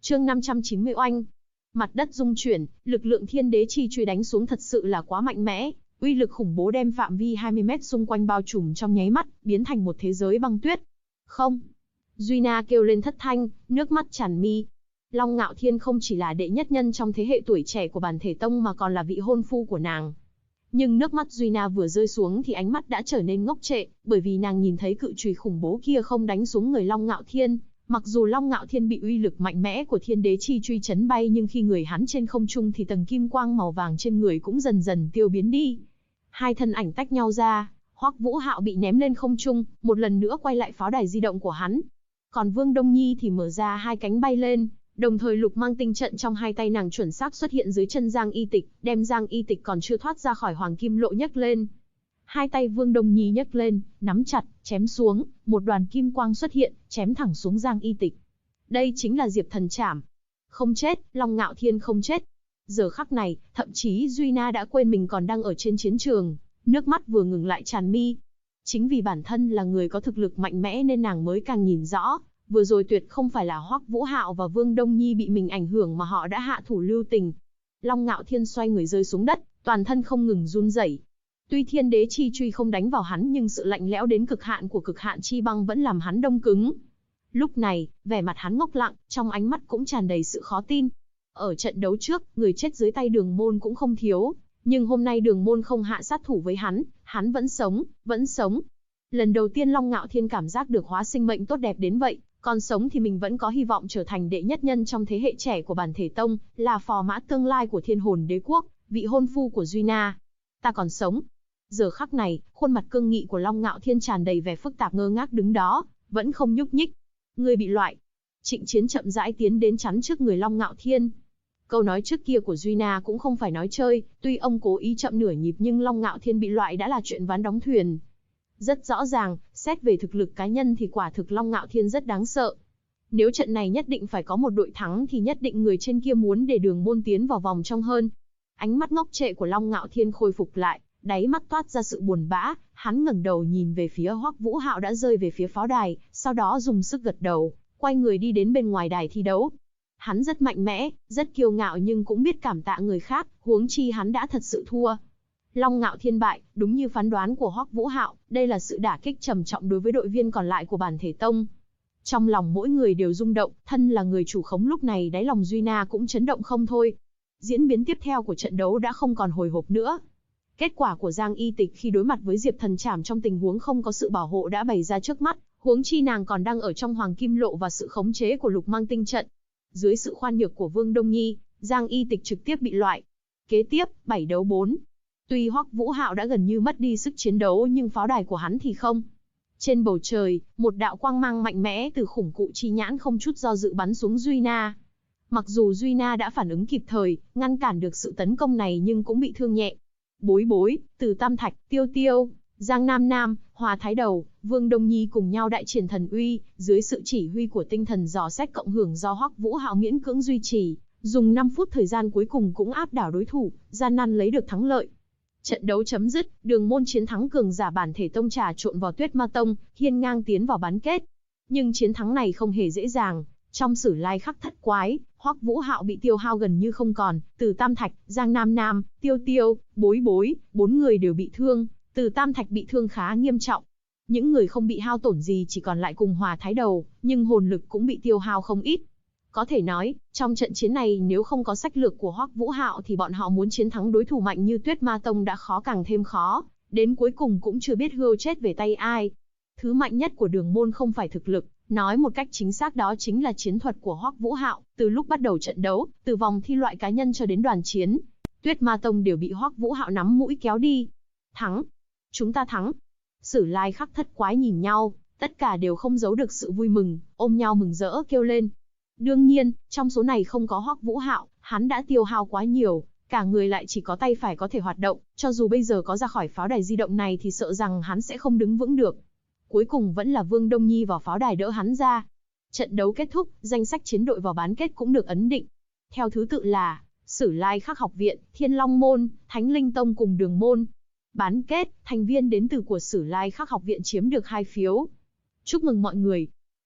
Chương 590 oanh. Mặt đất rung chuyển, lực lượng thiên đế chi truy đánh xuống thật sự là quá mạnh mẽ, uy lực khủng bố đem phạm vi 20 mét xung quanh bao trùm trong nháy mắt, biến thành một thế giới băng tuyết. Không. Duy Na kêu lên thất thanh, nước mắt tràn mi. Long Ngạo Thiên không chỉ là đệ nhất nhân trong thế hệ tuổi trẻ của Bản Thể Tông mà còn là vị hôn phu của nàng. Nhưng nước mắt Duy Na vừa rơi xuống thì ánh mắt đã trở nên ngốc trệ, bởi vì nàng nhìn thấy cự chùy khủng bố kia không đánh xuống người Long Ngạo Thiên. Mặc dù Long Ngạo Thiên bị uy lực mạnh mẽ của thiên đế chi truy chấn bay, nhưng khi người hắn trên không trung thì tầng kim quang màu vàng trên người cũng dần dần tiêu biến đi. Hai thân ảnh tách nhau ra, Hoắc Vũ Hạo bị ném lên không trung, một lần nữa quay lại pháo đài di động của hắn. Còn Vương Đông Nhi thì mở ra hai cánh bay lên, đồng thời lục mang tinh trận trong hai tay nàng chuẩn xác xuất hiện dưới chân Giang Y Tịch, đem Giang Y Tịch còn chưa thoát ra khỏi Hoàng Kim Lộ nhấc lên. Hai tay Vương Đông Nhi nhấc lên, nắm chặt, chém xuống, một đoàn kim quang xuất hiện, chém thẳng xuống Giang Y Tịch. Đây chính là Diệp Thần Trảm. Không chết, Long Ngạo Thiên không chết. Giờ khắc này, thậm chí Duy Na đã quên mình còn đang ở trên chiến trường, nước mắt vừa ngừng lại tràn mi. Chính vì bản thân là người có thực lực mạnh mẽ nên nàng mới càng nhìn rõ, vừa rồi tuyệt không phải là Hoắc Vũ Hạo và Vương Đông Nhi bị mình ảnh hưởng mà họ đã hạ thủ lưu tình. Long Ngạo Thiên xoay người rơi xuống đất, toàn thân không ngừng run rẩy. Tuy thiên đế chi truy không đánh vào hắn nhưng sự lạnh lẽo đến cực hạn của cực hạn chi băng vẫn làm hắn đông cứng. Lúc này, vẻ mặt hắn ngốc lặng, trong ánh mắt cũng tràn đầy sự khó tin. Ở trận đấu trước, người chết dưới tay Đường Môn cũng không thiếu, nhưng hôm nay Đường Môn không hạ sát thủ với hắn vẫn sống, vẫn sống. Lần đầu tiên Long Ngạo Thiên cảm giác được hóa sinh mệnh tốt đẹp đến vậy, còn sống thì mình vẫn có hy vọng trở thành đệ nhất nhân trong thế hệ trẻ của Bản Thể Tông, là phò mã tương lai của Thiên Hồn Đế Quốc, vị hôn phu của Duy Na. Ta còn sống. Giờ khắc này, khuôn mặt cương nghị của Long Ngạo Thiên tràn đầy vẻ phức tạp, ngơ ngác đứng đó, vẫn không nhúc nhích. Ngươi bị loại. Trịnh Chiến chậm rãi tiến đến chắn trước người Long Ngạo Thiên. Câu nói trước kia của Duy Na cũng không phải nói chơi, tuy ông cố ý chậm nửa nhịp nhưng Long Ngạo Thiên bị loại đã là chuyện ván đóng thuyền. Rất rõ ràng, xét về thực lực cá nhân thì quả thực Long Ngạo Thiên rất đáng sợ. Nếu trận này nhất định phải có một đội thắng thì nhất định người trên kia muốn để Đường Môn tiến vào vòng trong hơn. Ánh mắt ngốc trệ của Long Ngạo Thiên khôi phục lại, đáy mắt toát ra sự buồn bã, hắn ngẩng đầu nhìn về phía Hoắc Vũ Hạo đã rơi về phía pháo đài, sau đó dùng sức gật đầu, quay người đi đến bên ngoài đài thi đấu. Hắn rất mạnh mẽ, rất kiêu ngạo nhưng cũng biết cảm tạ người khác, huống chi hắn đã thật sự thua. Long Ngạo Thiên bại, đúng như phán đoán của Hoắc Vũ Hạo, đây là sự đả kích trầm trọng đối với đội viên còn lại của Bản Thể Tông. Trong lòng mỗi người đều rung động, thân là người chủ khống lúc này đáy lòng Duy Na cũng chấn động không thôi. Diễn biến tiếp theo của trận đấu đã không còn hồi hộp nữa. Kết quả của Giang Y Tịch khi đối mặt với Diệp Thần Trảm trong tình huống không có sự bảo hộ đã bày ra trước mắt, huống chi nàng còn đang ở trong Hoàng Kim Lộ và sự khống chế của Lục Mang Tinh trận. Dưới sự khoan nhược của Vương Đông Nhi, Giang Y Tịch trực tiếp bị loại. Kế tiếp, 7 đấu 4. Tuy Hoắc Vũ Hạo đã gần như mất đi sức chiến đấu nhưng pháo đài của hắn thì không. Trên bầu trời, một đạo quang mang mạnh mẽ từ khủng cụ chi nhãn không chút do dự bắn xuống Duy Na. Mặc dù Duy Na đã phản ứng kịp thời, ngăn cản được sự tấn công này nhưng cũng bị thương nhẹ. Bối Bối, Từ Tam Thạch, Tiêu Tiêu, Giang Nam Nam, Hòa Thái Đầu, Vương Đông Nhi cùng nhau đại triển thần uy, dưới sự chỉ huy của tinh thần dò xét cộng hưởng do Hoắc Vũ Hạo miễn cưỡng duy trì, dùng 5 phút thời gian cuối cùng cũng áp đảo đối thủ, gian nan lấy được thắng lợi. Trận đấu chấm dứt, Đường Môn chiến thắng cường giả Bản Thể Tông trà trộn vào Tuyết Ma Tông, hiên ngang tiến vào bán kết. Nhưng chiến thắng này không hề dễ dàng. Trong Sử Lai Khắc Thất Quái, Hoắc Vũ Hạo bị tiêu hao gần như không còn, Từ Tam Thạch, Giang Nam Nam, Tiêu Tiêu, Bối Bối, 4 người đều bị thương, Từ Tam Thạch bị thương khá nghiêm trọng. Những người không bị hao tổn gì chỉ còn lại cùng Hòa Thái Đầu, nhưng hồn lực cũng bị tiêu hao không ít. Có thể nói, trong trận chiến này nếu không có sách lược của Hoắc Vũ Hạo thì bọn họ muốn chiến thắng đối thủ mạnh như Tuyết Ma Tông đã khó càng thêm khó, đến cuối cùng cũng chưa biết hươu chết về tay ai. Thứ mạnh nhất của Đường Môn không phải thực lực, nói một cách chính xác đó chính là chiến thuật của Hoắc Vũ Hạo. Từ lúc bắt đầu trận đấu, từ vòng thi loại cá nhân cho đến đoàn chiến, Tuyết Ma Tông đều bị Hoắc Vũ Hạo nắm mũi kéo đi. Thắng! Chúng ta thắng! Sử Lai Khắc Thất Quái nhìn nhau, tất cả đều không giấu được sự vui mừng, ôm nhau mừng rỡ kêu lên. Đương nhiên, trong số này không có Hoắc Vũ Hạo, hắn đã tiêu hao quá nhiều, cả người lại chỉ có tay phải có thể hoạt động, cho dù bây giờ có ra khỏi pháo đài di động này thì sợ rằng hắn sẽ không đứng vững được. Cuối cùng vẫn là Vương Đông Nhi vào pháo đài đỡ hắn ra. Trận đấu kết thúc, danh sách chiến đội vào bán kết cũng được ấn định. Theo thứ tự là Sử Lai Khắc Học Viện, Thiên Long Môn, Thánh Linh Tông cùng Đường Môn. Bán kết, thành viên đến từ của Sử Lai Khắc Học Viện chiếm được 2 phiếu. Chúc mừng mọi người!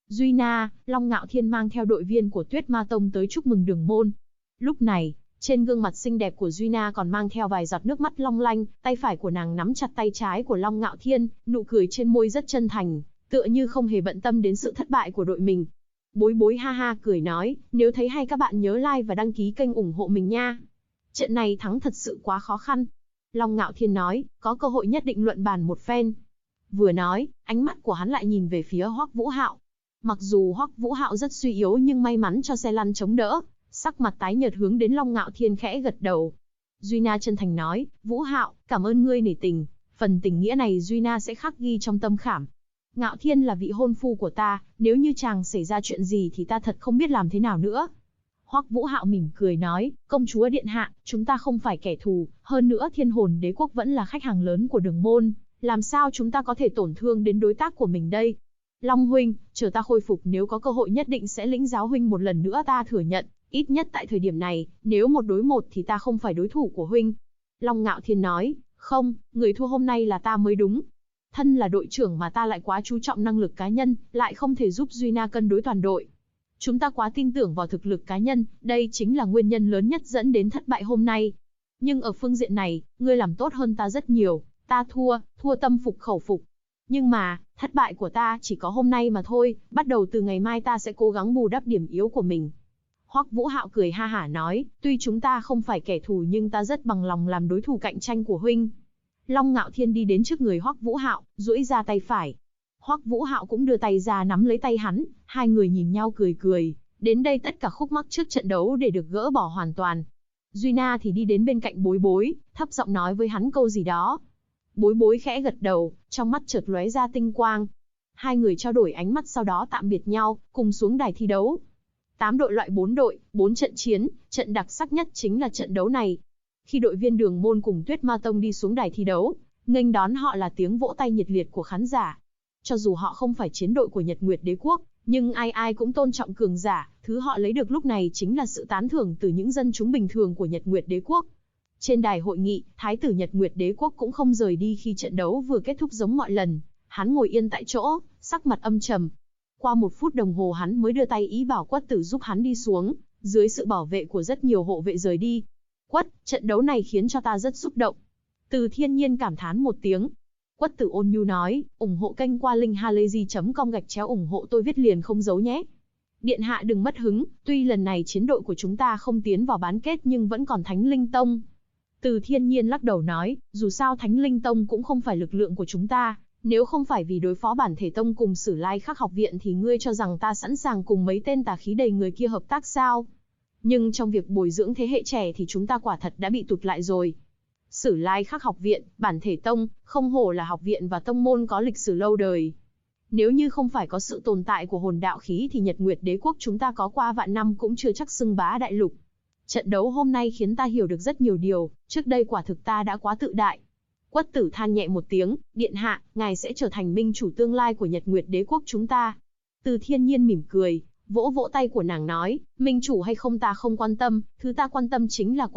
Duy Na, Long Ngạo Thiên mang theo đội viên của Tuyết Ma Tông tới chúc mừng Đường môn. Lúc này, trên gương mặt xinh đẹp của Duy Na còn mang theo vài giọt nước mắt long lanh, tay phải của nàng nắm chặt tay trái của Long Ngạo Thiên, nụ cười trên môi rất chân thành, tựa như không hề bận tâm đến sự thất bại của đội mình. Bối bối ha ha cười nói, nếu thấy hay các bạn nhớ like và đăng ký kênh ủng hộ mình nha. Trận này thắng thật sự quá khó khăn. Long Ngạo Thiên nói, có cơ hội nhất định luận bàn một phen. Vừa nói, ánh mắt của hắn lại nhìn về phía Hoắc Vũ Hạo. Mặc dù Hoắc Vũ Hạo rất suy yếu nhưng may mắn cho xe lăn chống đỡ, sắc mặt tái nhợt hướng đến Long Ngạo Thiên khẽ gật đầu. Duy Na chân thành nói, Vũ Hạo, cảm ơn ngươi nể tình, phần tình nghĩa này Duy Na sẽ khắc ghi trong tâm khảm. Ngạo Thiên là vị hôn phu của ta, nếu như chàng xảy ra chuyện gì thì ta thật không biết làm thế nào nữa. Hoắc Vũ Hạo mỉm cười nói, công chúa điện hạ, chúng ta không phải kẻ thù, hơn nữa Thiên Hồn Đế quốc vẫn là khách hàng lớn của Đường môn, làm sao chúng ta có thể tổn thương đến đối tác của mình đây? Long huynh, chờ ta khôi phục nếu có cơ hội nhất định sẽ lĩnh giáo huynh một lần nữa, ta thừa nhận, ít nhất tại thời điểm này, nếu 1 đối 1 thì ta không phải đối thủ của huynh. Long Ngạo Thiên nói, không, người thua hôm nay là ta mới đúng. Thân là đội trưởng mà ta lại quá chú trọng năng lực cá nhân, lại không thể giúp Duy Na cân đối toàn đội. Chúng ta quá tin tưởng vào thực lực cá nhân, đây chính là nguyên nhân lớn nhất dẫn đến thất bại hôm nay. Nhưng ở phương diện này, ngươi làm tốt hơn ta rất nhiều, ta thua tâm phục khẩu phục. Nhưng mà, thất bại của ta chỉ có hôm nay mà thôi, bắt đầu từ ngày mai ta sẽ cố gắng bù đắp điểm yếu của mình. Hoắc Vũ Hạo cười ha hả nói, tuy chúng ta không phải kẻ thù nhưng ta rất bằng lòng làm đối thủ cạnh tranh của huynh. Long Ngạo Thiên đi đến trước người Hoắc Vũ Hạo, duỗi ra tay phải. Hoắc Vũ Hạo cũng đưa tay ra nắm lấy tay hắn, hai người nhìn nhau cười cười. Đến đây tất cả khúc mắc trước trận đấu để được gỡ bỏ hoàn toàn. Duy Na thì đi đến bên cạnh Bối Bối, thấp giọng nói với hắn câu gì đó. Bối Bối khẽ gật đầu, trong mắt chợt lóe ra tinh quang. Hai người trao đổi ánh mắt sau đó tạm biệt nhau, cùng xuống đài thi đấu. 8 đội loại 4 đội, 4 trận chiến, trận đặc sắc nhất chính là trận đấu này. Khi đội viên Đường môn cùng Tuyết Ma Tông đi xuống đài thi đấu, nghênh đón họ là tiếng vỗ tay nhiệt liệt của khán giả. Cho dù họ không phải chiến đội của Nhật Nguyệt Đế quốc, nhưng ai ai cũng tôn trọng cường giả, thứ họ lấy được lúc này chính là sự tán thưởng từ những dân chúng bình thường của Nhật Nguyệt Đế quốc. Trên đài hội nghị, Thái tử Nhật Nguyệt Đế quốc cũng không rời đi khi trận đấu vừa kết thúc giống mọi lần, hắn ngồi yên tại chỗ, sắc mặt âm trầm. Qua 1 phút đồng hồ hắn mới đưa tay ý bảo Quất Tử giúp hắn đi xuống, dưới sự bảo vệ của rất nhiều hộ vệ rời đi. Quất, trận đấu này khiến cho ta rất xúc động. Từ Thiên Nhiên cảm thán một tiếng. Quất Tử ôn nhu nói, ủng hộ kênh qua link halayzi.com /ủng hộ tôi viết liền không giấu nhé. Điện hạ đừng mất hứng, tuy lần này chiến đội của chúng ta không tiến vào bán kết nhưng vẫn còn Thánh Linh Tông. Từ Thiên Nhiên lắc đầu nói, dù sao Thánh Linh Tông cũng không phải lực lượng của chúng ta, nếu không phải vì đối phó Bản Thể Tông cùng Sử Lai Khắc học viện thì ngươi cho rằng ta sẵn sàng cùng mấy tên tà khí đầy người kia hợp tác sao? Nhưng trong việc bồi dưỡng thế hệ trẻ thì chúng ta quả thật đã bị tụt lại rồi. Sử Lai Khắc học viện, Bản Thể Tông, không hổ là học viện và tông môn có lịch sử lâu đời. Nếu như không phải có sự tồn tại của hồn đạo khí thì Nhật Nguyệt Đế quốc chúng ta có qua vạn năm cũng chưa chắc xưng bá đại lục. Trận đấu hôm nay khiến ta hiểu được rất nhiều điều, trước đây quả thực ta đã quá tự đại. Quất Tử than nhẹ một tiếng, điện hạ, ngài sẽ trở thành minh chủ tương lai của Nhật Nguyệt Đế quốc chúng ta. Từ Thiên Nhiên mỉm cười, vỗ vỗ tay của nàng nói, minh chủ hay không ta không quan tâm, thứ ta quan tâm chính là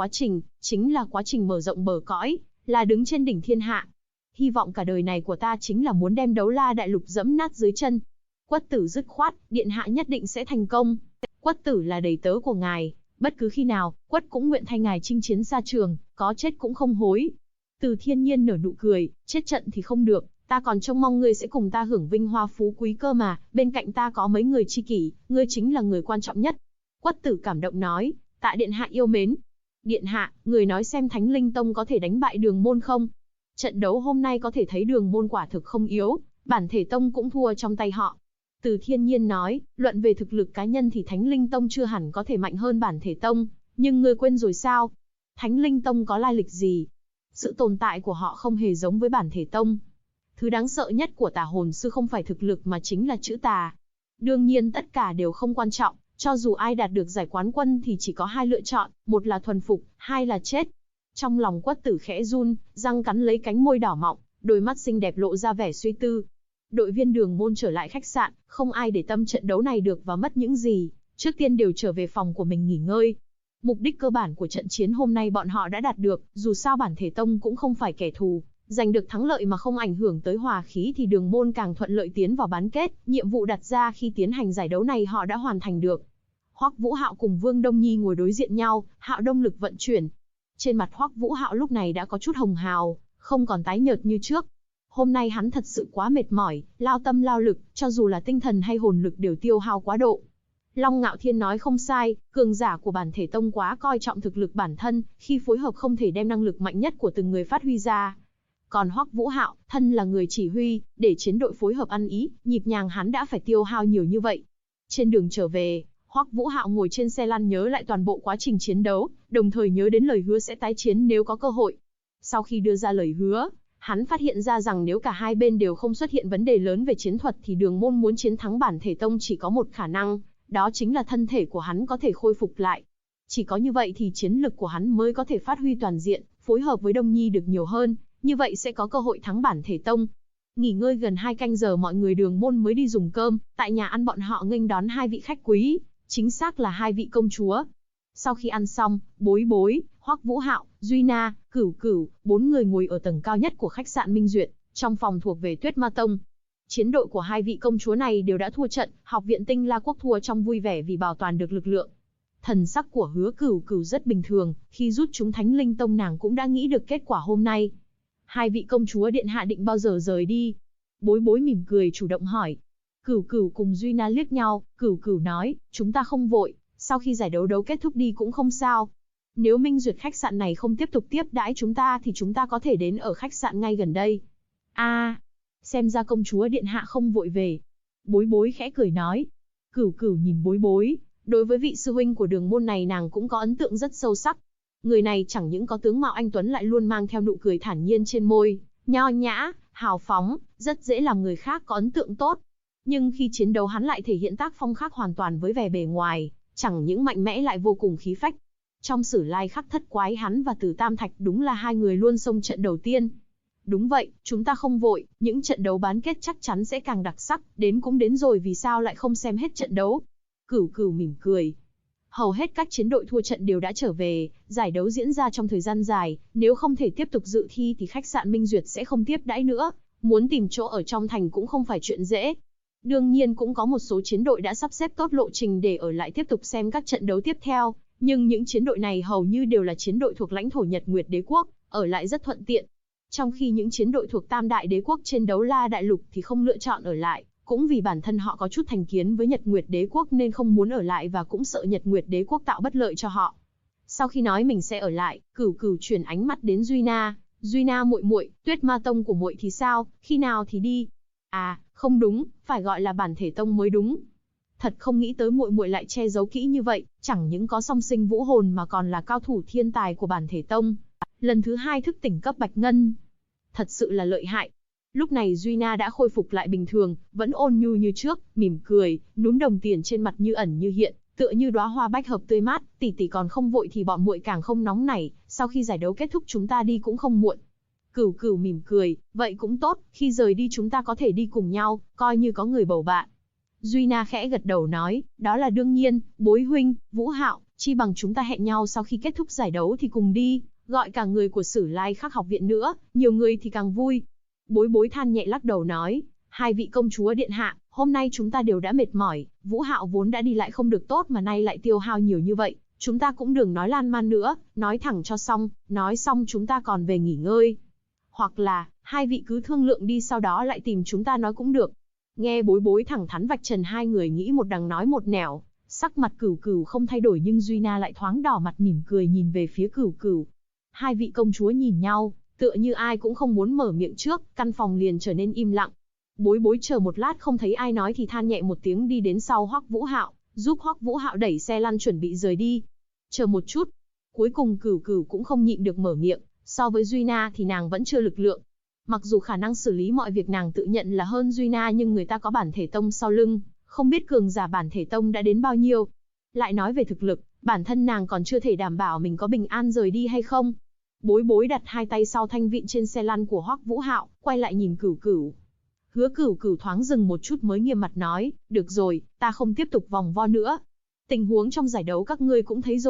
quá trình mở rộng bờ cõi, là đứng trên đỉnh thiên hạ. Hy vọng cả đời này của ta chính là muốn đem Đấu La đại lục dẫm nát dưới chân. Quất Tử dứt khoát, điện hạ nhất định sẽ thành công. Quất Tử là đầy tớ của ngài, bất cứ khi nào, Quất cũng nguyện thay ngài chinh chiến xa trường, có chết cũng không hối. Từ Thiên Nhiên nở nụ cười, chết trận thì không được, ta còn trông mong ngươi sẽ cùng ta hưởng vinh hoa phú quý cơ mà, bên cạnh ta có mấy người tri kỷ, ngươi chính là người quan trọng nhất. Quất Tử cảm động nói, tạ điện hạ yêu mến. Điện hạ, người nói xem Thánh Linh Tông có thể đánh bại Đường môn không? Trận đấu hôm nay có thể thấy Đường môn quả thực không yếu, Bản Thể Tông cũng thua trong tay họ. Từ Thiên Nhiên nói, luận về thực lực cá nhân thì Thánh Linh Tông chưa hẳn có thể mạnh hơn Bản Thể Tông, nhưng ngươi quên rồi sao? Thánh Linh Tông có lai lịch gì? Sự tồn tại của họ không hề giống với Bản Thể Tông. Thứ đáng sợ nhất của tà hồn sư không phải thực lực mà chính là chữ tà. Đương nhiên tất cả đều không quan trọng, cho dù ai đạt được giải quán quân thì chỉ có 2 lựa chọn, một là thuần phục, 2 là chết. Trong lòng Quất Tử khẽ run, răng cắn lấy cánh môi đỏ mọng, đôi mắt xinh đẹp lộ ra vẻ suy tư. Đội viên Đường môn trở lại khách sạn, không ai để tâm trận đấu này được và mất những gì, trước tiên đều trở về phòng của mình nghỉ ngơi. Mục đích cơ bản của trận chiến hôm nay bọn họ đã đạt được, dù sao Bản Thể Tông cũng không phải kẻ thù, Giành được thắng lợi mà không ảnh hưởng tới hòa khí thì Đường Môn càng thuận lợi tiến vào bán kết, nhiệm vụ đặt ra khi tiến hành giải đấu này họ đã hoàn thành được. Hoắc Vũ Hạo cùng Vương Đông Nhi ngồi đối diện nhau, Hạo Đông lực vận chuyển. Trên mặt Hoắc Vũ Hạo lúc này đã có chút hồng hào, không còn tái nhợt như trước. Hôm nay hắn thật sự quá mệt mỏi, lao tâm lao lực, cho dù là tinh thần hay hồn lực đều tiêu hao quá độ. Long Ngạo Thiên nói không sai, cường giả của bản thể tông quá coi trọng thực lực bản thân, khi phối hợp không thể đem năng lực mạnh nhất của từng người phát huy ra. Còn Hoắc Vũ Hạo, thân là người chỉ huy, để chiến đội phối hợp ăn ý, nhịp nhàng hắn đã phải tiêu hao nhiều như vậy. Trên đường trở về, Hoắc Vũ Hạo ngồi trên xe lăn nhớ lại toàn bộ quá trình chiến đấu, đồng thời nhớ đến lời hứa sẽ tái chiến nếu có cơ hội. Sau khi đưa ra lời hứa, hắn phát hiện ra rằng nếu cả hai bên đều không xuất hiện vấn đề lớn về chiến thuật thì Đường Môn muốn chiến thắng bản thể tông chỉ có một khả năng, đó chính là thân thể của hắn có thể khôi phục lại. Chỉ có như vậy thì chiến lực của hắn mới có thể phát huy toàn diện, phối hợp với Đông Nhi được nhiều hơn, như vậy sẽ có cơ hội thắng bản thể tông. Nghỉ ngơi gần 2 canh giờ mọi người Đường Môn mới đi dùng cơm, tại nhà ăn bọn họ nghênh đón 2 vị khách quý, chính xác là 2 vị công chúa. Sau khi ăn xong, Bối Bối, Hoắc Vũ Hạo, Duy Na, Cửu Cửu, 4 người ngồi ở tầng cao nhất của khách sạn Minh Duyệt, trong phòng thuộc về Tuyết Ma Tông. Chiến đội của 2 vị công chúa này đều đã thua trận, học viện Tinh La Quốc thua trong vui vẻ vì bảo toàn được lực lượng. Thần sắc của Hứa Cửu Cửu rất bình thường, khi rút chúng Thánh Linh Tông nàng cũng đã nghĩ được kết quả hôm nay. 2 vị công chúa điện hạ định bao giờ rời đi? Bối Bối mỉm cười chủ động hỏi. Cửu Cửu cùng Duy Na liếc nhau, Cửu Cửu nói, chúng ta không vội, sau khi giải đấu kết thúc đi cũng không sao. Nếu Minh Duyệt khách sạn này không tiếp tục tiếp đãi chúng ta thì chúng ta có thể đến ở khách sạn ngay gần đây. Xem ra công chúa điện hạ không vội về. Bối Bối khẽ cười nói. Cửu Cửu nhìn Bối Bối, đối với vị sư huynh của Đường Môn này nàng cũng có ấn tượng rất sâu sắc. Người này chẳng những có tướng mạo anh tuấn lại luôn mang theo nụ cười thản nhiên trên môi, nho nhã, hào phóng, rất dễ làm người khác có ấn tượng tốt. Nhưng khi chiến đấu hắn lại thể hiện tác phong khác hoàn toàn với vẻ bề ngoài, chẳng những mạnh mẽ lại vô cùng khí phách. Trong Sử Lai Khắc Thất Quái hắn và Từ Tam Thạch đúng là 2 người luôn xông trận đầu tiên. Đúng vậy, chúng ta không vội, những trận đấu bán kết chắc chắn sẽ càng đặc sắc, đến cũng đến rồi vì sao lại không xem hết trận đấu. Cửu Cửu mỉm cười. Hầu hết các chiến đội thua trận đều đã trở về, giải đấu diễn ra trong thời gian dài, nếu không thể tiếp tục dự thi thì khách sạn Minh Duyệt sẽ không tiếp đãi nữa, muốn tìm chỗ ở trong thành cũng không phải chuyện dễ. Đương nhiên cũng có một số chiến đội đã sắp xếp tốt lộ trình để ở lại tiếp tục xem các trận đấu tiếp theo, nhưng những chiến đội này hầu như đều là chiến đội thuộc lãnh thổ Nhật Nguyệt Đế Quốc, ở lại rất thuận tiện. Trong khi những chiến đội thuộc Tam Đại Đế Quốc trên Đấu La Đại Lục thì không lựa chọn ở lại, cũng vì bản thân họ có chút thành kiến với Nhật Nguyệt Đế Quốc nên không muốn ở lại và cũng sợ Nhật Nguyệt Đế Quốc tạo bất lợi cho họ. Sau khi nói mình sẽ ở lại, Cửu Cửu chuyển ánh mắt đến Duy Na. Duy Na muội muội, Tuyết Ma Tông của muội thì sao, khi nào thì đi? Không đúng, phải gọi là bản thể tông mới đúng. Thật không nghĩ tới muội muội lại che giấu kỹ như vậy, chẳng những có song sinh vũ hồn mà còn là cao thủ thiên tài của bản thể tông. Lần thứ 2 thức tỉnh cấp bạch ngân. Thật sự là lợi hại. Lúc này Duy Na đã khôi phục lại bình thường, vẫn ôn nhu như trước, mỉm cười, núm đồng tiền trên mặt như ẩn như hiện, tựa như đóa hoa bách hợp tươi mát. Tỷ tỷ còn không vội thì bọn muội càng không nóng nảy, sau khi giải đấu kết thúc chúng ta đi cũng không muộn. Cửu Cửu mỉm cười, vậy cũng tốt, khi rời đi chúng ta có thể đi cùng nhau, coi như có người bầu bạn. Duy Na khẽ gật đầu nói, đó là đương nhiên, Bối huynh, Vũ Hạo, chi bằng chúng ta hẹn nhau sau khi kết thúc giải đấu thì cùng đi, gọi cả người của Sử Lai Khắc học viện nữa, nhiều người thì càng vui. Bối Bối than nhẹ lắc đầu nói, 2 vị công chúa điện hạ, hôm nay chúng ta đều đã mệt mỏi, Vũ Hạo vốn đã đi lại không được tốt mà nay lại tiêu hao nhiều như vậy, chúng ta cũng đừng nói lan man nữa, nói thẳng cho xong, nói xong chúng ta còn về nghỉ ngơi. Hoặc là, 2 vị cứ thương lượng đi sau đó lại tìm chúng ta nói cũng được. Nghe Bối Bối thẳng thắn vạch trần 2 người nghĩ một đằng nói một nẻo, sắc mặt Cửu Cửu không thay đổi nhưng Duy Na lại thoáng đỏ mặt mỉm cười nhìn về phía Cửu Cửu. 2 vị công chúa nhìn nhau, tựa như ai cũng không muốn mở miệng trước, căn phòng liền trở nên im lặng. Bối Bối chờ một lát không thấy ai nói thì than nhẹ một tiếng đi đến sau Hoắc Vũ Hạo, giúp Hoắc Vũ Hạo đẩy xe lăn chuẩn bị rời đi. Chờ một chút. Cuối cùng Cửu Cửu cũng không nhịn được mở miệng, so với Duy Na thì nàng vẫn chưa lực lượng. Mặc dù khả năng xử lý mọi việc nàng tự nhận là hơn Duy Na nhưng người ta có bản thể tông sau lưng, không biết cường giả bản thể tông đã đến bao nhiêu. Lại nói về thực lực, bản thân nàng còn chưa thể đảm bảo mình có bình an rời đi hay không. Bối Bối đặt 2 tay sau thanh vịn trên xe lăn của Hoắc Vũ Hạo, quay lại nhìn Cửu Cửu. Hứa Cửu Cửu thoáng dừng một chút mới nghiêm mặt nói, được rồi, ta không tiếp tục vòng vo nữa. Tình huống trong giải đấu các ngươi cũng thấy rồi,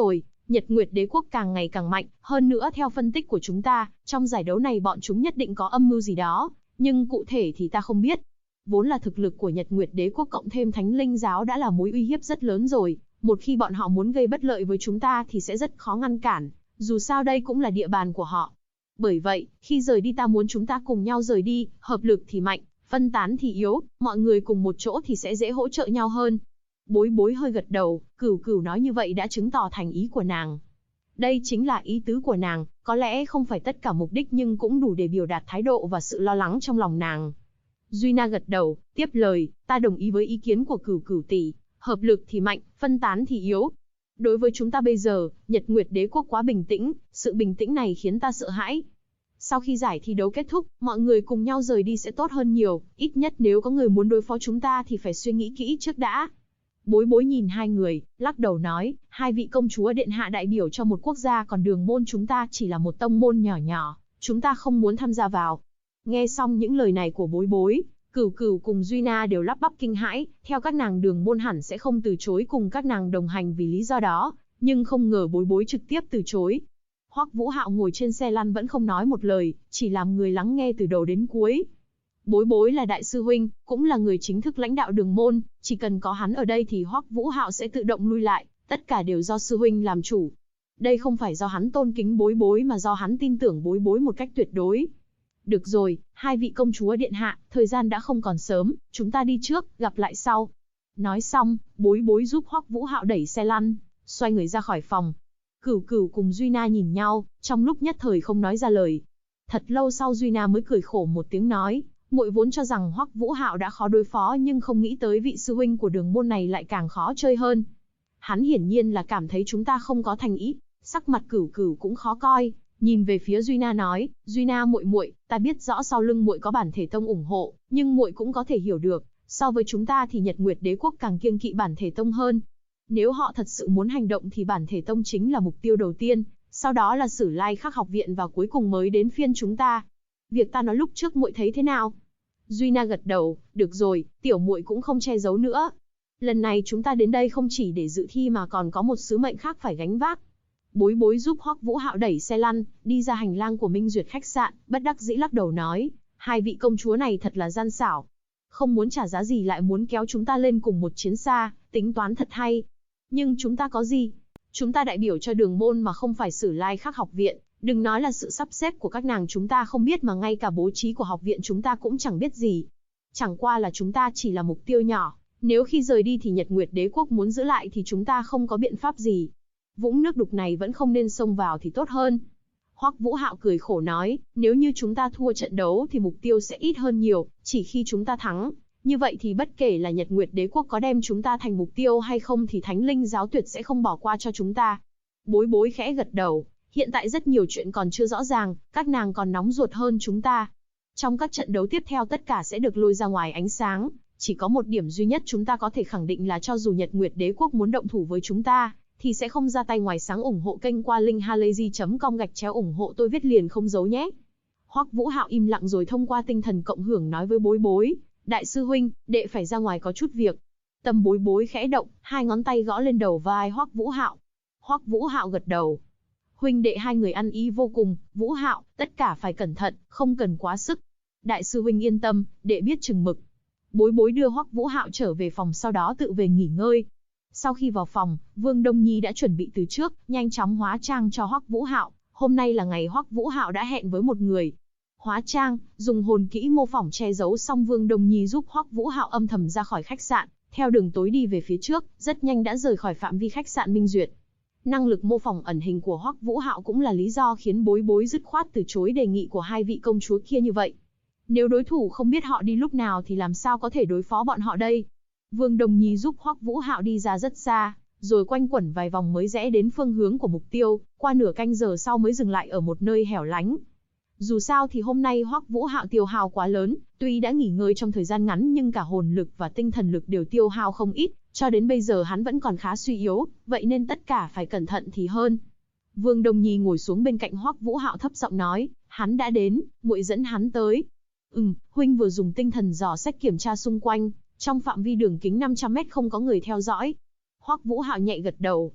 Nhật Nguyệt Đế quốc càng ngày càng mạnh, hơn nữa theo phân tích của chúng ta, trong giải đấu này bọn chúng nhất định có âm mưu gì đó, nhưng cụ thể thì ta không biết. Vốn là thực lực của Nhật Nguyệt Đế quốc cộng thêm Thánh Linh giáo đã là mối uy hiếp rất lớn rồi, một khi bọn họ muốn gây bất lợi với chúng ta thì sẽ rất khó ngăn cản, dù sao đây cũng là địa bàn của họ. Bởi vậy, khi rời đi ta muốn chúng ta cùng nhau rời đi, hợp lực thì mạnh, phân tán thì yếu, mọi người cùng một chỗ thì sẽ dễ hỗ trợ nhau hơn. Bối Bối hơi gật đầu, Cửu Cửu nói như vậy đã chứng tỏ thành ý của nàng. Đây chính là ý tứ của nàng, có lẽ không phải tất cả mục đích nhưng cũng đủ để biểu đạt thái độ và sự lo lắng trong lòng nàng. Duy Na gật đầu, tiếp lời, ta đồng ý với ý kiến của Cửu Cửu tỷ, hợp lực thì mạnh, phân tán thì yếu. Đối với chúng ta bây giờ, Nhật Nguyệt Đế quốc quá bình tĩnh, sự bình tĩnh này khiến ta sợ hãi. Sau khi giải thi đấu kết thúc, mọi người cùng nhau rời đi sẽ tốt hơn nhiều, ít nhất nếu có người muốn đối phó chúng ta thì phải suy nghĩ kỹ trước đã. Bối Bối nhìn hai người, lắc đầu nói, hai vị công chúa điện hạ đại biểu cho một quốc gia còn Đường môn chúng ta chỉ là một tông môn nhỏ nhỏ, chúng ta không muốn tham gia vào. Nghe xong những lời này của Bối Bối, Cửu Cửu cùng Duy Na đều lắp bắp kinh hãi, theo các nàng Đường môn hẳn sẽ không từ chối cùng các nàng đồng hành vì lý do đó, nhưng không ngờ Bối Bối trực tiếp từ chối. Hoắc Vũ Hạo ngồi trên xe lăn vẫn không nói một lời, chỉ làm người lắng nghe từ đầu đến cuối. Bối Bối là đại sư huynh, cũng là người chính thức lãnh đạo Đường môn, chỉ cần có hắn ở đây thì Hoắc Vũ Hạo sẽ tự động lui lại, tất cả đều do sư huynh làm chủ. Đây không phải do hắn tôn kính Bối Bối mà do hắn tin tưởng Bối Bối một cách tuyệt đối. Được rồi, hai vị công chúa điện hạ, thời gian đã không còn sớm, chúng ta đi trước, gặp lại sau. Nói xong, Bối Bối giúp Hoắc Vũ Hạo đẩy xe lăn, xoay người ra khỏi phòng. Cửu Cửu cùng Duy Na nhìn nhau, trong lúc nhất thời không nói ra lời. Thật lâu sau Duy Na mới cười khổ một tiếng nói, muội vốn cho rằng Hoắc Vũ Hạo đã khó đối phó nhưng không nghĩ tới vị sư huynh của Đường môn này lại càng khó chơi hơn. Hắn hiển nhiên là cảm thấy chúng ta không có thành ý, sắc mặt Cửu Cửu cũng khó coi, nhìn về phía Duy Na nói, Duy Na muội muội, ta biết rõ sau lưng muội có Bản Thể Tông ủng hộ, nhưng muội cũng có thể hiểu được, so với chúng ta thì Nhật Nguyệt Đế quốc càng kiêng kỵ Bản Thể Tông hơn. Nếu họ thật sự muốn hành động thì Bản Thể Tông chính là mục tiêu đầu tiên, sau đó là Sử Lai Khắc học viện và cuối cùng mới đến phiên chúng ta. Việc ta nói lúc trước muội thấy thế nào? Duy Na gật đầu, được rồi, tiểu muội cũng không che giấu nữa. Lần này chúng ta đến đây không chỉ để dự thi mà còn có một sứ mệnh khác phải gánh vác. Bối Bối giúp Hoắc Vũ Hạo đẩy xe lăn, đi ra hành lang của Minh Duyệt khách sạn, bất đắc dĩ lắc đầu nói, hai vị công chúa này thật là gian xảo. Không muốn trả giá gì lại muốn kéo chúng ta lên cùng một chiến xa, tính toán thật hay. Nhưng chúng ta có gì? Chúng ta đại biểu cho Đường môn mà không phải Sử Lai Khắc học viện, đừng nói là sự sắp xếp của các nàng chúng ta không biết mà ngay cả bố trí của học viện chúng ta cũng chẳng biết gì. Chẳng qua là chúng ta chỉ là mục tiêu nhỏ, nếu khi rời đi thì Nhật Nguyệt Đế quốc muốn giữ lại thì chúng ta không có biện pháp gì. Vũng nước đục này vẫn không nên xông vào thì tốt hơn. Hoắc Vũ Hạo cười khổ nói, nếu như chúng ta thua trận đấu thì mục tiêu sẽ ít hơn nhiều, chỉ khi chúng ta thắng, như vậy thì bất kể là Nhật Nguyệt Đế quốc có đem chúng ta thành mục tiêu hay không thì Thánh Linh giáo tuyệt sẽ không bỏ qua cho chúng ta. Bối Bối khẽ gật đầu, hiện tại rất nhiều chuyện còn chưa rõ ràng, các nàng còn nóng ruột hơn chúng ta. Trong các trận đấu tiếp theo tất cả sẽ được lôi ra ngoài ánh sáng, chỉ có một điểm duy nhất chúng ta có thể khẳng định là cho dù Nhật Nguyệt Đế quốc muốn động thủ với chúng ta, thì sẽ không ra tay ngoài sáng. Ủng hộ kênh qua linkhalazy.com/ủng hộ tôi viết liền không giấu nhé. Hoắc Vũ Hạo im lặng rồi thông qua tinh thần cộng hưởng nói với Bối Bối, đại sư huynh, đệ phải ra ngoài có chút việc. Tâm Bối Bối khẽ động, hai ngón tay gõ lên đầu vai Hoắc Vũ Hạo. Hoắc Vũ Hạo gật đầu. Huynh đệ hai người ăn ý vô cùng, Vũ Hạo, tất cả phải cẩn thận, không cần quá sức. Đại sư huynh yên tâm, đệ biết chừng mực. Bối Bối đưa Hoắc Vũ Hạo trở về phòng sau đó tự về nghỉ ngơi. Sau khi vào phòng, Vương Đông Nhi đã chuẩn bị từ trước, nhanh chóng hóa trang cho Hoắc Vũ Hạo. Hôm nay là ngày Hoắc Vũ Hạo đã hẹn với một người. Hóa trang, dùng hồn kỹ mô phỏng che giấu xong Vương Đông Nhi giúp Hoắc Vũ Hạo âm thầm ra khỏi khách sạn, theo đường tối đi về phía trước, rất nhanh đã rời khỏi phạm vi khách sạn Minh Duyệt. Năng lực mô phỏng ẩn hình của Hoắc Vũ Hạo cũng là lý do khiến Bối Bối dứt khoát từ chối đề nghị của hai vị công chúa kia như vậy. Nếu đối thủ không biết họ đi lúc nào thì làm sao có thể đối phó bọn họ đây? Vương Đồng Nhi giúp Hoắc Vũ Hạo đi ra rất xa, rồi quanh quẩn vài vòng mới rẽ đến phương hướng của mục tiêu, qua nửa canh giờ sau mới dừng lại ở một nơi hẻo lánh. Dù sao thì hôm nay Hoắc Vũ Hạo tiêu hao quá lớn, tuy đã nghỉ ngơi trong thời gian ngắn nhưng cả hồn lực và tinh thần lực đều tiêu hao không ít, cho đến bây giờ hắn vẫn còn khá suy yếu, vậy nên tất cả phải cẩn thận thì hơn. Vương Đồng Nhi ngồi xuống bên cạnh Hoắc Vũ Hạo thấp giọng nói, hắn đã đến, muội dẫn hắn tới. Huynh vừa dùng tinh thần dò xét kiểm tra xung quanh, trong phạm vi đường kính 500 mét không có người theo dõi. Hoắc Vũ Hạo nhẹ gật đầu.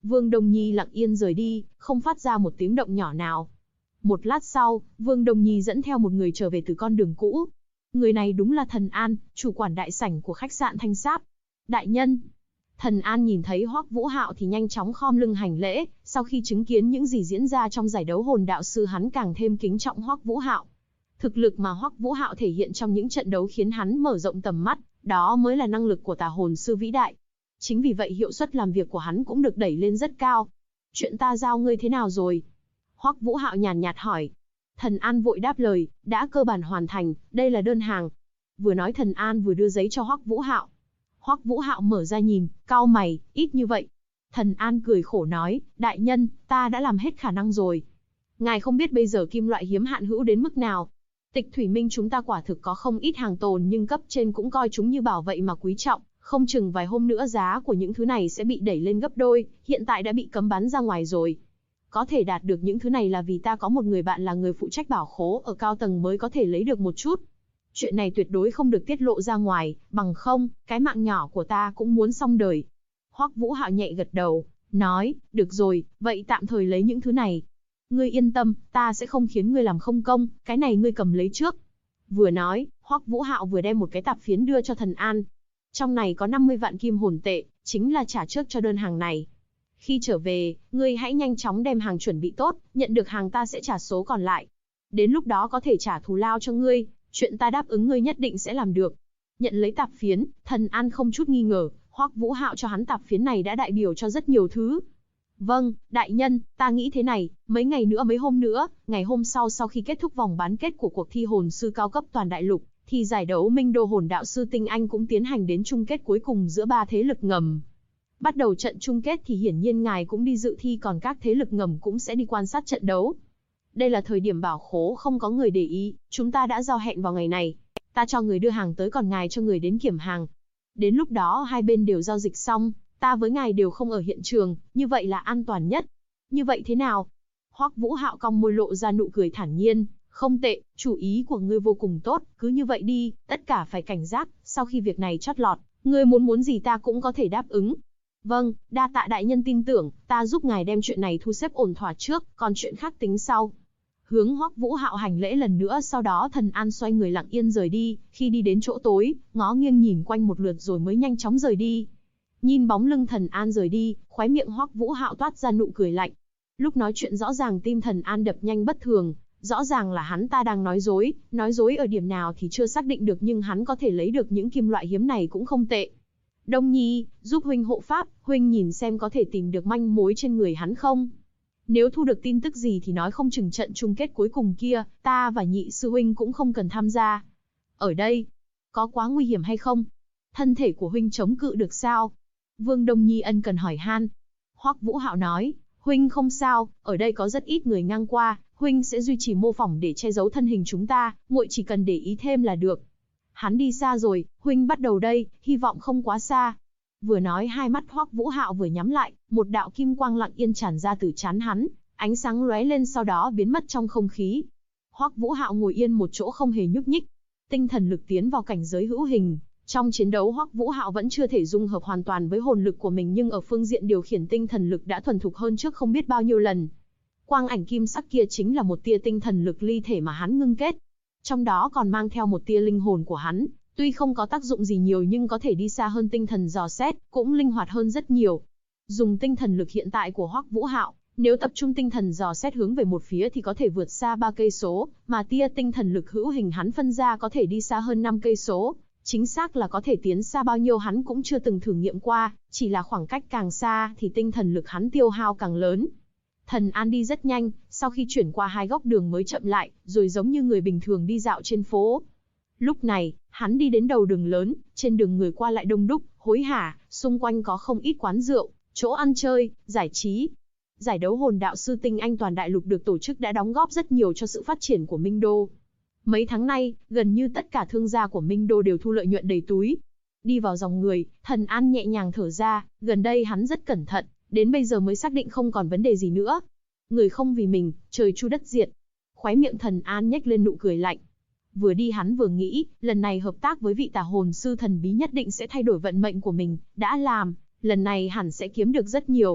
Vương Đông Nhi lặng yên rời đi, không phát ra một tiếng động nhỏ nào. Một lát sau, Vương Đông Nhi dẫn theo một người trở về từ con đường cũ. Người này đúng là Thần An, chủ quản đại sảnh của khách sạn Thanh Sáp. Đại nhân. Thần An nhìn thấy Hoắc Vũ Hạo thì nhanh chóng khom lưng hành lễ, sau khi chứng kiến những gì diễn ra trong giải đấu hồn đạo sư hắn càng thêm kính trọng Hoắc Vũ Hạo. Thực lực mà Hoắc Vũ Hạo thể hiện trong những trận đấu khiến hắn mở rộng tầm mắt, đó mới là năng lực của tà hồn sư vĩ đại. Chính vì vậy hiệu suất làm việc của hắn cũng được đẩy lên rất cao. Chuyện ta giao ngươi thế nào rồi? Hoắc Vũ Hạo nhàn nhạt hỏi. Thần An vội đáp lời, đã cơ bản hoàn thành, đây là đơn hàng. Vừa nói Thần An vừa đưa giấy cho Hoắc Vũ Hạo. Hoắc Vũ Hạo mở ra nhìn, cau mày, ít như vậy. Thần An cười khổ nói, đại nhân, ta đã làm hết khả năng rồi. Ngài không biết bây giờ kim loại hiếm hạn hữu đến mức nào. Tịch Thủy Minh chúng ta quả thực có không ít hàng tồn nhưng cấp trên cũng coi chúng như bảo vậy mà quý trọng, không chừng vài hôm nữa giá của những thứ này sẽ bị đẩy lên gấp đôi, hiện tại đã bị cấm bán ra ngoài rồi. Có thể đạt được những thứ này là vì ta có một người bạn là người phụ trách bảo khố ở cao tầng mới có thể lấy được một chút. Chuyện này tuyệt đối không được tiết lộ ra ngoài, bằng không, cái mạng nhỏ của ta cũng muốn xong đời. Hoắc Vũ Hạo nhẹ gật đầu, nói, được rồi, vậy tạm thời lấy những thứ này. Ngươi yên tâm, ta sẽ không khiến ngươi làm không công, cái này ngươi cầm lấy trước. Vừa nói, Hoắc Vũ Hạo vừa đem một cái tạp phiến đưa cho Thần An. Trong này có 50 vạn kim hồn tệ, chính là trả trước cho đơn hàng này. Khi trở về, ngươi hãy nhanh chóng đem hàng chuẩn bị tốt, nhận được hàng ta sẽ trả số còn lại. Đến lúc đó có thể trả thù lao cho ngươi, chuyện ta đáp ứng ngươi nhất định sẽ làm được. Nhận lấy tạp phiến, Thần An không chút nghi ngờ, Hoắc Vũ Hạo cho hắn tạp phiến này đã đại biểu cho rất nhiều thứ. Vâng, đại nhân, ta nghĩ thế này, mấy ngày nữa mấy hôm nữa, ngày hôm sau khi kết thúc vòng bán kết của cuộc thi hồn sư cao cấp toàn đại lục, thì giải đấu Minh Đô hồn đạo sư tinh anh cũng tiến hành đến chung kết cuối cùng giữa 3 thế lực ngầm. Bắt đầu trận chung kết thì hiển nhiên ngài cũng đi dự thi còn các thế lực ngầm cũng sẽ đi quan sát trận đấu. Đây là thời điểm bảo khố không có người để ý, chúng ta đã giao hẹn vào ngày này. Ta cho người đưa hàng tới còn ngài cho người đến kiểm hàng. Đến lúc đó hai bên đều giao dịch xong, ta với ngài đều không ở hiện trường, như vậy là an toàn nhất. Như vậy thế nào? Hoắc Vũ Hạo cong môi lộ ra nụ cười thản nhiên, không tệ, chủ ý của ngươi vô cùng tốt, cứ như vậy đi, tất cả phải cảnh giác, sau khi việc này chót lọt, ngươi muốn gì ta cũng có thể đáp ứng. Vâng, đa tạ đại nhân tin tưởng, ta giúp ngài đem chuyện này thu xếp ổn thỏa trước, còn chuyện khác tính sau. Hướng Hoắc Vũ Hạo hành lễ lần nữa, sau đó Thần An xoay người lặng yên rời đi, khi đi đến chỗ tối, ngó nghiêng nhìn quanh một lượt rồi mới nhanh chóng rời đi. Nhìn bóng lưng Thần An rời đi, khóe miệng Hoắc Vũ Hạo toát ra nụ cười lạnh. Lúc nói chuyện rõ ràng tim Thần An đập nhanh bất thường, rõ ràng là hắn ta đang nói dối ở điểm nào thì chưa xác định được nhưng hắn có thể lấy được những kim loại hiếm này cũng không tệ. Đông Nhi, giúp huynh hộ pháp, huynh nhìn xem có thể tìm được manh mối trên người hắn không? Nếu thu được tin tức gì thì nói không chừng trận chung kết cuối cùng kia, ta và nhị sư huynh cũng không cần tham gia. Ở đây, có quá nguy hiểm hay không? Thân thể của huynh chống cự được sao? Vương Đông Nhi ân cần hỏi han. Hoắc Vũ Hạo nói, huynh không sao, ở đây có rất ít người ngang qua, huynh sẽ duy trì mô phỏng để che giấu thân hình chúng ta, muội chỉ cần để ý thêm là được. Hắn đi xa rồi, huynh bắt đầu đây, hy vọng không quá xa. Vừa nói hai mắt Hoắc Vũ Hạo vừa nhắm lại, một đạo kim quang lặng yên tràn ra từ trán hắn, ánh sáng lóe lên sau đó biến mất trong không khí. Hoắc Vũ Hạo ngồi yên một chỗ không hề nhúc nhích. Tinh thần lực tiến vào cảnh giới hữu hình. Trong chiến đấu Hoắc Vũ Hạo vẫn chưa thể dung hợp hoàn toàn với hồn lực của mình nhưng ở phương diện điều khiển tinh thần lực đã thuần thục hơn trước không biết bao nhiêu lần. Quang ảnh kim sắc kia chính là một tia tinh thần lực ly thể mà hắn ngưng kết. Trong đó còn mang theo một tia linh hồn của hắn, tuy không có tác dụng gì nhiều nhưng có thể đi xa hơn tinh thần dò xét, cũng linh hoạt hơn rất nhiều. Dùng tinh thần lực hiện tại của Hoắc Vũ Hạo, nếu tập trung tinh thần dò xét hướng về một phía thì có thể vượt xa 3 cây số, mà tia tinh thần lực hữu hình hắn phân ra có thể đi xa hơn 5 cây số. Chính xác là có thể tiến xa bao nhiêu hắn cũng chưa từng thử nghiệm qua, chỉ là khoảng cách càng xa thì tinh thần lực hắn tiêu hao càng lớn. Thần An đi rất nhanh, sau khi chuyển qua 2 góc đường mới chậm lại, rồi giống như người bình thường đi dạo trên phố. Lúc này, hắn đi đến đầu đường lớn, trên đường người qua lại đông đúc, hối hả, xung quanh có không ít quán rượu, chỗ ăn chơi, giải trí. Giải đấu hồn đạo sư tinh anh toàn đại lục được tổ chức đã đóng góp rất nhiều cho sự phát triển của Minh Đô. Mấy tháng nay, gần như tất cả thương gia của Minh Đô đều thu lợi nhuận đầy túi. Đi vào dòng người, Thần An nhẹ nhàng thở ra, gần đây hắn rất cẩn thận, đến bây giờ mới xác định không còn vấn đề gì nữa. Người không vì mình, trời chu đất diệt. Khóe miệng Thần An nhếch lên nụ cười lạnh. Vừa đi hắn vừa nghĩ, lần này hợp tác với vị tà hồn sư thần bí nhất định sẽ thay đổi vận mệnh của mình, đã làm, lần này hẳn sẽ kiếm được rất nhiều.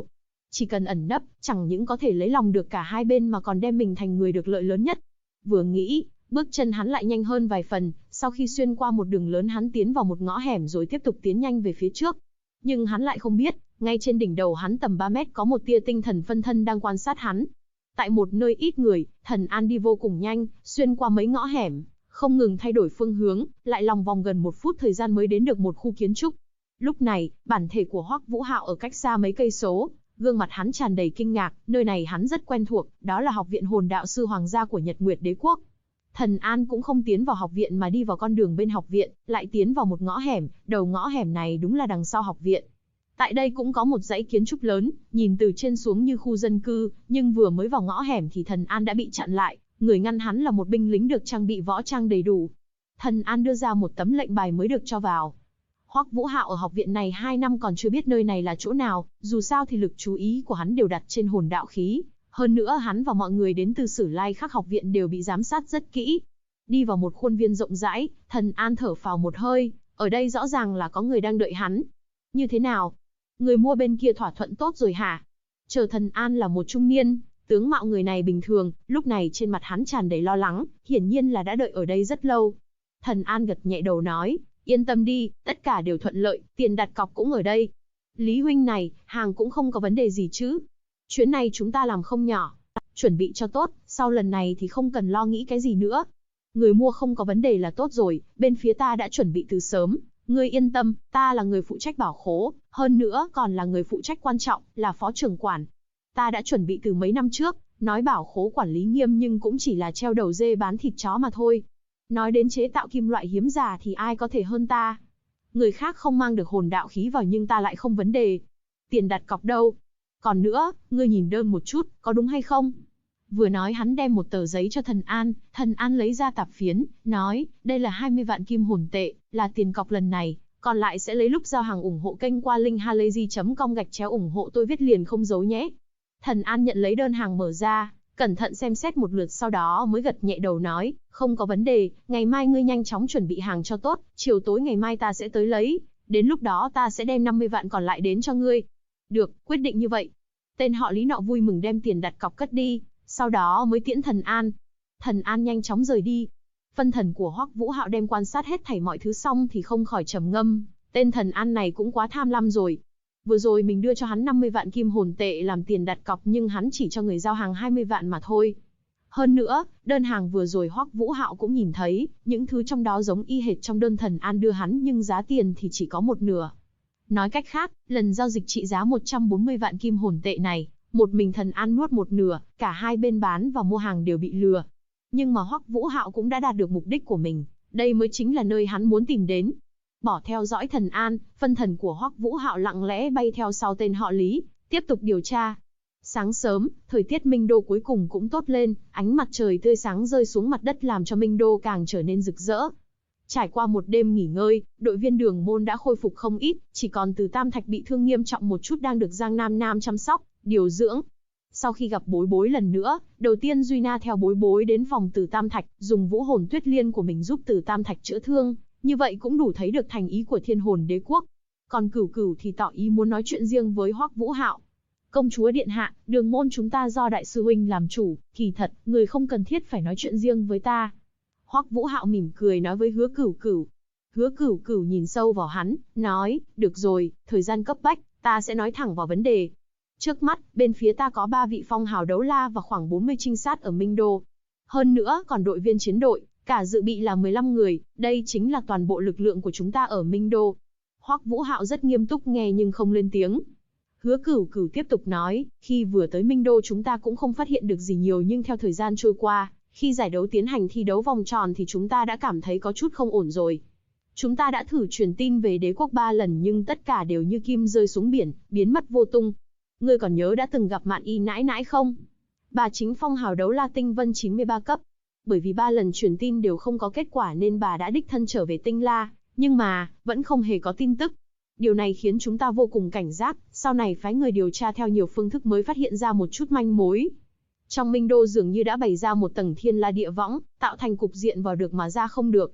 Chỉ cần ẩn nấp, chẳng những có thể lấy lòng được cả hai bên mà còn đem mình thành người được lợi lớn nhất. Vừa nghĩ, bước chân hắn lại nhanh hơn vài phần, sau khi xuyên qua một đường lớn hắn tiến vào một ngõ hẻm rồi tiếp tục tiến nhanh về phía trước. Nhưng hắn lại không biết, ngay trên đỉnh đầu hắn tầm 3 mét có một tia tinh thần phân thân đang quan sát hắn. Tại một nơi ít người, Thần An đi vô cùng nhanh, xuyên qua mấy ngõ hẻm, không ngừng thay đổi phương hướng, lại lòng vòng gần 1 phút thời gian mới đến được một khu kiến trúc. Lúc này, bản thể của Hoắc Vũ Hạo ở cách xa mấy cây số, gương mặt hắn tràn đầy kinh ngạc, nơi này hắn rất quen thuộc, đó là học viện Hồn Đạo sư hoàng gia của Nhật Nguyệt Đế quốc. Thần An cũng không tiến vào học viện mà đi vào con đường bên học viện, lại tiến vào một ngõ hẻm, đầu ngõ hẻm này đúng là đằng sau học viện. Tại đây cũng có một dãy kiến trúc lớn, nhìn từ trên xuống như khu dân cư, nhưng vừa mới vào ngõ hẻm thì Thần An đã bị chặn lại, người ngăn hắn là một binh lính được trang bị võ trang đầy đủ. Thần An đưa ra một tấm lệnh bài mới được cho vào. Hoắc Vũ Hạo ở học viện này 2 năm còn chưa biết nơi này là chỗ nào, dù sao thì lực chú ý của hắn đều đặt trên hồn đạo khí. Hơn nữa hắn và mọi người đến từ Sử Lai Khắc học viện đều bị giám sát rất kỹ. Đi vào một khuôn viên rộng rãi, Thần An thở phào một hơi, ở đây rõ ràng là có người đang đợi hắn. Như thế nào? Người mua bên kia thỏa thuận tốt rồi hả? Chờ Thần An là một trung niên, tướng mạo người này bình thường, lúc này trên mặt hắn tràn đầy lo lắng, hiển nhiên là đã đợi ở đây rất lâu. Thần An gật nhẹ đầu nói, yên tâm đi, tất cả đều thuận lợi, tiền đặt cọc cũng ở đây. Lý huynh này, hàng cũng không có vấn đề gì chứ? Chuyến này chúng ta làm không nhỏ, chuẩn bị cho tốt, sau lần này thì không cần lo nghĩ cái gì nữa. Người mua không có vấn đề là tốt rồi, bên phía ta đã chuẩn bị từ sớm, ngươi yên tâm, ta là người phụ trách bảo khố, hơn nữa còn là người phụ trách quan trọng, là phó trưởng quản. Ta đã chuẩn bị từ mấy năm trước, nói bảo khố quản lý nghiêm nhưng cũng chỉ là treo đầu dê bán thịt chó mà thôi. Nói đến chế tạo kim loại hiếm giả thì ai có thể hơn ta. Người khác không mang được hồn đạo khí vào nhưng ta lại không vấn đề. Tiền đặt cọc đâu? Còn nữa, ngươi nhìn đơn một chút, có đúng hay không? Vừa nói hắn đem một tờ giấy cho Thần An lấy ra tạp phiến, nói, đây là 20 vạn kim hồn tệ, là tiền cọc lần này, còn lại sẽ lấy lúc giao hàng. Ủng hộ kênh qua link halayzi.com /ủng hộ tôi viết liền không giấu nhé. Thần An nhận lấy đơn hàng mở ra, cẩn thận xem xét một lượt sau đó mới gật nhẹ đầu nói, không có vấn đề, ngày mai ngươi nhanh chóng chuẩn bị hàng cho tốt, chiều tối ngày mai ta sẽ tới lấy, đến lúc đó ta sẽ đem 50 vạn còn lại đến cho ngươi. Được, quyết định như vậy. Tên họ Lý nọ vui mừng đem tiền đặt cọc cất đi, sau đó mới tiễn Thần An. Thần An nhanh chóng rời đi. Phân thần của Hoắc Vũ Hạo đem quan sát hết thảy mọi thứ xong thì không khỏi trầm ngâm, tên Thần An này cũng quá tham lam rồi. Vừa rồi mình đưa cho hắn 50 vạn kim hồn tệ làm tiền đặt cọc nhưng hắn chỉ cho người giao hàng 20 vạn mà thôi. Hơn nữa, đơn hàng vừa rồi Hoắc Vũ Hạo cũng nhìn thấy, những thứ trong đó giống y hệt trong đơn Thần An đưa hắn nhưng giá tiền thì chỉ có một nửa. Nói cách khác, lần giao dịch trị giá 140 vạn kim hồn tệ này, một mình Thần An nuốt một nửa, cả hai bên bán và mua hàng đều bị lừa. Nhưng mà Hoắc Vũ Hạo cũng đã đạt được mục đích của mình, đây mới chính là nơi hắn muốn tìm đến. Bỏ theo dõi Thần An, phân thần của Hoắc Vũ Hạo lặng lẽ bay theo sau tên họ Lý, tiếp tục điều tra. Sáng sớm, thời tiết Minh Đô cuối cùng cũng tốt lên, ánh mặt trời tươi sáng rơi xuống mặt đất làm cho Minh Đô càng trở nên rực rỡ. Trải qua một đêm nghỉ ngơi, đội viên Đường Môn đã khôi phục không ít, chỉ còn Từ Tam Thạch bị thương nghiêm trọng một chút đang được Giang Nam Nam chăm sóc, điều dưỡng. Sau khi gặp Bối Bối lần nữa, đầu tiên Duy Na theo Bối Bối đến phòng Từ Tam Thạch, dùng Vũ Hồn Tuyết Liên của mình giúp Từ Tam Thạch chữa thương, như vậy cũng đủ thấy được thành ý của Thiên Hồn Đế quốc. Còn Cửu Cửu thì tỏ ý muốn nói chuyện riêng với Hoắc Vũ Hạo. Công chúa điện hạ, Đường Môn chúng ta do đại sư huynh làm chủ, kỳ thật, người không cần thiết phải nói chuyện riêng với ta. Hoắc Vũ Hạo mỉm cười nói với Hứa Cửu Cửu. Hứa Cửu Cửu nhìn sâu vào hắn, nói, được rồi, thời gian cấp bách, ta sẽ nói thẳng vào vấn đề. Trước mắt, bên phía ta có 3 vị phong hào đấu la và khoảng 40 trinh sát ở Minh Đô. Hơn nữa còn đội viên chiến đội, cả dự bị là 15 người, đây chính là toàn bộ lực lượng của chúng ta ở Minh Đô. Hoắc Vũ Hạo rất nghiêm túc nghe nhưng không lên tiếng. Hứa Cửu Cửu tiếp tục nói, khi vừa tới Minh Đô chúng ta cũng không phát hiện được gì nhiều nhưng theo thời gian trôi qua, khi giải đấu tiến hành thi đấu vòng tròn thì chúng ta đã cảm thấy có chút không ổn rồi. Chúng ta đã thử truyền tin về đế quốc 3 lần nhưng tất cả đều như kim rơi xuống biển, biến mất vô tung. Ngươi còn nhớ đã từng gặp Mạn Y nãi nãi không? Bà chính phong hào đấu la tinh vân 93 cấp. Bởi vì 3 lần truyền tin đều không có kết quả nên bà đã đích thân trở về tinh la, nhưng mà, vẫn không hề có tin tức. Điều này khiến chúng ta vô cùng cảnh giác, sau này phái người điều tra theo nhiều phương thức mới phát hiện ra một chút manh mối. Trong Minh Đô dường như đã bày ra một tầng thiên la địa võng, tạo thành cục diện vào được mà ra không được.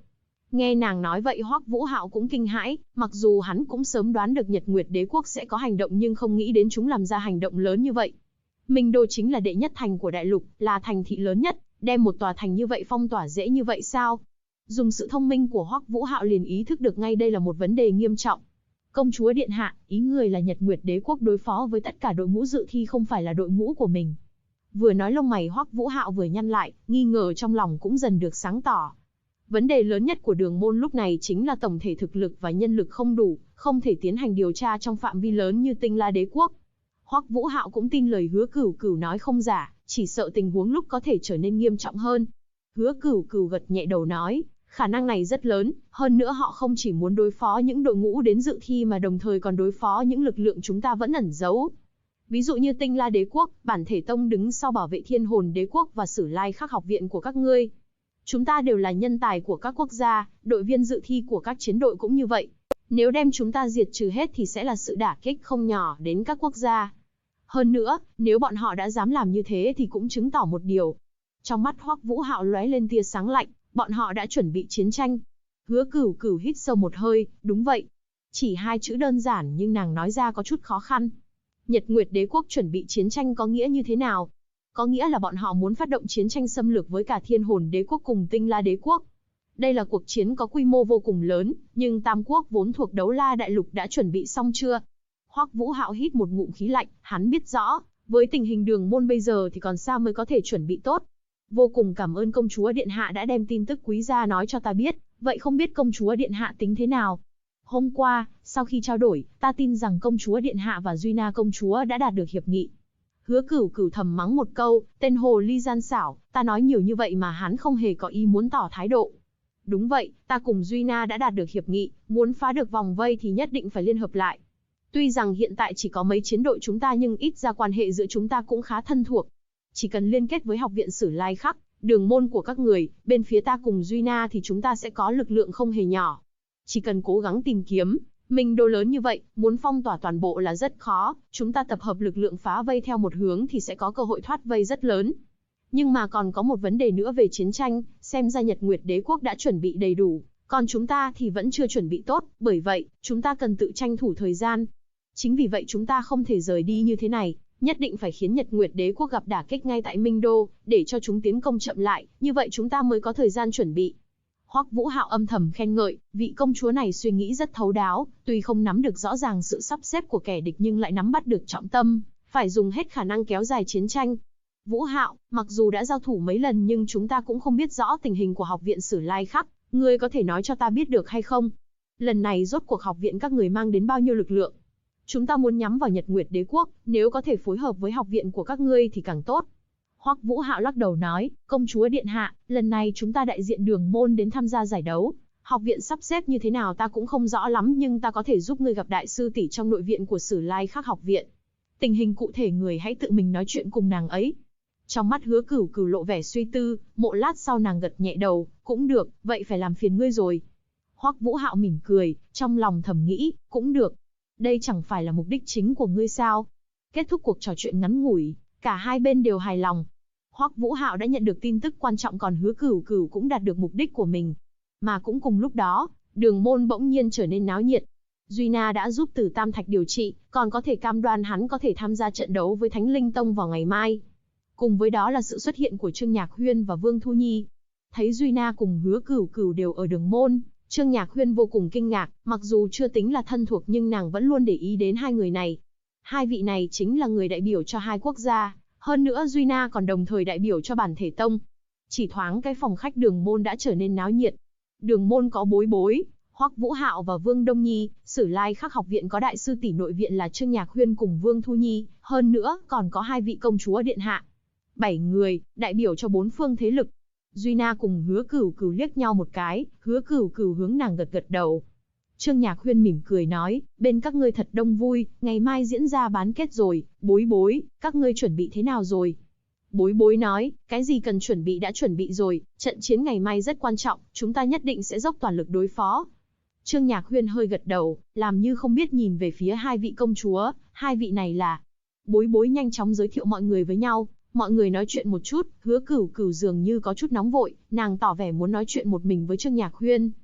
Nghe nàng nói vậy Hoắc Vũ Hạo cũng kinh hãi, mặc dù hắn cũng sớm đoán được Nhật Nguyệt Đế quốc sẽ có hành động nhưng không nghĩ đến chúng làm ra hành động lớn như vậy. Minh Đô chính là đệ nhất thành của đại lục, là thành thị lớn nhất, đem một tòa thành như vậy phong tỏa dễ như vậy sao? Dùng sự thông minh của Hoắc Vũ Hạo liền ý thức được ngay đây là một vấn đề nghiêm trọng. Công chúa điện hạ, ý người là Nhật Nguyệt Đế quốc đối phó với tất cả đội ngũ dự thi không phải là đội ngũ của mình. Vừa nói lông mày Hoắc Vũ Hạo vừa nhăn lại, nghi ngờ trong lòng cũng dần được sáng tỏ. Vấn đề lớn nhất của Đường Môn lúc này chính là tổng thể thực lực và nhân lực không đủ, không thể tiến hành điều tra trong phạm vi lớn như Tinh La Đế quốc. Hoắc Vũ Hạo cũng tin lời Hứa Cửu Cửu nói không giả, chỉ sợ tình huống lúc có thể trở nên nghiêm trọng hơn. Hứa Cửu Cửu gật nhẹ đầu nói, khả năng này rất lớn, hơn nữa họ không chỉ muốn đối phó những đội ngũ đến dự thi mà đồng thời còn đối phó những lực lượng chúng ta vẫn ẩn giấu. Ví dụ như Tinh La Đế quốc, Bản Thể Tông đứng sau bảo vệ Thiên Hồn Đế quốc và Sử Lai Khắc học viện của các ngươi. Chúng ta đều là nhân tài của các quốc gia, đội viên dự thi của các chiến đội cũng như vậy. Nếu đem chúng ta diệt trừ hết thì sẽ là sự đả kích không nhỏ đến các quốc gia. Hơn nữa, nếu bọn họ đã dám làm như thế thì cũng chứng tỏ một điều. Trong mắt Hoắc Vũ Hạo lóe lên tia sáng lạnh, bọn họ đã chuẩn bị chiến tranh. Hứa Cửu Cửu hít sâu một hơi, đúng vậy. Chỉ hai chữ đơn giản nhưng nàng nói ra có chút khó khăn. Nhật Nguyệt Đế quốc chuẩn bị chiến tranh có nghĩa như thế nào? Có nghĩa là bọn họ muốn phát động chiến tranh xâm lược với cả Thiên Hồn Đế quốc cùng Tinh La Đế quốc. Đây là cuộc chiến có quy mô vô cùng lớn, nhưng Tam quốc vốn thuộc Đấu La Đại Lục đã chuẩn bị xong chưa? Hoắc Vũ Hạo hít một ngụm khí lạnh, hắn biết rõ, với tình hình Đường Môn bây giờ thì còn xa mới có thể chuẩn bị tốt. Vô cùng cảm ơn công chúa điện hạ đã đem tin tức quý gia nói cho ta biết, vậy không biết công chúa điện hạ tính thế nào? Hôm qua, sau khi trao đổi, ta tin rằng công chúa điện hạ và Duy Na công chúa đã đạt được hiệp nghị. Hứa Cửu Cửu thầm mắng một câu, tên hồ ly gian xảo, ta nói nhiều như vậy mà hắn không hề có ý muốn tỏ thái độ. Đúng vậy, ta cùng Duy Na đã đạt được hiệp nghị, muốn phá được vòng vây thì nhất định phải liên hợp lại. Tuy rằng hiện tại chỉ có mấy chiến đội chúng ta nhưng ít ra quan hệ giữa chúng ta cũng khá thân thuộc. Chỉ cần liên kết với học viện Sử Lai Khắc, Đường Môn của các người, bên phía ta cùng Duy Na thì chúng ta sẽ có lực lượng không hề nhỏ. Chỉ cần cố gắng tìm kiếm, Minh Đô lớn như vậy, muốn phong tỏa toàn bộ là rất khó, chúng ta tập hợp lực lượng phá vây theo một hướng thì sẽ có cơ hội thoát vây rất lớn. Nhưng mà còn có một vấn đề nữa về chiến tranh, xem ra Nhật Nguyệt Đế quốc đã chuẩn bị đầy đủ, còn chúng ta thì vẫn chưa chuẩn bị tốt, bởi vậy, chúng ta cần tự tranh thủ thời gian. Chính vì vậy chúng ta không thể rời đi như thế này, nhất định phải khiến Nhật Nguyệt Đế quốc gặp đả kích ngay tại Minh Đô, để cho chúng tiến công chậm lại, như vậy chúng ta mới có thời gian chuẩn bị. Hoắc Vũ Hạo âm thầm khen ngợi, vị công chúa này suy nghĩ rất thấu đáo, tuy không nắm được rõ ràng sự sắp xếp của kẻ địch nhưng lại nắm bắt được trọng tâm, phải dùng hết khả năng kéo dài chiến tranh. Vũ Hạo, mặc dù đã giao thủ mấy lần nhưng chúng ta cũng không biết rõ tình hình của học viện Sử Lai Khắc, ngươi có thể nói cho ta biết được hay không? Lần này rốt cuộc học viện các người mang đến bao nhiêu lực lượng? Chúng ta muốn nhắm vào Nhật Nguyệt Đế quốc, nếu có thể phối hợp với học viện của các ngươi thì càng tốt. Hoắc Vũ Hạo lắc đầu nói, công chúa điện hạ, lần này chúng ta đại diện Đường Môn đến tham gia giải đấu. Học viện sắp xếp như thế nào ta cũng không rõ lắm nhưng ta có thể giúp ngươi gặp đại sư tỷ trong nội viện của Sử Lai Khắc học viện. Tình hình cụ thể người hãy tự mình nói chuyện cùng nàng ấy. Trong mắt Hứa Cửu Cửu lộ vẻ suy tư, một lát sau nàng gật nhẹ đầu, cũng được, vậy phải làm phiền ngươi rồi. Hoắc Vũ Hạo mỉm cười, trong lòng thầm nghĩ, cũng được. Đây chẳng phải là mục đích chính của ngươi sao? Kết thúc cuộc trò chuyện ngắn ngủi, cả hai bên đều hài lòng. Hoắc Vũ Hạo đã nhận được tin tức quan trọng còn Hứa Cửu Cửu cũng đạt được mục đích của mình. Mà cũng cùng lúc đó, Đường Môn bỗng nhiên trở nên náo nhiệt. Duy Na đã giúp Tử Tam Thạch điều trị, còn có thể cam đoan hắn có thể tham gia trận đấu với Thánh Linh Tông vào ngày mai. Cùng với đó là sự xuất hiện của Trương Nhạc Huyên và Vương Thu Nhi. Thấy Duy Na cùng Hứa Cửu Cửu đều ở Đường Môn, Trương Nhạc Huyên vô cùng kinh ngạc, mặc dù chưa tính là thân thuộc nhưng nàng vẫn luôn để ý đến hai người này. Hai vị này chính là người đại biểu cho hai quốc gia, hơn nữa Duy Na còn đồng thời đại biểu cho Bản Thể Tông. Chỉ thoáng cái phòng khách Đường Môn đã trở nên náo nhiệt. Đường Môn có Bối Bối, Hoắc Vũ Hạo và Vương Đông Nhi, Sử Lai Khắc học viện có đại sư tỷ nội viện là Trương Nhạc Huyên cùng Vương Thu Nhi, hơn nữa còn có hai vị công chúa điện hạ. 7 người, đại biểu cho 4 phương thế lực. Duy Na cùng Hứa Cửu Cửu liếc nhau một cái, Hứa Cửu Cửu hướng nàng gật gật đầu. Trương Nhạc Huyên mỉm cười nói, bên các ngươi thật đông vui, ngày mai diễn ra bán kết rồi, Bối Bối, các ngươi chuẩn bị thế nào rồi? Bối Bối nói, cái gì cần chuẩn bị đã chuẩn bị rồi, trận chiến ngày mai rất quan trọng, chúng ta nhất định sẽ dốc toàn lực đối phó. Trương Nhạc Huyên hơi gật đầu, làm như không biết nhìn về phía hai vị công chúa, hai vị này là... Bối Bối nhanh chóng giới thiệu mọi người với nhau, mọi người nói chuyện một chút, Hứa Cửu Cửu dường như có chút nóng vội, nàng tỏ vẻ muốn nói chuyện một mình với Trương Nhạc Huyên.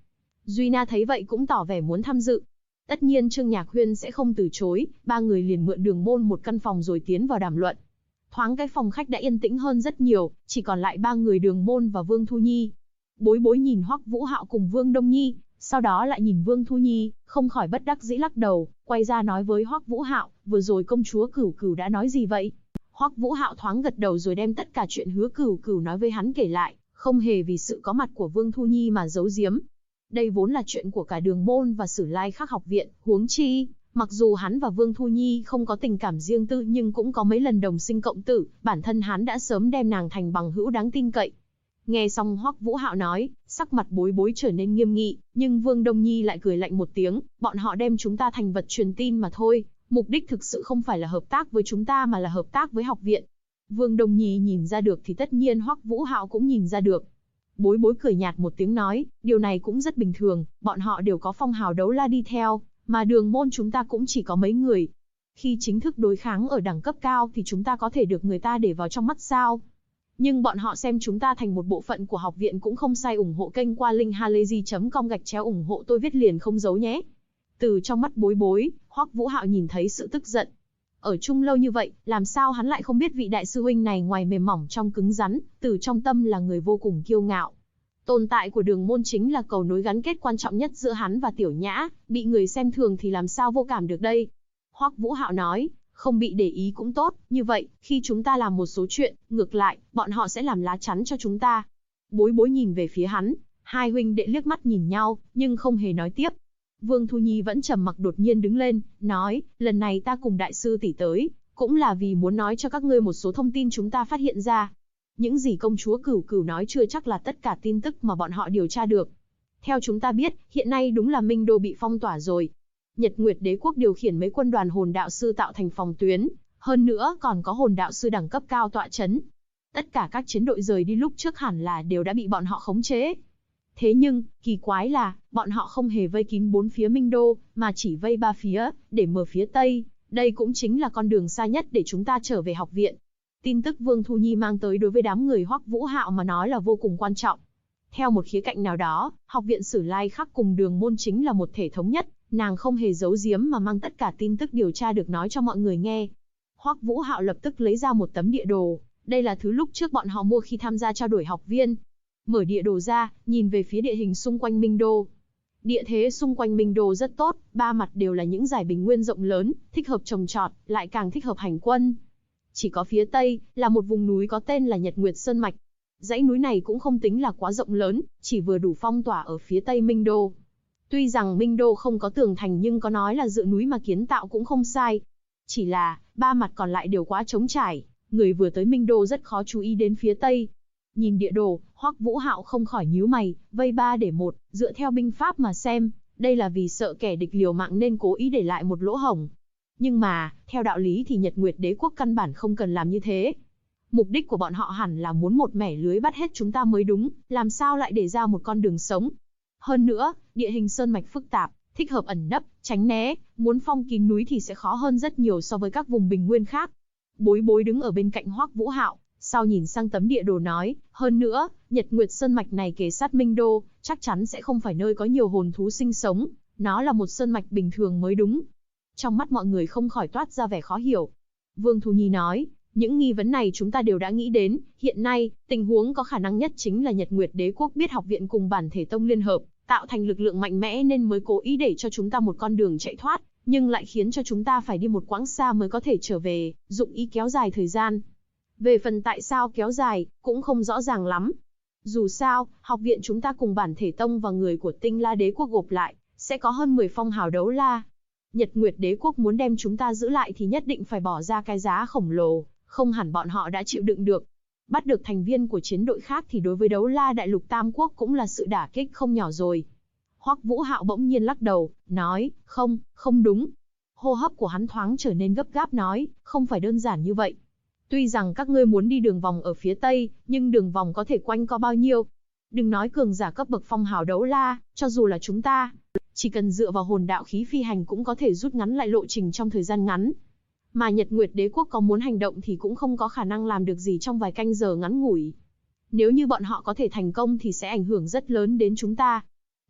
Duy Na thấy vậy cũng tỏ vẻ muốn tham dự. Tất nhiên Trương Nhạc Huyên sẽ không từ chối, ba người liền mượn Đường Môn một căn phòng rồi tiến vào đàm luận. Thoáng cái phòng khách đã yên tĩnh hơn rất nhiều, chỉ còn lại ba người Đường Môn và Vương Thu Nhi. Bối Bối nhìn Hoắc Vũ Hạo cùng Vương Đông Nhi, sau đó lại nhìn Vương Thu Nhi, không khỏi bất đắc dĩ lắc đầu, quay ra nói với Hoắc Vũ Hạo, vừa rồi công chúa Cửu Cửu đã nói gì vậy? Hoắc Vũ Hạo thoáng gật đầu rồi đem tất cả chuyện Hứa Cửu Cửu nói với hắn kể lại, không hề vì sự có mặt của Vương Thu Nhi mà giấu giếm. Đây vốn là chuyện của cả Đường Môn và Sử Lai Khắc học viện, huống chi, mặc dù hắn và Vương Thu Nhi không có tình cảm riêng tư nhưng cũng có mấy lần đồng sinh cộng tử, bản thân hắn đã sớm đem nàng thành bằng hữu đáng tin cậy. Nghe xong Hoắc Vũ Hạo nói, sắc mặt Bối Bối trở nên nghiêm nghị, nhưng Vương Đông Nhi lại cười lạnh một tiếng, bọn họ đem chúng ta thành vật truyền tin mà thôi, mục đích thực sự không phải là hợp tác với chúng ta mà là hợp tác với học viện. Vương Đông Nhi nhìn ra được thì tất nhiên Hoắc Vũ Hạo cũng nhìn ra được. Bối Bối cười nhạt một tiếng nói, điều này cũng rất bình thường, bọn họ đều có phong hào đấu la đi theo, mà Đường Môn chúng ta cũng chỉ có mấy người. Khi chính thức đối kháng ở đẳng cấp cao thì chúng ta có thể được người ta để vào trong mắt sao? Nhưng bọn họ xem chúng ta thành một bộ phận của học viện cũng không sai. Ủng hộ kênh qua link halayzi.com /ủng hộ tôi viết liền không giấu nhé. Từ trong mắt Bối Bối, Hoắc Vũ Hạo nhìn thấy sự tức giận. Ở chung lâu như vậy, làm sao hắn lại không biết vị đại sư huynh này ngoài mềm mỏng trong cứng rắn, từ trong tâm là người vô cùng kiêu ngạo. Tồn tại của Đường Môn chính là cầu nối gắn kết quan trọng nhất giữa hắn và Tiểu Nhã, bị người xem thường thì làm sao vô cảm được đây. Hoắc Vũ Hạo nói, không bị để ý cũng tốt, như vậy, khi chúng ta làm một số chuyện, ngược lại, bọn họ sẽ làm lá chắn cho chúng ta. Bối Bối nhìn về phía hắn, hai huynh đệ liếc mắt nhìn nhau, nhưng không hề nói tiếp. Vương Thu Nhi vẫn trầm mặc đột nhiên đứng lên, nói, lần này ta cùng đại sư tỷ tới, cũng là vì muốn nói cho các ngươi một số thông tin chúng ta phát hiện ra. Những gì công chúa Cửu Cửu nói chưa chắc là tất cả tin tức mà bọn họ điều tra được. Theo chúng ta biết, hiện nay đúng là Minh Đô bị phong tỏa rồi. Nhật Nguyệt Đế quốc điều khiển mấy quân đoàn hồn đạo sư tạo thành phòng tuyến, hơn nữa còn có hồn đạo sư đẳng cấp cao tọa chấn. Tất cả các chiến đội rời đi lúc trước hẳn là đều đã bị bọn họ khống chế. Thế nhưng, kỳ quái là, bọn họ không hề vây kín bốn phía Minh Đô, mà chỉ vây ba phía, để mở phía Tây. Đây cũng chính là con đường xa nhất để chúng ta trở về học viện. Tin tức Vương Thu Nhi mang tới đối với đám người Hoắc Vũ Hạo mà nói là vô cùng quan trọng. Theo một khía cạnh nào đó, học viện Sử Lai Khắc cùng Đường Môn chính là một thể thống nhất, nàng không hề giấu giếm mà mang tất cả tin tức điều tra được nói cho mọi người nghe. Hoắc Vũ Hạo lập tức lấy ra một tấm địa đồ, đây là thứ lúc trước bọn họ mua khi tham gia trao đổi học viên. Mở địa đồ ra, nhìn về phía địa hình xung quanh Minh Đô. Địa thế xung quanh Minh Đô rất tốt, ba mặt đều là những dải bình nguyên rộng lớn, thích hợp trồng trọt, lại càng thích hợp hành quân. Chỉ có phía Tây, là một vùng núi có tên là Nhật Nguyệt Sơn Mạch. Dãy núi này cũng không tính là quá rộng lớn, chỉ vừa đủ phong tỏa ở phía Tây Minh Đô. Tuy rằng Minh Đô không có tường thành nhưng có nói là dựa núi mà kiến tạo cũng không sai. Chỉ là, ba mặt còn lại đều quá trống trải, người vừa tới Minh Đô rất khó chú ý đến phía Tây. Nhìn địa đồ, Hoắc Vũ Hạo không khỏi nhíu mày, vây 3 để 1, dựa theo binh pháp mà xem, đây là vì sợ kẻ địch liều mạng nên cố ý để lại một lỗ hổng. Nhưng mà, theo đạo lý thì Nhật Nguyệt Đế quốc căn bản không cần làm như thế. Mục đích của bọn họ hẳn là muốn một mẻ lưới bắt hết chúng ta mới đúng, làm sao lại để ra một con đường sống. Hơn nữa, địa hình sơn mạch phức tạp, thích hợp ẩn nấp, tránh né, muốn phong kín núi thì sẽ khó hơn rất nhiều so với các vùng bình nguyên khác. Bối Bối đứng ở bên cạnh Hoắc Vũ Hạo, sau nhìn sang tấm địa đồ nói, hơn nữa, Nhật Nguyệt Sơn Mạch này kề sát Minh Đô, chắc chắn sẽ không phải nơi có nhiều hồn thú sinh sống, nó là một sơn mạch bình thường mới đúng. Trong mắt mọi người không khỏi toát ra vẻ khó hiểu. Vương Thu Nhi nói, những nghi vấn này chúng ta đều đã nghĩ đến, hiện nay, tình huống có khả năng nhất chính là Nhật Nguyệt Đế quốc biết học viện cùng bản thể tông liên hợp, tạo thành lực lượng mạnh mẽ nên mới cố ý để cho chúng ta một con đường chạy thoát, nhưng lại khiến cho chúng ta phải đi một quãng xa mới có thể trở về, dụng ý kéo dài thời gian. Về phần tại sao kéo dài, cũng không rõ ràng lắm. Dù sao, học viện chúng ta cùng bản thể tông và người của Tinh La Đế quốc gộp lại, sẽ có hơn 10 phong hào đấu la. Nhật Nguyệt Đế quốc muốn đem chúng ta giữ lại thì nhất định phải bỏ ra cái giá khổng lồ, không hẳn bọn họ đã chịu đựng được. Bắt được thành viên của chiến đội khác thì đối với đấu la đại lục Tam Quốc cũng là sự đả kích không nhỏ rồi. Hoắc Vũ Hạo bỗng nhiên lắc đầu, nói, không đúng. Hô hấp của hắn thoáng trở nên gấp gáp nói, không phải đơn giản như vậy. Tuy rằng các ngươi muốn đi đường vòng ở phía Tây, nhưng đường vòng có thể quanh co bao nhiêu? Đừng nói cường giả cấp bậc phong hào đấu la, cho dù là chúng ta, chỉ cần dựa vào hồn đạo khí phi hành cũng có thể rút ngắn lại lộ trình trong thời gian ngắn. Mà Nhật Nguyệt Đế quốc có muốn hành động thì cũng không có khả năng làm được gì trong vài canh giờ ngắn ngủi. Nếu như bọn họ có thể thành công thì sẽ ảnh hưởng rất lớn đến chúng ta.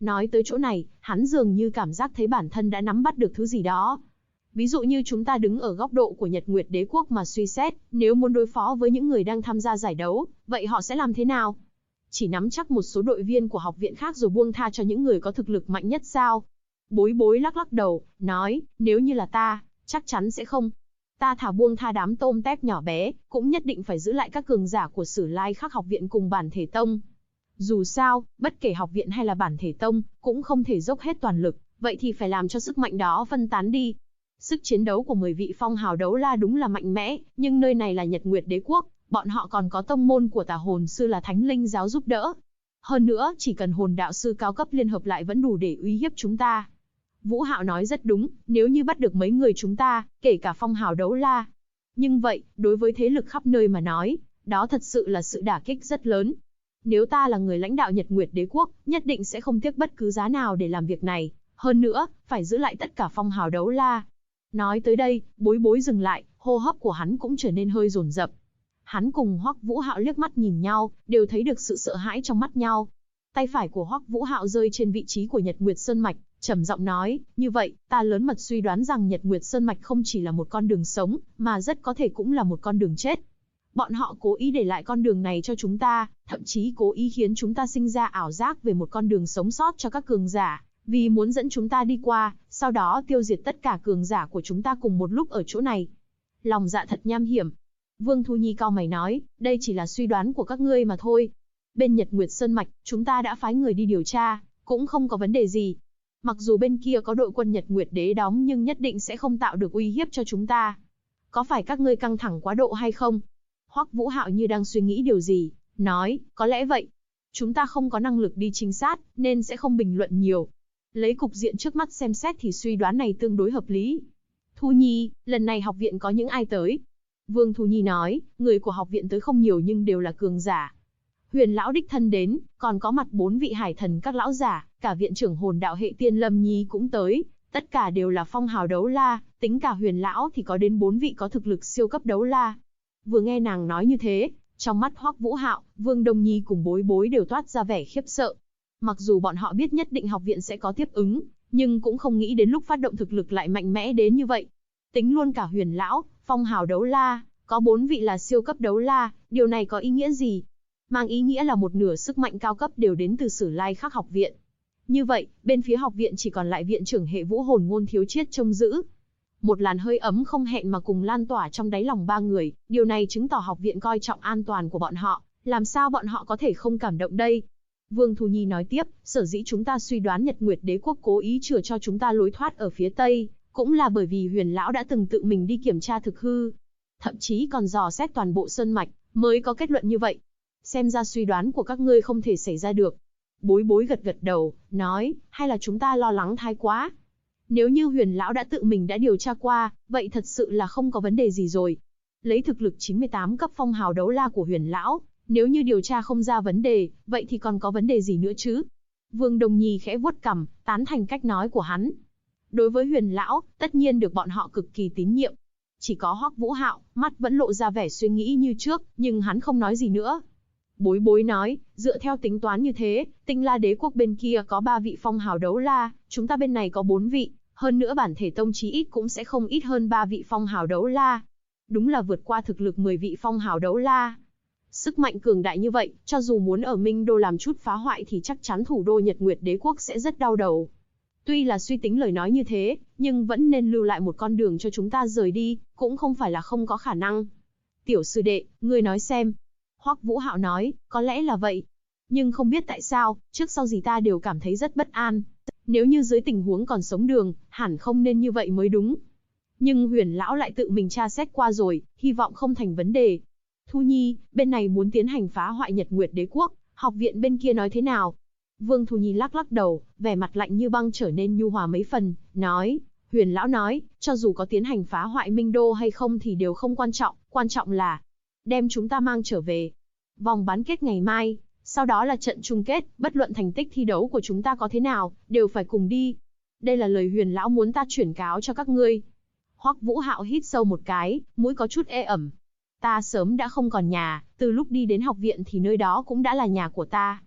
Nói tới chỗ này, hắn dường như cảm giác thấy bản thân đã nắm bắt được thứ gì đó. Ví dụ như chúng ta đứng ở góc độ của Nhật Nguyệt Đế Quốc mà suy xét, nếu muốn đối phó với những người đang tham gia giải đấu, vậy họ sẽ làm thế nào? Chỉ nắm chắc một số đội viên của học viện khác rồi buông tha cho những người có thực lực mạnh nhất sao? Bối bối lắc lắc đầu, nói, nếu như là ta, chắc chắn sẽ không. Ta thà buông tha đám tôm tép nhỏ bé, cũng nhất định phải giữ lại các cường giả của Sử Lai Khắc học viện cùng Bản Thể Tông. Dù sao, bất kể học viện hay là Bản Thể Tông, cũng không thể dốc hết toàn lực, vậy thì phải làm cho sức mạnh đó phân tán đi. Sức chiến đấu của 10 vị phong hào đấu la đúng là mạnh mẽ, nhưng nơi này là Nhật Nguyệt Đế Quốc, bọn họ còn có tông môn của Tà Hồn Sư là Thánh Linh Giáo giúp đỡ. Hơn nữa, chỉ cần hồn đạo sư cao cấp liên hợp lại vẫn đủ để uy hiếp chúng ta. Vũ Hạo nói rất đúng, nếu như bắt được mấy người chúng ta, kể cả phong hào đấu la. Nhưng vậy, đối với thế lực khắp nơi mà nói, đó thật sự là sự đả kích rất lớn. Nếu ta là người lãnh đạo Nhật Nguyệt Đế Quốc, nhất định sẽ không tiếc bất cứ giá nào để làm việc này. Hơn nữa, phải giữ lại tất cả phong hào đấu la. Nói tới đây, bối bối dừng lại, hô hấp của hắn cũng trở nên hơi dồn dập. Hắn cùng Hoắc Vũ Hạo liếc mắt nhìn nhau, đều thấy được sự sợ hãi trong mắt nhau. Tay phải của Hoắc Vũ Hạo rơi trên vị trí của Nhật Nguyệt Sơn Mạch, trầm giọng nói, như vậy, ta lớn mật suy đoán rằng Nhật Nguyệt Sơn Mạch không chỉ là một con đường sống, mà rất có thể cũng là một con đường chết. Bọn họ cố ý để lại con đường này cho chúng ta, thậm chí cố ý khiến chúng ta sinh ra ảo giác về một con đường sống sót cho các cường giả, vì muốn dẫn chúng ta đi qua, sau đó tiêu diệt tất cả cường giả của chúng ta cùng một lúc ở chỗ này. Lòng dạ thật nham hiểm. Vương Thu Nhi cau mày nói, đây chỉ là suy đoán của các ngươi mà thôi. Bên Nhật Nguyệt Sơn Mạch, chúng ta đã phái người đi điều tra, cũng không có vấn đề gì. Mặc dù bên kia có đội quân Nhật Nguyệt Đế đóng nhưng nhất định sẽ không tạo được uy hiếp cho chúng ta. Có phải các ngươi căng thẳng quá độ hay không? Hoắc Vũ Hạo như đang suy nghĩ điều gì, nói, có lẽ vậy. Chúng ta không có năng lực đi trinh sát, nên sẽ không bình luận nhiều. Lấy cục diện trước mắt xem xét thì suy đoán này tương đối hợp lý. Thu Nhi, lần này học viện có những ai tới? Vương Thu Nhi nói, người của học viện tới không nhiều nhưng đều là cường giả. Huyền lão đích thân đến, còn có mặt 4 vị hải thần các lão giả, cả viện trưởng hồn đạo hệ Tiên Lâm Nhi cũng tới, tất cả đều là phong hào đấu la, tính cả huyền lão thì có đến 4 vị có thực lực siêu cấp đấu la. Vừa nghe nàng nói như thế, trong mắt Hoắc Vũ Hạo, Vương Đông Nhi cùng bối bối đều toát ra vẻ khiếp sợ. Mặc dù bọn họ biết nhất định học viện sẽ có tiếp ứng, nhưng cũng không nghĩ đến lúc phát động thực lực lại mạnh mẽ đến như vậy. Tính luôn cả huyền lão, phong hào đấu la, có 4 vị là siêu cấp đấu la, điều này có ý nghĩa gì? Mang ý nghĩa là một nửa sức mạnh cao cấp đều đến từ Sử Lai Khắc học viện. Như vậy, bên phía học viện chỉ còn lại viện trưởng hệ Vũ Hồn Ngôn Thiếu Chiết trông giữ. Một làn hơi ấm không hẹn mà cùng lan tỏa trong đáy lòng ba người, điều này chứng tỏ học viện coi trọng an toàn của bọn họ, làm sao bọn họ có thể không cảm động đây? Vương Thu Nhi nói tiếp, sở dĩ chúng ta suy đoán Nhật Nguyệt Đế Quốc cố ý chừa cho chúng ta lối thoát ở phía Tây, cũng là bởi vì huyền lão đã từng tự mình đi kiểm tra thực hư. Thậm chí còn dò xét toàn bộ sơn mạch, mới có kết luận như vậy. Xem ra suy đoán của các ngươi không thể xảy ra được. Bối bối gật gật đầu, nói, hay là chúng ta lo lắng thái quá. Nếu như huyền lão đã tự mình đã điều tra qua, vậy thật sự là không có vấn đề gì rồi. Lấy thực lực 98 cấp phong hào đấu la của huyền lão, nếu như điều tra không ra vấn đề, vậy thì còn có vấn đề gì nữa chứ? Vương Đồng Nhi khẽ vuốt cằm, tán thành cách nói của hắn. Đối với huyền lão, tất nhiên được bọn họ cực kỳ tín nhiệm. Chỉ có Hoắc Vũ Hạo, mắt vẫn lộ ra vẻ suy nghĩ như trước, nhưng hắn không nói gì nữa. Bối bối nói, dựa theo tính toán như thế, Tinh La Đế Quốc bên kia có 3 vị phong hào đấu la, chúng ta bên này có 4 vị, hơn nữa bản thể tông chí ít cũng sẽ không ít hơn 3 vị phong hào đấu la. Đúng là vượt qua thực lực 10 vị phong hào đấu la. Sức mạnh cường đại như vậy, cho dù muốn ở Minh Đô làm chút phá hoại thì chắc chắn thủ đô Nhật Nguyệt Đế Quốc sẽ rất đau đầu. Tuy là suy tính lời nói như thế, nhưng vẫn nên lưu lại một con đường cho chúng ta rời đi, cũng không phải là không có khả năng. Tiểu sư đệ, ngươi nói xem. Hoắc Vũ Hạo nói, có lẽ là vậy. Nhưng không biết tại sao, trước sau gì ta đều cảm thấy rất bất an. Nếu như dưới tình huống còn sống đường, hẳn không nên như vậy mới đúng. Nhưng huyền lão lại tự mình tra xét qua rồi, hy vọng không thành vấn đề. Thu Nhi, bên này muốn tiến hành phá hoại Nhật Nguyệt Đế Quốc, học viện bên kia nói thế nào? Vương Thu Nhi lắc lắc đầu, vẻ mặt lạnh như băng trở nên nhu hòa mấy phần, nói, huyền lão nói, cho dù có tiến hành phá hoại Minh Đô hay không thì đều không quan trọng là đem chúng ta mang trở về. Vòng bán kết ngày mai, sau đó là trận chung kết, bất luận thành tích thi đấu của chúng ta có thế nào, đều phải cùng đi. Đây là lời huyền lão muốn ta chuyển cáo cho các ngươi. Hoắc Vũ Hạo hít sâu một cái, mũi có chút ê ẩm. Ta sớm đã không còn nhà, từ lúc đi đến học viện thì nơi đó cũng đã là nhà của ta.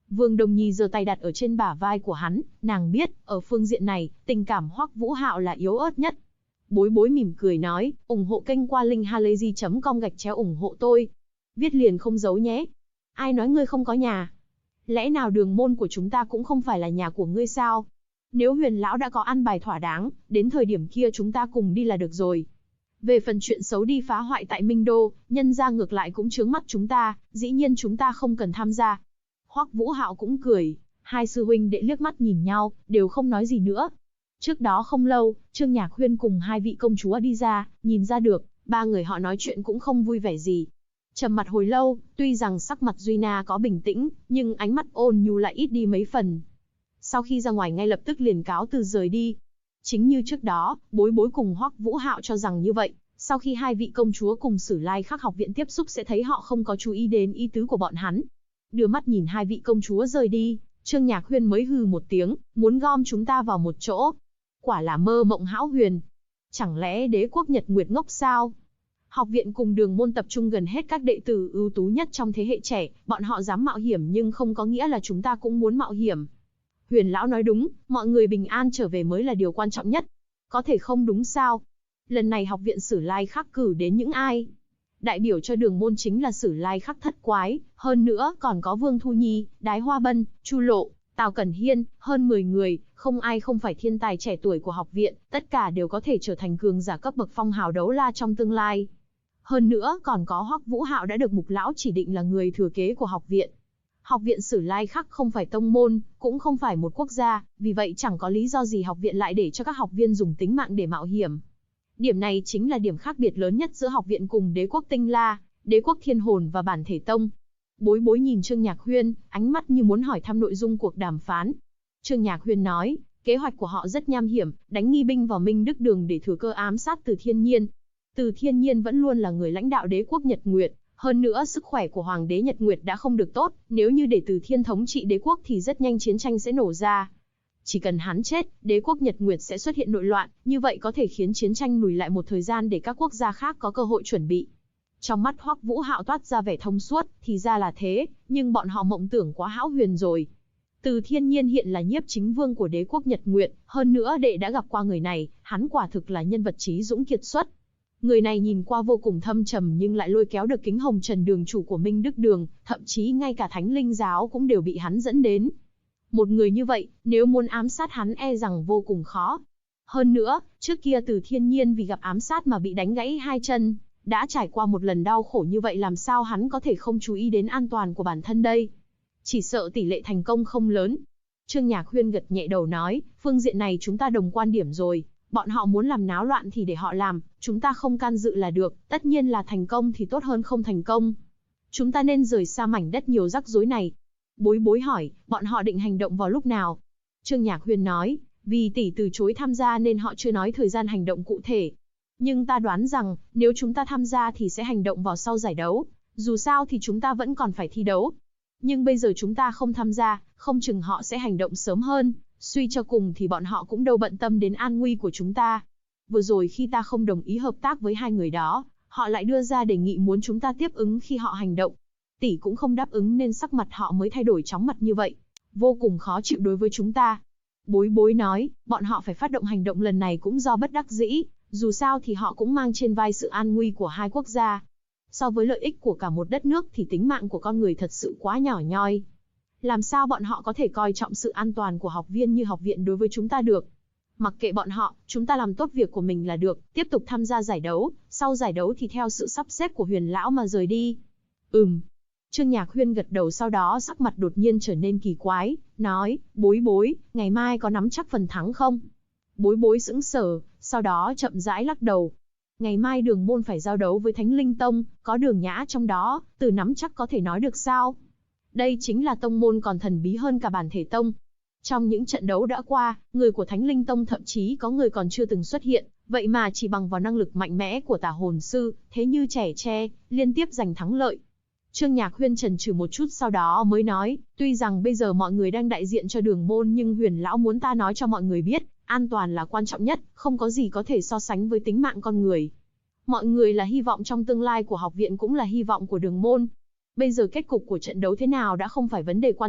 Vương Đông Nhi giơ tay đặt ở trên bả vai của hắn, nàng biết, ở phương diện này, tình cảm Hoắc Vũ Hạo là yếu ớt nhất. Bối bối mỉm cười nói, ủng hộ kênh qua link halayzi.com/ủng hộ tôi. Viết liền không giấu nhé. Ai nói ngươi không có nhà? Lẽ nào đường môn của chúng ta cũng không phải là nhà của ngươi sao? Nếu Huyền lão đã có an bài thỏa đáng, đến thời điểm kia chúng ta cùng đi là được rồi. Về phần chuyện xấu đi phá hoại tại Minh Đô, nhân ra ngược lại cũng chướng mắt chúng ta, dĩ nhiên chúng ta không cần tham gia. Hoắc Vũ Hạo cũng cười, hai sư huynh đệ liếc mắt nhìn nhau, đều không nói gì nữa. Trước đó không lâu, Trương Nhạc Huyên cùng hai vị công chúa đi ra, nhìn ra được, ba người họ nói chuyện cũng không vui vẻ gì. Trầm mặt hồi lâu, tuy rằng sắc mặt Duy Na có bình tĩnh, nhưng ánh mắt ôn nhu lại ít đi mấy phần. Sau khi ra ngoài ngay lập tức liền cáo từ rời đi. Chính như trước đó, Bối Bối cùng Hoắc Vũ Hạo cho rằng như vậy, sau khi hai vị công chúa cùng Sử Lai Khắc học viện tiếp xúc sẽ thấy họ không có chú ý đến ý tứ của bọn hắn. Đưa mắt nhìn hai vị công chúa rời đi, Trương Nhạc Huyên mới hừ một tiếng, muốn gom chúng ta vào một chỗ. Quả là mơ mộng hão huyền. Chẳng lẽ đế quốc Nhật Nguyệt ngốc sao? Học viện cùng đường môn tập trung gần hết các đệ tử ưu tú nhất trong thế hệ trẻ, bọn họ dám mạo hiểm nhưng không có nghĩa là chúng ta cũng muốn mạo hiểm. Huyền lão nói đúng, mọi người bình an trở về mới là điều quan trọng nhất. Có thể không đúng sao? Lần này học viện Sử Lai Khắc cử đến những ai? Đại biểu cho đường môn chính là Sử Lai Khắc thất quái, hơn nữa còn có Vương Thu Nhi, Đái Hoa Bân, Chu Lộ, Tào Cẩn Hiên, hơn 10 người, không ai không phải thiên tài trẻ tuổi của học viện, tất cả đều có thể trở thành cường giả cấp bậc phong hào đấu la trong tương lai. Hơn nữa còn có Hoắc Vũ Hạo đã được Mục lão chỉ định là người thừa kế của học viện. Học viện Sử Lai Khắc không phải tông môn, cũng không phải một quốc gia, vì vậy chẳng có lý do gì học viện lại để cho các học viên dùng tính mạng để mạo hiểm. Điểm này chính là điểm khác biệt lớn nhất giữa học viện cùng đế quốc Tinh La, đế quốc Thiên Hồn và Bản Thể Tông. Bối Bối nhìn Trương Nhạc Huyên, ánh mắt như muốn hỏi thăm nội dung cuộc đàm phán. Trương Nhạc Huyên nói, kế hoạch của họ rất nham hiểm, đánh nghi binh vào Minh Đức Đường để thừa cơ ám sát Từ Thiên Nhiên. Từ Thiên Nhiên vẫn luôn là người lãnh đạo đế quốc Nhật Nguyệt, hơn nữa sức khỏe của Hoàng đế Nhật Nguyệt đã không được tốt, nếu như để Từ Thiên thống trị đế quốc thì rất nhanh chiến tranh sẽ nổ ra. Chỉ cần hắn chết, đế quốc Nhật Nguyệt sẽ xuất hiện nội loạn, như vậy có thể khiến chiến tranh lùi lại một thời gian để các quốc gia khác có cơ hội chuẩn bị. Trong mắt Hoắc Vũ Hạo toát ra vẻ thông suốt, thì ra là thế, nhưng bọn họ mộng tưởng quá hão huyền rồi. Từ Thiên Nhiên hiện là nhiếp chính vương của đế quốc Nhật Nguyệt, hơn nữa đệ đã gặp qua người này, hắn quả thực là nhân vật trí dũng kiệt xuất. Người này nhìn qua vô cùng thâm trầm nhưng lại lôi kéo được Kính Hồng Trần đường chủ của Minh Đức Đường, thậm chí ngay cả Thánh Linh giáo cũng đều bị hắn dẫn đến. Một người như vậy, nếu muốn ám sát hắn e rằng vô cùng khó. Hơn nữa, trước kia Từ Thiên Nhiên vì gặp ám sát mà bị đánh gãy hai chân, đã trải qua một lần đau khổ như vậy làm sao hắn có thể không chú ý đến an toàn của bản thân đây. Chỉ sợ tỷ lệ thành công không lớn. Trương Nhạc Huyên gật nhẹ đầu nói, phương diện này chúng ta đồng quan điểm rồi. Bọn họ muốn làm náo loạn thì để họ làm, chúng ta không can dự là được, tất nhiên là thành công thì tốt hơn không thành công. Chúng ta nên rời xa mảnh đất nhiều rắc rối này. Bối Bối hỏi, bọn họ định hành động vào lúc nào? Trương Nhạc Huyên nói, vì tỷ từ chối tham gia nên họ chưa nói thời gian hành động cụ thể. Nhưng ta đoán rằng, nếu chúng ta tham gia thì sẽ hành động vào sau giải đấu, dù sao thì chúng ta vẫn còn phải thi đấu. Nhưng bây giờ chúng ta không tham gia, không chừng họ sẽ hành động sớm hơn, suy cho cùng thì bọn họ cũng đâu bận tâm đến an nguy của chúng ta. Vừa rồi khi ta không đồng ý hợp tác với hai người đó, họ lại đưa ra đề nghị muốn chúng ta tiếp ứng khi họ hành động. Tỷ cũng không đáp ứng nên sắc mặt họ mới thay đổi chóng mặt như vậy, vô cùng khó chịu đối với chúng ta. Bối Bối nói, bọn họ phải phát động hành động lần này cũng do bất đắc dĩ, dù sao thì họ cũng mang trên vai sự an nguy của hai quốc gia. So với lợi ích của cả một đất nước thì tính mạng của con người thật sự quá nhỏ nhoi. Làm sao bọn họ có thể coi trọng sự an toàn của học viên như học viện đối với chúng ta được? Mặc kệ bọn họ, chúng ta làm tốt việc của mình là được, tiếp tục tham gia giải đấu, sau giải đấu thì theo sự sắp xếp của Huyền lão mà rời đi. Trương Nhạc Huyên gật đầu, sau đó sắc mặt đột nhiên trở nên kỳ quái, nói, Bối Bối, ngày mai có nắm chắc phần thắng không? Bối Bối sững sờ, sau đó chậm rãi lắc đầu. Ngày mai đường môn phải giao đấu với Thánh Linh Tông, có Đường Nhã trong đó, từ nắm chắc có thể nói được sao? Đây chính là tông môn còn thần bí hơn cả Bản Thể Tông. Trong những trận đấu đã qua, người của Thánh Linh Tông thậm chí có người còn chưa từng xuất hiện, vậy mà chỉ bằng vào năng lực mạnh mẽ của Tả Hồn Sư, thế như trẻ tre, liên tiếp giành thắng lợi. Trương Nhạc Huyên chần chừ một chút sau đó mới nói, tuy rằng bây giờ mọi người đang đại diện cho đường môn nhưng Huyền lão muốn ta nói cho mọi người biết, an toàn là quan trọng nhất, không có gì có thể so sánh với tính mạng con người. Mọi người là hy vọng trong tương lai của học viện cũng là hy vọng của đường môn. Bây giờ kết cục của trận đấu thế nào đã không phải vấn đề quan trọng,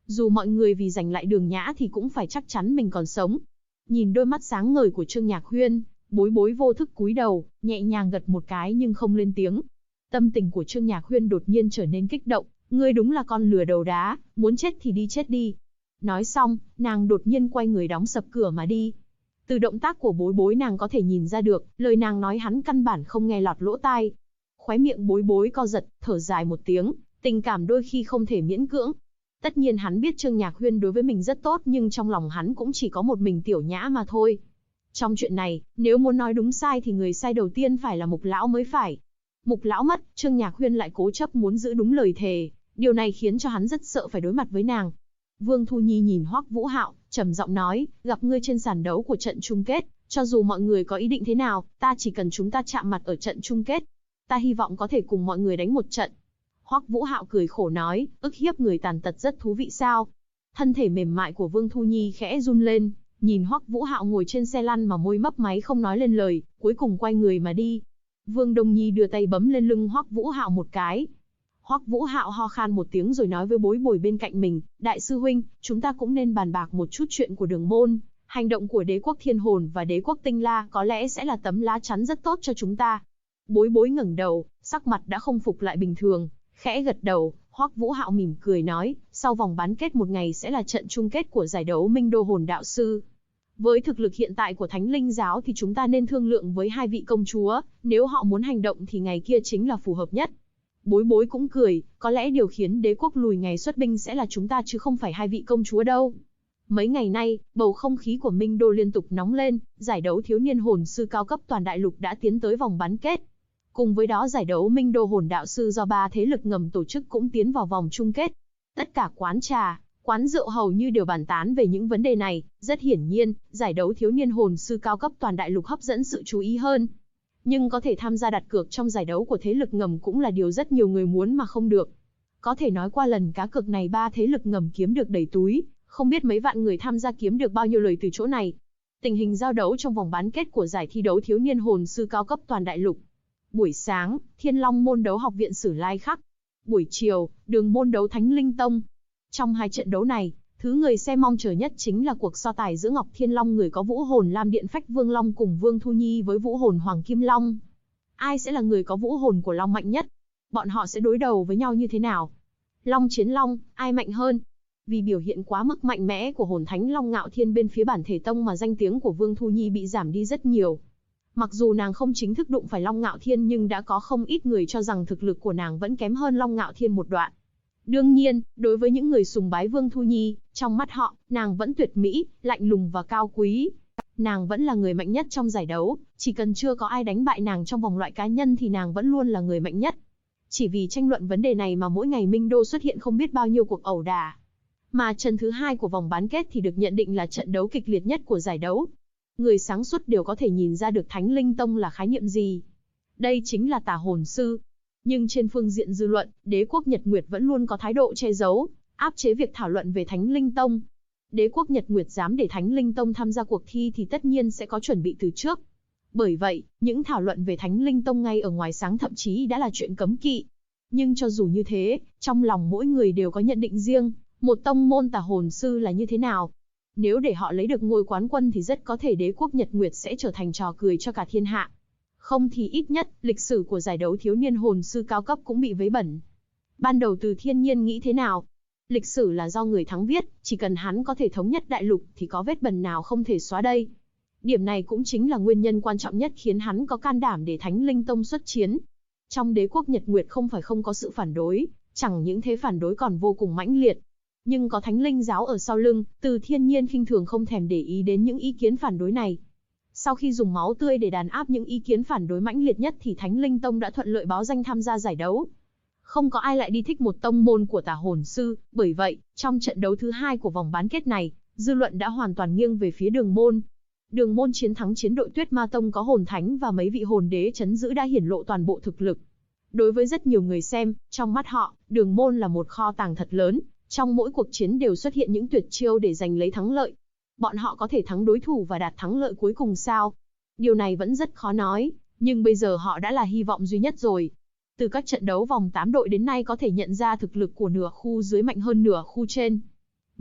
Dù mọi người vì giành lại Đường Nhã thì cũng phải chắc chắn mình còn sống. Nhìn đôi mắt sáng ngời của Trương Nhạc Huyên, Bối Bối vô thức cúi đầu, nhẹ nhàng gật một cái nhưng không lên tiếng. Tâm tình của Trương Nhạc Huyên đột nhiên trở nên kích động, ngươi đúng là con lừa đầu đá, muốn chết thì đi chết đi. Nói xong, nàng đột nhiên quay người đóng sập cửa mà đi. Từ động tác của Bối Bối nàng có thể nhìn ra được, lời nàng nói hắn căn bản không nghe lọt lỗ tai. Khóe miệng Bối Bối co giật, thở dài một tiếng, tình cảm đôi khi không thể miễn cưỡng. Tất nhiên hắn biết Trương Nhạc Huyên đối với mình rất tốt nhưng trong lòng hắn cũng chỉ có một mình Tiểu Nhã mà thôi. Trong chuyện này, nếu muốn nói đúng sai thì người sai đầu tiên phải là Mục Lão mới phải. Mục Lão mất, Trương Nhạc Huyên lại cố chấp muốn giữ đúng lời thề, điều này khiến cho hắn rất sợ phải đối mặt với nàng. Vương Thu Nhi nhìn Hoắc Vũ Hạo, trầm giọng nói, gặp ngươi trên sàn đấu của trận chung kết, cho dù mọi người có ý định thế nào, ta chỉ cần chúng ta chạm mặt ở trận chung kết. Ta hy vọng có thể cùng mọi người đánh một trận. Hoắc Vũ Hạo cười khổ nói, ức hiếp người tàn tật rất thú vị sao? Thân thể mềm mại của Vương Thu Nhi khẽ run lên, nhìn Hoắc Vũ Hạo ngồi trên xe lăn mà môi mấp máy không nói lên lời, cuối cùng quay người mà đi. Vương Đông Nhi đưa tay bấm lên lưng Hoắc Vũ Hạo một cái. Hoắc Vũ Hạo ho khan một tiếng rồi nói với Bối Bối bên cạnh mình, đại sư huynh, chúng ta cũng nên bàn bạc một chút chuyện của Đường môn. Hành động của Đế quốc Thiên Hồn và Đế quốc Tinh La có lẽ sẽ là tấm lá chắn rất tốt cho chúng ta. Bối Bối ngẩng đầu, sắc mặt đã không phục lại bình thường, khẽ gật đầu. Hoắc Vũ Hạo mỉm cười nói, sau vòng bán kết một ngày sẽ là trận chung kết của giải đấu Minh Đô Hồn Đạo Sư. Với thực lực hiện tại của Thánh Linh Giáo thì chúng ta nên thương lượng với hai vị công chúa, nếu họ muốn hành động thì ngày kia chính là phù hợp nhất. Bối Bối cũng cười, có lẽ điều khiến đế quốc lùi ngày xuất binh sẽ là chúng ta chứ không phải hai vị công chúa đâu. Mấy ngày nay, bầu không khí của Minh Đô liên tục nóng lên, giải đấu thiếu niên hồn sư cao cấp toàn đại lục đã tiến tới vòng bán kết. Cùng với đó giải đấu Minh Đô Hồn Đạo Sư do 3 thế lực ngầm tổ chức cũng tiến vào vòng chung kết. Tất cả quán trà, quán rượu hầu như đều bàn tán về những vấn đề này, rất hiển nhiên, giải đấu thiếu niên hồn sư cao cấp toàn đại lục hấp dẫn sự chú ý hơn. Nhưng có thể tham gia đặt cược trong giải đấu của thế lực ngầm cũng là điều rất nhiều người muốn mà không được. Có thể nói qua lần cá cược này 3 thế lực ngầm kiếm được đầy túi, không biết mấy vạn người tham gia kiếm được bao nhiêu lời từ chỗ này. Tình hình giao đấu trong vòng bán kết của giải thi đấu thiếu niên hồn sư cao cấp toàn đại lục. Buổi sáng, Thiên Long môn đấu học viện Sử Lai Khắc. Buổi chiều, Đường môn đấu Thánh Linh Tông. Trong hai trận đấu này, thứ người xem mong chờ nhất chính là cuộc so tài giữa Ngọc Thiên Long người có vũ hồn Lam Điện Phách Vương Long cùng Vương Thu Nhi với vũ hồn Hoàng Kim Long. Ai sẽ là người có vũ hồn của Long mạnh nhất? Bọn họ sẽ đối đầu với nhau như thế nào? Long chiến Long, ai mạnh hơn? Vì biểu hiện quá mức mạnh mẽ của hồn thánh Long Ngạo Thiên bên phía bản thể tông mà danh tiếng của Vương Thu Nhi bị giảm đi rất nhiều. Mặc dù nàng không chính thức đụng phải Long Ngạo Thiên nhưng đã có không ít người cho rằng thực lực của nàng vẫn kém hơn Long Ngạo Thiên một đoạn. Đương nhiên, đối với những người sùng bái Vương Thu Nhi, trong mắt họ, nàng vẫn tuyệt mỹ, lạnh lùng và cao quý. Nàng vẫn là người mạnh nhất trong giải đấu, chỉ cần chưa có ai đánh bại nàng trong vòng loại cá nhân thì nàng vẫn luôn là người mạnh nhất. Chỉ vì tranh luận vấn đề này mà mỗi ngày Minh Đô xuất hiện không biết bao nhiêu cuộc ẩu đả. Mà trận thứ 2 của vòng bán kết thì được nhận định là trận đấu kịch liệt nhất của giải đấu. Người sáng suốt đều có thể nhìn ra được Thánh Linh Tông là khái niệm gì. Đây chính là tà hồn sư. Nhưng trên phương diện dư luận, đế quốc Nhật Nguyệt vẫn luôn có thái độ che giấu, áp chế việc thảo luận về Thánh Linh Tông. Đế quốc Nhật Nguyệt dám để Thánh Linh Tông tham gia cuộc thi thì tất nhiên sẽ có chuẩn bị từ trước. Bởi vậy, những thảo luận về Thánh Linh Tông ngay ở ngoài sáng thậm chí đã là chuyện cấm kỵ. Nhưng cho dù như thế, trong lòng mỗi người đều có nhận định riêng, một tông môn tà hồn sư là như thế nào. Nếu để họ lấy được ngôi quán quân thì rất có thể đế quốc Nhật Nguyệt sẽ trở thành trò cười cho cả thiên hạ. Không thì ít nhất, lịch sử của giải đấu thiếu niên hồn sư cao cấp cũng bị vấy bẩn. Ban đầu Từ Thiên Nhiên nghĩ thế nào? Lịch sử là do người thắng viết, chỉ cần hắn có thể thống nhất đại lục thì có vết bẩn nào không thể xóa đây. Điểm này cũng chính là nguyên nhân quan trọng nhất khiến hắn có can đảm để Thánh Linh Tông xuất chiến. Trong đế quốc Nhật Nguyệt không phải không có sự phản đối, chẳng những thế phản đối còn vô cùng mãnh liệt. Nhưng có Thánh Linh Giáo ở sau lưng, Từ Thiên Nhiên khinh thường không thèm để ý đến những ý kiến phản đối này. Sau khi dùng máu tươi để đàn áp những ý kiến phản đối mãnh liệt nhất thì Thánh Linh Tông đã thuận lợi báo danh tham gia giải đấu. Không có ai lại đi thích một tông môn của tà hồn sư, bởi vậy, trong trận đấu thứ 2 của vòng bán kết này, dư luận đã hoàn toàn nghiêng về phía Đường môn. Đường môn chiến thắng chiến đội Tuyết Ma Tông có hồn thánh và mấy vị hồn đế trấn giữ đã hiển lộ toàn bộ thực lực. Đối với rất nhiều người xem, trong mắt họ, Đường môn là một kho tàng thật lớn, trong mỗi cuộc chiến đều xuất hiện những tuyệt chiêu để giành lấy thắng lợi. Bọn họ có thể thắng đối thủ và đạt thắng lợi cuối cùng sao? Điều này vẫn rất khó nói, nhưng bây giờ họ đã là hy vọng duy nhất rồi. Từ các trận đấu vòng 8 đội đến nay có thể nhận ra thực lực của nửa khu dưới mạnh hơn nửa khu trên.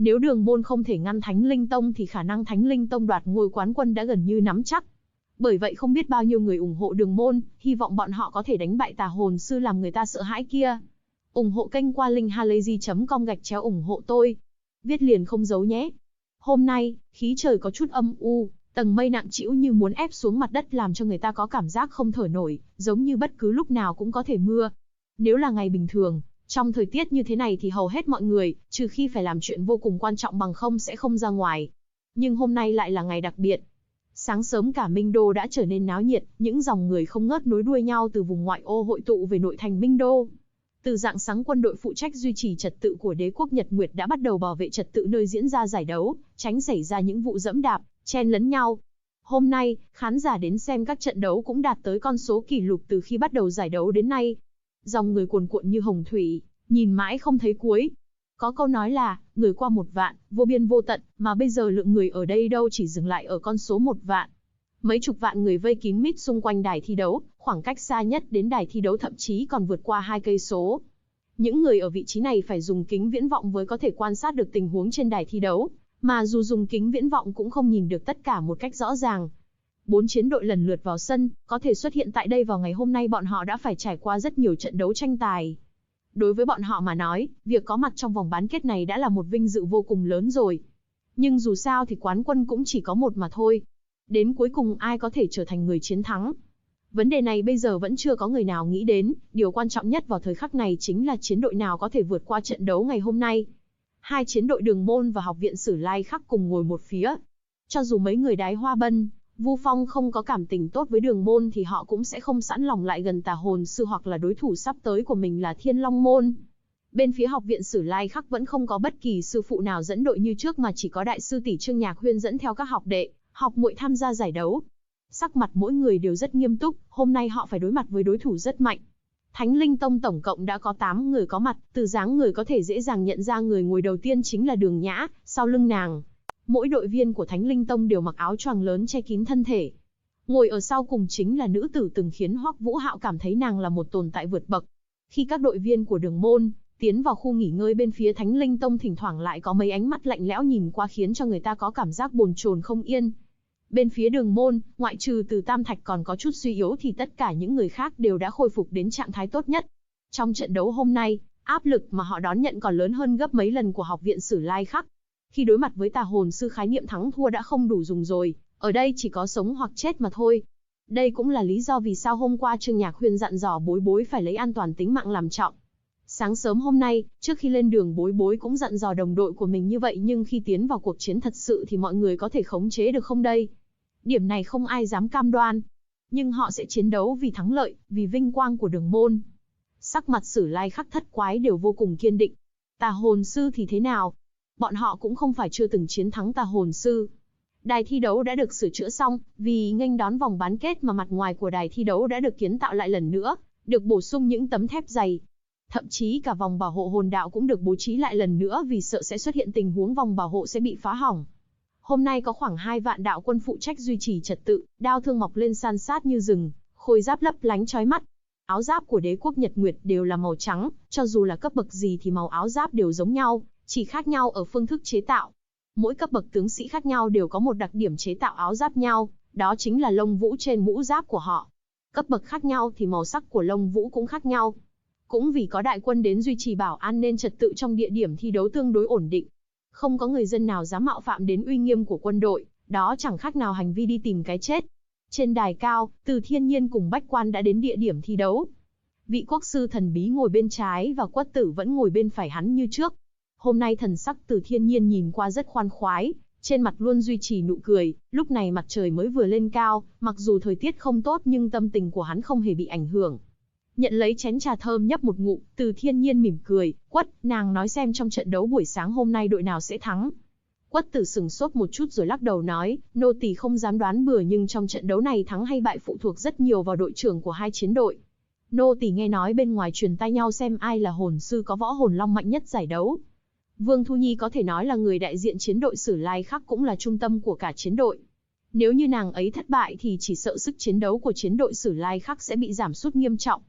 Nếu Đường Môn không thể ngăn Thánh Linh Tông thì khả năng Thánh Linh Tông đoạt ngôi quán quân đã gần như nắm chắc. Bởi vậy không biết bao nhiêu người ủng hộ Đường Môn, hy vọng bọn họ có thể đánh bại tà hồn sư làm người ta sợ hãi kia. Ủng hộ kênh qua link halayzi.com/ủng hộ tôi. Viết liền không giấu nhé. Hôm nay, khí trời có chút âm u, tầng mây nặng trĩu như muốn ép xuống mặt đất làm cho người ta có cảm giác không thở nổi, giống như bất cứ lúc nào cũng có thể mưa. Nếu là ngày bình thường, trong thời tiết như thế này thì hầu hết mọi người, trừ khi phải làm chuyện vô cùng quan trọng bằng không sẽ không ra ngoài. Nhưng hôm nay lại là ngày đặc biệt. Sáng sớm cả Minh Đô đã trở nên náo nhiệt, những dòng người không ngớt nối đuôi nhau từ vùng ngoại ô hội tụ về nội thành Minh Đô. Từ rạng sáng quân đội phụ trách duy trì trật tự của đế quốc Nhật Nguyệt đã bắt đầu bảo vệ trật tự nơi diễn ra giải đấu, tránh xảy ra những vụ dẫm đạp, chen lấn nhau. Hôm nay, khán giả đến xem các trận đấu cũng đạt tới con số kỷ lục từ khi bắt đầu giải đấu đến nay. Dòng người cuồn cuộn như hồng thủy, nhìn mãi không thấy cuối. Có câu nói là, người qua 1 vạn, vô biên vô tận, mà bây giờ lượng người ở đây đâu chỉ dừng lại ở con số 1 vạn. Mấy chục vạn người vây kín mít xung quanh đài thi đấu, khoảng cách xa nhất đến đài thi đấu thậm chí còn vượt qua 2 cây số. Những người ở vị trí này phải dùng kính viễn vọng mới có thể quan sát được tình huống trên đài thi đấu, mà dù dùng kính viễn vọng cũng không nhìn được tất cả một cách rõ ràng. 4 chiến đội lần lượt vào sân, có thể xuất hiện tại đây vào ngày hôm nay bọn họ đã phải trải qua rất nhiều trận đấu tranh tài. Đối với bọn họ mà nói, việc có mặt trong vòng bán kết này đã là một vinh dự vô cùng lớn rồi. Nhưng dù sao thì quán quân cũng chỉ có một mà thôi. Đến cuối cùng ai có thể trở thành người chiến thắng? Vấn đề này bây giờ vẫn chưa có người nào nghĩ đến, điều quan trọng nhất vào thời khắc này chính là chiến đội nào có thể vượt qua trận đấu ngày hôm nay. Hai chiến đội Đường Môn và Học viện Sử Lai Khắc cùng ngồi một phía. Cho dù mấy người Đái Hoa Bân, Vu Phong không có cảm tình tốt với Đường Môn thì họ cũng sẽ không sẵn lòng lại gần tà hồn sư hoặc là đối thủ sắp tới của mình là Thiên Long Môn. Bên phía Học viện Sử Lai Khắc vẫn không có bất kỳ sư phụ nào dẫn đội như trước mà chỉ có đại sư tỷ Trương Nhạc Huyên dẫn theo các học đệ, học muội tham gia giải đấu. Sắc mặt mỗi người đều rất nghiêm túc, hôm nay họ phải đối mặt với đối thủ rất mạnh. Thánh Linh Tông tổng cộng đã có 8 người có mặt, từ dáng người có thể dễ dàng nhận ra người ngồi đầu tiên chính là Đường Nhã, sau lưng nàng. Mỗi đội viên của Thánh Linh Tông đều mặc áo choàng lớn che kín thân thể. Ngồi ở sau cùng chính là nữ tử từng khiến Hoắc Vũ Hạo cảm thấy nàng là một tồn tại vượt bậc. Khi các đội viên của Đường Môn tiến vào khu nghỉ ngơi bên phía Thánh Linh Tông thỉnh thoảng lại có mấy ánh mắt lạnh lẽo nhìn qua khiến cho người ta có cảm giác bồn chồn không yên. Bên phía Đường Môn, ngoại trừ Từ Tam Thạch còn có chút suy yếu thì tất cả những người khác đều đã khôi phục đến trạng thái tốt nhất. Trong trận đấu hôm nay, áp lực mà họ đón nhận còn lớn hơn gấp mấy lần của Học viện Sử Lai Khắc. Khi đối mặt với tà hồn sư khái niệm thắng thua đã không đủ dùng rồi, ở đây chỉ có sống hoặc chết mà thôi. Đây cũng là lý do vì sao hôm qua Trương Nhạc Huyên dặn dò Bối Bối phải lấy an toàn tính mạng làm trọng. Sáng sớm hôm nay, trước khi lên đường Bối Bối cũng dặn dò đồng đội của mình như vậy nhưng khi tiến vào cuộc chiến thật sự thì mọi người có thể khống chế được không đây? Điểm này không ai dám cam đoan. Nhưng họ sẽ chiến đấu vì thắng lợi, vì vinh quang của Đường Môn. Sắc mặt Sử Lai Khắc Thất Quái đều vô cùng kiên định. Tà hồn sư thì thế nào? Bọn họ cũng không phải chưa từng chiến thắng tà hồn sư. Đài thi đấu đã được sửa chữa xong, vì nghênh đón vòng bán kết mà mặt ngoài của đài thi đấu đã được kiến tạo lại lần nữa, được bổ sung những tấm thép dày. Thậm chí cả vòng bảo hộ hồn đạo cũng được bố trí lại lần nữa vì sợ sẽ xuất hiện tình huống vòng bảo hộ sẽ bị phá hỏng. Hôm nay có khoảng 2 vạn đạo quân phụ trách duy trì trật tự, đao thương mọc lên san sát như rừng, khôi giáp lấp lánh chói mắt. Áo giáp của đế quốc Nhật Nguyệt đều là màu trắng, cho dù là cấp bậc gì thì màu áo giáp đều giống nhau, chỉ khác nhau ở phương thức chế tạo. Mỗi cấp bậc tướng sĩ khác nhau đều có một đặc điểm chế tạo áo giáp nhau, đó chính là lông vũ trên mũ giáp của họ. Cấp bậc khác nhau thì màu sắc của lông vũ cũng khác nhau. Cũng vì có đại quân đến duy trì bảo an nên trật tự trong địa điểm thi đấu tương đối ổn định. Không có người dân nào dám mạo phạm đến uy nghiêm của quân đội, đó chẳng khác nào hành vi đi tìm cái chết. Trên đài cao, Từ Thiên Nhiên cùng Bách Quan đã đến địa điểm thi đấu. Vị quốc sư thần bí ngồi bên trái và Quất Tử vẫn ngồi bên phải hắn như trước. Hôm nay thần sắc Từ Thiên Nhiên nhìn qua rất khoan khoái, trên mặt luôn duy trì nụ cười, lúc này mặt trời mới vừa lên cao, mặc dù thời tiết không tốt nhưng tâm tình của hắn không hề bị ảnh hưởng. Nhận lấy chén trà thơm nhấp một ngụm, Từ Thiên Nhiên mỉm cười, Quất, nàng nói xem trong trận đấu buổi sáng hôm nay đội nào sẽ thắng. Quất Tử sừng sốt một chút rồi lắc đầu nói, nô tỳ không dám đoán bừa nhưng trong trận đấu này thắng hay bại phụ thuộc rất nhiều vào đội trưởng của hai chiến đội. Nô tỳ nghe nói bên ngoài truyền tai nhau xem ai là hồn sư có võ hồn long mạnh nhất giải đấu. Vương Thu Nhi có thể nói là người đại diện chiến đội Sử Lai Khắc cũng là trung tâm của cả chiến đội. Nếu như nàng ấy thất bại thì chỉ sợ sức chiến đấu của chiến đội Sử Lai Khắc sẽ bị giảm sút nghiêm trọng.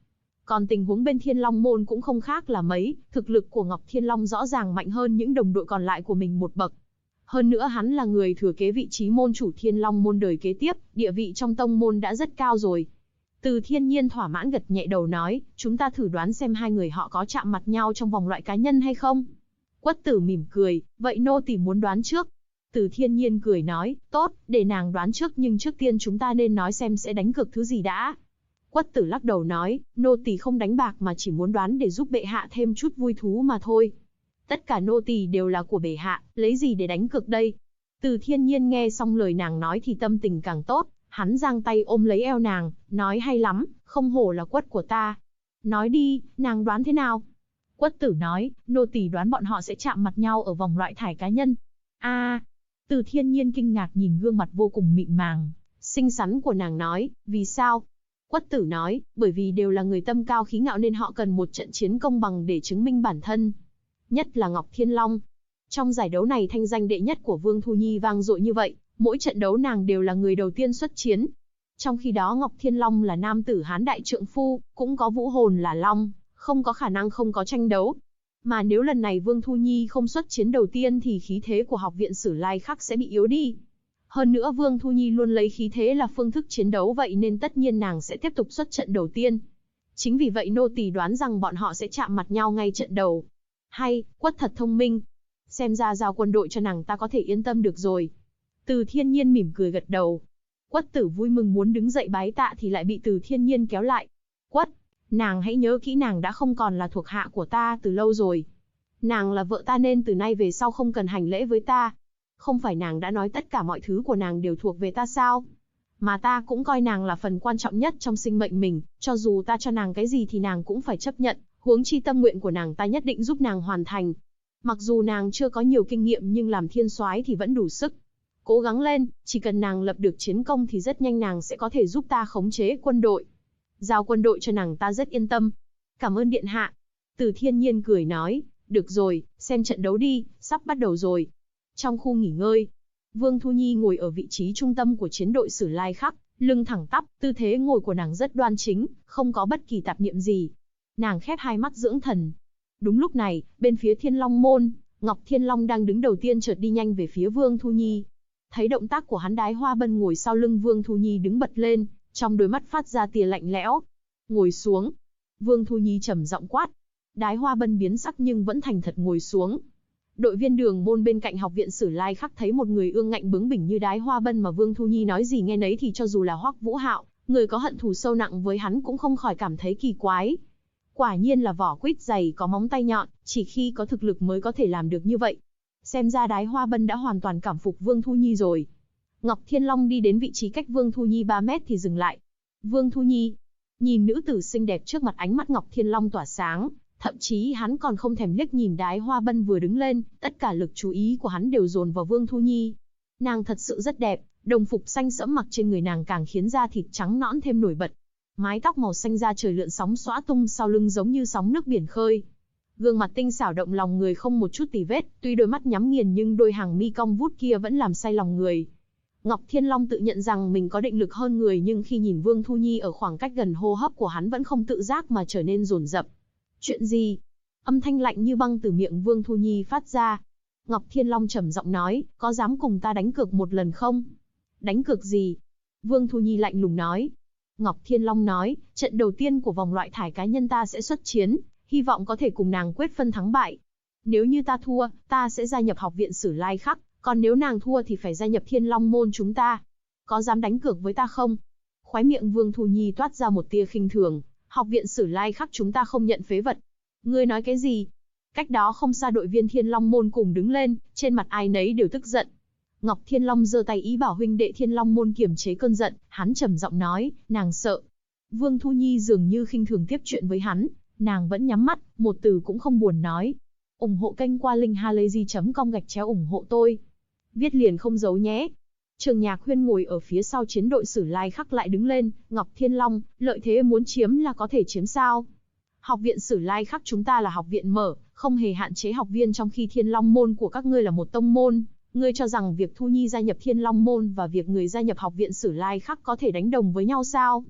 Còn tình huống bên Thiên Long Môn cũng không khác là mấy, thực lực của Ngọc Thiên Long rõ ràng mạnh hơn những đồng đội còn lại của mình một bậc. Hơn nữa hắn là người thừa kế vị trí môn chủ Thiên Long Môn đời kế tiếp, địa vị trong tông môn đã rất cao rồi. Từ Thiên Nhiên thỏa mãn gật nhẹ đầu nói, chúng ta thử đoán xem hai người họ có chạm mặt nhau trong vòng loại cá nhân hay không. Quất Tử mỉm cười, vậy nô tỳ muốn đoán trước. Từ Thiên Nhiên cười nói, tốt, để nàng đoán trước nhưng trước tiên chúng ta nên nói xem sẽ đánh cược thứ gì đã. Quất Tử lắc đầu nói, nô tỳ không đánh bạc mà chỉ muốn đoán để giúp bệ hạ thêm chút vui thú mà thôi. Tất cả nô tỳ đều là của bệ hạ, lấy gì để đánh cược đây? Từ Thiên Nhiên nghe xong lời nàng nói thì tâm tình càng tốt, hắn giang tay ôm lấy eo nàng, nói hay lắm, không hổ là Quất của ta. Nói đi, nàng đoán thế nào? Quất Tử nói, nô tỳ đoán bọn họ sẽ chạm mặt nhau ở vòng loại thải cá nhân. Từ Thiên Nhiên kinh ngạc nhìn gương mặt vô cùng mịn màng, xinh xắn của nàng nói, vì sao? Quất Tử nói, bởi vì đều là người tâm cao khí ngạo nên họ cần một trận chiến công bằng để chứng minh bản thân. Nhất là Ngọc Thiên Long. Trong giải đấu này thanh danh đệ nhất của Vương Thu Nhi vang dội như vậy, mỗi trận đấu nàng đều là người đầu tiên xuất chiến. Trong khi đó Ngọc Thiên Long là nam tử hán đại trượng phu, cũng có vũ hồn là long, không có khả năng không có tranh đấu. Mà nếu lần này Vương Thu Nhi không xuất chiến đầu tiên thì khí thế của học viện Sử Lai Khắc sẽ bị yếu đi. Hơn nữa Vương Thu Nhi luôn lấy khí thế là phương thức chiến đấu vậy nên tất nhiên nàng sẽ tiếp tục xuất trận đầu tiên. Chính vì vậy nô tỳ đoán rằng bọn họ sẽ chạm mặt nhau ngay trận đầu. Hay, Quất thật thông minh. Xem ra giao quân đội cho nàng ta có thể yên tâm được rồi. Từ Thiên Nhiên mỉm cười gật đầu. Quất Tử vui mừng muốn đứng dậy bái tạ thì lại bị Từ Thiên Nhiên kéo lại. Quất, nàng hãy nhớ kỹ nàng đã không còn là thuộc hạ của ta từ lâu rồi. Nàng là vợ ta nên từ nay về sau không cần hành lễ với ta. Không phải nàng đã nói tất cả mọi thứ của nàng đều thuộc về ta sao? Mà ta cũng coi nàng là phần quan trọng nhất trong sinh mệnh mình, cho dù ta cho nàng cái gì thì nàng cũng phải chấp nhận, huống chi tâm nguyện của nàng ta nhất định giúp nàng hoàn thành. Mặc dù nàng chưa có nhiều kinh nghiệm nhưng làm thiên soái thì vẫn đủ sức. Cố gắng lên, chỉ cần nàng lập được chiến công thì rất nhanh nàng sẽ có thể giúp ta khống chế quân đội. Giao quân đội cho nàng ta rất yên tâm. Cảm ơn điện hạ. Từ Thiên Nhiên cười nói, được rồi, xem trận đấu đi, sắp bắt đầu rồi. Trong khu nghỉ ngơi, Vương Thu Nhi ngồi ở vị trí trung tâm của chiến đội Sử Lai Khắc, lưng thẳng tắp, tư thế ngồi của nàng rất đoan chính, không có bất kỳ tạp niệm gì. Nàng khép hai mắt dưỡng thần. Đúng lúc này, bên phía Thiên Long Môn, Ngọc Thiên Long đang đứng đầu tiên chợt đi nhanh về phía Vương Thu Nhi. Thấy động tác của hắn, Đái Hoa Bân ngồi sau lưng Vương Thu Nhi đứng bật lên, trong đôi mắt phát ra tia lạnh lẽo. Ngồi xuống. Vương Thu Nhi trầm giọng quát. Đái Hoa Bân biến sắc nhưng vẫn thành thật ngồi xuống. Đội viên Đường Môn bên cạnh học viện Sử Lai Khắc thấy một người ương ngạnh bướng bỉnh như Đái Hoa Bân mà Vương Thu Nhi nói gì nghe nấy thì cho dù là Hoắc Vũ Hạo, người có hận thù sâu nặng với hắn cũng không khỏi cảm thấy kỳ quái. Quả nhiên là vỏ quýt dày có móng tay nhọn, chỉ khi có thực lực mới có thể làm được như vậy. Xem ra Đái Hoa Bân đã hoàn toàn cảm phục Vương Thu Nhi rồi. Ngọc Thiên Long đi đến vị trí cách Vương Thu Nhi 3 mét thì dừng lại. Vương Thu Nhi, nhìn nữ tử xinh đẹp trước mặt, ánh mắt Ngọc Thiên Long tỏa sáng. Thậm chí hắn còn không thèm liếc nhìn Đái Hoa Bân vừa đứng lên, tất cả lực chú ý của hắn đều dồn vào Vương Thu Nhi. Nàng thật sự rất đẹp, đồng phục xanh sẫm mặc trên người nàng càng khiến da thịt trắng nõn thêm nổi bật. Mái tóc màu xanh da trời lượn sóng xõa tung sau lưng giống như sóng nước biển khơi. Gương mặt tinh xảo động lòng người không một chút tì vết, tuy đôi mắt nhắm nghiền nhưng đôi hàng mi cong vút kia vẫn làm say lòng người. Ngọc Thiên Long tự nhận rằng mình có định lực hơn người nhưng khi nhìn Vương Thu Nhi ở khoảng cách gần hô hấp của hắn vẫn không tự giác mà trở nên dồn dập. Chuyện gì? Âm thanh lạnh như băng từ miệng Vương Thu Nhi phát ra. Ngọc Thiên Long trầm giọng nói, có dám cùng ta đánh cược một lần không? Đánh cược gì? Vương Thu Nhi lạnh lùng nói. Ngọc Thiên Long nói, trận đầu tiên của vòng loại thải cá nhân ta sẽ xuất chiến, hy vọng có thể cùng nàng quyết phân thắng bại. Nếu như ta thua, ta sẽ gia nhập học viện Sử Lai Khắc, còn nếu nàng thua thì phải gia nhập Thiên Long Môn chúng ta. Có dám đánh cược với ta không? Khóe miệng Vương Thu Nhi toát ra một tia khinh thường. Học viện Sử Lai Khắc chúng ta không nhận phế vật. Ngươi nói cái gì? Cách đó không xa đội viên Thiên Long Môn cùng đứng lên, trên mặt ai nấy đều tức giận. Ngọc Thiên Long giơ tay ý bảo huynh đệ Thiên Long Môn kiềm chế cơn giận, hắn trầm giọng nói, nàng sợ. Vương Thu Nhi dường như khinh thường tiếp chuyện với hắn, nàng vẫn nhắm mắt, một từ cũng không buồn nói. Ủng hộ kênh qua linkhalazy.com ủng hộ tôi. Viết liền không giấu nhé. Trường Nhạc Huyên ngồi ở phía sau chiến đội Sử Lai Khắc lại đứng lên, Ngọc Thiên Long, lợi thế muốn chiếm là có thể chiếm sao? Học viện Sử Lai Khắc chúng ta là học viện mở, không hề hạn chế học viên, trong khi Thiên Long Môn của các ngươi là một tông môn. Ngươi cho rằng việc Thu Nhi gia nhập Thiên Long Môn và việc người gia nhập học viện Sử Lai Khắc có thể đánh đồng với nhau sao?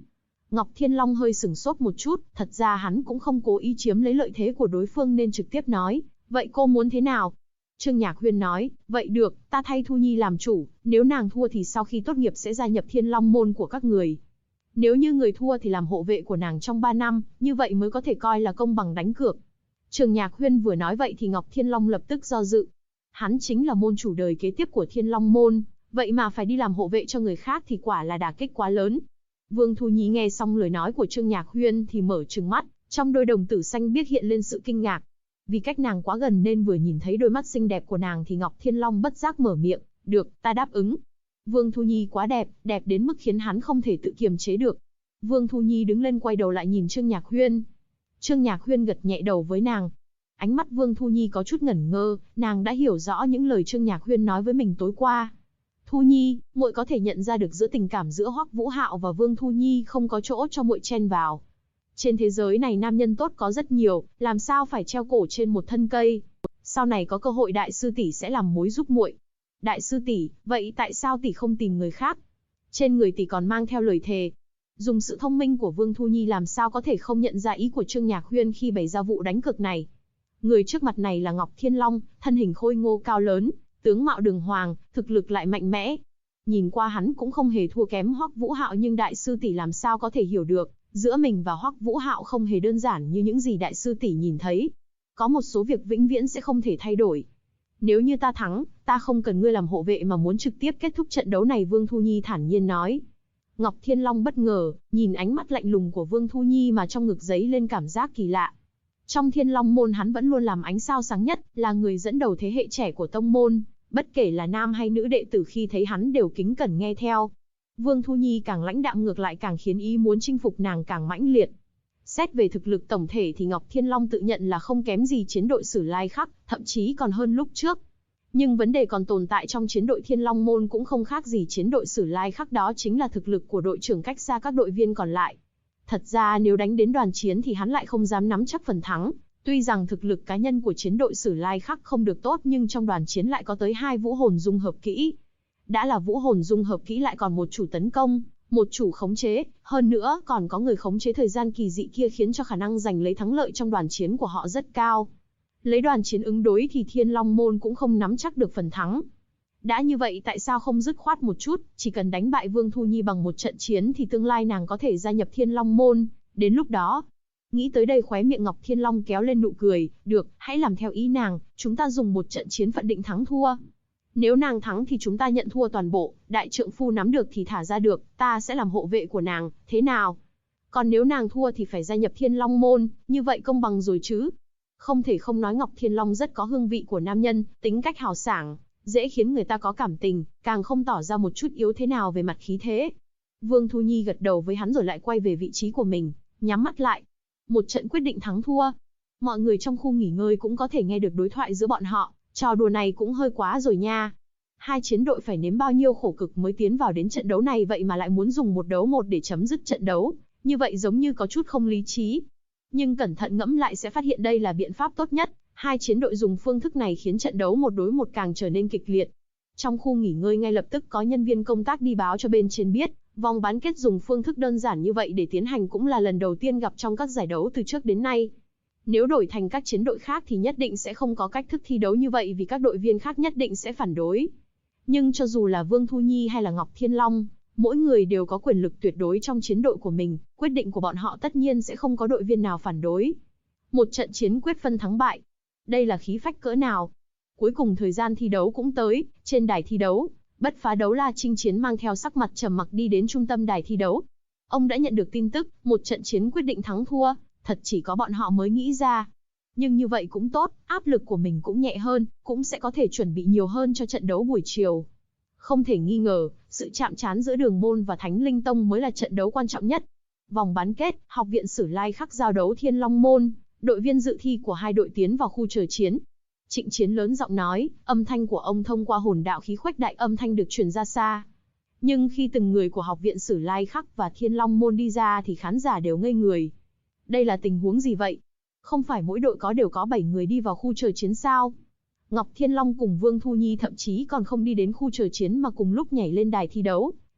Ngọc Thiên Long hơi sửng sốt một chút, thật ra hắn cũng không cố ý chiếm lấy lợi thế của đối phương nên trực tiếp nói, vậy cô muốn thế nào? Trương Nhạc Huyên nói, vậy được, ta thay Thu Nhi làm chủ, nếu nàng thua thì sau khi tốt nghiệp sẽ gia nhập Thiên Long môn của các người. Nếu như người thua thì làm hộ vệ của nàng trong 3 năm, như vậy mới có thể coi là công bằng đánh cược. Trương Nhạc Huyên vừa nói vậy thì Ngọc Thiên Long lập tức do dự. Hắn chính là môn chủ đời kế tiếp của Thiên Long môn, vậy mà phải đi làm hộ vệ cho người khác thì quả là đả kích quá lớn. Vương Thu Nhi nghe xong lời nói của Trương Nhạc Huyên thì mở trừng mắt, trong đôi đồng tử xanh biếc hiện lên sự kinh ngạc. Vì cách nàng quá gần nên vừa nhìn thấy đôi mắt xinh đẹp của nàng thì Ngọc Thiên Long bất giác mở miệng, được, ta đáp ứng. Vương Thu Nhi quá đẹp, đẹp đến mức khiến hắn không thể tự kiềm chế được. Vương Thu Nhi đứng lên quay đầu lại nhìn Trương Nhạc Huyên. Trương Nhạc Huyên gật nhẹ đầu với nàng. Ánh mắt Vương Thu Nhi có chút ngẩn ngơ, nàng đã hiểu rõ những lời Trương Nhạc Huyên nói với mình tối qua. Thu Nhi, muội có thể nhận ra được giữa tình cảm giữa Hoắc Vũ Hạo và Vương Thu Nhi không có chỗ cho muội chen vào. Trên thế giới này nam nhân tốt có rất nhiều, làm sao phải treo cổ trên một thân cây. Sau này có cơ hội đại sư tỷ sẽ làm mối giúp muội. Đại sư tỷ, vậy tại sao tỷ không tìm người khác? Trên người tỷ còn mang theo lời thề. Dùng sự thông minh của Vương Thu Nhi làm sao có thể không nhận ra ý của Trương Nhạc Huyên khi bày ra vụ đánh cược này. Người trước mặt này là Ngọc Thiên Long, thân hình khôi ngô cao lớn, tướng mạo đường hoàng, thực lực lại mạnh mẽ. Nhìn qua hắn cũng không hề thua kém Hoắc Vũ Hạo nhưng đại sư tỷ làm sao có thể hiểu được, giữa mình và Hoắc Vũ Hạo không hề đơn giản như những gì đại sư tỷ nhìn thấy. Có một số việc vĩnh viễn sẽ không thể thay đổi. Nếu như ta thắng, ta không cần ngươi làm hộ vệ mà muốn trực tiếp kết thúc trận đấu này, Vương Thu Nhi thản nhiên nói. Ngọc Thiên Long bất ngờ, nhìn ánh mắt lạnh lùng của Vương Thu Nhi mà trong ngực dấy lên cảm giác kỳ lạ. Trong Thiên Long môn hắn vẫn luôn làm ánh sao sáng nhất, là người dẫn đầu thế hệ trẻ của tông môn, bất kể là nam hay nữ đệ tử khi thấy hắn đều kính cẩn nghe theo. Vương Thu Nhi càng lãnh đạm ngược lại càng khiến ý muốn chinh phục nàng càng mãnh liệt. Xét về thực lực tổng thể thì Ngọc Thiên Long tự nhận là không kém gì chiến đội Sử Lai Khắc, thậm chí còn hơn lúc trước. Nhưng vấn đề còn tồn tại trong chiến đội Thiên Long môn cũng không khác gì chiến đội Sử Lai Khắc, đó chính là thực lực của đội trưởng cách xa các đội viên còn lại. Thật ra nếu đánh đến đoàn chiến thì hắn lại không dám nắm chắc phần thắng. Tuy rằng thực lực cá nhân của chiến đội Sử Lai Khắc không được tốt nhưng trong đoàn chiến lại có tới 2 vũ hồn dung hợp kỹ. Đã là vũ hồn dung hợp kỹ lại còn một chủ tấn công, một chủ khống chế, hơn nữa còn có người khống chế thời gian kỳ dị kia khiến cho khả năng giành lấy thắng lợi trong đoàn chiến của họ rất cao. Lấy đoàn chiến ứng đối thì Thiên Long môn cũng không nắm chắc được phần thắng. Đã như vậy tại sao không dứt khoát một chút, chỉ cần đánh bại Vương Thu Nhi bằng một trận chiến thì tương lai nàng có thể gia nhập Thiên Long môn, đến lúc đó. Nghĩ tới đây khóe miệng Ngọc Thiên Long kéo lên nụ cười, được, hãy làm theo ý nàng, chúng ta dùng một trận chiến phận định thắng thua. Nếu nàng thắng thì chúng ta nhận thua toàn bộ, đại trượng phu nắm được thì thả ra được, ta sẽ làm hộ vệ của nàng, thế nào? Còn nếu nàng thua thì phải gia nhập Thiên Long môn, như vậy công bằng rồi chứ? Không thể không nói Ngọc Thiên Long rất có hương vị của nam nhân, tính cách hào sảng, dễ khiến người ta có cảm tình, càng không tỏ ra một chút yếu thế nào về mặt khí thế. Vương Thu Nhi gật đầu với hắn rồi lại quay về vị trí của mình, nhắm mắt lại. Một trận quyết định thắng thua. Mọi người trong khu nghỉ ngơi cũng có thể nghe được đối thoại giữa bọn họ, trò đùa này cũng hơi quá rồi nha. Hai chiến đội phải nếm bao nhiêu khổ cực mới tiến vào đến trận đấu này vậy mà lại muốn dùng 1-1 để chấm dứt trận đấu, như vậy giống như có chút không lý trí. Nhưng cẩn thận ngẫm lại sẽ phát hiện đây là biện pháp tốt nhất, hai chiến đội dùng phương thức này khiến trận đấu 1-1 càng trở nên kịch liệt. Trong khu nghỉ ngơi ngay lập tức có nhân viên công tác đi báo cho bên trên biết, vòng bán kết dùng phương thức đơn giản như vậy để tiến hành cũng là lần đầu tiên gặp trong các giải đấu từ trước đến nay. Nếu đổi thành các chiến đội khác thì nhất định sẽ không có cách thức thi đấu như vậy vì các đội viên khác nhất định sẽ phản đối. Nhưng cho dù là Vương Thu Nhi hay là Ngọc Thiên Long, mỗi người đều có quyền lực tuyệt đối trong chiến đội của mình, quyết định của bọn họ tất nhiên sẽ không có đội viên nào phản đối. Một trận chiến quyết phân thắng bại. Đây là khí phách cỡ nào? Cuối cùng thời gian thi đấu cũng tới, trên đài thi đấu, Bất Phá Đấu La chinh chiến mang theo sắc mặt trầm mặc đi đến trung tâm đài thi đấu. Ông đã nhận được tin tức, một trận chiến quyết định thắng thua, thật chỉ có bọn họ mới nghĩ ra. Nhưng như vậy cũng tốt, áp lực của mình cũng nhẹ hơn, cũng sẽ có thể chuẩn bị nhiều hơn cho trận đấu buổi chiều. Không thể nghi ngờ, sự chạm trán giữa Đường Môn và Thánh Linh Tông mới là trận đấu quan trọng nhất. Vòng bán kết, Học viện Sử Lai Khắc giao đấu Thiên Long môn, đội viên dự thi của hai đội tiến vào khu chờ chiến. Trịnh Chiến lớn giọng nói, âm thanh của ông thông qua hồn đạo khí khuếch đại âm thanh được truyền ra xa. Nhưng khi từng người của Học viện Sử Lai Khắc và Thiên Long môn đi ra thì khán giả đều ngây người. Đây là tình huống gì vậy? Không phải mỗi đội đều có 7 người đi vào khu chờ chiến sao? Ngọc Thiên Long cùng Vương Thu Nhi thậm chí còn không đi đến khu chờ chiến mà cùng lúc nhảy lên đài thi đấu.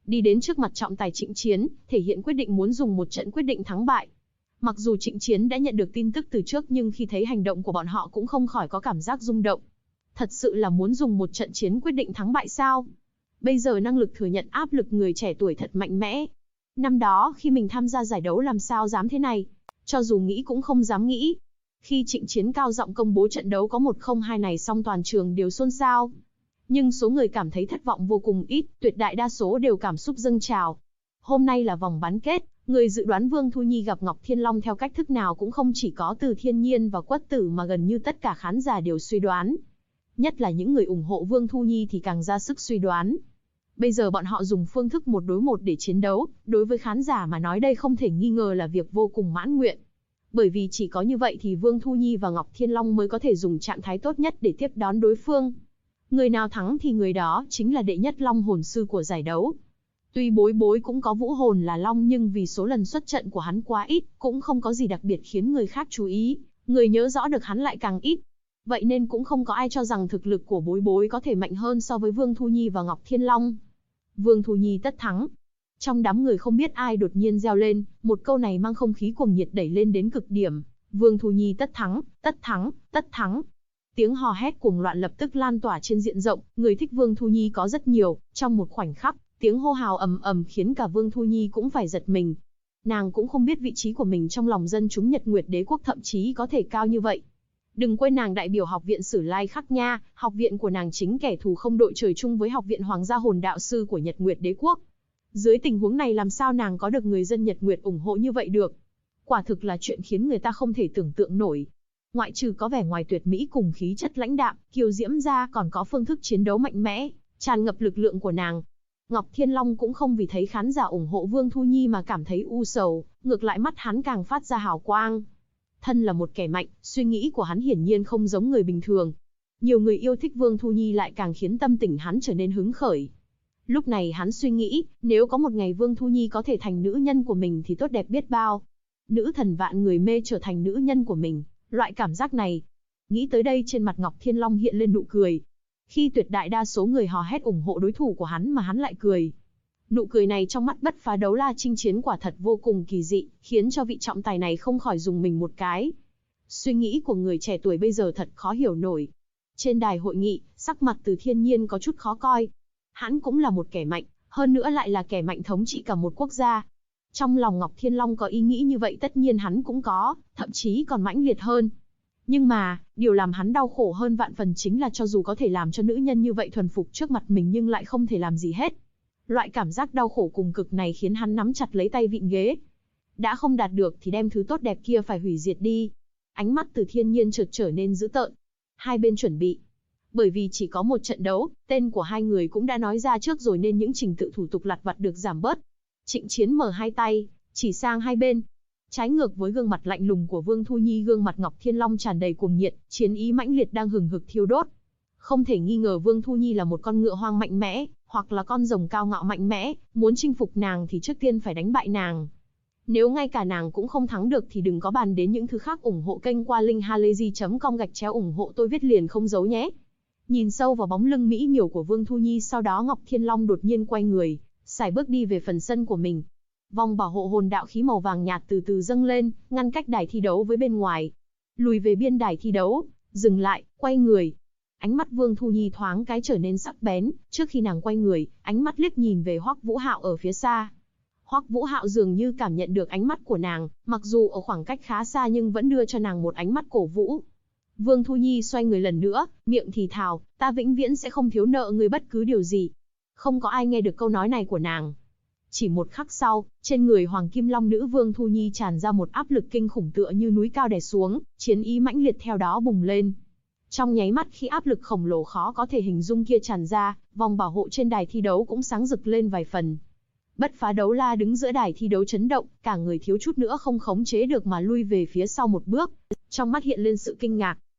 đi đến trước mặt trọng tài Trịnh Chiến, thể hiện quyết định muốn dùng một trận quyết định thắng bại. Mặc dù Trịnh Chiến đã nhận được tin tức từ trước nhưng khi thấy hành động của bọn họ cũng không khỏi có cảm giác rung động. Thật sự là muốn dùng một trận chiến quyết định thắng bại sao? Bây giờ năng lực thừa nhận áp lực người trẻ tuổi thật mạnh mẽ. Năm đó khi mình tham gia giải đấu làm sao dám thế này, cho dù nghĩ cũng không dám nghĩ. Khi Trịnh Chiến cao giọng công bố trận đấu có 1-0-2 này xong toàn trường đều xôn xao. Nhưng số người cảm thấy thất vọng vô cùng ít, tuyệt đại đa số đều cảm xúc dâng trào. Hôm nay là vòng bán kết, người dự đoán Vương Thu Nhi gặp Ngọc Thiên Long theo cách thức nào cũng không chỉ có Từ Thiên Nhiên và Quất Tử mà gần như tất cả khán giả đều suy đoán. Nhất là những người ủng hộ Vương Thu Nhi thì càng ra sức suy đoán. Bây giờ bọn họ dùng phương thức 1 đối 1 để chiến đấu, đối với khán giả mà nói đây không thể nghi ngờ là việc vô cùng mãn nguyện. Bởi vì chỉ có như vậy thì Vương Thu Nhi và Ngọc Thiên Long mới có thể dùng trạng thái tốt nhất để tiếp đón đối phương. Người nào thắng thì người đó chính là đệ nhất Long hồn sư của giải đấu. Tuy Bối Bối cũng có vũ hồn là Long nhưng vì số lần xuất trận của hắn quá ít, cũng không có gì đặc biệt khiến người khác chú ý, người nhớ rõ được hắn lại càng ít. Vậy nên cũng không có ai cho rằng thực lực của Bối Bối có thể mạnh hơn so với Vương Thu Nhi và Ngọc Thiên Long. Vương Thu Nhi tất thắng. Trong đám người không biết ai đột nhiên reo lên, một câu này mang không khí cuồng nhiệt đẩy lên đến cực điểm. Vương Thu Nhi tất thắng, tất thắng, tất thắng. Tiếng hò hét cuồng loạn lập tức lan tỏa trên diện rộng, người thích Vương Thu Nhi có rất nhiều, trong một khoảnh khắc, tiếng hô hào ầm ầm khiến cả Vương Thu Nhi cũng phải giật mình. Nàng cũng không biết vị trí của mình trong lòng dân chúng Nhật Nguyệt Đế quốc thậm chí có thể cao như vậy. Đừng quên nàng đại biểu học viện Sử Lai Khắc nha, học viện của nàng chính kẻ thù không đội trời chung với học viện Hoàng gia hồn đạo sư của Nhật Nguyệt Đế quốc. Dưới tình huống này làm sao nàng có được người dân Nhật Nguyệt ủng hộ như vậy được? Quả thực là chuyện khiến người ta không thể tưởng tượng nổi. Ngoại trừ có vẻ ngoài tuyệt mỹ cùng khí chất lãnh đạm, kiêu diễm ra còn có phương thức chiến đấu mạnh mẽ, tràn ngập lực lượng của nàng. Ngọc Thiên Long cũng không vì thấy khán giả ủng hộ Vương Thu Nhi mà cảm thấy u sầu, ngược lại mắt hắn càng phát ra hào quang. Thân là một kẻ mạnh, suy nghĩ của hắn hiển nhiên không giống người bình thường. Nhiều người yêu thích Vương Thu Nhi lại càng khiến tâm tình hắn trở nên hứng khởi. Lúc này hắn suy nghĩ, nếu có một ngày Vương Thu Nhi có thể thành nữ nhân của mình thì tốt đẹp biết bao. Nữ thần vạn người mê trở thành nữ nhân của mình, loại cảm giác này. Nghĩ tới đây trên mặt Ngọc Thiên Long hiện lên nụ cười. Khi tuyệt đại đa số người hò hét ủng hộ đối thủ của hắn mà hắn lại cười. Nụ cười này trong mắt Bất Phá Đấu La chinh chiến quả thật vô cùng kỳ dị, khiến cho vị trọng tài này không khỏi dùng mình một cái. Suy nghĩ của người trẻ tuổi bây giờ thật khó hiểu nổi. Trên đài hội nghị, sắc mặt Từ Thiên Nhiên có chút khó coi. Hắn cũng là một kẻ mạnh, hơn nữa lại là kẻ mạnh thống trị cả một quốc gia. Trong lòng Ngọc Thiên Long có ý nghĩ như vậy tất nhiên hắn cũng có, thậm chí còn mãnh liệt hơn. Nhưng mà, điều làm hắn đau khổ hơn vạn phần chính là cho dù có thể làm cho nữ nhân như vậy thuần phục trước mặt mình nhưng lại không thể làm gì hết. Loại cảm giác đau khổ cùng cực này khiến hắn nắm chặt lấy tay vịn ghế. Đã không đạt được thì đem thứ tốt đẹp kia phải hủy diệt đi. Ánh mắt Từ Thiên Nhiên chợt trở nên dữ tợn. Hai bên chuẩn bị. Bởi vì chỉ có một trận đấu, tên của hai người cũng đã nói ra trước rồi nên những trình tự thủ tục lặt vặt được giảm bớt. Trịnh Chiến mở hai tay, chỉ sang hai bên. Trái ngược với gương mặt lạnh lùng của Vương Thu Nhi, gương mặt Ngọc Thiên Long tràn đầy cuồng nhiệt, chiến ý mãnh liệt đang hừng hực thiêu đốt. Không thể nghi ngờ Vương Thu Nhi là một con ngựa hoang mạnh mẽ, hoặc là con rồng cao ngạo mạnh mẽ, muốn chinh phục nàng thì trước tiên phải đánh bại nàng. Nếu ngay cả nàng cũng không thắng được thì đừng có bàn đến những thứ khác. Ủng hộ kênh qua link halayzi.com/ủng hộ tôi viết liền không giấu nhé. Nhìn sâu vào bóng lưng mỹ miều của Vương Thu Nhi, sau đó Ngọc Thiên Long đột nhiên quay người, sải bước đi về phần sân của mình. Vòng bảo hộ hồn đạo khí màu vàng nhạt từ từ dâng lên, ngăn cách đài thi đấu với bên ngoài. Lùi về biên đài thi đấu, dừng lại, quay người. Ánh mắt Vương Thu Nhi thoáng cái trở nên sắc bén, trước khi nàng quay người, ánh mắt liếc nhìn về Hoắc Vũ Hạo ở phía xa. Hoắc Vũ Hạo dường như cảm nhận được ánh mắt của nàng, mặc dù ở khoảng cách khá xa nhưng vẫn đưa cho nàng một ánh mắt cổ vũ. Vương Thu Nhi xoay người lần nữa, miệng thì thào, ta vĩnh viễn sẽ không thiếu nợ người bất cứ điều gì. Không có ai nghe được câu nói này của nàng. Chỉ một khắc sau, trên người Hoàng Kim Long nữ Vương Thu Nhi tràn ra một áp lực kinh khủng tựa như núi cao đè xuống, chiến ý mãnh liệt theo đó bùng lên. Trong nháy mắt khi áp lực khổng lồ khó có thể hình dung kia tràn ra, vòng bảo hộ trên đài thi đấu cũng sáng rực lên vài phần. Bất Phá Đấu La đứng giữa đài thi đấu chấn động, cả người thiếu chút nữa không khống chế được mà lui về phía sau một bước, trong mắt hiện lên sự kinh ngạc.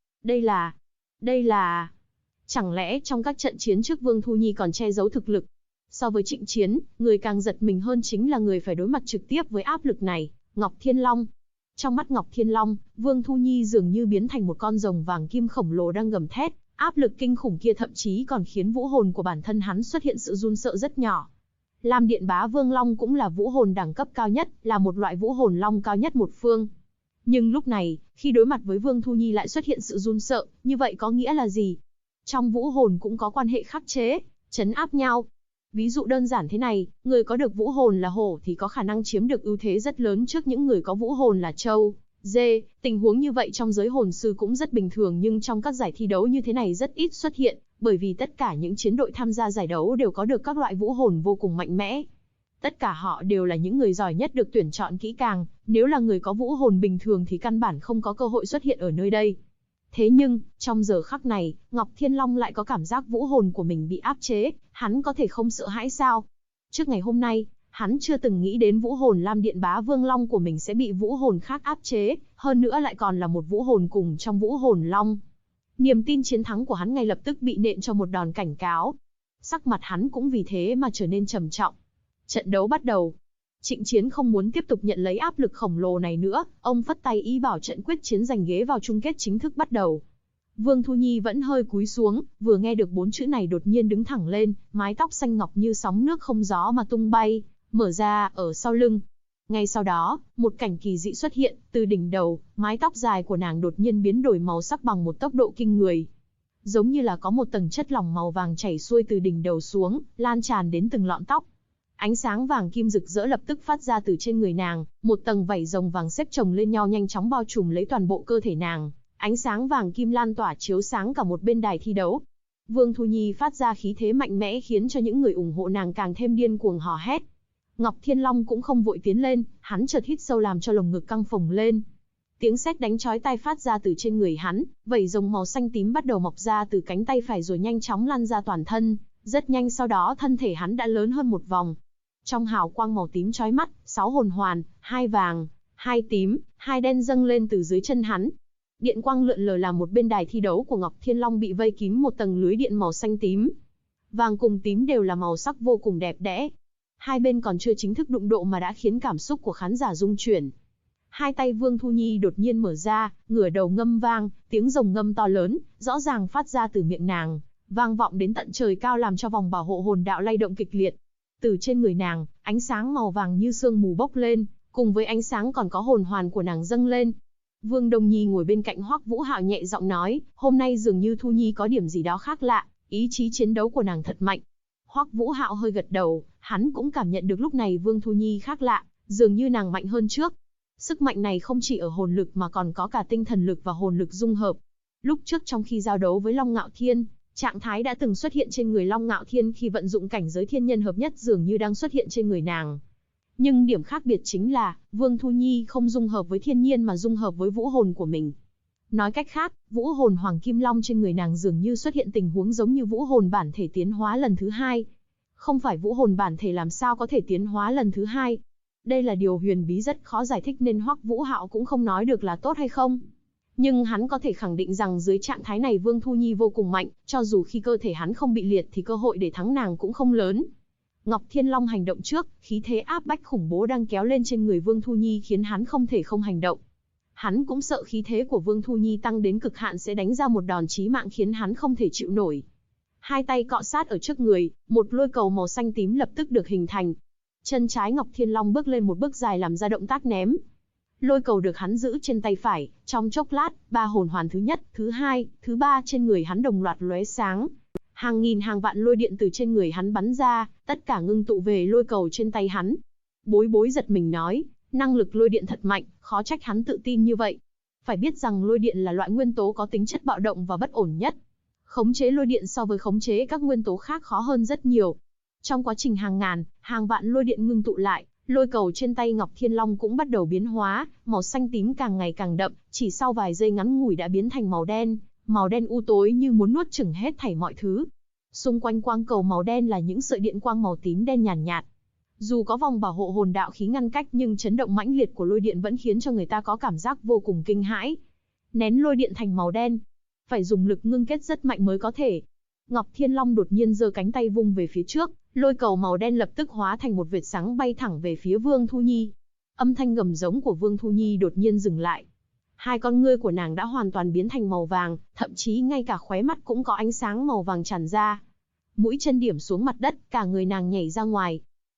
Đây là... Chẳng lẽ trong các trận chiến trước Vương Thu Nhi còn che giấu thực lực? So với Trịnh Chiến, người càng giật mình hơn chính là người phải đối mặt trực tiếp với áp lực này, Ngọc Thiên Long. Trong mắt Ngọc Thiên Long, Vương Thu Nhi dường như biến thành một con rồng vàng kim khổng lồ đang gầm thét, áp lực kinh khủng kia thậm chí còn khiến vũ hồn của bản thân hắn xuất hiện sự run sợ rất nhỏ. Lam Điện Bá Vương Long cũng là vũ hồn đẳng cấp cao nhất, là một loại vũ hồn long cao nhất một phương. Nhưng lúc này, khi đối mặt với Vương Thu Nhi lại xuất hiện sự run sợ, như vậy có nghĩa là gì? Trong vũ hồn cũng có quan hệ khắc chế, trấn áp nhau. Ví dụ đơn giản thế này, người có được vũ hồn là hổ thì có khả năng chiếm được ưu thế rất lớn trước những người có vũ hồn là trâu, dê. Tình huống như vậy trong giới hồn sư cũng rất bình thường, nhưng trong các giải thi đấu như thế này rất ít xuất hiện, bởi vì tất cả những chiến đội tham gia giải đấu đều có được các loại vũ hồn vô cùng mạnh mẽ. Tất cả họ đều là những người giỏi nhất được tuyển chọn kỹ càng, nếu là người có vũ hồn bình thường thì căn bản không có cơ hội xuất hiện ở nơi đây. Thế nhưng, trong giờ khắc này, Ngọc Thiên Long lại có cảm giác vũ hồn của mình bị áp chế, hắn có thể không sợ hãi sao? Trước ngày hôm nay, hắn chưa từng nghĩ đến vũ hồn Lam Điện Bá Vương Long của mình sẽ bị vũ hồn khác áp chế, hơn nữa lại còn là một vũ hồn cùng trong vũ hồn long. Niềm tin chiến thắng của hắn ngay lập tức bị nện cho một đòn cảnh cáo. Sắc mặt hắn cũng vì thế mà trở nên trầm trọng. Trận đấu bắt đầu. Trịnh Chiến không muốn tiếp tục nhận lấy áp lực khổng lồ này nữa, ông phất tay ý bảo trận quyết chiến giành ghế vào chung kết chính thức bắt đầu. Vương Thu Nhi vẫn hơi cúi xuống, vừa nghe được 4 chữ này đột nhiên đứng thẳng lên, mái tóc xanh ngọc như sóng nước không gió mà tung bay, mở ra ở sau lưng. Ngay sau đó, một cảnh kỳ dị xuất hiện, từ đỉnh đầu, mái tóc dài của nàng đột nhiên biến đổi màu sắc bằng một tốc độ kinh người. Giống như là có một tầng chất lỏng màu vàng chảy xuôi từ đỉnh đầu xuống, lan tràn đến từng lọn tóc. Ánh sáng vàng kim rực rỡ lập tức phát ra từ trên người nàng, một tầng vảy rồng vàng xếp chồng lên nhau nhanh chóng bao trùm lấy toàn bộ cơ thể nàng. Ánh sáng vàng kim lan tỏa chiếu sáng cả một bên đài thi đấu. Vương Thu Nhi phát ra khí thế mạnh mẽ khiến cho những người ủng hộ nàng càng thêm điên cuồng hò hét. Ngọc Thiên Long cũng không vội tiến lên, hắn chợt hít sâu làm cho lồng ngực căng phồng lên. Tiếng sét đánh chói tai phát ra từ trên người hắn, vảy rồng màu xanh tím bắt đầu mọc ra từ cánh tay phải rồi nhanh chóng lan ra toàn thân. Rất nhanh sau đó thân thể hắn đã lớn hơn một vòng. Trong hào quang màu tím chói mắt, 6 hồn hoàn, 2 vàng, 2 tím, 2 đen dâng lên từ dưới chân hắn. Điện quang lượn lờ làm một bên đài thi đấu của Ngọc Thiên Long bị vây kín một tầng lưới điện màu xanh tím. Vàng cùng tím đều là màu sắc vô cùng đẹp đẽ. Hai bên còn chưa chính thức đụng độ mà đã khiến cảm xúc của khán giả rung chuyển. Hai tay Vương Thu Nhi đột nhiên mở ra, ngửa đầu ngâm vang, tiếng rồng ngâm to lớn, rõ ràng phát ra từ miệng nàng, vang vọng đến tận trời cao làm cho vòng bảo hộ hồn đạo lay động kịch liệt. Từ trên người nàng, ánh sáng màu vàng như sương mù bốc lên, cùng với ánh sáng còn có hồn hoàn của nàng dâng lên. Vương Đông Nhi ngồi bên cạnh Hoắc Vũ Hạo nhẹ giọng nói, hôm nay dường như Thu Nhi có điểm gì đó khác lạ, ý chí chiến đấu của nàng thật mạnh. Hoắc Vũ Hạo hơi gật đầu, hắn cũng cảm nhận được lúc này Vương Thu Nhi khác lạ, dường như nàng mạnh hơn trước. Sức mạnh này không chỉ ở hồn lực mà còn có cả tinh thần lực và hồn lực dung hợp. Lúc trước trong khi giao đấu với Long Ngạo Thiên, trạng thái đã từng xuất hiện trên người Long Ngạo Thiên khi vận dụng cảnh giới thiên nhân hợp nhất dường như đang xuất hiện trên người nàng. Nhưng điểm khác biệt chính là, Vương Thu Nhi không dung hợp với thiên nhiên mà dung hợp với vũ hồn của mình. Nói cách khác, vũ hồn Hoàng Kim Long trên người nàng dường như xuất hiện tình huống giống như vũ hồn bản thể tiến hóa lần thứ hai. Không phải vũ hồn bản thể làm sao có thể tiến hóa lần thứ hai? Đây là điều huyền bí rất khó giải thích nên Hoắc Vũ Hạo cũng không nói được là tốt hay không. Nhưng hắn có thể khẳng định rằng dưới trạng thái này Vương Thu Nhi vô cùng mạnh, cho dù khi cơ thể hắn không bị liệt thì cơ hội để thắng nàng cũng không lớn. Ngọc Thiên Long hành động trước, khí thế áp bách khủng bố đang kéo lên trên người Vương Thu Nhi khiến hắn không thể không hành động. Hắn cũng sợ khí thế của Vương Thu Nhi tăng đến cực hạn sẽ đánh ra một đòn chí mạng khiến hắn không thể chịu nổi. Hai tay cọ sát ở trước người, một lôi cầu màu xanh tím lập tức được hình thành. Chân trái Ngọc Thiên Long bước lên một bước dài làm ra động tác ném. Lôi cầu được hắn giữ trên tay phải, trong chốc lát, 3 hồn hoàn thứ nhất, thứ hai, thứ ba trên người hắn đồng loạt lóe sáng. Hàng nghìn hàng vạn lôi điện từ trên người hắn bắn ra, tất cả ngưng tụ về lôi cầu trên tay hắn. Bối Bối giật mình nói, năng lực lôi điện thật mạnh, khó trách hắn tự tin như vậy. Phải biết rằng lôi điện là loại nguyên tố có tính chất bạo động và bất ổn nhất. Khống chế lôi điện so với khống chế các nguyên tố khác khó hơn rất nhiều. Trong quá trình hàng ngàn, hàng vạn lôi điện ngưng tụ lại, lôi cầu trên tay Ngọc Thiên Long cũng bắt đầu biến hóa, màu xanh tím càng ngày càng đậm, chỉ sau vài giây ngắn ngủi đã biến thành màu đen u tối như muốn nuốt chửng hết thảy mọi thứ. Xung quanh quang cầu màu đen là những sợi điện quang màu tím đen nhàn nhạt. Dù có vòng bảo hộ hồn đạo khí ngăn cách nhưng chấn động mãnh liệt của lôi điện vẫn khiến cho người ta có cảm giác vô cùng kinh hãi. Nén lôi điện thành màu đen, phải dùng lực ngưng kết rất mạnh mới có thể. Ngọc Thiên Long đột nhiên giơ cánh tay vung về phía trước, lôi cầu màu đen lập tức hóa thành một vệt sáng bay thẳng về phía Vương Thu Nhi. Âm thanh gầm giống của Vương Thu Nhi đột nhiên dừng lại. Hai con ngươi của nàng đã hoàn toàn biến thành màu vàng, thậm chí ngay cả khóe mắt cũng có ánh sáng màu vàng tràn ra. Mũi chân điểm xuống mặt đất, cả người nàng nhảy ra ngoài.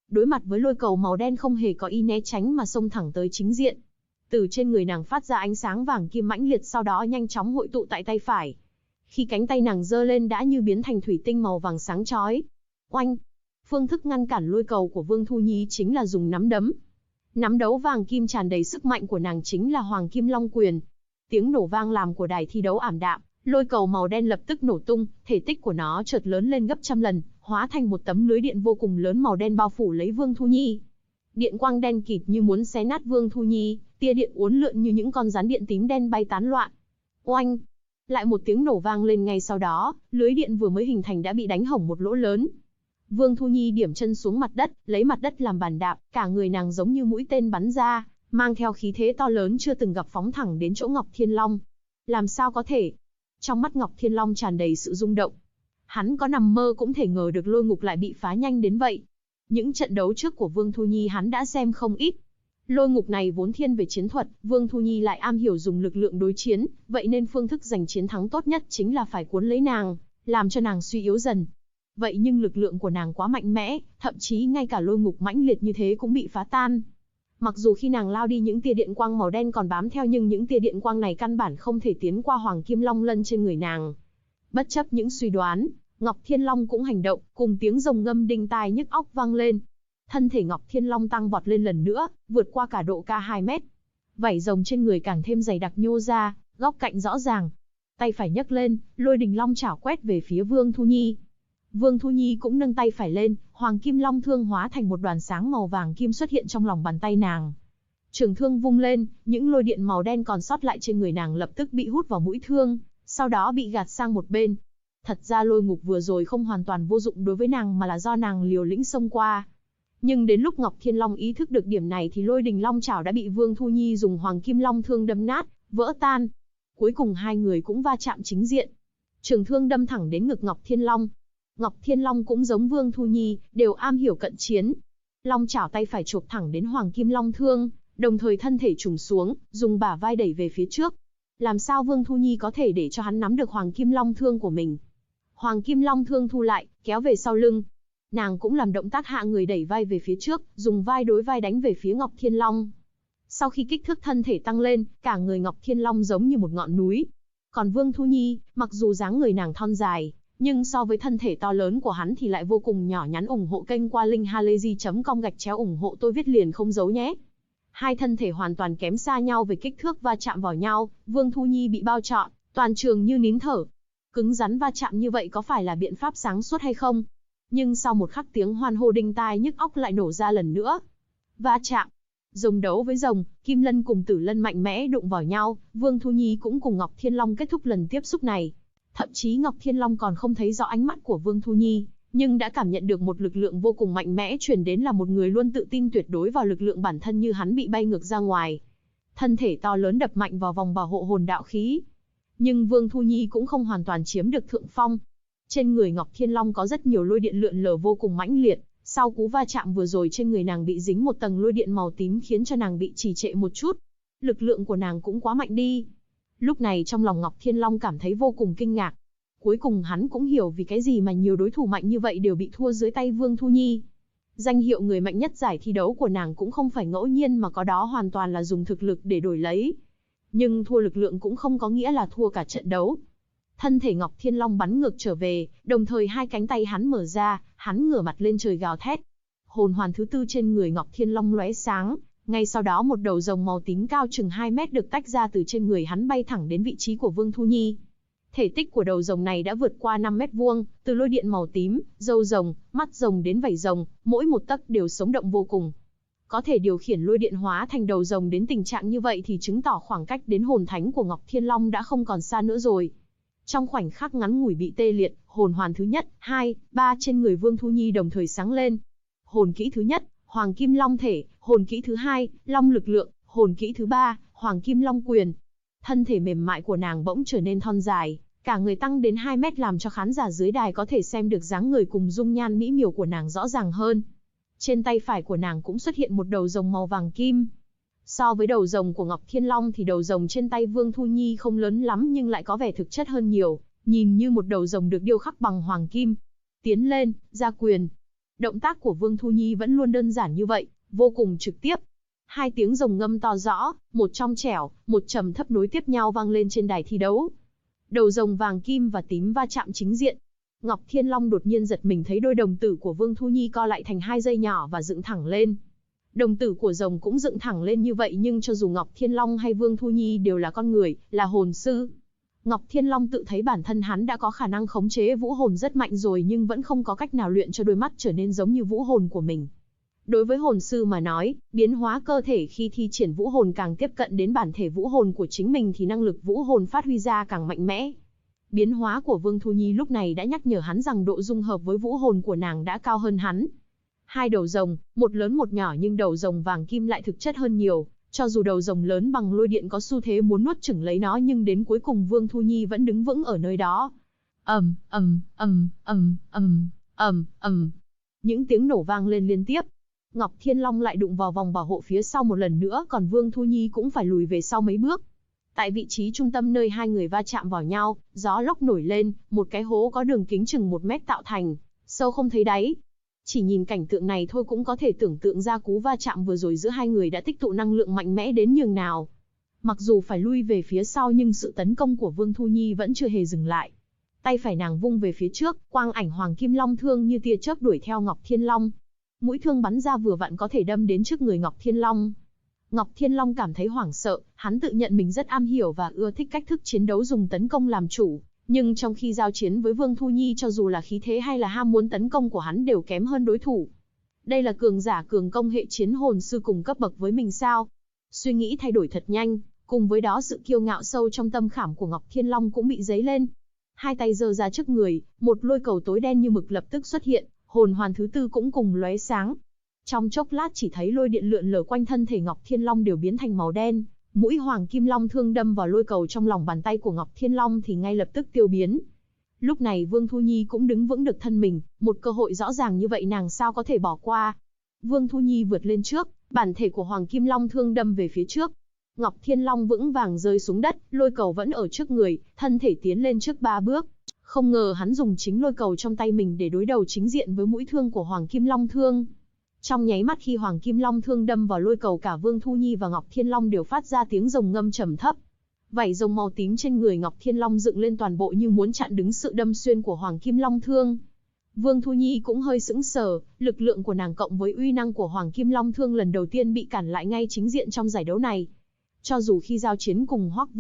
Đối mặt với lôi cầu màu đen không hề có ý né tránh mà xông thẳng tới chính diện. Từ trên người nàng phát ra ánh sáng vàng kim mãnh liệt, sau đó nhanh chóng hội tụ tại tay phải. Khi cánh tay nàng giơ lên đã như biến thành thủy tinh màu vàng sáng chói. Oanh! Phương thức ngăn cản lôi cầu của Vương Thu Nhi chính là dùng nắm đấm. Nắm đấu vàng kim tràn đầy sức mạnh của nàng chính là Hoàng Kim Long Quyền. Tiếng nổ vang làm của đài thi đấu ảm đạm, lôi cầu màu đen lập tức nổ tung, thể tích của nó chợt lớn lên gấp trăm lần, hóa thành một tấm lưới điện vô cùng lớn màu đen bao phủ lấy Vương Thu Nhi. Điện quang đen kịt như muốn xé nát Vương Thu Nhi, tia điện uốn lượn như những con rắn điện tím đen bay tán loạn. Oanh! Lại một tiếng nổ vang lên, ngay sau đó, lưới điện vừa mới hình thành đã bị đánh hỏng một lỗ lớn. Vương Thu Nhi điểm chân xuống mặt đất, lấy mặt đất làm bàn đạp, cả người nàng giống như mũi tên bắn ra, mang theo khí thế to lớn chưa từng gặp phóng thẳng đến chỗ Ngọc Thiên Long. Làm sao có thể? Trong mắt Ngọc Thiên Long tràn đầy sự rung động. Hắn có nằm mơ cũng thể ngờ được lôi ngục lại bị phá nhanh đến vậy. Những trận đấu trước của Vương Thu Nhi hắn đã xem không ít. Lôi ngục này vốn thiên về chiến thuật, Vương Thu Nhi lại am hiểu dùng lực lượng đối chiến, vậy nên phương thức giành chiến thắng tốt nhất chính là phải cuốn lấy nàng, làm cho nàng suy yếu dần. Vậy nhưng lực lượng của nàng quá mạnh mẽ, thậm chí ngay cả lôi ngục mãnh liệt như thế cũng bị phá tan. Mặc dù khi nàng lao đi những tia điện quang màu đen còn bám theo, nhưng những tia điện quang này căn bản không thể tiến qua Hoàng Kim Long Lân trên người nàng. Bất chấp những suy đoán, Ngọc Thiên Long cũng hành động, cùng tiếng rồng ngâm đinh tai nhức óc vang lên. Thân thể Ngọc Thiên Long tăng vọt lên lần nữa, vượt qua cả độ cao 2 mét. Vảy rồng trên người càng thêm dày đặc nhô ra, góc cạnh rõ ràng. Tay phải nhấc lên, Lôi Đình Long chảo quét về phía Vương Thu Nhi. Vương Thu Nhi cũng nâng tay phải lên, Hoàng Kim Long thương hóa thành một đoàn sáng màu vàng kim xuất hiện trong lòng bàn tay nàng. Trường thương vung lên, những lôi điện màu đen còn sót lại trên người nàng lập tức bị hút vào mũi thương, sau đó bị gạt sang một bên. Thật ra lôi ngục vừa rồi không hoàn toàn vô dụng đối với nàng mà là do nàng liều lĩnh xông qua. Nhưng đến lúc Ngọc Thiên Long ý thức được điểm này thì Lôi Đình Long chảo đã bị Vương Thu Nhi dùng Hoàng Kim Long thương đâm nát, vỡ tan. Cuối cùng hai người cũng va chạm chính diện. Trường thương đâm thẳng đến ngực Ngọc Thiên Long. Ngọc Thiên Long cũng giống Vương Thu Nhi, đều am hiểu cận chiến. Long chảo tay phải chộp thẳng đến Hoàng Kim Long thương, đồng thời thân thể trùng xuống, dùng bả vai đẩy về phía trước. Làm sao Vương Thu Nhi có thể để cho hắn nắm được Hoàng Kim Long thương của mình? Hoàng Kim Long thương thu lại, kéo về sau lưng. Nàng cũng làm động tác hạ người đẩy vai về phía trước, dùng vai đối vai đánh về phía Ngọc Thiên Long. Sau khi kích thước thân thể tăng lên, cả người Ngọc Thiên Long giống như một ngọn núi. Còn Vương Thu Nhi, mặc dù dáng người nàng thon dài, nhưng so với thân thể to lớn của hắn thì lại vô cùng nhỏ nhắn. Ủng hộ kênh qua link halayzi.com /ủng hộ tôi viết liền không giấu nhé. Hai thân thể hoàn toàn kém xa nhau về kích thước, va chạm vào nhau, Vương Thu Nhi bị bao trọn, toàn trường như nín thở. Cứng rắn va chạm như vậy có phải là biện pháp sáng suốt hay không? Nhưng sau một khắc tiếng hoan hô đinh tai nhức óc lại nổ ra lần nữa. Va chạm. Rồng đấu với rồng, Kim Lân cùng Tử Lân mạnh mẽ đụng vào nhau, Vương Thu Nhi cũng cùng Ngọc Thiên Long kết thúc lần tiếp xúc này. Thậm chí Ngọc Thiên Long còn không thấy rõ ánh mắt của Vương Thu Nhi, nhưng đã cảm nhận được một lực lượng vô cùng mạnh mẽ truyền đến, là một người luôn tự tin tuyệt đối vào lực lượng bản thân như hắn bị bay ngược ra ngoài. Thân thể to lớn đập mạnh vào vòng bảo hộ hồn đạo khí. Nhưng Vương Thu Nhi cũng không hoàn toàn chiếm được thượng phong. Trên người Ngọc Thiên Long có rất nhiều lôi điện lượn lờ vô cùng mãnh liệt, sau cú va chạm vừa rồi trên người nàng bị dính một tầng lôi điện màu tím khiến cho nàng bị trì trệ một chút. Lực lượng của nàng cũng quá mạnh đi. Lúc này trong lòng Ngọc Thiên Long cảm thấy vô cùng kinh ngạc. Cuối cùng hắn cũng hiểu vì cái gì mà nhiều đối thủ mạnh như vậy đều bị thua dưới tay Vương Thu Nhi. Danh hiệu người mạnh nhất giải thi đấu của nàng cũng không phải ngẫu nhiên mà có đó hoàn toàn là dùng thực lực để đổi lấy. Nhưng thua lực lượng cũng không có nghĩa là thua cả trận đấu. Thân thể Ngọc Thiên Long bắn ngược trở về, đồng thời hai cánh tay hắn mở ra, hắn ngửa mặt lên trời gào thét. Hồn hoàn thứ tư trên người Ngọc Thiên Long lóe sáng, ngay sau đó một đầu rồng màu tím cao chừng 2 mét được tách ra từ trên người hắn bay thẳng đến vị trí của Vương Thu Nhi. Thể tích của đầu rồng này đã vượt qua 5 mét vuông, từ lôi điện màu tím, râu rồng, mắt rồng đến vảy rồng, mỗi một tấc đều sống động vô cùng. Có thể điều khiển lôi điện hóa thành đầu rồng đến tình trạng như vậy thì chứng tỏ khoảng cách đến hồn thánh của Ngọc Thiên Long đã không còn xa nữa rồi. Trong khoảnh khắc ngắn ngủi bị tê liệt, hồn hoàn thứ nhất, 2, 3 trên người Vương Thu Nhi đồng thời sáng lên. Hồn kỹ thứ nhất, Hoàng Kim Long thể, hồn kỹ thứ hai, Long lực lượng, hồn kỹ thứ ba, Hoàng Kim Long quyền. Thân thể mềm mại của nàng bỗng trở nên thon dài, cả người tăng đến 2 mét làm cho khán giả dưới đài có thể xem được dáng người cùng dung nhan mỹ miều của nàng rõ ràng hơn. Trên tay phải của nàng cũng xuất hiện một đầu rồng màu vàng kim. So với đầu rồng của Ngọc Thiên Long thì đầu rồng trên tay Vương Thu Nhi không lớn lắm nhưng lại có vẻ thực chất hơn nhiều, nhìn như một đầu rồng được điêu khắc bằng hoàng kim. Tiến lên, ra quyền. Động tác của Vương Thu Nhi vẫn luôn đơn giản như vậy, vô cùng trực tiếp. Hai tiếng rồng ngâm to rõ, một trong trẻo, một trầm thấp nối tiếp nhau vang lên trên đài thi đấu. Đầu rồng vàng kim và tím va chạm chính diện. Ngọc Thiên Long đột nhiên giật mình thấy đôi đồng tử của Vương Thu Nhi co lại thành hai dây nhỏ và dựng thẳng lên. Đồng tử của rồng cũng dựng thẳng lên như vậy, nhưng cho dù Ngọc Thiên Long hay Vương Thu Nhi đều là con người, là hồn sư. Ngọc Thiên Long tự thấy bản thân hắn đã có khả năng khống chế vũ hồn rất mạnh rồi, nhưng vẫn không có cách nào luyện cho đôi mắt trở nên giống như vũ hồn của mình. Đối với hồn sư mà nói, biến hóa cơ thể khi thi triển vũ hồn càng tiếp cận đến bản thể vũ hồn của chính mình thì năng lực vũ hồn phát huy ra càng mạnh mẽ. Biến hóa của Vương Thu Nhi lúc này đã nhắc nhở hắn rằng độ dung hợp với vũ hồn của nàng đã cao hơn hắn. Hai đầu rồng, một lớn một nhỏ, nhưng đầu rồng vàng kim lại thực chất hơn nhiều. Cho dù đầu rồng lớn bằng lôi điện có xu thế muốn nuốt chửng lấy nó, nhưng đến cuối cùng Vương Thu Nhi vẫn đứng vững ở nơi đó. Những tiếng nổ vang lên liên tiếp. Ngọc Thiên Long lại đụng vào vòng bảo hộ phía sau một lần nữa, còn Vương Thu Nhi cũng phải lùi về sau mấy bước. Tại vị trí trung tâm nơi hai người va chạm vào nhau, gió lốc nổi lên, một cái hố có đường kính chừng 1 mét tạo thành, sâu không thấy đáy. Chỉ nhìn cảnh tượng này thôi cũng có thể tưởng tượng ra cú va chạm vừa rồi giữa hai người đã tích tụ năng lượng mạnh mẽ đến nhường nào. Mặc dù phải lui về phía sau nhưng sự tấn công của Vương Thu Nhi vẫn chưa hề dừng lại. Tay phải nàng vung về phía trước, quang ảnh Hoàng Kim Long thương như tia chớp đuổi theo Ngọc Thiên Long. Mũi thương bắn ra vừa vặn có thể đâm đến trước người Ngọc Thiên Long. Ngọc Thiên Long cảm thấy hoảng sợ, hắn tự nhận mình rất am hiểu và ưa thích cách thức chiến đấu dùng tấn công làm chủ. Nhưng trong khi giao chiến với Vương Thu Nhi, cho dù là khí thế hay là ham muốn tấn công của hắn đều kém hơn đối thủ. Đây là cường giả cường công hệ chiến hồn sư cùng cấp bậc với mình sao? Suy nghĩ thay đổi thật nhanh, cùng với đó sự kiêu ngạo sâu trong tâm khảm của Ngọc Thiên Long cũng bị dấy lên. Hai tay giơ ra trước người, một lôi cầu tối đen như mực lập tức xuất hiện, hồn hoàn thứ tư cũng cùng lóe sáng. Trong chốc lát chỉ thấy lôi điện lượn lờ quanh thân thể Ngọc Thiên Long đều biến thành màu đen. Mũi Hoàng Kim Long thương đâm vào lôi cầu trong lòng bàn tay của Ngọc Thiên Long thì ngay lập tức tiêu biến. Lúc này Vương Thu Nhi cũng đứng vững được thân mình, một cơ hội rõ ràng như vậy nàng sao có thể bỏ qua. Vương Thu Nhi vượt lên trước, bản thể của Hoàng Kim Long thương đâm về phía trước. Ngọc Thiên Long vững vàng rơi xuống đất, lôi cầu vẫn ở trước người, thân thể tiến lên trước 3 bước. Không ngờ hắn dùng chính lôi cầu trong tay mình để đối đầu chính diện với mũi thương của Hoàng Kim Long thương. Trong nháy mắt khi Hoàng Kim Long thương đâm vào lôi cầu, cả Vương Thu Nhi và Ngọc Thiên Long đều phát ra tiếng rồng ngâm trầm thấp. Vảy rồng màu tím trên người Ngọc Thiên Long dựng lên toàn bộ như muốn chặn đứng sự đâm xuyên của Hoàng Kim Long thương. Vương Thu Nhi cũng hơi sững sờ, lực lượng của nàng cộng với uy năng của Hoàng Kim Long thương lần đầu tiên bị cản lại ngay chính diện trong giải đấu này. Cho dù khi giao chiến cùng Hoắc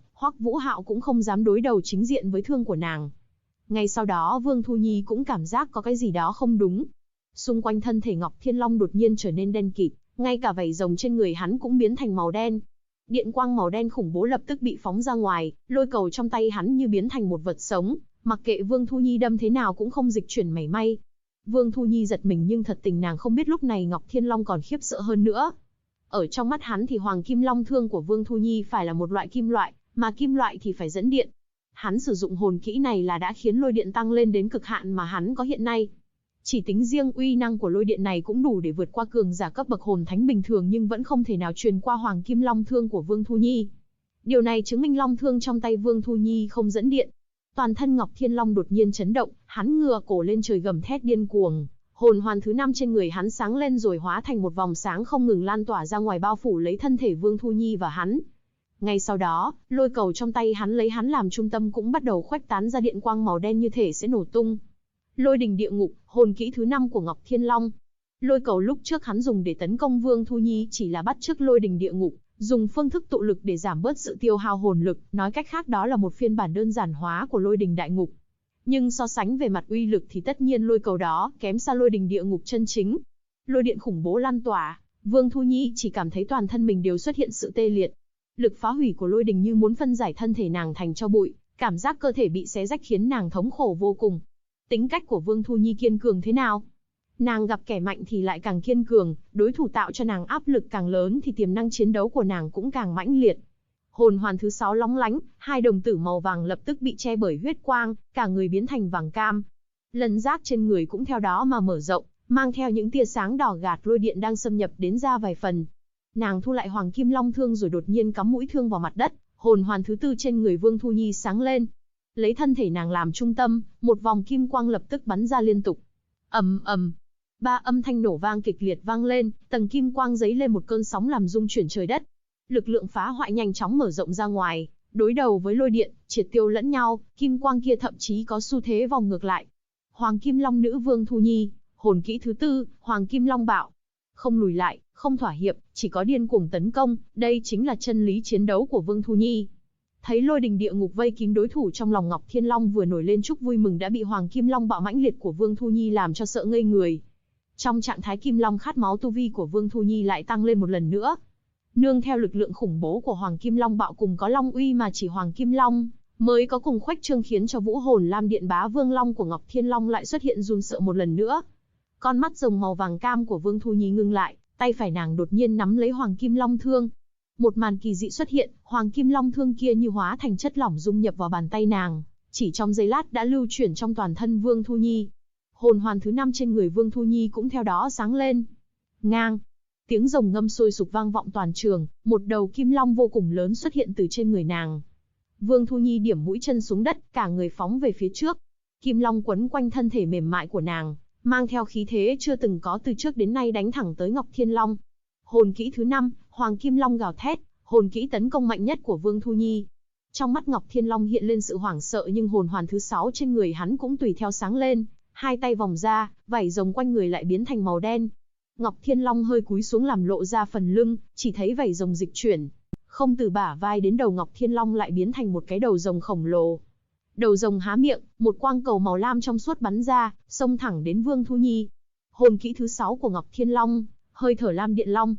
Vũ Hạo cũng không dám đối đầu chính diện với thương của nàng. Ngay sau đó Vương Thu Nhi cũng cảm giác có cái gì đó không đúng. Xung quanh thân thể Ngọc Thiên Long đột nhiên trở nên đen kịt, ngay cả vảy rồng trên người hắn cũng biến thành màu đen. Điện quang màu đen khủng bố lập tức bị phóng ra ngoài, lôi cầu trong tay hắn như biến thành một vật sống, mặc kệ Vương Thu Nhi đâm thế nào cũng không dịch chuyển mảy may. Vương Thu Nhi giật mình nhưng thật tình nàng không biết lúc này Ngọc Thiên Long còn khiếp sợ hơn nữa. Ở trong mắt hắn thì Hoàng Kim Long thương của Vương Thu Nhi phải là một loại kim loại, mà kim loại thì phải dẫn điện. Hắn sử dụng hồn kỹ này là đã khiến lôi điện tăng lên đến cực hạn mà hắn có hiện nay. Chỉ tính riêng uy năng của lôi điện này cũng đủ để vượt qua cường giả cấp bậc hồn thánh bình thường, nhưng vẫn không thể nào truyền qua Hoàng Kim Long thương của Vương Thu Nhi. Điều này chứng minh long thương trong tay Vương Thu Nhi không dẫn điện. Toàn thân Ngọc Thiên Long đột nhiên chấn động, hắn ngửa cổ lên trời gầm thét điên cuồng. Hồn hoàn thứ 5 trên người hắn sáng lên rồi hóa thành một vòng sáng không ngừng lan tỏa ra ngoài, bao phủ lấy thân thể Vương Thu Nhi và hắn. Ngay sau đó, lôi cầu trong tay hắn lấy hắn làm trung tâm cũng bắt đầu khuếch tán ra điện quang màu đen như thể sẽ nổ tung. Lôi đình địa ngục, hồn kỹ thứ 5 của Ngọc Thiên Long. Lôi cầu lúc trước hắn dùng để tấn công Vương Thu Nhi chỉ là bắt chước lôi đình địa ngục, dùng phương thức tụ lực để giảm bớt sự tiêu hao hồn lực, nói cách khác đó là một phiên bản đơn giản hóa của lôi đình đại ngục. Nhưng so sánh về mặt uy lực thì tất nhiên lôi cầu đó kém xa lôi đình địa ngục chân chính. Lôi điện khủng bố lan tỏa, Vương Thu Nhi chỉ cảm thấy toàn thân mình đều xuất hiện sự tê liệt. Lực phá hủy của lôi đình như muốn phân giải thân thể nàng thành tro bụi, cảm giác cơ thể bị xé rách khiến nàng thống khổ vô cùng. Tính cách của Vương Thu Nhi kiên cường thế nào? Nàng gặp kẻ mạnh thì lại càng kiên cường, đối thủ tạo cho nàng áp lực càng lớn thì tiềm năng chiến đấu của nàng cũng càng mãnh liệt. Hồn hoàn thứ 6 lóng lánh, hai đồng tử màu vàng lập tức bị che bởi huyết quang, cả người biến thành vàng cam. Lân giáp trên người cũng theo đó mà mở rộng, mang theo những tia sáng đỏ gạt lôi điện đang xâm nhập đến ra vài phần. Nàng thu lại Hoàng Kim Long thương rồi đột nhiên cắm mũi thương vào mặt đất, hồn hoàn thứ 4 trên người Vương Thu Nhi sáng lên. Lấy thân thể nàng làm trung tâm, một vòng kim quang lập tức bắn ra liên tục. Ầm ầm. Ba âm thanh nổ vang kịch liệt vang lên, tầng kim quang giấy lên một cơn sóng làm rung chuyển trời đất. Lực lượng phá hoại nhanh chóng mở rộng ra ngoài, đối đầu với lôi điện, triệt tiêu lẫn nhau, kim quang kia thậm chí có xu thế vòng ngược lại. Hoàng Kim Long Nữ Vương Thu Nhi, hồn kỹ thứ 4, Hoàng Kim Long Bạo. Không lùi lại, không thỏa hiệp, chỉ có điên cuồng tấn công, đây chính là chân lý chiến đấu của Vương Thu Nhi. Thấy lôi đình địa ngục vây kín đối thủ, trong lòng Ngọc Thiên Long vừa nổi lên chút vui mừng đã bị Hoàng Kim Long Bạo mãnh liệt của Vương Thu Nhi làm cho sợ ngây người. Trong trạng thái Kim Long khát máu, tu vi của Vương Thu Nhi lại tăng lên một lần nữa. Nương theo lực lượng khủng bố của Hoàng Kim Long Bạo cùng có Long uy mà chỉ Hoàng Kim Long mới có cùng khuếch trương, khiến cho vũ hồn Lam Điện Bá Vương Long của Ngọc Thiên Long lại xuất hiện run sợ một lần nữa. Con mắt rồng màu vàng cam của Vương Thu Nhi ngưng lại, tay phải nàng đột nhiên nắm lấy Hoàng Kim Long Thương. Một màn kỳ dị xuất hiện, Hoàng Kim Long Thương kia như hóa thành chất lỏng dung nhập vào bàn tay nàng, chỉ trong giây lát đã lưu chuyển trong toàn thân Vương Thu Nhi. Hồn hoàn thứ 5 trên người Vương Thu Nhi cũng theo đó sáng lên. Ngang, tiếng rồng ngâm sôi sục vang vọng toàn trường, một đầu kim long vô cùng lớn xuất hiện từ trên người nàng. Vương Thu Nhi điểm mũi chân xuống đất, cả người phóng về phía trước. Kim long quấn quanh thân thể mềm mại của nàng, mang theo khí thế chưa từng có từ trước đến nay đánh thẳng tới Ngọc Thiên Long. Hồn kỹ thứ 5, Hoàng Kim Long Gào Thét, hồn kỹ tấn công mạnh nhất của Vương Thu Nhi. Trong mắt Ngọc Thiên Long hiện lên sự hoảng sợ, nhưng hồn hoàn thứ 6 trên người hắn cũng tùy theo sáng lên, hai tay vòng ra, vảy rồng quanh người lại biến thành màu đen. Ngọc Thiên Long hơi cúi xuống làm lộ ra phần lưng, chỉ thấy vảy rồng dịch chuyển, không từ bả vai đến đầu Ngọc Thiên Long lại biến thành một cái đầu rồng khổng lồ. Đầu rồng há miệng, một quang cầu màu lam trong suốt bắn ra, xông thẳng đến Vương Thu Nhi. Hồn kỹ thứ 6 của Ngọc Thiên Long, hơi thở Lam Điện Long.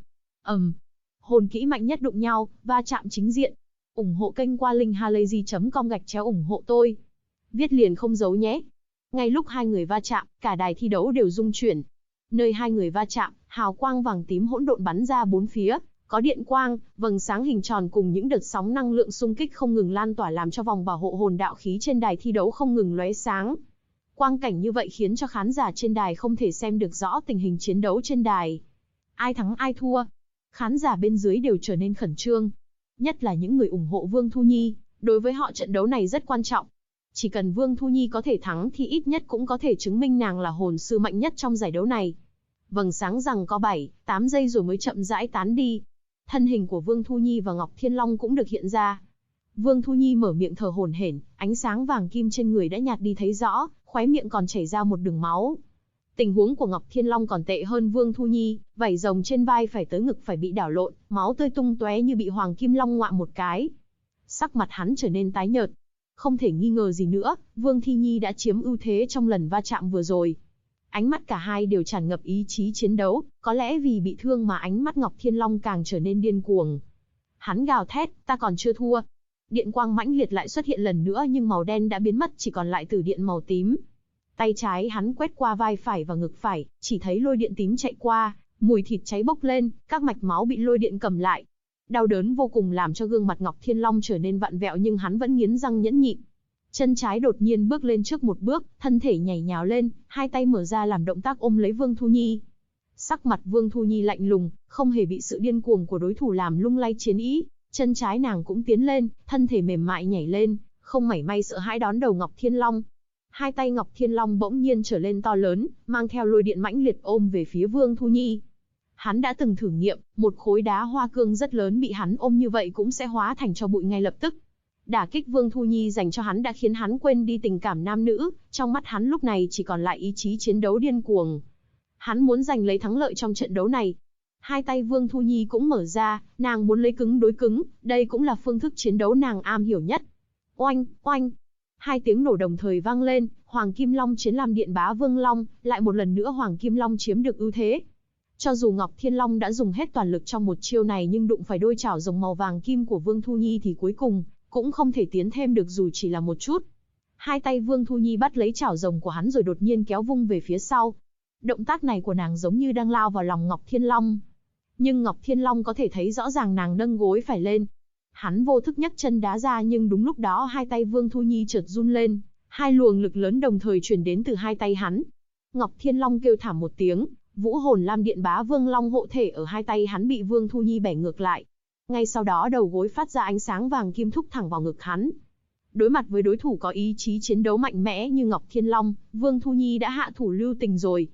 Hồn kỹ mạnh nhất đụng nhau, va chạm chính diện. Ủng hộ kênh qua linkhalazy.com/ủng hộ tôi. Viết liền không giấu nhé. Ngay lúc hai người va chạm, cả đài thi đấu đều rung chuyển. Nơi hai người va chạm, hào quang vàng tím hỗn độn bắn ra bốn phía, có điện quang, vầng sáng hình tròn cùng những đợt sóng năng lượng xung kích không ngừng lan tỏa, làm cho vòng bảo hộ hồn đạo khí trên đài thi đấu không ngừng lóe sáng. Quang cảnh như vậy khiến cho khán giả trên đài không thể xem được rõ tình hình chiến đấu trên đài. Ai thắng ai thua? Khán giả bên dưới đều trở nên khẩn trương. Nhất là những người ủng hộ Vương Thu Nhi, đối với họ trận đấu này rất quan trọng. Chỉ cần Vương Thu Nhi có thể thắng thì ít nhất cũng có thể chứng minh nàng là hồn sư mạnh nhất trong giải đấu này. Vầng sáng rằng có 7-8 giây rồi mới chậm rãi tán đi. Thân hình của Vương Thu Nhi và Ngọc Thiên Long cũng được hiện ra. Vương Thu Nhi mở miệng thở hổn hển, ánh sáng vàng kim trên người đã nhạt đi thấy rõ, khóe miệng còn chảy ra một đường máu. Tình huống của Ngọc Thiên Long còn tệ hơn Vương Thu Nhi, vảy rồng trên vai phải tới ngực phải bị đảo lộn, máu tươi tung tóe như bị Hoàng Kim Long ngoạm một cái. Sắc mặt hắn trở nên tái nhợt. Không thể nghi ngờ gì nữa, Vương Thi Nhi đã chiếm ưu thế trong lần va chạm vừa rồi. Ánh mắt cả hai đều tràn ngập ý chí chiến đấu, có lẽ vì bị thương mà ánh mắt Ngọc Thiên Long càng trở nên điên cuồng. Hắn gào thét, ta còn chưa thua. Điện quang mãnh liệt lại xuất hiện lần nữa, nhưng màu đen đã biến mất, chỉ còn lại tử điện màu tím. Tay trái hắn quét qua vai phải và ngực phải, chỉ thấy lôi điện tím chạy qua, mùi thịt cháy bốc lên, các mạch máu bị lôi điện cầm lại. Đau đớn vô cùng làm cho gương mặt Ngọc Thiên Long trở nên vặn vẹo, nhưng hắn vẫn nghiến răng nhẫn nhịn. Chân trái đột nhiên bước lên trước một bước, thân thể nhảy nhào lên, hai tay mở ra làm động tác ôm lấy Vương Thu Nhi. Sắc mặt Vương Thu Nhi lạnh lùng, không hề bị sự điên cuồng của đối thủ làm lung lay chiến ý. Chân trái nàng cũng tiến lên, thân thể mềm mại nhảy lên, không mảy may sợ hãi đón đầu Ngọc Thiên Long. Hai tay Ngọc Thiên Long bỗng nhiên trở lên to lớn, mang theo lôi điện mãnh liệt ôm về phía Vương Thu Nhi. Hắn đã từng thử nghiệm, một khối đá hoa cương rất lớn bị hắn ôm như vậy cũng sẽ hóa thành tro bụi ngay lập tức. Đả kích Vương Thu Nhi dành cho hắn đã khiến hắn quên đi tình cảm nam nữ, trong mắt hắn lúc này chỉ còn lại ý chí chiến đấu điên cuồng. Hắn muốn giành lấy thắng lợi trong trận đấu này. Hai tay Vương Thu Nhi cũng mở ra, nàng muốn lấy cứng đối cứng, đây cũng là phương thức chiến đấu nàng am hiểu nhất. Oanh, oanh. Hai tiếng nổ đồng thời vang lên, Hoàng Kim Long chiến Lam Điện Bá Vương Long, lại một lần nữa Hoàng Kim Long chiếm được ưu thế. Cho dù Ngọc Thiên Long đã dùng hết toàn lực trong một chiêu này, nhưng đụng phải đôi chảo rồng màu vàng kim của Vương Thu Nhi thì cuối cùng cũng không thể tiến thêm được dù chỉ là một chút. Hai tay Vương Thu Nhi bắt lấy chảo rồng của hắn rồi đột nhiên kéo vung về phía sau. Động tác này của nàng giống như đang lao vào lòng Ngọc Thiên Long. Nhưng Ngọc Thiên Long có thể thấy rõ ràng nàng nâng gối phải lên. Hắn vô thức nhấc chân đá ra, nhưng đúng lúc đó hai tay Vương Thu Nhi chợt run lên, hai luồng lực lớn đồng thời truyền đến từ hai tay hắn. Ngọc Thiên Long kêu thảm một tiếng, vũ hồn Lam Điện Bá Vương Long hộ thể ở hai tay hắn bị Vương Thu Nhi bẻ ngược lại. Ngay sau đó đầu gối phát ra ánh sáng vàng kim thúc thẳng vào ngực hắn. Đối mặt với đối thủ có ý chí chiến đấu mạnh mẽ như Ngọc Thiên Long, Vương Thu Nhi đã hạ thủ lưu tình rồi.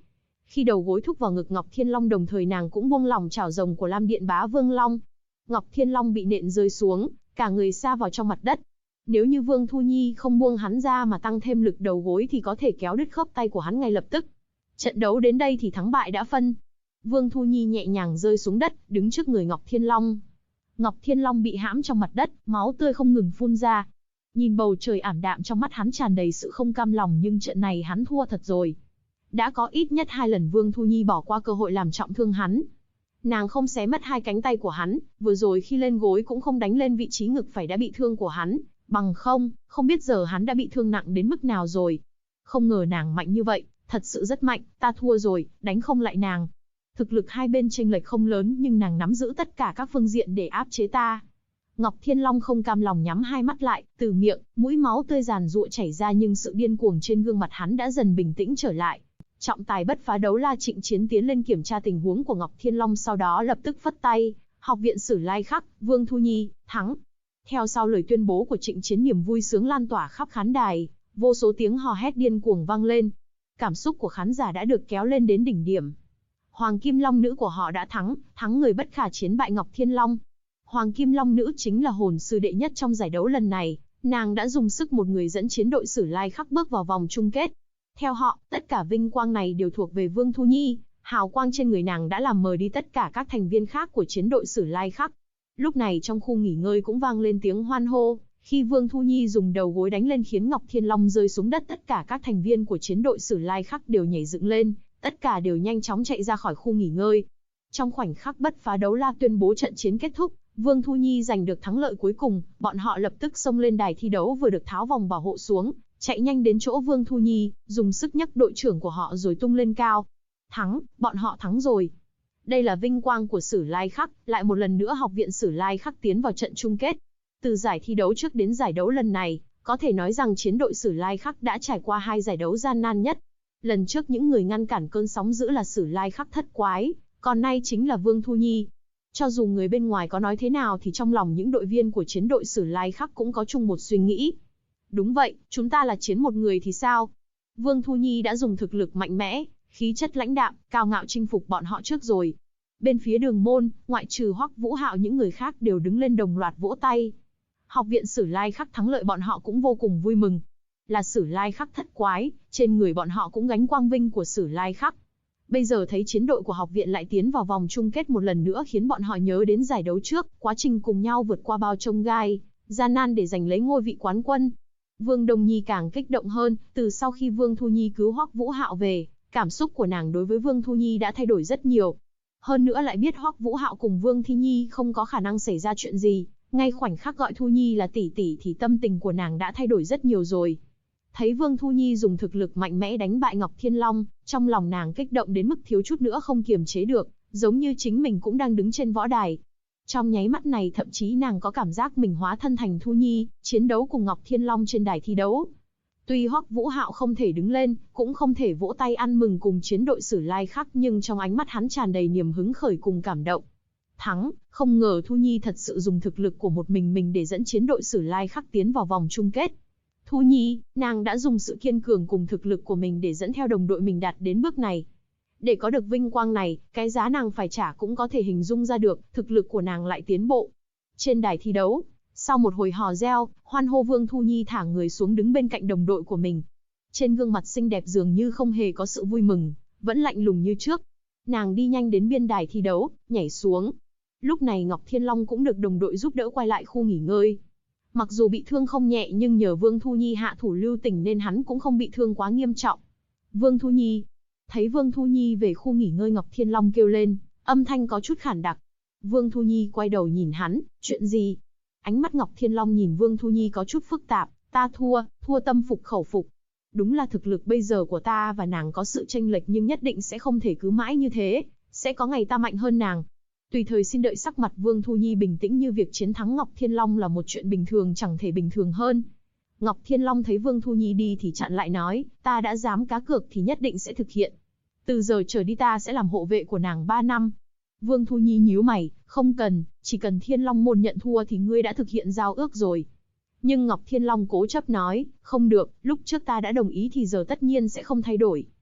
Khi đầu gối thúc vào ngực Ngọc Thiên Long, đồng thời nàng cũng buông lỏng chảo rồng của Lam Điện Bá Vương Long. Ngọc Thiên Long bị nện rơi xuống, cả người sa vào trong mặt đất. Nếu như Vương Thu Nhi không buông hắn ra mà tăng thêm lực đầu gối thì có thể kéo đứt khớp tay của hắn ngay lập tức. Trận đấu đến đây thì thắng bại đã phân. Vương Thu Nhi nhẹ nhàng rơi xuống đất, đứng trước người Ngọc Thiên Long. Ngọc Thiên Long bị hãm trong mặt đất, máu tươi không ngừng phun ra. Nhìn bầu trời ảm đạm, trong mắt hắn tràn đầy sự không cam lòng, nhưng trận này hắn thua thật rồi. Đã có ít nhất 2 lần Vương Thu Nhi bỏ qua cơ hội làm trọng thương hắn. Nàng không xé mất 2 cánh tay của hắn, vừa rồi khi lên gối cũng không đánh lên vị trí ngực phải đã bị thương của hắn, bằng không biết giờ hắn đã bị thương nặng đến mức nào rồi. Không ngờ nàng mạnh như vậy, thật sự rất mạnh, ta thua rồi, đánh không lại nàng. Thực lực hai bên chênh lệch không lớn, nhưng nàng nắm giữ tất cả các phương diện để áp chế ta. Ngọc Thiên Long không cam lòng nhắm hai mắt lại, từ miệng, mũi máu tươi giàn giụa chảy ra, nhưng sự điên cuồng trên gương mặt hắn đã dần bình tĩnh trở lại. Trọng tài bất phá đấu la Trịnh Chiến tiến lên kiểm tra tình huống của Ngọc Thiên Long, sau đó lập tức phất tay. Học viện Sử Lai Khắc, Vương Thu Nhi, thắng. Theo sau lời tuyên bố của Trịnh Chiến, niềm vui sướng lan tỏa khắp khán đài, vô số tiếng hò hét điên cuồng vang lên. Cảm xúc của khán giả đã được kéo lên đến đỉnh điểm. Hoàng Kim Long nữ của họ đã thắng người bất khả chiến bại Ngọc Thiên Long. Hoàng Kim Long nữ chính là hồn sư đệ nhất trong giải đấu lần này, nàng đã dùng sức một người dẫn chiến đội Sử Lai Khắc bước vào vòng chung kết. Theo họ, tất cả vinh quang này đều thuộc về Vương Thu Nhi, hào quang trên người nàng đã làm mờ đi tất cả các thành viên khác của chiến đội Sử Lai Khắc. Lúc này trong khu nghỉ ngơi cũng vang lên tiếng hoan hô, khi Vương Thu Nhi dùng đầu gối đánh lên khiến Ngọc Thiên Long rơi xuống đất, tất cả các thành viên của chiến đội Sử Lai Khắc đều nhảy dựng lên, tất cả đều nhanh chóng chạy ra khỏi khu nghỉ ngơi. Trong khoảnh khắc bất phá đấu la tuyên bố trận chiến kết thúc, Vương Thu Nhi giành được thắng lợi cuối cùng, bọn họ lập tức xông lên đài thi đấu vừa được tháo vòng bảo hộ xuống, chạy nhanh đến chỗ Vương Thu Nhi, dùng sức nhấc đội trưởng của họ rồi tung lên cao. Thắng, bọn họ thắng rồi. Đây là vinh quang của Sử Lai Khắc, lại một lần nữa học viện Sử Lai Khắc tiến vào trận chung kết. Từ giải thi đấu trước đến giải đấu lần này, có thể nói rằng chiến đội Sử Lai Khắc đã trải qua 2 giải đấu gian nan nhất. Lần trước những người ngăn cản cơn sóng dữ là Sử Lai Khắc Thất Quái, còn nay chính là Vương Thu Nhi. Cho dù người bên ngoài có nói thế nào thì trong lòng những đội viên của chiến đội Sử Lai Khắc cũng có chung một suy nghĩ. Đúng vậy, chúng ta là chiến một người thì sao? Vương Thu Nhi đã dùng thực lực mạnh mẽ, khí chất lãnh đạm, cao ngạo chinh phục bọn họ trước rồi. Bên phía Đường Môn, ngoại trừ Hoắc Vũ Hạo, những người khác đều đứng lên đồng loạt vỗ tay. Học viện Sử Lai Khắc thắng lợi, bọn họ cũng vô cùng vui mừng. Là Sử Lai Khắc Thất Quái, trên người bọn họ cũng gánh quang vinh của Sử Lai Khắc. Bây giờ thấy chiến đội của học viện lại tiến vào vòng chung kết một lần nữa khiến bọn họ nhớ đến giải đấu trước, quá trình cùng nhau vượt qua bao chông gai, gian nan để giành lấy ngôi vị quán quân. Vương Đông Nhi càng kích động hơn, từ sau khi Vương Thu Nhi cứu Hoắc Vũ Hạo về, cảm xúc của nàng đối với Vương Thu Nhi đã thay đổi rất nhiều. Hơn nữa lại biết Hoắc Vũ Hạo cùng Vương Thi Nhi không có khả năng xảy ra chuyện gì, ngay khoảnh khắc gọi Thu Nhi là tỷ tỷ thì tâm tình của nàng đã thay đổi rất nhiều rồi. Thấy Vương Thu Nhi dùng thực lực mạnh mẽ đánh bại Ngọc Thiên Long, trong lòng nàng kích động đến mức thiếu chút nữa không kiềm chế được, giống như chính mình cũng đang đứng trên võ đài. Trong nháy mắt này thậm chí nàng có cảm giác mình hóa thân thành Thu Nhi, chiến đấu cùng Ngọc Thiên Long trên đài thi đấu. Tuy Hoắc Vũ Hạo không thể đứng lên, cũng không thể vỗ tay ăn mừng cùng chiến đội Sử Lai Khắc, nhưng trong ánh mắt hắn tràn đầy niềm hứng khởi cùng cảm động. Thắng, không ngờ Thu Nhi thật sự dùng thực lực của một mình để dẫn chiến đội Sử Lai Khắc tiến vào vòng chung kết. Thu Nhi, nàng đã dùng sự kiên cường cùng thực lực của mình để dẫn theo đồng đội mình đạt đến bước này. Để có được vinh quang này, cái giá nàng phải trả cũng có thể hình dung ra được, thực lực của nàng lại tiến bộ. Trên đài thi đấu, sau một hồi hò reo, hoan hô, Vương Thu Nhi thả người xuống đứng bên cạnh đồng đội của mình. Trên gương mặt xinh đẹp dường như không hề có sự vui mừng, vẫn lạnh lùng như trước. Nàng đi nhanh đến biên đài thi đấu, nhảy xuống. Lúc này Ngọc Thiên Long cũng được đồng đội giúp đỡ quay lại khu nghỉ ngơi. Mặc dù bị thương không nhẹ nhưng nhờ Vương Thu Nhi hạ thủ lưu tình nên hắn cũng không bị thương quá nghiêm trọng. Vương Thu Nhi. Thấy Vương Thu Nhi về khu nghỉ ngơi, Ngọc Thiên Long kêu lên, âm thanh có chút khản đặc. Vương Thu Nhi quay đầu nhìn hắn, chuyện gì? Ánh mắt Ngọc Thiên Long nhìn Vương Thu Nhi có chút phức tạp, ta thua tâm phục khẩu phục. Đúng là thực lực bây giờ của ta và nàng có sự chênh lệch, nhưng nhất định sẽ không thể cứ mãi như thế, sẽ có ngày ta mạnh hơn nàng. Tùy thời xin đợi. Sắc mặt Vương Thu Nhi bình tĩnh như việc chiến thắng Ngọc Thiên Long là một chuyện bình thường chẳng thể bình thường hơn. Ngọc Thiên Long thấy Vương Thu Nhi đi thì chặn lại nói, ta đã dám cá cược thì nhất định sẽ thực hiện. Từ giờ trở đi ta sẽ làm hộ vệ của nàng 3 năm. Vương Thu Nhi nhíu mày, không cần, chỉ cần Thiên Long môn nhận thua thì ngươi đã thực hiện giao ước rồi. Nhưng Ngọc Thiên Long cố chấp nói, không được, lúc trước ta đã đồng ý thì giờ tất nhiên sẽ không thay đổi.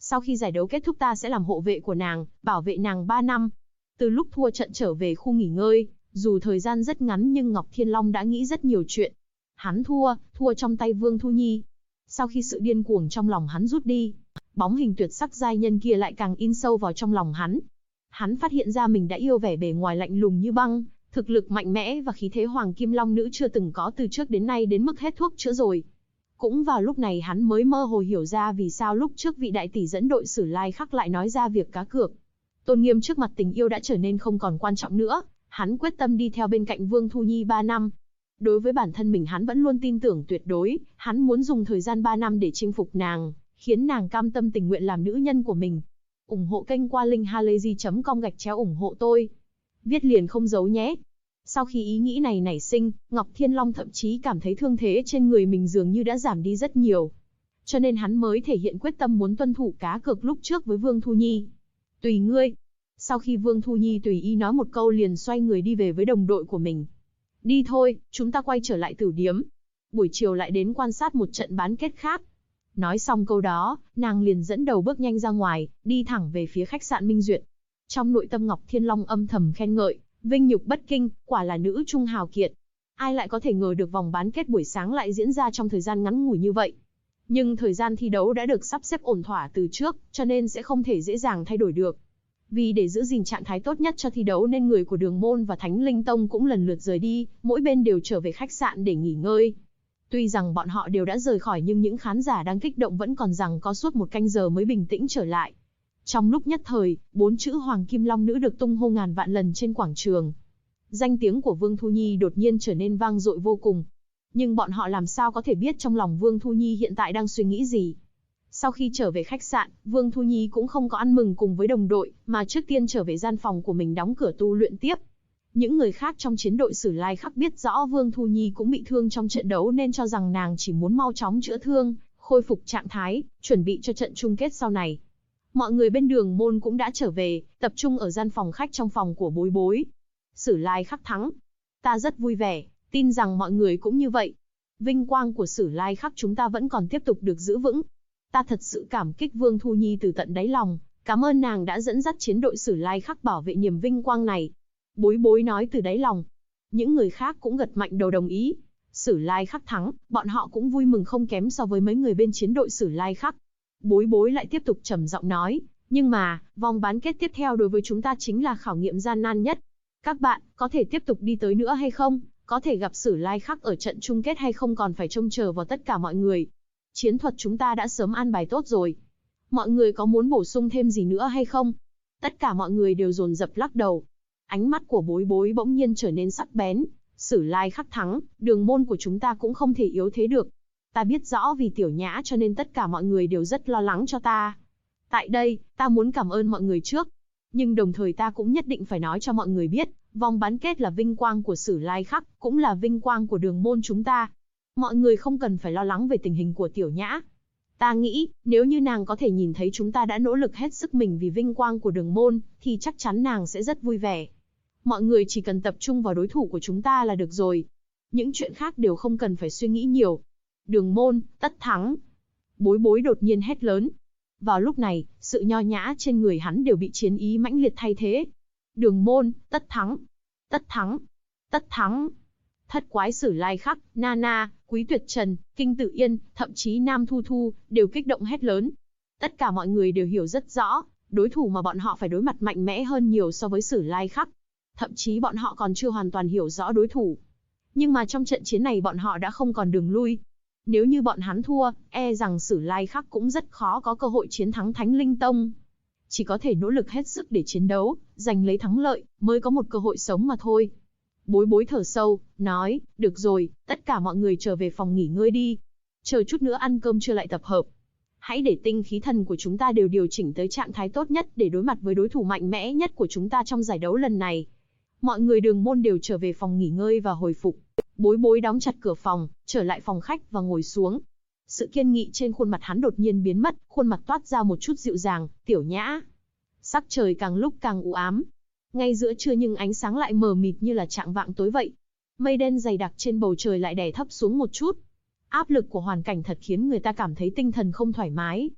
Sau khi giải đấu kết thúc ta sẽ làm hộ vệ của nàng, bảo vệ nàng 3 năm. Từ lúc thua trận trở về khu nghỉ ngơi, dù thời gian rất ngắn nhưng Ngọc Thiên Long đã nghĩ rất nhiều chuyện. Hắn thua trong tay Vương Thu Nhi. Sau khi sự điên cuồng trong lòng hắn rút đi, bóng hình tuyệt sắc giai nhân kia lại càng in sâu vào trong lòng hắn. Hắn phát hiện ra mình đã yêu vẻ bề ngoài lạnh lùng như băng, thực lực mạnh mẽ và khí thế Hoàng Kim Long nữ chưa từng có từ trước đến nay đến mức hết thuốc chữa rồi. Cũng vào lúc này hắn mới mơ hồ hiểu ra vì sao lúc trước vị đại tỷ dẫn đội Sử Lai Khắc lại nói ra việc cá cược. Tôn nghiêm trước mặt tình yêu đã trở nên không còn quan trọng nữa, hắn quyết tâm đi theo bên cạnh Vương Thu Nhi 3 năm. Đối với bản thân mình hắn vẫn luôn tin tưởng tuyệt đối, hắn muốn dùng thời gian 3 năm để chinh phục nàng, khiến nàng cam tâm tình nguyện làm nữ nhân của mình. Ủng hộ kênh qua linkhalazy.com/ủng hộ tôi. Viết liền không giấu nhé. Sau khi ý nghĩ này nảy sinh, Ngọc Thiên Long thậm chí cảm thấy thương thế trên người mình dường như đã giảm đi rất nhiều. Cho nên hắn mới thể hiện quyết tâm muốn tuân thủ cá cược lúc trước với Vương Thu Nhi. Tùy ngươi. Sau khi Vương Thu Nhi tùy ý nói một câu liền xoay người đi về với đồng đội của mình. Đi thôi, chúng ta quay trở lại tử điếm. Buổi chiều lại đến quan sát một trận bán kết khác. Nói xong câu đó, nàng liền dẫn đầu bước nhanh ra ngoài, đi thẳng về phía khách sạn Minh Duyệt. Trong nội tâm Ngọc Thiên Long âm thầm khen ngợi, vinh nhục bất kinh, quả là nữ trung hào kiệt. Ai lại có thể ngờ được vòng bán kết buổi sáng lại diễn ra trong thời gian ngắn ngủi như vậy. Nhưng thời gian thi đấu đã được sắp xếp ổn thỏa từ trước, cho nên sẽ không thể dễ dàng thay đổi được. Vì để giữ gìn trạng thái tốt nhất cho thi đấu nên người của Đường Môn và Thánh Linh Tông cũng lần lượt rời đi, mỗi bên đều trở về khách sạn để nghỉ ngơi. Tuy rằng bọn họ đều đã rời khỏi nhưng những khán giả đang kích động vẫn còn rằng có suốt 1 canh giờ mới bình tĩnh trở lại. Trong lúc nhất thời, 4 chữ Hoàng Kim Long nữ được tung hô ngàn vạn lần trên quảng trường. Danh tiếng của Vương Thu Nhi đột nhiên trở nên vang dội vô cùng. Nhưng bọn họ làm sao có thể biết trong lòng Vương Thu Nhi hiện tại đang suy nghĩ gì. Sau khi trở về khách sạn, Vương Thu Nhi cũng không có ăn mừng cùng với đồng đội, mà trước tiên trở về gian phòng của mình đóng cửa tu luyện tiếp. Những người khác trong chiến đội Sử Lai Khắc biết rõ Vương Thu Nhi cũng bị thương trong trận đấu nên cho rằng nàng chỉ muốn mau chóng chữa thương, khôi phục trạng thái, chuẩn bị cho trận chung kết sau này. Mọi người bên Đường Môn cũng đã trở về, tập trung ở gian phòng khách trong phòng của Bối Bối. Sử Lai Khắc thắng. Ta rất vui vẻ, tin rằng mọi người cũng như vậy. Vinh quang của Sử Lai Khắc chúng ta vẫn còn tiếp tục được giữ vững. Ta thật sự cảm kích Vương Thu Nhi từ tận đáy lòng, cảm ơn nàng đã dẫn dắt chiến đội Sử Lai Khắc bảo vệ niềm vinh quang này. Bối Bối nói từ đáy lòng. Những người khác cũng gật mạnh đầu đồng ý. Sử Lai Khắc thắng, bọn họ cũng vui mừng không kém so với mấy người bên chiến đội Sử Lai Khắc. Bối Bối lại tiếp tục trầm giọng nói, nhưng mà, vòng bán kết tiếp theo đối với chúng ta chính là khảo nghiệm gian nan nhất. Các bạn, có thể tiếp tục đi tới nữa hay không? Có thể gặp Sử Lai Khắc ở trận chung kết hay không còn phải trông chờ vào tất cả mọi người. Chiến thuật chúng ta đã sớm an bài tốt rồi. Mọi người có muốn bổ sung thêm gì nữa hay không? Tất cả mọi người đều dồn dập lắc đầu. Ánh mắt của Bối Bối bỗng nhiên trở nên sắc bén. Sử Lai Khắc thắng, Đường Môn của chúng ta cũng không thể yếu thế được. Ta biết rõ vì Tiểu Nhã cho nên tất cả mọi người đều rất lo lắng cho ta. Tại đây, ta muốn cảm ơn mọi người trước. Nhưng đồng thời ta cũng nhất định phải nói cho mọi người biết, vòng bán kết là vinh quang của Sử Lai Khắc, cũng là vinh quang của Đường Môn chúng ta. Mọi người không cần phải lo lắng về tình hình của Tiểu Nhã. Ta nghĩ, nếu như nàng có thể nhìn thấy chúng ta đã nỗ lực hết sức mình vì vinh quang của Đường Môn, thì chắc chắn nàng sẽ rất vui vẻ. Mọi người chỉ cần tập trung vào đối thủ của chúng ta là được rồi. Những chuyện khác đều không cần phải suy nghĩ nhiều. Đường Môn, tất thắng. Bối Bối đột nhiên hét lớn. Vào lúc này, sự nho nhã trên người hắn đều bị chiến ý mãnh liệt thay thế. Đường Môn, tất thắng. Tất thắng. Tất thắng. Thất quái Sử Lai Khắc, Nana, Quý Tuyệt Trần, Kinh Tự Yên, thậm chí Nam Thu Thu, đều kích động hét lớn. Tất cả mọi người đều hiểu rất rõ, đối thủ mà bọn họ phải đối mặt mạnh mẽ hơn nhiều so với Sử Lai Khắc. Thậm chí bọn họ còn chưa hoàn toàn hiểu rõ đối thủ. Nhưng mà trong trận chiến này bọn họ đã không còn đường lui. Nếu như bọn hắn thua, e rằng Sử Lai Khắc cũng rất khó có cơ hội chiến thắng Thánh Linh Tông. Chỉ có thể nỗ lực hết sức để chiến đấu, giành lấy thắng lợi, mới có một cơ hội sống mà thôi. Bối Bối thở sâu, nói, được rồi, tất cả mọi người trở về phòng nghỉ ngơi đi. Chờ chút nữa ăn cơm trưa lại tập hợp. Hãy để tinh khí thần của chúng ta đều điều chỉnh tới trạng thái tốt nhất để đối mặt với đối thủ mạnh mẽ nhất của chúng ta trong giải đấu lần này. Mọi người Đường Môn đều trở về phòng nghỉ ngơi và hồi phục. Bối Bối đóng chặt cửa phòng, trở lại phòng khách và ngồi xuống. Sự kiên nghị trên khuôn mặt hắn đột nhiên biến mất, khuôn mặt toát ra một chút dịu dàng, Tiểu Nhã. Sắc trời càng lúc càng u ám. Ngay giữa trưa nhưng ánh sáng lại mờ mịt như là chạng vạng tối vậy. Mây đen dày đặc trên bầu trời lại đè thấp xuống một chút. Áp lực của hoàn cảnh thật khiến người ta cảm thấy tinh thần không thoải mái.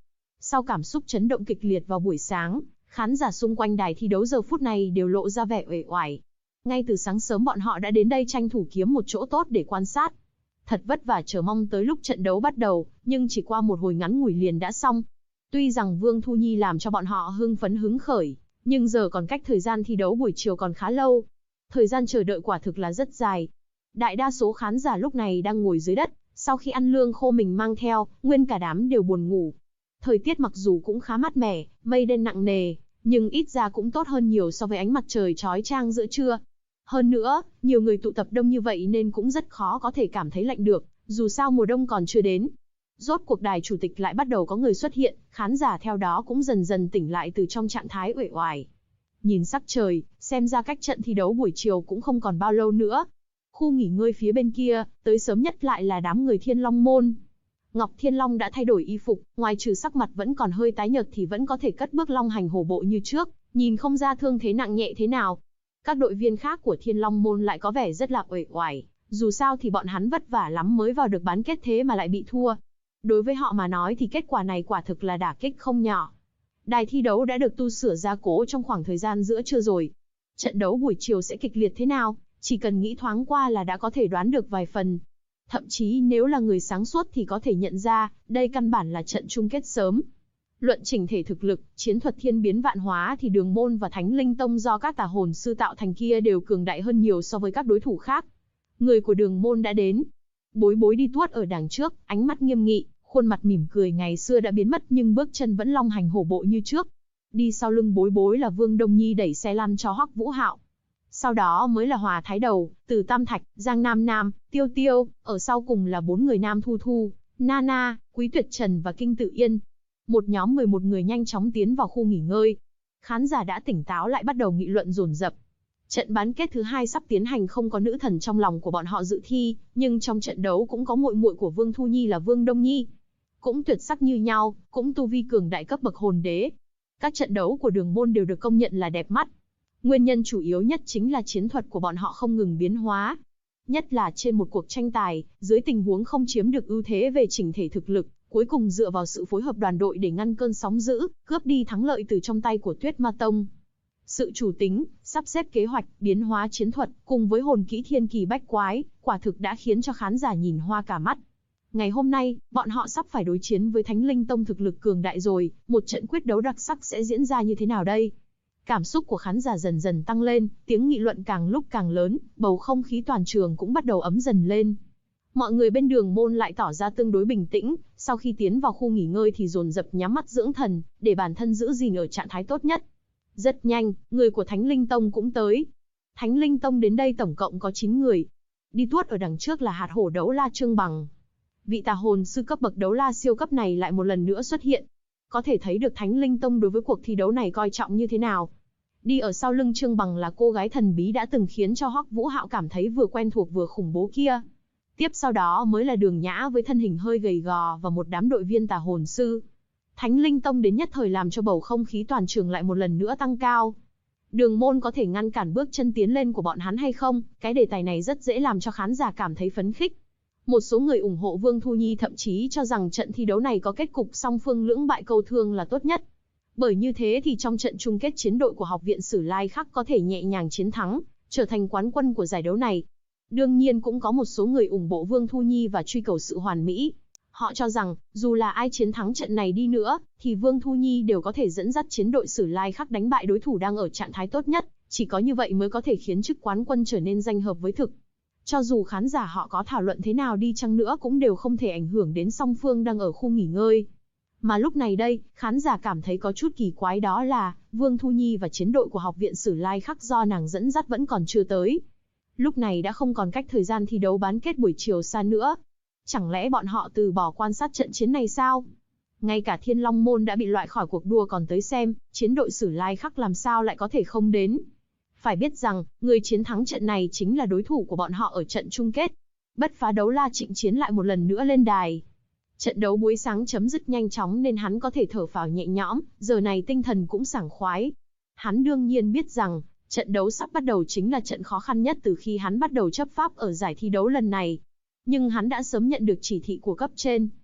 Sau cảm xúc chấn động kịch liệt vào buổi sáng, khán giả xung quanh đài thi đấu giờ phút này đều lộ ra vẻ uể oải. Ngay từ sáng sớm bọn họ đã đến đây tranh thủ kiếm một chỗ tốt để quan sát. Thật vất vả chờ mong tới lúc trận đấu bắt đầu, nhưng chỉ qua một hồi ngắn ngủi liền đã xong. Tuy rằng Vương Thu Nhi làm cho bọn họ hưng phấn hứng khởi, nhưng giờ còn cách thời gian thi đấu buổi chiều còn khá lâu. Thời gian chờ đợi quả thực là rất dài. Đại đa số khán giả lúc này đang ngồi dưới đất, sau khi ăn lương khô mình mang theo, nguyên cả đám đều buồn ngủ. Thời tiết mặc dù cũng khá mát mẻ, mây đen nặng nề, nhưng ít ra cũng tốt hơn nhiều so với ánh mặt trời chói chang giữa trưa. Hơn nữa, nhiều người tụ tập đông như vậy nên cũng rất khó có thể cảm thấy lạnh được, dù sao mùa đông còn chưa đến. Rốt cuộc đài chủ tịch lại bắt đầu có người xuất hiện, khán giả theo đó cũng dần dần tỉnh lại từ trong trạng thái uể oải. Nhìn sắc trời, xem ra cách trận thi đấu buổi chiều cũng không còn bao lâu nữa. Khu nghỉ ngơi phía bên kia, tới sớm nhất lại là đám người Thiên Long môn. Ngọc Thiên Long đã thay đổi y phục, ngoài trừ sắc mặt vẫn còn hơi tái nhợt thì vẫn có thể cất bước long hành hổ bộ như trước, nhìn không ra thương thế nặng nhẹ thế nào. Các đội viên khác của Thiên Long môn lại có vẻ rất là uể oải, dù sao thì bọn hắn vất vả lắm mới vào được bán kết thế mà lại bị thua. Đối với họ mà nói thì kết quả này quả thực là đả kích không nhỏ. Đài thi đấu đã được tu sửa gia cố trong khoảng thời gian giữa trưa rồi. Trận đấu buổi chiều sẽ kịch liệt thế nào, chỉ cần nghĩ thoáng qua là đã có thể đoán được vài phần. Thậm chí nếu là người sáng suốt thì có thể nhận ra, đây căn bản là trận chung kết sớm. Luận chỉnh thể thực lực, chiến thuật thiên biến vạn hóa thì Đường Môn và Thánh Linh Tông do các tà hồn sư tạo thành kia đều cường đại hơn nhiều so với các đối thủ khác. Người của Đường Môn đã đến. Bối Bối đi tuốt ở đằng trước, ánh mắt nghiêm nghị, khuôn mặt mỉm cười ngày xưa đã biến mất nhưng bước chân vẫn long hành hổ bộ như trước. Đi sau lưng Bối Bối là Vương Đông Nhi đẩy xe lăn cho Hoắc Vũ Hạo. Sau đó mới là Hòa Thái Đầu, Từ Tam Thạch, Giang Nam Nam, Tiêu Tiêu, ở sau cùng là 4 người Nam Thu Thu, Nana, Quý Tuyệt Trần và Kinh Tự Yên. Một nhóm 11 người nhanh chóng tiến vào khu nghỉ ngơi. Khán giả đã tỉnh táo lại bắt đầu nghị luận dồn dập. Trận bán kết thứ 2 sắp tiến hành không có nữ thần trong lòng của bọn họ dự thi, nhưng trong trận đấu cũng có muội muội của Vương Thu Nhi là Vương Đông Nhi. Cũng tuyệt sắc như nhau, cũng tu vi cường đại cấp bậc hồn đế. Các trận đấu của Đường Môn đều được công nhận là đẹp mắt. Nguyên nhân chủ yếu nhất chính là chiến thuật của bọn họ không ngừng biến hóa. Nhất là trên một cuộc tranh tài, dưới tình huống không chiếm được ưu thế về chỉnh thể thực lực, cuối cùng dựa vào sự phối hợp đoàn đội để ngăn cơn sóng dữ, cướp đi thắng lợi từ trong tay của Tuyết Ma Tông. Sự chủ tính, sắp xếp kế hoạch, biến hóa chiến thuật, cùng với hồn kỹ thiên kỳ bách quái, quả thực đã khiến cho khán giả nhìn hoa cả mắt. Ngày hôm nay, bọn họ sắp phải đối chiến với Thánh Linh Tông thực lực cường đại rồi, một trận quyết đấu đặc sắc sẽ diễn ra như thế nào đây? Cảm xúc của khán giả dần dần tăng lên, tiếng nghị luận càng lúc càng lớn, bầu không khí toàn trường cũng bắt đầu ấm dần lên. Mọi người bên Đường Môn lại tỏ ra tương đối bình tĩnh, sau khi tiến vào khu nghỉ ngơi thì dồn dập nhắm mắt dưỡng thần, để bản thân giữ gìn ở trạng thái tốt nhất. Rất nhanh, người của Thánh Linh Tông cũng tới. Thánh Linh Tông đến đây tổng cộng có 9 người. Đi tuốt ở đằng trước là hạt hổ đấu la Trương Bằng. Vị tà hồn sư cấp bậc đấu la siêu cấp này lại một lần nữa xuất hiện. Có thể thấy được Thánh Linh Tông đối với cuộc thi đấu này coi trọng như thế nào. Đi ở sau lưng Trương Bằng là cô gái thần bí đã từng khiến cho Hoắc Vũ Hạo cảm thấy vừa quen thuộc vừa khủng bố kia. Tiếp sau đó mới là Đường Nhã với thân hình hơi gầy gò và một đám đội viên tà hồn sư. Thánh Linh Tông đến nhất thời làm cho bầu không khí toàn trường lại một lần nữa tăng cao. Đường Môn có thể ngăn cản bước chân tiến lên của bọn hắn hay không? Cái đề tài này rất dễ làm cho khán giả cảm thấy phấn khích. Một số người ủng hộ Vương Thu Nhi thậm chí cho rằng trận thi đấu này có kết cục song phương lưỡng bại câu thương là tốt nhất. Bởi như thế thì trong trận chung kết chiến đội của Học viện Sử Lai Khắc có thể nhẹ nhàng chiến thắng, trở thành quán quân của giải đấu này. Đương nhiên cũng có một số người ủng hộ Vương Thu Nhi và truy cầu sự hoàn mỹ. Họ cho rằng, dù là ai chiến thắng trận này đi nữa, thì Vương Thu Nhi đều có thể dẫn dắt chiến đội Sử Lai Khắc đánh bại đối thủ đang ở trạng thái tốt nhất, chỉ có như vậy mới có thể khiến chức quán quân trở nên danh hợp với thực. Cho dù khán giả họ có thảo luận thế nào đi chăng nữa cũng đều không thể ảnh hưởng đến song phương đang ở khu nghỉ ngơi. Mà lúc này đây, khán giả cảm thấy có chút kỳ quái đó là, Vương Thu Nhi và chiến đội của Học viện Sử Lai Khắc do nàng dẫn dắt vẫn còn chưa tới. Lúc này đã không còn cách thời gian thi đấu bán kết buổi chiều xa nữa. Chẳng lẽ bọn họ từ bỏ quan sát trận chiến này sao? Ngay cả Thiên Long Môn đã bị loại khỏi cuộc đua còn tới xem, chiến đội Sử Lai Khắc làm sao lại có thể không đến. Phải biết rằng, người chiến thắng trận này chính là đối thủ của bọn họ ở trận chung kết. Bất phá đấu la Trịnh Chiến lại một lần nữa lên đài. Trận đấu buổi sáng chấm dứt nhanh chóng nên hắn có thể thở phào nhẹ nhõm, giờ này tinh thần cũng sảng khoái. Hắn đương nhiên biết rằng, trận đấu sắp bắt đầu chính là trận khó khăn nhất từ khi hắn bắt đầu chấp pháp ở giải thi đấu lần này. Nhưng hắn đã sớm nhận được chỉ thị của cấp trên.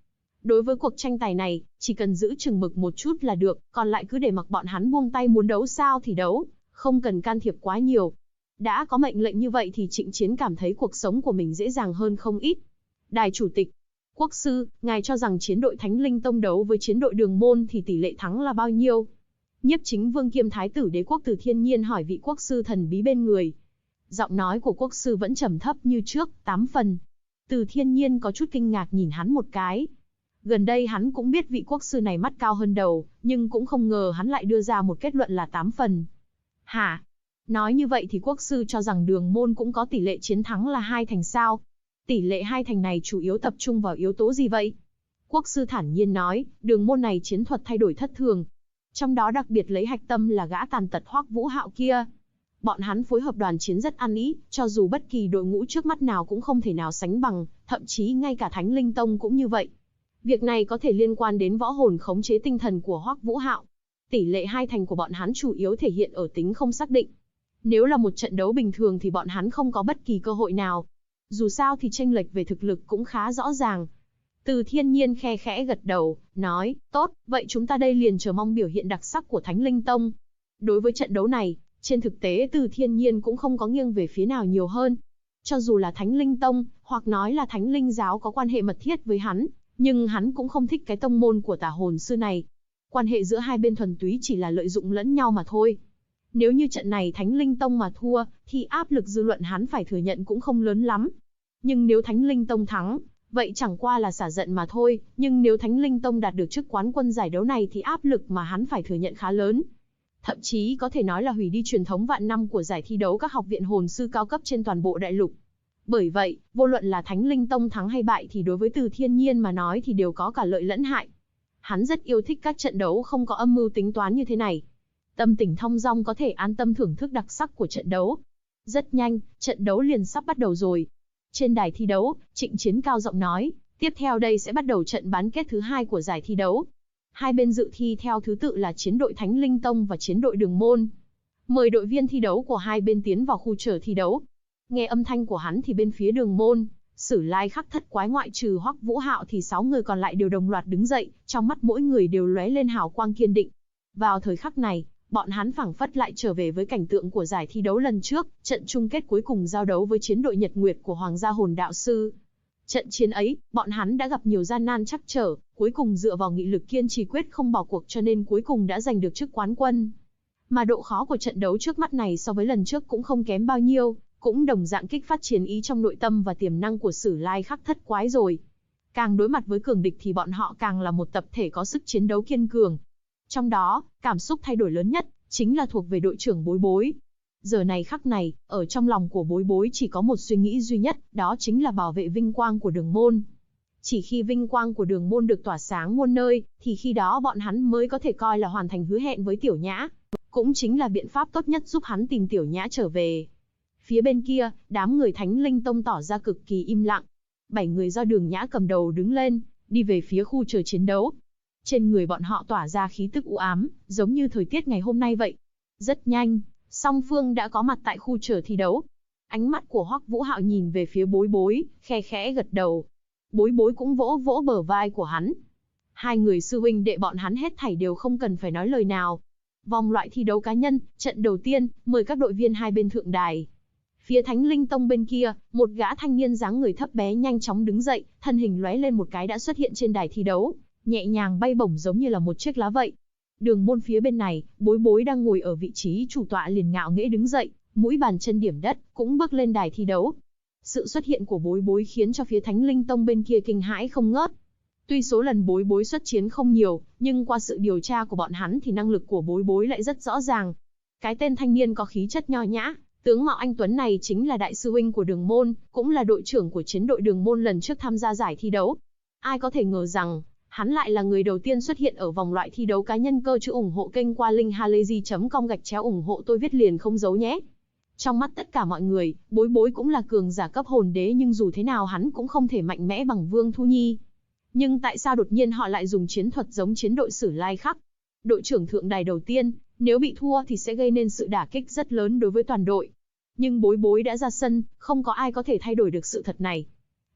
Đối với cuộc tranh tài này, chỉ cần giữ chừng mực một chút là được, còn lại cứ để mặc bọn hắn buông tay, muốn đấu sao thì đấu, không cần can thiệp quá nhiều. Đã có mệnh lệnh như vậy thì Trịnh Chiến cảm thấy cuộc sống của mình dễ dàng hơn không ít. Đài chủ tịch, quốc sư, ngài cho rằng chiến đội Thánh Linh Tông đấu với chiến đội Đường Môn thì tỷ lệ thắng là bao nhiêu? Nhiếp Chính Vương kiêm Thái tử Đế quốc Từ Thiên Nhiên hỏi vị quốc sư thần bí bên người. Giọng nói của quốc sư vẫn trầm thấp như trước, 8 phần. Từ Thiên Nhiên có chút kinh ngạc nhìn hắn một cái. Gần đây hắn cũng biết vị quốc sư này mắt cao hơn đầu, nhưng cũng không ngờ hắn lại đưa ra một kết luận là 8 phần. Hả? Nói như vậy thì quốc sư cho rằng Đường Môn cũng có tỷ lệ chiến thắng là 2 thành sao? Tỷ lệ 2 thành này chủ yếu tập trung vào yếu tố gì vậy? Quốc sư thản nhiên nói, Đường Môn này chiến thuật thay đổi thất thường. Trong đó đặc biệt lấy hạch tâm là gã tàn tật Hoắc Vũ Hạo kia. Bọn hắn phối hợp đoàn chiến rất ăn ý, cho dù bất kỳ đội ngũ trước mắt nào cũng không thể nào sánh bằng, thậm chí ngay cả Thánh Linh Tông cũng như vậy. Việc này có thể liên quan đến võ hồn khống chế tinh thần của Hoắc Vũ Hạo. Tỷ lệ 2 thành của bọn hắn chủ yếu thể hiện ở tính không xác định. Nếu là một trận đấu bình thường thì bọn hắn không có bất kỳ cơ hội nào. Dù sao thì chênh lệch về thực lực cũng khá rõ ràng. Từ Thiên Nhiên khe khẽ gật đầu, nói, tốt, vậy chúng ta đây liền chờ mong biểu hiện đặc sắc của Thánh Linh Tông. Đối với trận đấu này, trên thực tế Từ Thiên Nhiên cũng không có nghiêng về phía nào nhiều hơn. Cho dù là Thánh Linh Tông, hoặc nói là Thánh Linh Giáo có quan hệ mật thiết với hắn, nhưng hắn cũng không thích cái tông môn của Tả Hồn Sư này. Quan hệ giữa hai bên thuần túy chỉ là lợi dụng lẫn nhau mà thôi. Nếu như trận này Thánh Linh Tông mà thua, thì áp lực dư luận hắn phải thừa nhận cũng không lớn lắm. Nhưng nếu Thánh Linh Tông thắng, vậy chẳng qua là xả giận mà thôi, nhưng nếu Thánh Linh Tông đạt được chức quán quân giải đấu này thì áp lực mà hắn phải thừa nhận khá lớn. Thậm chí có thể nói là hủy đi truyền thống vạn năm của giải thi đấu các học viện hồn sư cao cấp trên toàn bộ đại lục. Bởi vậy, vô luận là Thánh Linh Tông thắng hay bại thì đối với Từ Thiên Nhiên mà nói thì đều có cả lợi lẫn hại. Hắn rất yêu thích các trận đấu không có âm mưu tính toán như thế này. Tâm tình thong dong có thể an tâm thưởng thức đặc sắc của trận đấu. Rất nhanh, trận đấu liền sắp bắt đầu rồi. Trên đài thi đấu, Trịnh Chiến cao giọng nói, tiếp theo đây sẽ bắt đầu trận bán kết thứ 2 của giải thi đấu. Hai bên dự thi theo thứ tự là chiến đội Thánh Linh Tông và chiến đội Đường Môn. Mời đội viên thi đấu của hai bên tiến vào khu chờ thi đấu. Nghe âm thanh của hắn thì bên phía Đường Môn, Sử Lai Khắc Thất Quái ngoại trừ Hoắc Vũ Hạo thì 6 người còn lại đều đồng loạt đứng dậy, trong mắt mỗi người đều lóe lên hào quang kiên định. Vào thời khắc này, bọn hắn phảng phất lại trở về với cảnh tượng của giải thi đấu lần trước, trận chung kết cuối cùng giao đấu với chiến đội Nhật Nguyệt của Hoàng gia Hồn Đạo Sư. Trận chiến ấy, bọn hắn đã gặp nhiều gian nan trắc trở, cuối cùng dựa vào nghị lực kiên trì quyết không bỏ cuộc cho nên cuối cùng đã giành được chức quán quân. Mà độ khó của trận đấu trước mắt này so với lần trước cũng không kém bao nhiêu, cũng đồng dạng kích phát chiến ý trong nội tâm và tiềm năng của Sử Lai Khắc Thất Quái rồi. Càng đối mặt với cường địch thì bọn họ càng là một tập thể có sức chiến đấu kiên cường. Trong đó, cảm xúc thay đổi lớn nhất, chính là thuộc về đội trưởng Bối Bối. Giờ này khắc này, ở trong lòng của Bối Bối chỉ có một suy nghĩ duy nhất, đó chính là bảo vệ vinh quang của Đường Môn. Chỉ khi vinh quang của Đường Môn được tỏa sáng muôn nơi, thì khi đó bọn hắn mới có thể coi là hoàn thành hứa hẹn với Tiểu Nhã. Cũng chính là biện pháp tốt nhất giúp hắn tìm Tiểu Nhã trở về. Phía bên kia, đám người Thánh Linh Tông tỏ ra cực kỳ im lặng. 7 người do Đường Nhã cầm đầu đứng lên, đi về phía khu chờ chiến đấu. Trên người bọn họ tỏa ra khí tức u ám, giống như thời tiết ngày hôm nay vậy. Rất nhanh, song phương đã có mặt tại khu chờ thi đấu. Ánh mắt của Hoắc Vũ Hạo nhìn về phía Bối Bối, khe khẽ gật đầu. Bối Bối cũng vỗ vỗ bờ vai của hắn. Hai người sư huynh đệ bọn hắn hết thảy đều không cần phải nói lời nào. Vòng loại thi đấu cá nhân, trận đầu tiên, mời các đội viên hai bên thượng đài. Phía Thánh Linh Tông bên kia, một gã thanh niên dáng người thấp bé nhanh chóng đứng dậy, thân hình lóe lên một cái đã xuất hiện trên đài thi đấu, nhẹ nhàng bay bổng giống như là một chiếc lá vậy. Đường Môn phía bên này, Bối Bối đang ngồi ở vị trí chủ tọa liền ngạo nghễ đứng dậy, mũi bàn chân điểm đất, cũng bước lên đài thi đấu. Sự xuất hiện của Bối Bối khiến cho phía Thánh Linh Tông bên kia kinh hãi không ngớt. Tuy số lần Bối Bối xuất chiến không nhiều, nhưng qua sự điều tra của bọn hắn thì năng lực của Bối Bối lại rất rõ ràng. Cái tên thanh niên có khí chất nho nhã, tướng mạo anh tuấn này chính là đại sư huynh của Đường Môn, cũng là đội trưởng của chiến đội Đường Môn lần trước tham gia giải thi đấu. Ai có thể ngờ rằng, hắn lại là người đầu tiên xuất hiện ở vòng loại thi đấu cá nhân. Cơ chữ ủng hộ kênh qua link halayzi.com /ủng hộ tôi viết liền không giấu nhé. Trong mắt tất cả mọi người, Bối Bối cũng là cường giả cấp hồn đế, nhưng dù thế nào hắn cũng không thể mạnh mẽ bằng Vương Thu Nhi. Nhưng tại sao đột nhiên họ lại dùng chiến thuật giống chiến đội Sử Lai Khắc? Đội trưởng thượng đài đầu tiên, nếu bị thua thì sẽ gây nên sự đả kích rất lớn đối với toàn đội. Nhưng Bối Bối đã ra sân, không có ai có thể thay đổi được sự thật này.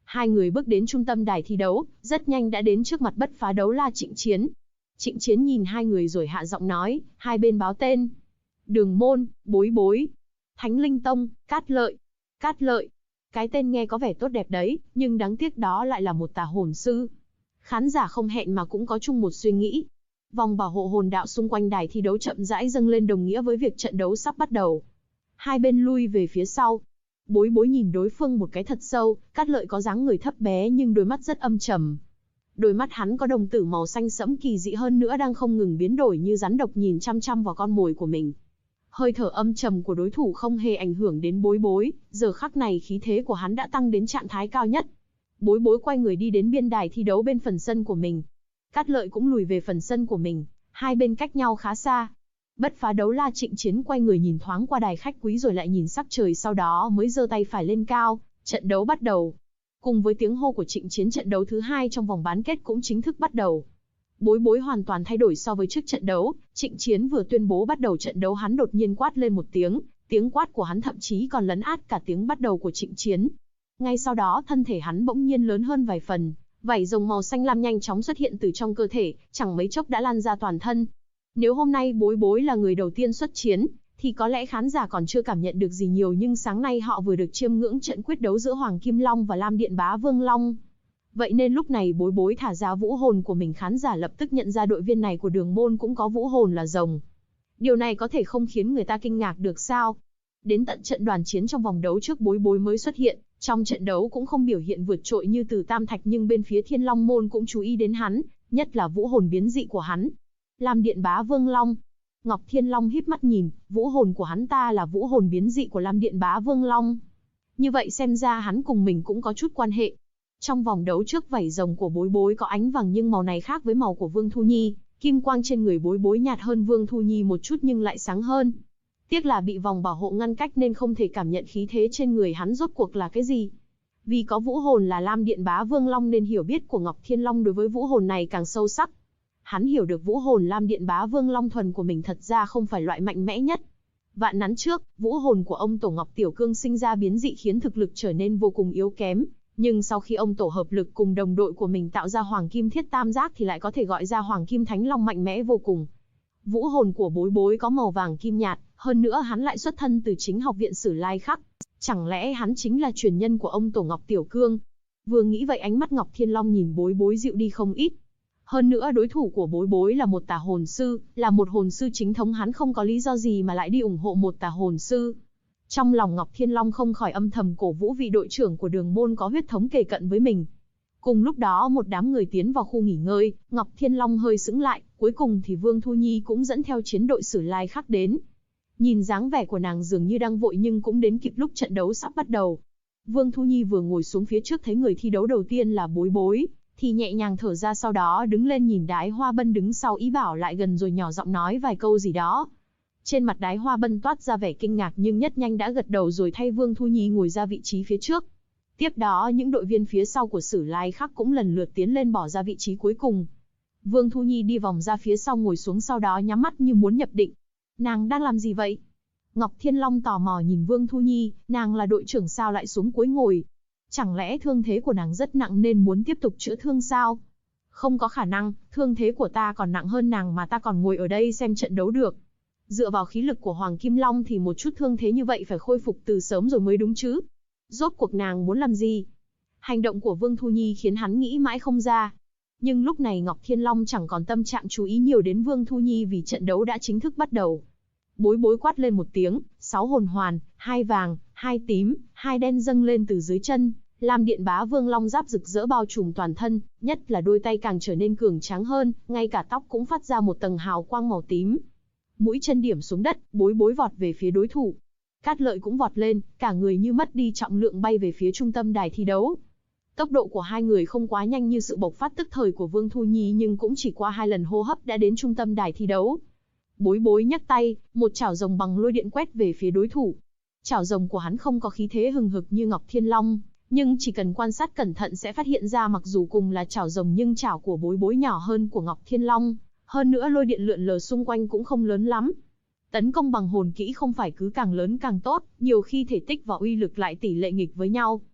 Hai người bước đến trung tâm đài thi đấu, rất nhanh đã đến trước mặt Bất Phá Đấu La Trịnh Chiến. Trịnh Chiến nhìn hai người rồi hạ giọng nói, hai bên báo tên. Đường Môn, Bối Bối. Thánh Linh Tông, Cát Lợi. Cát Lợi. Cái tên nghe có vẻ tốt đẹp đấy, nhưng đáng tiếc đó lại là một tà hồn sư. Khán giả không hẹn mà cũng có chung một suy nghĩ. Vòng bảo hộ hồn đạo xung quanh đài thi đấu chậm rãi dâng lên đồng nghĩa với việc trận đấu sắp bắt đầu. Hai bên lui về phía sau. Bối Bối nhìn đối phương một cái thật sâu, Cát Lợi có dáng người thấp bé nhưng đôi mắt rất âm trầm. Đôi mắt hắn có đồng tử màu xanh sẫm kỳ dị hơn nữa đang không ngừng biến đổi như rắn độc nhìn chăm chăm vào con mồi của mình. Hơi thở âm trầm của đối thủ không hề ảnh hưởng đến Bối Bối, giờ khắc này khí thế của hắn đã tăng đến trạng thái cao nhất. Bối Bối quay người đi đến biên đài thi đấu bên phần sân của mình. Cát Lợi cũng lùi về phần sân của mình, hai bên cách nhau khá xa. Bất Phá Đấu La Trịnh Chiến quay người nhìn thoáng qua đài khách quý rồi lại nhìn sắc trời, sau đó mới giơ tay phải lên cao, trận đấu bắt đầu. Cùng với tiếng hô của Trịnh Chiến, trận đấu thứ hai trong vòng bán kết cũng chính thức bắt đầu. Bối Bối hoàn toàn thay đổi so với trước trận đấu, Trịnh Chiến vừa tuyên bố bắt đầu trận đấu hắn đột nhiên quát lên một tiếng, tiếng quát của hắn thậm chí còn lấn át cả tiếng bắt đầu của Trịnh Chiến. Ngay sau đó thân thể hắn bỗng nhiên lớn hơn vài phần, vảy rồng màu xanh lam nhanh chóng xuất hiện từ trong cơ thể, chẳng mấy chốc đã lan ra toàn thân. Nếu hôm nay Bối Bối là người đầu tiên xuất chiến, thì có lẽ khán giả còn chưa cảm nhận được gì nhiều, nhưng sáng nay họ vừa được chiêm ngưỡng trận quyết đấu giữa Hoàng Kim Long và Lam Điện Bá Vương Long. Vậy nên lúc này Bối Bối thả ra vũ hồn của mình, khán giả lập tức nhận ra đội viên này của Đường Môn cũng có vũ hồn là rồng. Điều này có thể không khiến người ta kinh ngạc được sao? Đến tận trận đoàn chiến trong vòng đấu trước Bối Bối mới xuất hiện, trong trận đấu cũng không biểu hiện vượt trội như Từ Tam Thạch, nhưng bên phía Thiên Long Môn cũng chú ý đến hắn, nhất là vũ hồn biến dị của hắn. Lam Điện Bá Vương Long. Ngọc Thiên Long híp mắt nhìn, vũ hồn của hắn ta là vũ hồn biến dị của Lam Điện Bá Vương Long. Như vậy xem ra hắn cùng mình cũng có chút quan hệ. Trong vòng đấu trước, vảy rồng của Bối Bối có ánh vàng nhưng màu này khác với màu của Vương Thu Nhi, kim quang trên người Bối Bối nhạt hơn Vương Thu Nhi một chút nhưng lại sáng hơn. Tiếc là bị vòng bảo hộ ngăn cách nên không thể cảm nhận khí thế trên người hắn rốt cuộc là cái gì. Vì có vũ hồn là Lam Điện Bá Vương Long nên hiểu biết của Ngọc Thiên Long đối với vũ hồn này càng sâu sắc. Hắn hiểu được vũ hồn Lam Điện Bá Vương Long thuần của mình thật ra không phải loại mạnh mẽ nhất. Vạn nắn trước, vũ hồn của ông Tổ Ngọc Tiểu Cương sinh ra biến dị khiến thực lực trở nên vô cùng yếu kém. Nhưng sau khi ông Tổ hợp lực cùng đồng đội của mình tạo ra Hoàng Kim Thiết Tam Giác thì lại có thể gọi ra Hoàng Kim Thánh Long mạnh mẽ vô cùng. Vũ hồn của Bối Bối có màu vàng kim nhạt, hơn nữa hắn lại xuất thân từ chính học viện Sử Lai Khắc. Chẳng lẽ hắn chính là truyền nhân của ông Tổ Ngọc Tiểu Cương? Vừa nghĩ vậy ánh mắt Ngọc Thiên Long nhìn Bối Bối dịu đi không ít. Hơn nữa đối thủ của Bối Bối là một tà hồn sư, là một hồn sư chính thống, hắn không có lý do gì mà lại đi ủng hộ một tà hồn sư. Trong lòng Ngọc Thiên Long không khỏi âm thầm cổ vũ vị đội trưởng của Đường Môn có huyết thống kề cận với mình. Cùng lúc đó một đám người tiến vào khu nghỉ ngơi, Ngọc Thiên Long hơi sững lại, cuối cùng thì Vương Thu Nhi cũng dẫn theo chiến đội Sử Lai Khắc đến. Nhìn dáng vẻ của nàng dường như đang vội nhưng cũng đến kịp lúc trận đấu sắp bắt đầu. Vương Thu Nhi vừa ngồi xuống phía trước thấy người thi đấu đầu tiên là Bối Bối, thì nhẹ nhàng thở ra, sau đó đứng lên nhìn Đái Hoa Bân đứng sau ý bảo lại gần rồi nhỏ giọng nói vài câu gì đó. Trên mặt Đái Hoa Bân toát ra vẻ kinh ngạc nhưng nhất nhanh đã gật đầu rồi thay Vương Thu Nhi ngồi ra vị trí phía trước. Tiếp đó những đội viên phía sau của Sử Lai Khắc cũng lần lượt tiến lên bỏ ra vị trí cuối cùng. Vương Thu Nhi đi vòng ra phía sau ngồi xuống, sau đó nhắm mắt như muốn nhập định. Nàng đang làm gì vậy? Ngọc Thiên Long tò mò nhìn Vương Thu Nhi, nàng là đội trưởng sao lại xuống cuối ngồi? Chẳng lẽ thương thế của nàng rất nặng nên muốn tiếp tục chữa thương sao? Không có khả năng, thương thế của ta còn nặng hơn nàng mà ta còn ngồi ở đây xem trận đấu được. Dựa vào khí lực của Hoàng Kim Long thì một chút thương thế như vậy phải khôi phục từ sớm rồi mới đúng chứ. Rốt cuộc nàng muốn làm gì? Hành động của Vương Thu Nhi khiến hắn nghĩ mãi không ra. Nhưng lúc này Ngọc Thiên Long chẳng còn tâm trạng chú ý nhiều đến Vương Thu Nhi vì trận đấu đã chính thức bắt đầu. Bối Bối quát lên một tiếng, 6 hồn hoàn, 2 vàng, 2 tím, 2 đen dâng lên từ dưới chân. Lam Điện Bá Vương Long giáp rực rỡ bao trùm toàn thân, nhất là đôi tay càng trở nên cường tráng hơn, ngay cả tóc cũng phát ra một tầng hào quang màu tím. Mũi chân điểm xuống đất, Bối Bối vọt về phía đối thủ. Cát Lợi cũng vọt lên, cả người như mất đi trọng lượng bay về phía trung tâm đài thi đấu. Tốc độ của hai người không quá nhanh như sự bộc phát tức thời của Vương Thu Nhi nhưng cũng chỉ qua 2 lần hô hấp đã đến trung tâm đài thi đấu. Bối Bối nhấc tay, một chảo rồng bằng lôi điện quét về phía đối thủ. Chảo rồng của hắn không có khí thế hừng hực như Ngọc Thiên Long, nhưng chỉ cần quan sát cẩn thận sẽ phát hiện ra mặc dù cùng là chảo rồng nhưng chảo của Bối Bối nhỏ hơn của Ngọc Thiên Long, hơn nữa lôi điện lượn lờ xung quanh cũng không lớn lắm. Tấn công bằng hồn kỹ không phải cứ càng lớn càng tốt, nhiều khi thể tích và uy lực lại tỷ lệ nghịch với nhau.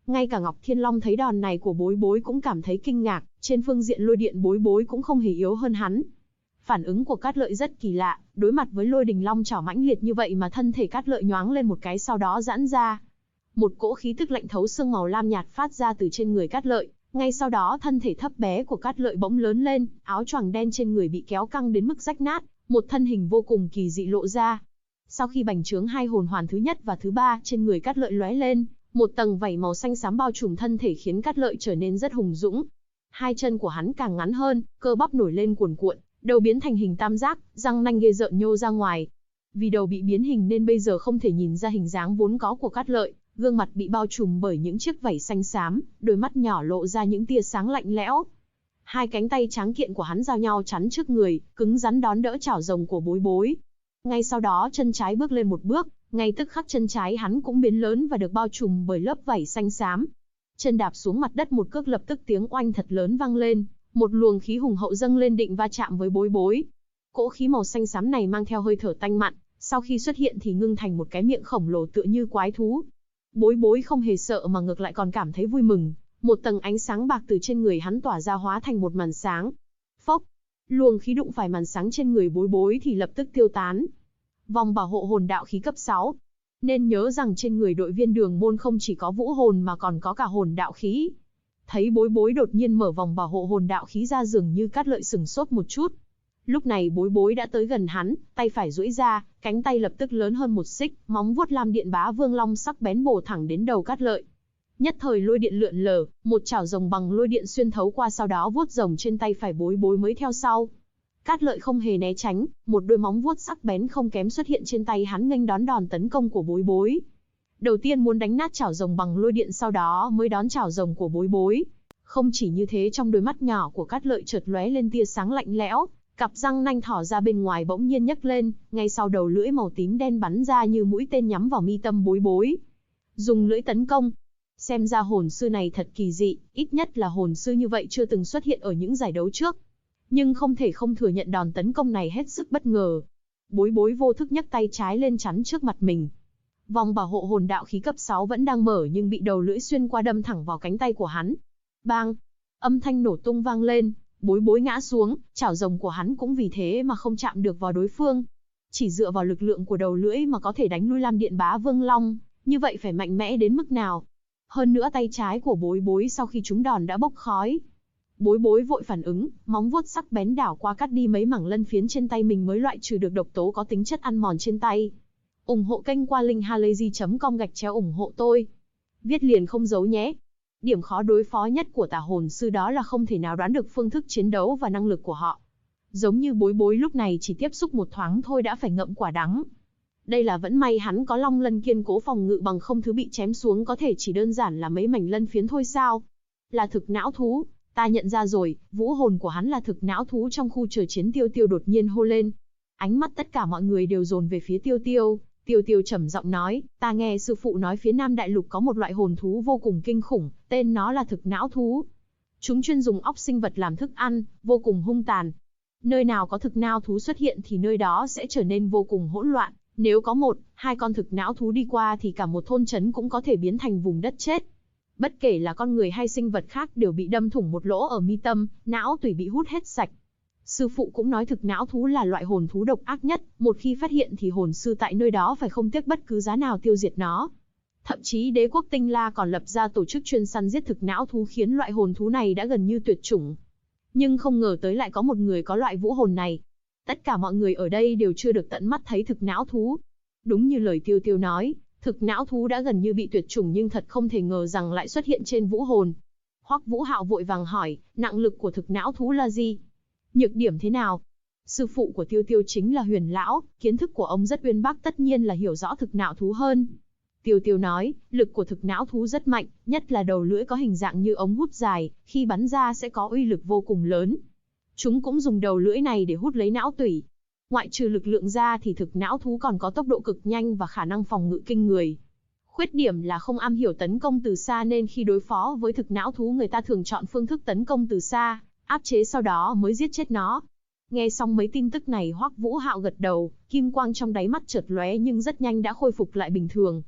Ngay cả Ngọc Thiên Long thấy đòn này của Bối Bối cũng cảm thấy kinh ngạc, trên phương diện lôi điện Bối Bối cũng không hề yếu hơn hắn. Phản ứng của Cát Lợi rất kỳ lạ, đối mặt với lôi đình long chảo mãnh liệt như vậy mà thân thể Cát Lợi nhoáng lên một cái sau đó giãn ra. Một cỗ khí tức lạnh thấu xương màu lam nhạt phát ra từ trên người Cát Lợi, ngay sau đó thân thể thấp bé của Cát Lợi bỗng lớn lên, áo choàng đen trên người bị kéo căng đến mức rách nát, một thân hình vô cùng kỳ dị lộ ra. Sau khi bành trướng hai hồn hoàn thứ nhất và thứ ba trên người Cát Lợi lóe lên, một tầng vảy màu xanh xám bao trùm thân thể khiến Cát Lợi trở nên rất hùng dũng. Hai chân của hắn càng ngắn hơn, cơ bắp nổi lên cuồn cuộn, đầu biến thành hình tam giác, răng nanh ghê rợn nhô ra ngoài. Vì đầu bị biến hình nên bây giờ không thể nhìn ra hình dáng vốn có của Cát Lợi, gương mặt bị bao trùm bởi những chiếc vảy xanh xám, đôi mắt nhỏ lộ ra những tia sáng lạnh lẽo. Hai cánh tay tráng kiện của hắn giao nhau chắn trước người, cứng rắn đón đỡ chảo rồng của Bối Bối. Ngay sau đó chân trái bước lên một bước, ngay tức khắc chân trái hắn cũng biến lớn và được bao trùm bởi lớp vảy xanh xám. Chân đạp xuống mặt đất một cước lập tức tiếng oanh thật lớn vang lên, một luồng khí hùng hậu dâng lên định va chạm với Bối Bối. Cỗ khí màu xanh xám này mang theo hơi thở tanh mặn, sau khi xuất hiện thì ngưng thành một cái miệng khổng lồ tựa như quái thú. Bối Bối không hề sợ mà ngược lại còn cảm thấy vui mừng, một tầng ánh sáng bạc từ trên người hắn tỏa ra hóa thành một màn sáng. Phốc, luồng khí đụng phải màn sáng trên người Bối Bối thì lập tức tiêu tán. Vòng bảo hộ hồn đạo khí cấp 6. Nên nhớ rằng trên người đội viên Đường Môn không chỉ có vũ hồn mà còn có cả hồn đạo khí. Thấy Bối Bối đột nhiên mở vòng bảo hộ hồn đạo khí ra, dường như Cát Lợi sửng sốt một chút. Lúc này Bối Bối đã tới gần hắn, tay phải duỗi ra, cánh tay lập tức lớn hơn một xích, móng vuốt lam điện bá vương long sắc bén bổ thẳng đến đầu Cát Lợi. Nhất thời lôi điện lượn lờ, một chảo rồng bằng lôi điện xuyên thấu qua, sau đó vuốt rồng trên tay phải Bối Bối mới theo sau. Cát Lợi không hề né tránh, một đôi móng vuốt sắc bén không kém xuất hiện trên tay hắn nghênh đón đòn tấn công của Bối Bối. Đầu tiên muốn đánh nát chảo rồng bằng lôi điện, sau đó mới đón chảo rồng của Bối Bối. Không chỉ như thế, trong đôi mắt nhỏ của Cát Lợi chợt lóe lên tia sáng lạnh lẽo, cặp răng nanh thỏ ra bên ngoài bỗng nhiên nhấc lên, ngay sau đầu lưỡi màu tím đen bắn ra như mũi tên nhắm vào mi tâm Bối Bối. Dùng lưỡi tấn công. Xem ra hồn sư này thật kỳ dị, ít nhất là hồn sư như vậy chưa từng xuất hiện ở những giải đấu trước. Nhưng không thể không thừa nhận đòn tấn công này hết sức bất ngờ. Bối Bối vô thức nhấc tay trái lên chắn trước mặt mình. Vòng bảo hộ hồn đạo khí cấp 6 vẫn đang mở nhưng bị đầu lưỡi xuyên qua đâm thẳng vào cánh tay của hắn. Bang! Âm thanh nổ tung vang lên, Bối Bối ngã xuống, chảo rồng của hắn cũng vì thế mà không chạm được vào đối phương. Chỉ dựa vào lực lượng của đầu lưỡi mà có thể đánh lui Lam Điện Bá Vương Long, như vậy phải mạnh mẽ đến mức nào? Hơn nữa tay trái của Bối Bối sau khi trúng đòn đã bốc khói. Bối Bối vội phản ứng, móng vuốt sắc bén đảo qua cắt đi mấy mảng lân phiến trên tay mình mới loại trừ được độc tố có tính chất ăn mòn trên tay. Ủng hộ kênh qua link halayzi.com/ủng hộ tôi. Viết liền không giấu nhé. Điểm khó đối phó nhất của tà hồn sư đó là không thể nào đoán được phương thức chiến đấu và năng lực của họ. Giống như Bối Bối lúc này chỉ tiếp xúc một thoáng thôi đã phải ngậm quả đắng. Đây là vẫn may hắn có long lân kiên cố phòng ngự, bằng không thứ bị chém xuống có thể chỉ đơn giản là mấy mảnh lân phiến thôi sao. Là thực não thú, ta nhận ra rồi, vũ hồn của hắn là thực não thú. Trong khu chờ chiến Tiêu Tiêu đột nhiên hô lên. Ánh mắt tất cả mọi người đều dồn về phía Tiêu Tiêu. Tiêu Tiêu trầm giọng nói, ta nghe sư phụ nói phía Nam Đại Lục có một loại hồn thú vô cùng kinh khủng, tên nó là thực não thú. Chúng chuyên dùng óc sinh vật làm thức ăn, vô cùng hung tàn. Nơi nào có thực não thú xuất hiện thì nơi đó sẽ trở nên vô cùng hỗn loạn. Nếu có một, hai con thực não thú đi qua thì cả một thôn trấn cũng có thể biến thành vùng đất chết. Bất kể là con người hay sinh vật khác đều bị đâm thủng một lỗ ở mi tâm, não tủy bị hút hết sạch. Sư phụ cũng nói thực não thú là loại hồn thú độc ác nhất, một khi phát hiện thì hồn sư tại nơi đó phải không tiếc bất cứ giá nào tiêu diệt nó. Thậm chí đế quốc Tinh La còn lập ra tổ chức chuyên săn giết thực não thú, khiến loại hồn thú này đã gần như tuyệt chủng. Nhưng không ngờ tới lại có một người có loại vũ hồn này. Tất cả mọi người ở đây đều chưa được tận mắt thấy thực não thú. Đúng như lời Tiêu Tiêu nói, thực não thú đã gần như bị tuyệt chủng nhưng thật không thể ngờ rằng lại xuất hiện trên vũ hồn. Hoắc Vũ Hạo vội vàng hỏi, nặng lực của thực não thú là gì? Nhược điểm thế nào? Sư phụ của Tiêu Tiêu chính là Huyền Lão, kiến thức của ông rất uyên bác, tất nhiên là hiểu rõ thực não thú hơn. Tiêu Tiêu nói, lực của thực não thú rất mạnh, nhất là đầu lưỡi có hình dạng như ống hút dài, khi bắn ra sẽ có uy lực vô cùng lớn. Chúng cũng dùng đầu lưỡi này để hút lấy não tủy. Ngoại trừ lực lượng ra thì thực não thú còn có tốc độ cực nhanh và khả năng phòng ngự kinh người. Khuyết điểm là không am hiểu tấn công từ xa, nên khi đối phó với thực não thú người ta thường chọn phương thức tấn công từ xa, áp chế sau đó mới giết chết nó. Nghe xong mấy tin tức này, Hoắc Vũ Hạo gật đầu, kim quang trong đáy mắt chợt lóe nhưng rất nhanh đã khôi phục lại bình thường.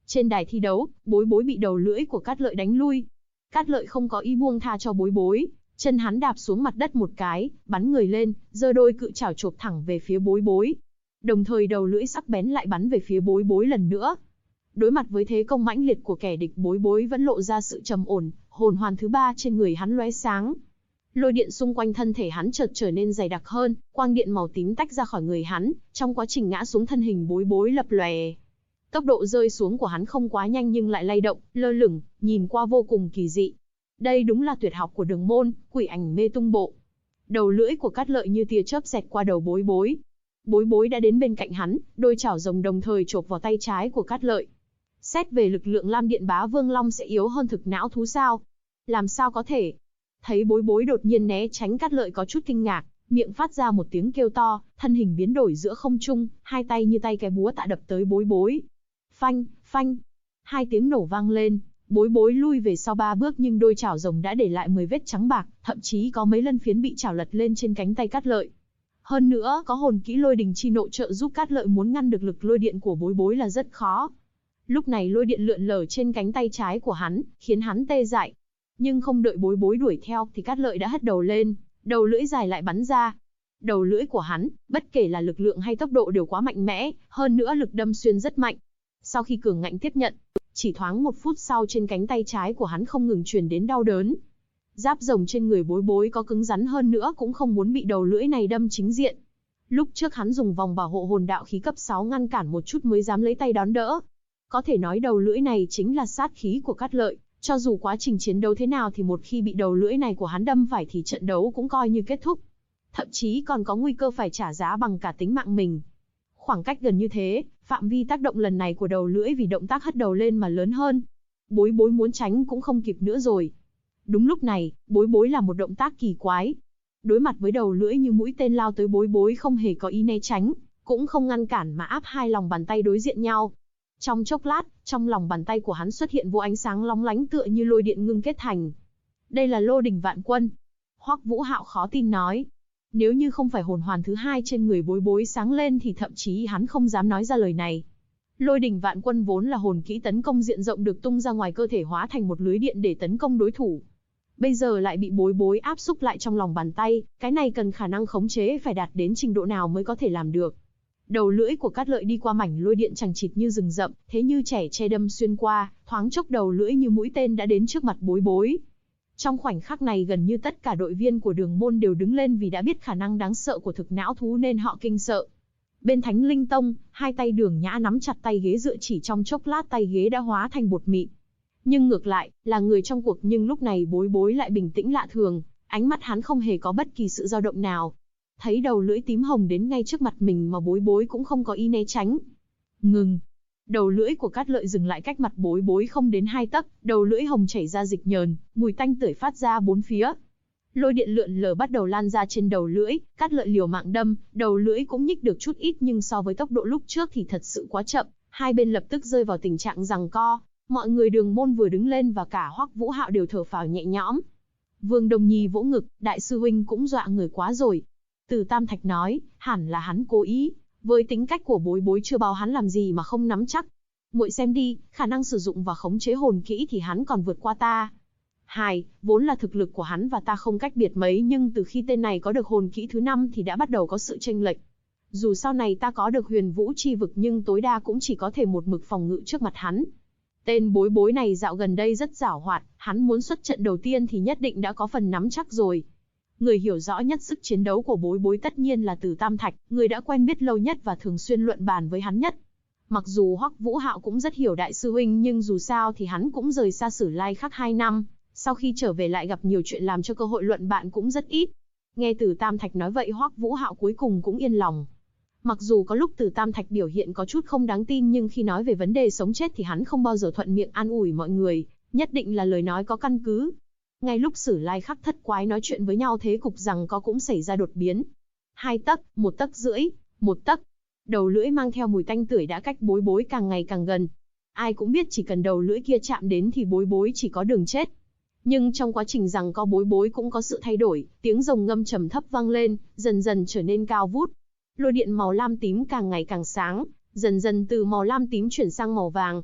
Trên đài thi đấu, Bối Bối bị đầu lưỡi của Cát Lợi đánh lui. Cát Lợi không có ý buông tha cho Bối Bối, chân hắn đạp xuống mặt đất một cái, bắn người lên, giơ đôi cự trảo chộp thẳng về phía Bối Bối. Đồng thời đầu lưỡi sắc bén lại bắn về phía Bối Bối lần nữa. Đối mặt với thế công mãnh liệt của kẻ địch, Bối Bối vẫn lộ ra sự trầm ổn, hồn hoàn thứ 3 trên người hắn lóe sáng. Lôi điện xung quanh thân thể hắn chợt trở nên dày đặc hơn, quang điện màu tím tách ra khỏi người hắn, trong quá trình ngã xuống thân hình Bối Bối lập lòe. Tốc độ rơi xuống của hắn không quá nhanh nhưng lại lay động, lơ lửng, nhìn qua vô cùng kỳ dị. Đây đúng là tuyệt học của Đường Môn, Quỷ Ảnh Mê Tung Bộ. Đầu lưỡi của Cát Lợi như tia chớp xẹt qua đầu Bối Bối. Bối Bối đã đến bên cạnh hắn, đôi chảo rồng đồng thời chộp vào tay trái của Cát Lợi. Xét về lực lượng Lam Điện Bá Vương Long sẽ yếu hơn thực não thú sao? Làm sao có thể? Thấy Bối Bối đột nhiên né tránh, Cát Lợi có chút kinh ngạc, miệng phát ra một tiếng kêu to, thân hình biến đổi giữa không trung, hai tay như tay cái búa tạ đập tới Bối Bối. Phanh, phanh. Hai tiếng nổ vang lên, Bối Bối lui về sau 3 bước nhưng đôi chảo rồng đã để lại 10 vết trắng bạc, thậm chí có mấy lân phiến bị chảo lật lên trên cánh tay Cát Lợi. Hơn nữa, có hồn kỹ Lôi Đình Chi Nộ trợ giúp Cát Lợi muốn ngăn được lực lôi điện của Bối Bối là rất khó. Lúc này lôi điện lượn lờ trên cánh tay trái của hắn, khiến hắn tê dại. Nhưng không đợi Bối Bối đuổi theo thì Cát Lợi đã hất đầu lên, đầu lưỡi dài lại bắn ra. Đầu lưỡi của hắn, bất kể là lực lượng hay tốc độ đều quá mạnh mẽ, hơn nữa lực đâm xuyên rất mạnh. Sau khi cường ngạnh tiếp nhận, chỉ thoáng 1 phút sau trên cánh tay trái của hắn không ngừng truyền đến đau đớn. Giáp rồng trên người Bối Bối có cứng rắn hơn nữa cũng không muốn bị đầu lưỡi này đâm chính diện. Lúc trước hắn dùng vòng bảo hộ hồn đạo khí cấp 6 ngăn cản một chút mới dám lấy tay đón đỡ. Có thể nói đầu lưỡi này chính là sát khí của Cát Lợi, cho dù quá trình chiến đấu thế nào thì một khi bị đầu lưỡi này của hắn đâm phải thì trận đấu cũng coi như kết thúc. Thậm chí còn có nguy cơ phải trả giá bằng cả tính mạng mình. Khoảng cách gần như thế, phạm vi tác động lần này của đầu lưỡi vì động tác hất đầu lên mà lớn hơn. Bối Bối muốn tránh cũng không kịp nữa rồi. Đúng lúc này, Bối Bối làm một động tác kỳ quái. Đối mặt với đầu lưỡi như mũi tên lao tới, Bối Bối không hề có ý né tránh, cũng không ngăn cản mà áp hai lòng bàn tay đối diện nhau. Trong chốc lát, trong lòng bàn tay của hắn xuất hiện vô ánh sáng lóng lánh tựa như lôi điện ngưng kết thành. Đây là Lô Đình Vạn Quân. Hoắc Vũ Hạo khó tin nói. Nếu như không phải hồn hoàn thứ 2 trên người Bối Bối sáng lên thì thậm chí hắn không dám nói ra lời này. Lôi Đình Vạn Quân vốn là hồn kỹ tấn công diện rộng được tung ra ngoài cơ thể hóa thành một lưới điện để tấn công đối thủ. Bây giờ lại bị Bối Bối áp xúc lại trong lòng bàn tay, cái này cần khả năng khống chế phải đạt đến trình độ nào mới có thể làm được. Đầu lưỡi của Cát Lợi đi qua mảnh lôi điện chằng chịt như rừng rậm, thế như trẻ che đâm xuyên qua, thoáng chốc đầu lưỡi như mũi tên đã đến trước mặt Bối Bối. Trong khoảnh khắc này gần như tất cả đội viên của Đường Môn đều đứng lên vì đã biết khả năng đáng sợ của thực não thú nên họ kinh sợ. Bên Thánh Linh Tông, hai tay Đường Nhã nắm chặt tay ghế dựa, chỉ trong chốc lát tay ghế đã hóa thành bột mịn. Nhưng ngược lại, là người trong cuộc nhưng lúc này Bối Bối lại bình tĩnh lạ thường, ánh mắt hắn không hề có bất kỳ sự dao động nào. Thấy đầu lưỡi tím hồng đến ngay trước mặt mình mà Bối Bối cũng không có ý né tránh. Ngừng. Đầu lưỡi của Cát Lợi dừng lại cách mặt Bối Bối không đến 2 tấc, đầu lưỡi hồng chảy ra dịch nhờn, mùi tanh tưởi phát ra bốn phía. Lôi điện lượn lờ bắt đầu lan ra trên đầu lưỡi, Cát Lợi liều mạng đâm, đầu lưỡi cũng nhích được chút ít nhưng so với tốc độ lúc trước thì thật sự quá chậm, hai bên lập tức rơi vào tình trạng giằng co. Mọi người Đường Môn vừa đứng lên và cả Hoắc Vũ Hạo đều thở phào nhẹ nhõm. Vương Đông Nhi vỗ ngực, đại sư huynh cũng dọa người quá rồi. Từ Tam Thạch nói, hẳn là hắn cố ý, với tính cách của Bối Bối chưa bao hắn làm gì mà không nắm chắc. Muội xem đi, khả năng sử dụng và khống chế hồn kỹ thì hắn còn vượt qua ta. Vốn là thực lực của hắn và ta không cách biệt mấy nhưng từ khi tên này có được hồn kỹ thứ 5 thì đã bắt đầu có sự chênh lệch. Dù sau này ta có được Huyền Vũ Chi Vực nhưng tối đa cũng chỉ có thể một mực phòng ngự trước mặt hắn. Tên Bối Bối này dạo gần đây rất giảo hoạt, hắn muốn xuất trận đầu tiên thì nhất định đã có phần nắm chắc rồi. Người hiểu rõ nhất sức chiến đấu của Bối Bối tất nhiên là Từ Tam Thạch, người đã quen biết lâu nhất và thường xuyên luận bàn với hắn nhất. Mặc dù Hoắc Vũ Hạo cũng rất hiểu đại sư huynh nhưng dù sao thì hắn cũng rời xa Sử Lai Khắc 2 năm, sau khi trở về lại gặp nhiều chuyện làm cho cơ hội luận bạn cũng rất ít. Nghe Từ Tam Thạch nói vậy Hoắc Vũ Hạo cuối cùng cũng yên lòng. Mặc dù có lúc Từ Tam Thạch biểu hiện có chút không đáng tin nhưng khi nói về vấn đề sống chết thì hắn không bao giờ thuận miệng an ủi mọi người, nhất định là lời nói có căn cứ. Ngay lúc Sử Lai Khắc thất quái nói chuyện với nhau thế cục rằng có cũng xảy ra đột biến. 2 tấc, 1 tấc rưỡi, 1 tấc. Đầu lưỡi mang theo mùi tanh tưởi đã cách Bối Bối càng ngày càng gần. Ai cũng biết chỉ cần đầu lưỡi kia chạm đến thì Bối Bối chỉ có đường chết. Nhưng trong quá trình rằng có Bối Bối cũng có sự thay đổi, tiếng rồng ngâm trầm thấp vang lên, dần dần trở nên cao vút. Lôi điện màu lam tím càng ngày càng sáng, dần dần từ màu lam tím chuyển sang màu vàng.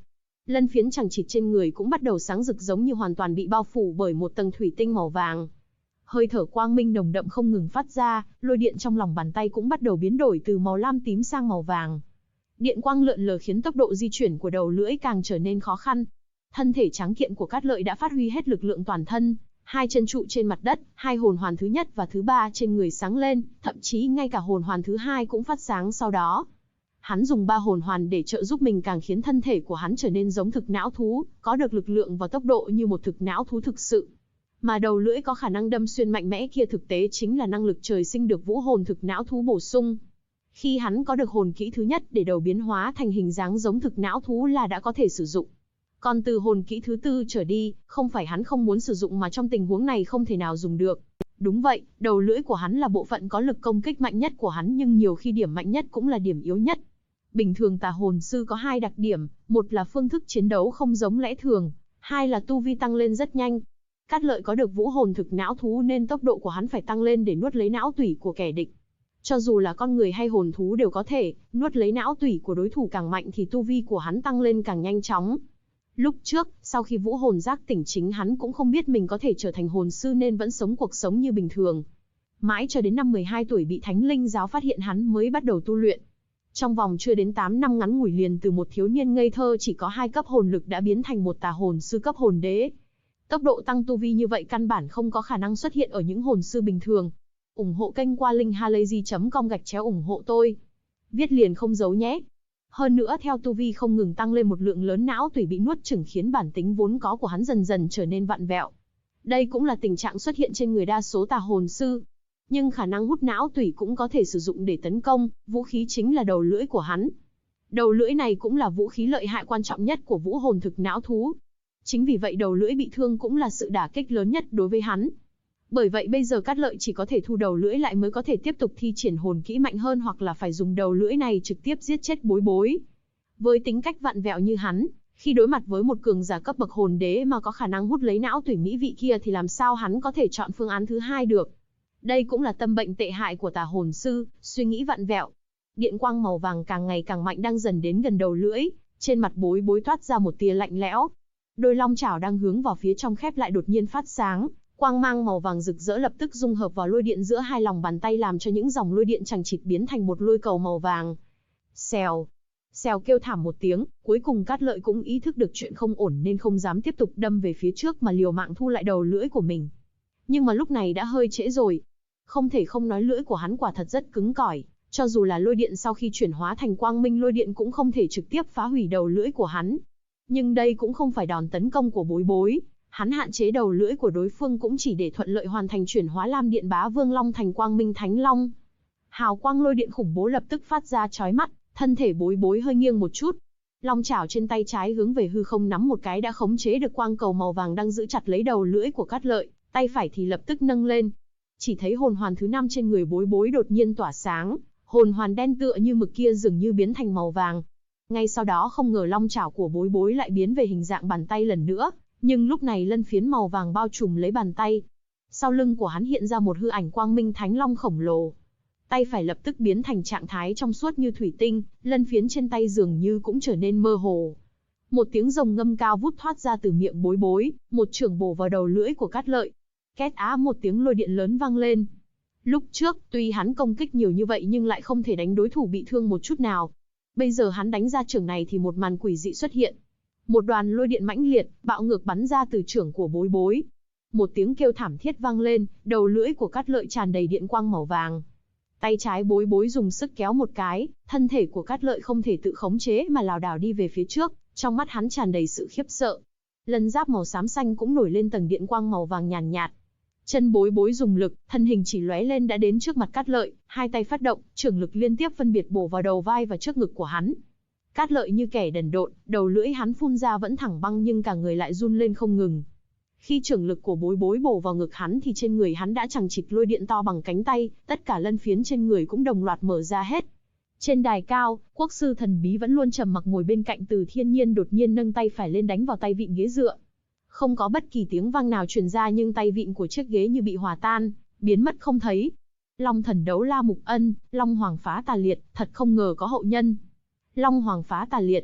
Lân phiến chằng chịt trên người cũng bắt đầu sáng rực giống như hoàn toàn bị bao phủ bởi một tầng thủy tinh màu vàng. Hơi thở quang minh nồng đậm không ngừng phát ra, lôi điện trong lòng bàn tay cũng bắt đầu biến đổi từ màu lam tím sang màu vàng. Điện quang lượn lờ khiến tốc độ di chuyển của đầu lưỡi càng trở nên khó khăn. Thân thể tráng kiện của Cát Lợi đã phát huy hết lực lượng toàn thân, hai chân trụ trên mặt đất, hai hồn hoàn thứ nhất và thứ ba trên người sáng lên, thậm chí ngay cả hồn hoàn thứ hai cũng phát sáng sau đó. Hắn dùng 3 hồn hoàn để trợ giúp mình càng khiến thân thể của hắn trở nên giống thực não thú, có được lực lượng và tốc độ như một thực não thú thực sự. Mà đầu lưỡi có khả năng đâm xuyên mạnh mẽ kia thực tế chính là năng lực trời sinh được vũ hồn thực não thú bổ sung. Khi hắn có được hồn kỹ thứ nhất để đầu biến hóa thành hình dáng giống thực não thú là đã có thể sử dụng. Còn từ hồn kỹ thứ tư trở đi, không phải hắn không muốn sử dụng mà trong tình huống này không thể nào dùng được. Đúng vậy, đầu lưỡi của hắn là bộ phận có lực công kích mạnh nhất của hắn nhưng nhiều khi điểm mạnh nhất cũng là điểm yếu nhất. Bình thường tà hồn sư có 2 đặc điểm, một là phương thức chiến đấu không giống lẽ thường, 2 là tu vi tăng lên rất nhanh. Cát Lợi có được vũ hồn thực não thú nên tốc độ của hắn phải tăng lên để nuốt lấy não tủy của kẻ địch. Cho dù là con người hay hồn thú đều có thể, nuốt lấy não tủy của đối thủ càng mạnh thì tu vi của hắn tăng lên càng nhanh chóng. Lúc trước, sau khi vũ hồn giác tỉnh chính hắn cũng không biết mình có thể trở thành hồn sư nên vẫn sống cuộc sống như bình thường. Mãi cho đến năm 12 tuổi bị Thánh Linh giáo phát hiện hắn mới bắt đầu tu luyện. Trong vòng chưa đến 8 năm ngắn ngủi liền từ một thiếu niên ngây thơ chỉ có 2 cấp hồn lực đã biến thành một tà hồn sư cấp hồn đế. Tốc độ tăng tu vi như vậy căn bản không có khả năng xuất hiện ở những hồn sư bình thường. Ủng hộ kênh qua link halayzi.com ủng hộ tôi. Viết liền không giấu nhé. Hơn nữa theo tu vi không ngừng tăng lên một lượng lớn não tủy bị nuốt chửng khiến bản tính vốn có của hắn dần dần trở nên vặn vẹo. Đây cũng là tình trạng xuất hiện trên người đa số tà hồn sư. Nhưng khả năng hút não tủy cũng có thể sử dụng để tấn công, vũ khí chính là đầu lưỡi của hắn. Đầu lưỡi này cũng là vũ khí lợi hại quan trọng nhất của vũ hồn thực não thú. Chính vì vậy đầu lưỡi bị thương cũng là sự đả kích lớn nhất đối với hắn. Bởi vậy bây giờ Cát Lợi chỉ có thể thu đầu lưỡi lại mới có thể tiếp tục thi triển hồn kỹ mạnh hơn hoặc là phải dùng đầu lưỡi này trực tiếp giết chết Bối Bối. Với tính cách vặn vẹo như hắn, khi đối mặt với một cường giả cấp bậc hồn đế mà có khả năng hút lấy não tủy mỹ vị kia thì làm sao hắn có thể chọn phương án thứ hai được. Đây cũng là tâm bệnh tệ hại của tà hồn sư, suy nghĩ vặn vẹo. Điện quang màu vàng càng ngày càng mạnh đang dần đến gần đầu lưỡi, trên mặt Bối Bối thoát ra một tia lạnh lẽo. Đôi long chảo đang hướng vào phía trong khép lại đột nhiên phát sáng, quang mang màu vàng rực rỡ lập tức dung hợp vào lôi điện giữa hai lòng bàn tay làm cho những dòng lôi điện chằng chịt biến thành một lôi cầu màu vàng. Xèo, xèo kêu thảm một tiếng, cuối cùng Cát Lợi cũng ý thức được chuyện không ổn nên không dám tiếp tục đâm về phía trước mà liều mạng thu lại đầu lưỡi của mình. Nhưng mà lúc này đã hơi trễ rồi. Không thể không nói lưỡi của hắn quả thật rất cứng cỏi, cho dù là lôi điện sau khi chuyển hóa thành quang minh lôi điện cũng không thể trực tiếp phá hủy đầu lưỡi của hắn. Nhưng đây cũng không phải đòn tấn công của Bối Bối, hắn hạn chế đầu lưỡi của đối phương cũng chỉ để thuận lợi hoàn thành chuyển hóa Lam Điện Bá Vương Long thành Quang Minh Thánh Long. Hào quang lôi điện khủng bố lập tức phát ra chói mắt, thân thể Bối Bối hơi nghiêng một chút. Long chảo trên tay trái hướng về hư không nắm một cái đã khống chế được quang cầu màu vàng đang giữ chặt lấy đầu lưỡi của Cát Lợi, tay phải thì lập tức nâng lên. Chỉ thấy hồn hoàn thứ 5 trên người Bối Bối đột nhiên tỏa sáng, hồn hoàn đen tựa như mực kia dường như biến thành màu vàng. Ngay sau đó không ngờ long chảo của Bối Bối lại biến về hình dạng bàn tay lần nữa, nhưng lúc này lân phiến màu vàng bao trùm lấy bàn tay. Sau lưng của hắn hiện ra một hư ảnh Quang Minh Thánh Long khổng lồ. Tay phải lập tức biến thành trạng thái trong suốt như thủy tinh, lân phiến trên tay dường như cũng trở nên mơ hồ. Một tiếng rồng ngâm cao vút thoát ra từ miệng Bối Bối, một chưởng bổ vào đầu lưỡi của Cát Lợi. Két á một tiếng lôi điện lớn vang lên. Lúc trước, tuy hắn công kích nhiều như vậy nhưng lại không thể đánh đối thủ bị thương một chút nào. Bây giờ hắn đánh ra chưởng này thì một màn quỷ dị xuất hiện. Một đoàn lôi điện mãnh liệt, bạo ngược bắn ra từ chưởng của Bối Bối. Một tiếng kêu thảm thiết vang lên, đầu lưỡi của Cát Lợi tràn đầy điện quang màu vàng. Tay trái Bối Bối dùng sức kéo một cái, thân thể của Cát Lợi không thể tự khống chế mà lảo đảo đi về phía trước, trong mắt hắn tràn đầy sự khiếp sợ. Lân giáp màu xám xanh cũng nổi lên tầng điện quang màu vàng nhàn nhạt. Chân Bối Bối dùng lực, thân hình chỉ lóe lên đã đến trước mặt Cát Lợi, hai tay phát động, chưởng lực liên tiếp phân biệt bổ vào đầu vai và trước ngực của hắn. Cát Lợi như kẻ đần độn, đầu lưỡi hắn phun ra vẫn thẳng băng nhưng cả người lại run lên không ngừng. Khi chưởng lực của Bối Bối bổ vào ngực hắn thì trên người hắn đã chằng chịt lôi điện to bằng cánh tay, tất cả lân phiến trên người cũng đồng loạt mở ra hết. Trên đài cao, quốc sư thần bí vẫn luôn trầm mặc ngồi bên cạnh Từ Thiên Nhiên đột nhiên nâng tay phải lên đánh vào tay vịn ghế dựa. Không có bất kỳ tiếng vang nào truyền ra nhưng tay vịn của chiếc ghế như bị hòa tan, biến mất không thấy. Long thần đấu la mục ân, Long hoàng phá tà liệt, thật không ngờ có hậu nhân. Long hoàng phá tà liệt.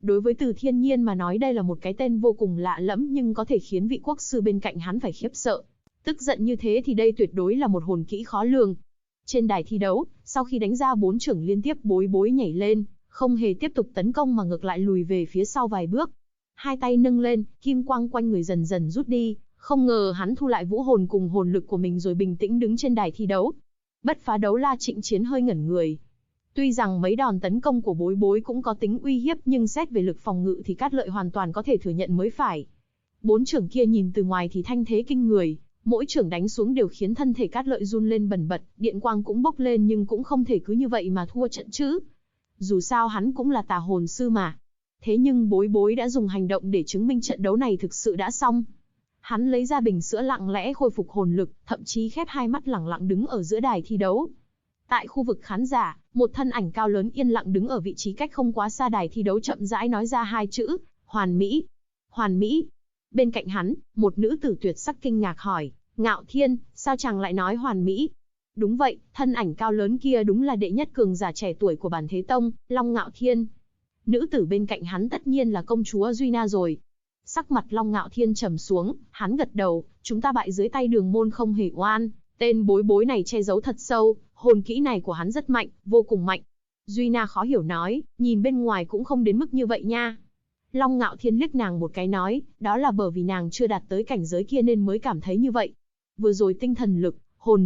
Đối với Từ Thiên Nhiên mà nói đây là một cái tên vô cùng lạ lẫm nhưng có thể khiến vị quốc sư bên cạnh hắn phải khiếp sợ. Tức giận như thế thì đây tuyệt đối là một hồn kỹ khó lường. Trên đài thi đấu, sau khi đánh ra 4 chưởng liên tiếp, Bối Bối nhảy lên, không hề tiếp tục tấn công mà ngược lại lùi về phía sau vài bước. Hai tay nâng lên, kim quang quanh người dần dần rút đi, không ngờ hắn thu lại vũ hồn cùng hồn lực của mình rồi bình tĩnh đứng trên đài thi đấu. Bất Phá Đấu La Trịnh Chiến hơi ngẩn người. Tuy rằng mấy đòn tấn công của Bối Bối cũng có tính uy hiếp nhưng xét về lực phòng ngự thì Cát Lợi hoàn toàn có thể thừa nhận mới phải. 4 chưởng kia nhìn từ ngoài thì thanh thế kinh người, mỗi chưởng đánh xuống đều khiến thân thể Cát Lợi run lên bần bật, điện quang cũng bốc lên nhưng cũng không thể cứ như vậy mà thua trận chứ. Dù sao hắn cũng là tà hồn sư mà. Thế nhưng Bối Bối đã dùng hành động để chứng minh trận đấu này thực sự đã xong. Hắn lấy ra bình sữa lặng lẽ khôi phục hồn lực, thậm chí khép hai mắt lẳng lặng đứng ở giữa đài thi đấu. Tại khu vực khán giả, một thân ảnh cao lớn yên lặng đứng ở vị trí cách không quá xa đài thi đấu chậm rãi nói ra hai chữ, hoàn mỹ. Hoàn mỹ. Bên cạnh hắn, một nữ tử tuyệt sắc kinh ngạc hỏi, Ngạo Thiên, sao chàng lại nói hoàn mỹ? Đúng vậy, thân ảnh cao lớn kia đúng là đệ nhất cường giả trẻ tuổi của Bản Thế Tông, Long Ngạo Thiên. Nữ tử bên cạnh hắn tất nhiên là công chúa Duy Na rồi. Sắc mặt Long Ngạo Thiên trầm xuống, hắn gật đầu, chúng ta bại dưới tay Đường Môn không hề oan. Tên Bối Bối này che giấu thật sâu, hồn kỹ này của hắn rất mạnh, vô cùng mạnh. Duy Na khó hiểu nói, nhìn bên ngoài cũng không đến mức như vậy nha. Long Ngạo Thiên liếc nàng một cái nói, đó là bởi vì nàng chưa đạt tới cảnh giới kia nên mới cảm thấy như vậy. Vừa rồi tinh thần lực,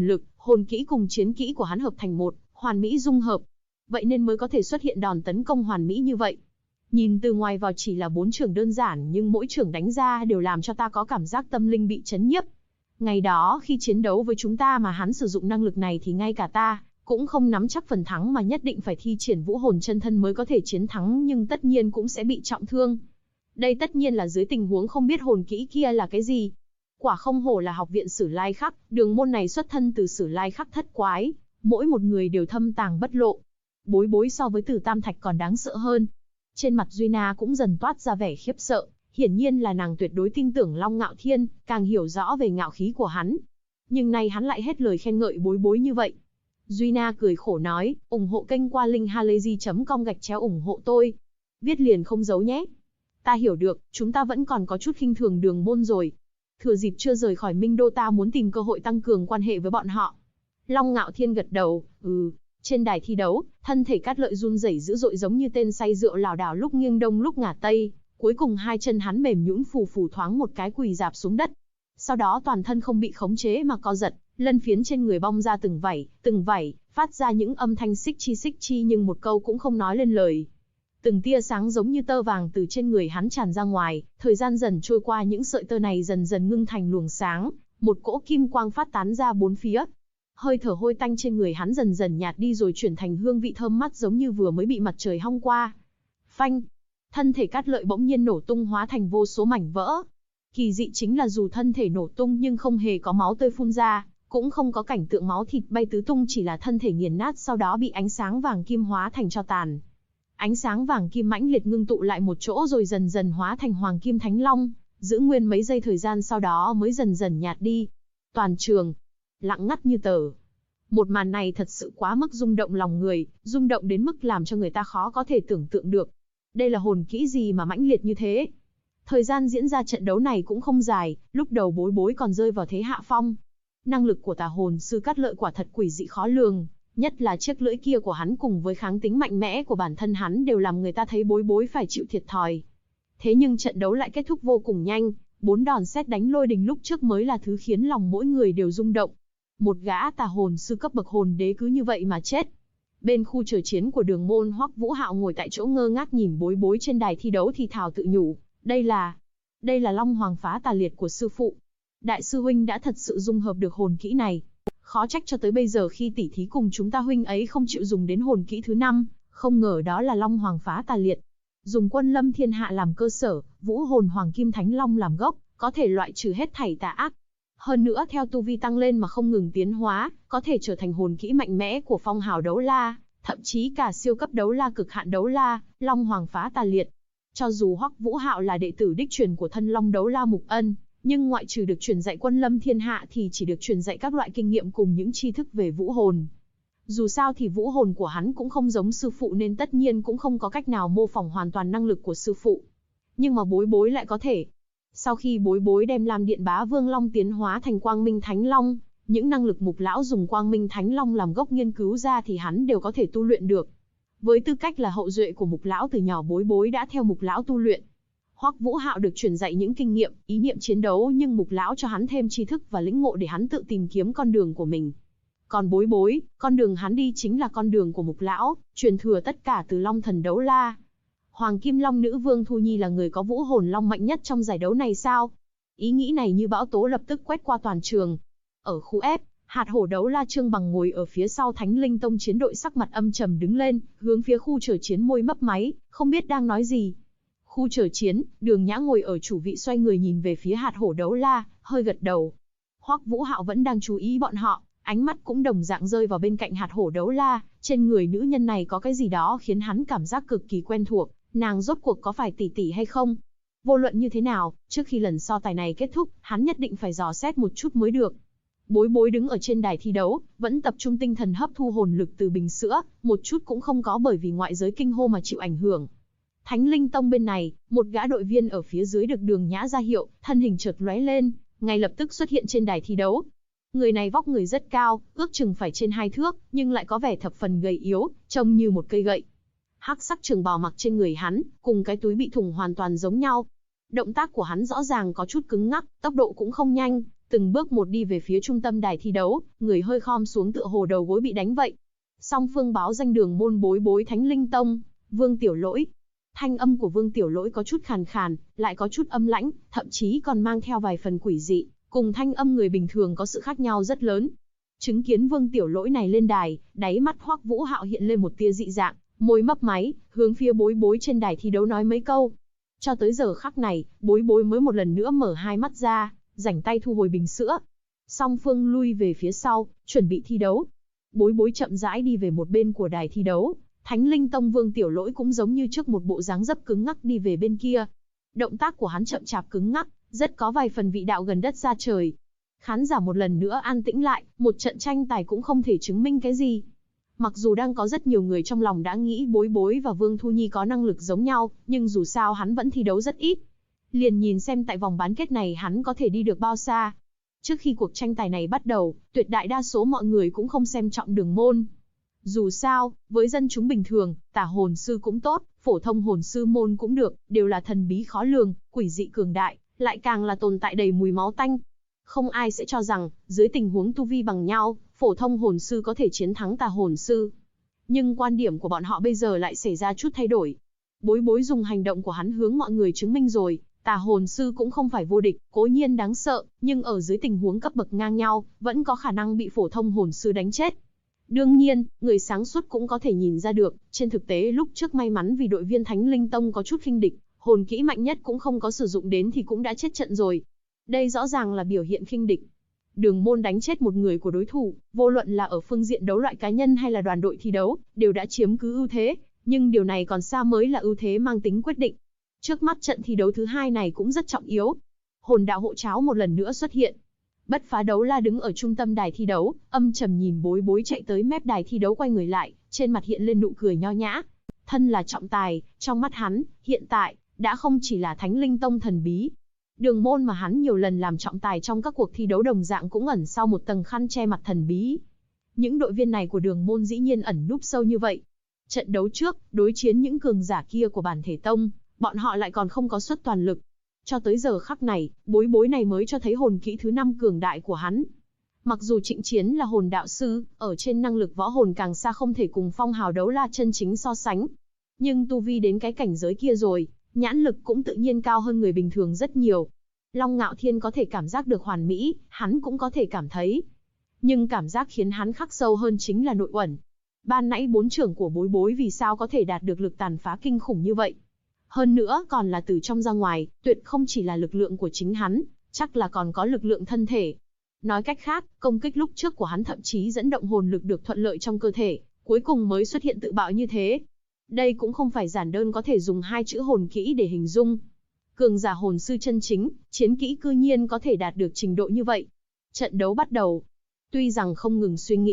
hồn kỹ cùng chiến kỹ của hắn hợp thành một, hoàn mỹ dung hợp. Vậy nên mới có thể xuất hiện đòn tấn công hoàn mỹ như vậy. Nhìn từ ngoài vào chỉ là 4 chưởng đơn giản nhưng mỗi chưởng đánh ra đều làm cho ta có cảm giác tâm linh bị chấn nhiếp. Ngày đó khi chiến đấu với chúng ta mà hắn sử dụng năng lực này thì ngay cả ta cũng không nắm chắc phần thắng mà nhất định phải thi triển vũ hồn chân thân mới có thể chiến thắng nhưng tất nhiên cũng sẽ bị trọng thương. Đây tất nhiên là dưới tình huống không biết hồn kỹ kia là cái gì. Quả không hổ là học viện Sử Lai Khắc, Đường Môn này xuất thân từ Sử Lai Khắc thất quái, mỗi một người đều thâm tàng bất lộ. Bối Bối so với Tử Tam Thạch còn đáng sợ hơn. Trên mặt Duy Na cũng dần toát ra vẻ khiếp sợ, hiển nhiên là nàng tuyệt đối tin tưởng Long Ngạo Thiên, càng hiểu rõ về ngạo khí của hắn. Nhưng nay hắn lại hết lời khen ngợi Bối Bối như vậy. Duy Na cười khổ nói, ủng hộ kênh qua link halayzi.com ủng hộ tôi. Viết liền không giấu nhé. Ta hiểu được, chúng ta vẫn còn có chút khinh thường Đường Môn rồi. Thừa dịp chưa rời khỏi Minh Đô ta muốn tìm cơ hội tăng cường quan hệ với bọn họ. Long Ngạo Thiên gật đầu, Trên đài thi đấu, thân thể Cát Lợi run rẩy dữ dội giống như tên say rượu lảo đảo lúc nghiêng đông lúc ngả tây, cuối cùng hai chân hắn mềm nhũn phù phù thoáng một cái quỳ rạp xuống đất. Sau đó toàn thân không bị khống chế mà co giật, lân phiến trên người bong ra từng vảy, phát ra những âm thanh xích chi nhưng một câu cũng không nói lên lời. Từng tia sáng giống như tơ vàng từ trên người hắn tràn ra ngoài, thời gian dần trôi qua những sợi tơ này dần dần ngưng thành luồng sáng, một cỗ kim quang phát tán ra bốn phía. Hơi thở hôi tanh trên người hắn dần dần nhạt đi rồi chuyển thành hương vị thơm mát giống như vừa mới bị mặt trời hong qua. Phanh! Thân thể Cát Lợi bỗng nhiên nổ tung hóa thành vô số mảnh vỡ. Kỳ dị chính là dù thân thể nổ tung nhưng không hề có máu tươi phun ra, cũng không có cảnh tượng máu thịt bay tứ tung, chỉ là thân thể nghiền nát sau đó bị ánh sáng vàng kim hóa thành tro tàn. Ánh sáng vàng kim mãnh liệt ngưng tụ lại một chỗ rồi dần dần hóa thành Hoàng Kim Thánh Long, giữ nguyên mấy giây thời gian sau đó mới dần dần nhạt đi. Toàn trường lặng ngắt như tờ. Một màn này thật sự quá mức rung động lòng người, rung động đến mức làm cho người ta khó có thể tưởng tượng được. Đây là hồn kỹ gì mà mãnh liệt như thế? Thời gian diễn ra trận đấu này cũng không dài, lúc đầu Bối Bối còn rơi vào thế hạ phong. Năng lực của tà hồn sư Cát Lợi quả thật quỷ dị khó lường, nhất là chiếc lưỡi kia của hắn cùng với kháng tính mạnh mẽ của bản thân hắn đều làm người ta thấy Bối Bối phải chịu thiệt thòi. Thế nhưng trận đấu lại kết thúc vô cùng nhanh, 4 đòn sét đánh lôi đình lúc trước mới là thứ khiến lòng mỗi người đều rung động. Một gã tà hồn sư cấp bậc hồn đế cứ như vậy mà chết. Bên khu chờ chiến của Đường Môn, Hoắc Vũ Hạo ngồi tại chỗ ngơ ngác nhìn Bối Bối trên đài thi đấu thì thào tự nhủ, đây là Long Hoàng Phá Tà Liệt của sư phụ. Đại sư huynh đã thật sự dung hợp được hồn kỹ này. Khó trách cho tới bây giờ khi tỉ thí cùng chúng ta huynh ấy không chịu dùng đến hồn kỹ thứ 5, không ngờ đó là Long Hoàng Phá Tà Liệt. Dùng Quân Lâm Thiên Hạ làm cơ sở, Vũ hồn Hoàng Kim Thánh Long làm gốc, có thể loại trừ hết thảy tà ác. Hơn nữa theo tu vi tăng lên mà không ngừng tiến hóa, có thể trở thành hồn kỹ mạnh mẽ của phong hào đấu la, thậm chí cả siêu cấp đấu la cực hạn đấu la, Long Hoàng Phá Tà Liệt. Cho dù Hoắc Vũ Hạo là đệ tử đích truyền của thân Long đấu la Mục Ân, nhưng ngoại trừ được truyền dạy Quân Lâm Thiên Hạ thì chỉ được truyền dạy các loại kinh nghiệm cùng những tri thức về vũ hồn. Dù sao thì vũ hồn của hắn cũng không giống sư phụ nên tất nhiên cũng không có cách nào mô phỏng hoàn toàn năng lực của sư phụ. Nhưng mà Bối Bối lại có thể. Sau khi Bối Bối đem Lam Điện Bá Vương Long tiến hóa thành Quang Minh Thánh Long, những năng lực Mục lão dùng Quang Minh Thánh Long làm gốc nghiên cứu ra thì hắn đều có thể tu luyện được. Với tư cách là hậu duệ của Mục lão, từ nhỏ Bối Bối đã theo Mục lão tu luyện. Hoắc Vũ Hạo được truyền dạy những kinh nghiệm, ý niệm chiến đấu, nhưng Mục lão cho hắn thêm tri thức và lĩnh ngộ để hắn tự tìm kiếm con đường của mình. Còn Bối Bối, con đường hắn đi chính là con đường của Mục lão, truyền thừa tất cả từ Long Thần Đấu La. Hoàng Kim Long Nữ Vương Thu Nhi là người có vũ hồn long mạnh nhất trong giải đấu này sao? Ý nghĩ này như bão tố lập tức quét qua toàn trường. Ở khu F, hạt hổ đấu la Trương Bằng ngồi ở phía sau Thánh Linh Tông chiến đội, sắc mặt âm trầm đứng lên, hướng phía khu trở chiến môi mấp máy, không biết đang nói gì. Khu trở chiến, Đường Nhã ngồi ở chủ vị xoay người nhìn về phía hạt hổ đấu la, hơi gật đầu. Hoắc Vũ Hạo vẫn đang chú ý bọn họ, ánh mắt cũng đồng dạng rơi vào bên cạnh hạt hổ đấu la, trên người nữ nhân này có cái gì đó khiến hắn cảm giác cực kỳ quen thuộc, nàng rốt cuộc có phải tỷ tỷ hay không? Vô luận như thế nào, trước khi lần so tài này kết thúc, hắn nhất định phải dò xét một chút mới được. Bối Bối đứng ở trên đài thi đấu, vẫn tập trung tinh thần hấp thu hồn lực từ bình sữa, một chút cũng không có bởi vì ngoại giới kinh hô mà chịu ảnh hưởng. Thánh Linh Tông bên này, một gã đội viên ở phía dưới được Đường Nhã ra hiệu, thân hình chợt lóe lên, ngay lập tức xuất hiện trên đài thi đấu. Người này vóc người rất cao, ước chừng phải trên 2 thước, nhưng lại có vẻ thập phần gầy yếu, trông như một cây gậy. Hắc sắc trường bào mặc trên người hắn, cùng cái túi bị thủng hoàn toàn giống nhau. Động tác của hắn rõ ràng có chút cứng ngắc, tốc độ cũng không nhanh, từng bước một đi về phía trung tâm đài thi đấu, người hơi khom xuống tựa hồ đầu gối bị đánh vậy. Song phương báo danh đường môn Bối Bối Thánh Linh Tông, Vương Tiểu Lỗi. Thanh âm của Vương Tiểu Lỗi có chút khàn khàn, lại có chút âm lãnh, thậm chí còn mang theo vài phần quỷ dị, cùng thanh âm người bình thường có sự khác nhau rất lớn. Chứng kiến Vương Tiểu Lỗi này lên đài, đáy mắt Hoắc Vũ Hạo hiện lên một tia dị dạng, môi mấp máy, hướng phía Bối Bối trên đài thi đấu nói mấy câu. Cho tới giờ khắc này, Bối Bối mới một lần nữa mở hai mắt ra, rảnh tay thu hồi bình sữa. Song phương lui về phía sau, chuẩn bị thi đấu. Bối Bối chậm rãi đi về một bên của đài thi đấu, Thánh Linh Tông Vương Tiểu Lỗi cũng giống như trước một bộ dáng dấp cứng ngắc đi về bên kia. Động tác của hắn chậm chạp cứng ngắc, rất có vài phần vị đạo gần đất xa trời. Khán giả một lần nữa an tĩnh lại, một trận tranh tài cũng không thể chứng minh cái gì. Mặc dù đang có rất nhiều người trong lòng đã nghĩ Bối Bối và Vương Thu Nhi có năng lực giống nhau, nhưng dù sao hắn vẫn thi đấu rất ít. Liền nhìn xem tại vòng bán kết này hắn có thể đi được bao xa. Trước khi cuộc tranh tài này bắt đầu, tuyệt đại đa số mọi người cũng không xem trọng Đường môn. Dù sao, với dân chúng bình thường, tà hồn sư cũng tốt, phổ thông hồn sư môn cũng được, đều là thần bí khó lường, quỷ dị cường đại, lại càng là tồn tại đầy mùi máu tanh. Không ai sẽ cho rằng, dưới tình huống tu vi bằng nhau, phổ thông hồn sư có thể chiến thắng tà hồn sư. Nhưng quan điểm của bọn họ bây giờ lại xảy ra chút thay đổi. Bối Bối dùng hành động của hắn hướng mọi người chứng minh rồi, tà hồn sư cũng không phải vô địch, cố nhiên đáng sợ, nhưng ở dưới tình huống cấp bậc ngang nhau, vẫn có khả năng bị phổ thông hồn sư đánh chết. Đương nhiên, người sáng suốt cũng có thể nhìn ra được, trên thực tế lúc trước may mắn vì đội viên Thánh Linh Tông có chút khinh địch, hồn kỹ mạnh nhất cũng không có sử dụng đến thì cũng đã chết trận rồi. Đây rõ ràng là biểu hiện khinh địch. Đường môn đánh chết một người của đối thủ, vô luận là ở phương diện đấu loại cá nhân hay là đoàn đội thi đấu, đều đã chiếm cứ ưu thế, nhưng điều này còn xa mới là ưu thế mang tính quyết định. Trước mắt trận thi đấu thứ hai này cũng rất trọng yếu. Hồn đạo hộ cháo một lần nữa xuất hiện. Bất Phá Đấu La đứng ở trung tâm đài thi đấu, âm trầm nhìn Bối Bối chạy tới mép đài thi đấu, quay người lại, trên mặt hiện lên nụ cười nho nhã. Thân là trọng tài, trong mắt hắn, hiện tại, đã không chỉ là Thánh Linh Tông thần bí. Đường môn mà hắn nhiều lần làm trọng tài trong các cuộc thi đấu đồng dạng cũng ẩn sau một tầng khăn che mặt thần bí. Những đội viên này của đường môn dĩ nhiên ẩn núp sâu như vậy. Trận đấu trước, đối chiến những cường giả kia của bản thể tông, bọn họ lại còn không có xuất toàn lực. Cho tới giờ khắc này, Bối Bối này mới cho thấy hồn kỹ thứ 5 cường đại của hắn. Mặc dù Trịnh Chiến là hồn đạo sư, ở trên năng lực võ hồn càng xa không thể cùng Phong Hào Đấu La chân chính so sánh. Nhưng tu vi đến cái cảnh giới kia rồi, nhãn lực cũng tự nhiên cao hơn người bình thường rất nhiều. Long Ngạo Thiên có thể cảm giác được hoàn mỹ, hắn cũng có thể cảm thấy. Nhưng cảm giác khiến hắn khắc sâu hơn chính là nội uẩn. Ban nãy 4 trưởng của Bối Bối vì sao có thể đạt được lực tàn phá kinh khủng như vậy? Hơn nữa còn là từ trong ra ngoài, tuyệt không chỉ là lực lượng của chính hắn, chắc là còn có lực lượng thân thể. Nói cách khác, công kích lúc trước của hắn thậm chí dẫn động hồn lực được thuận lợi trong cơ thể, cuối cùng mới xuất hiện tự bạo như thế. Đây cũng không phải giản đơn có thể dùng 2 chữ hồn kỹ để hình dung. Cường giả hồn sư chân chính, chiến kỹ cư nhiên có thể đạt được trình độ như vậy. Trận đấu bắt đầu. Tuy rằng không ngừng suy nghĩ,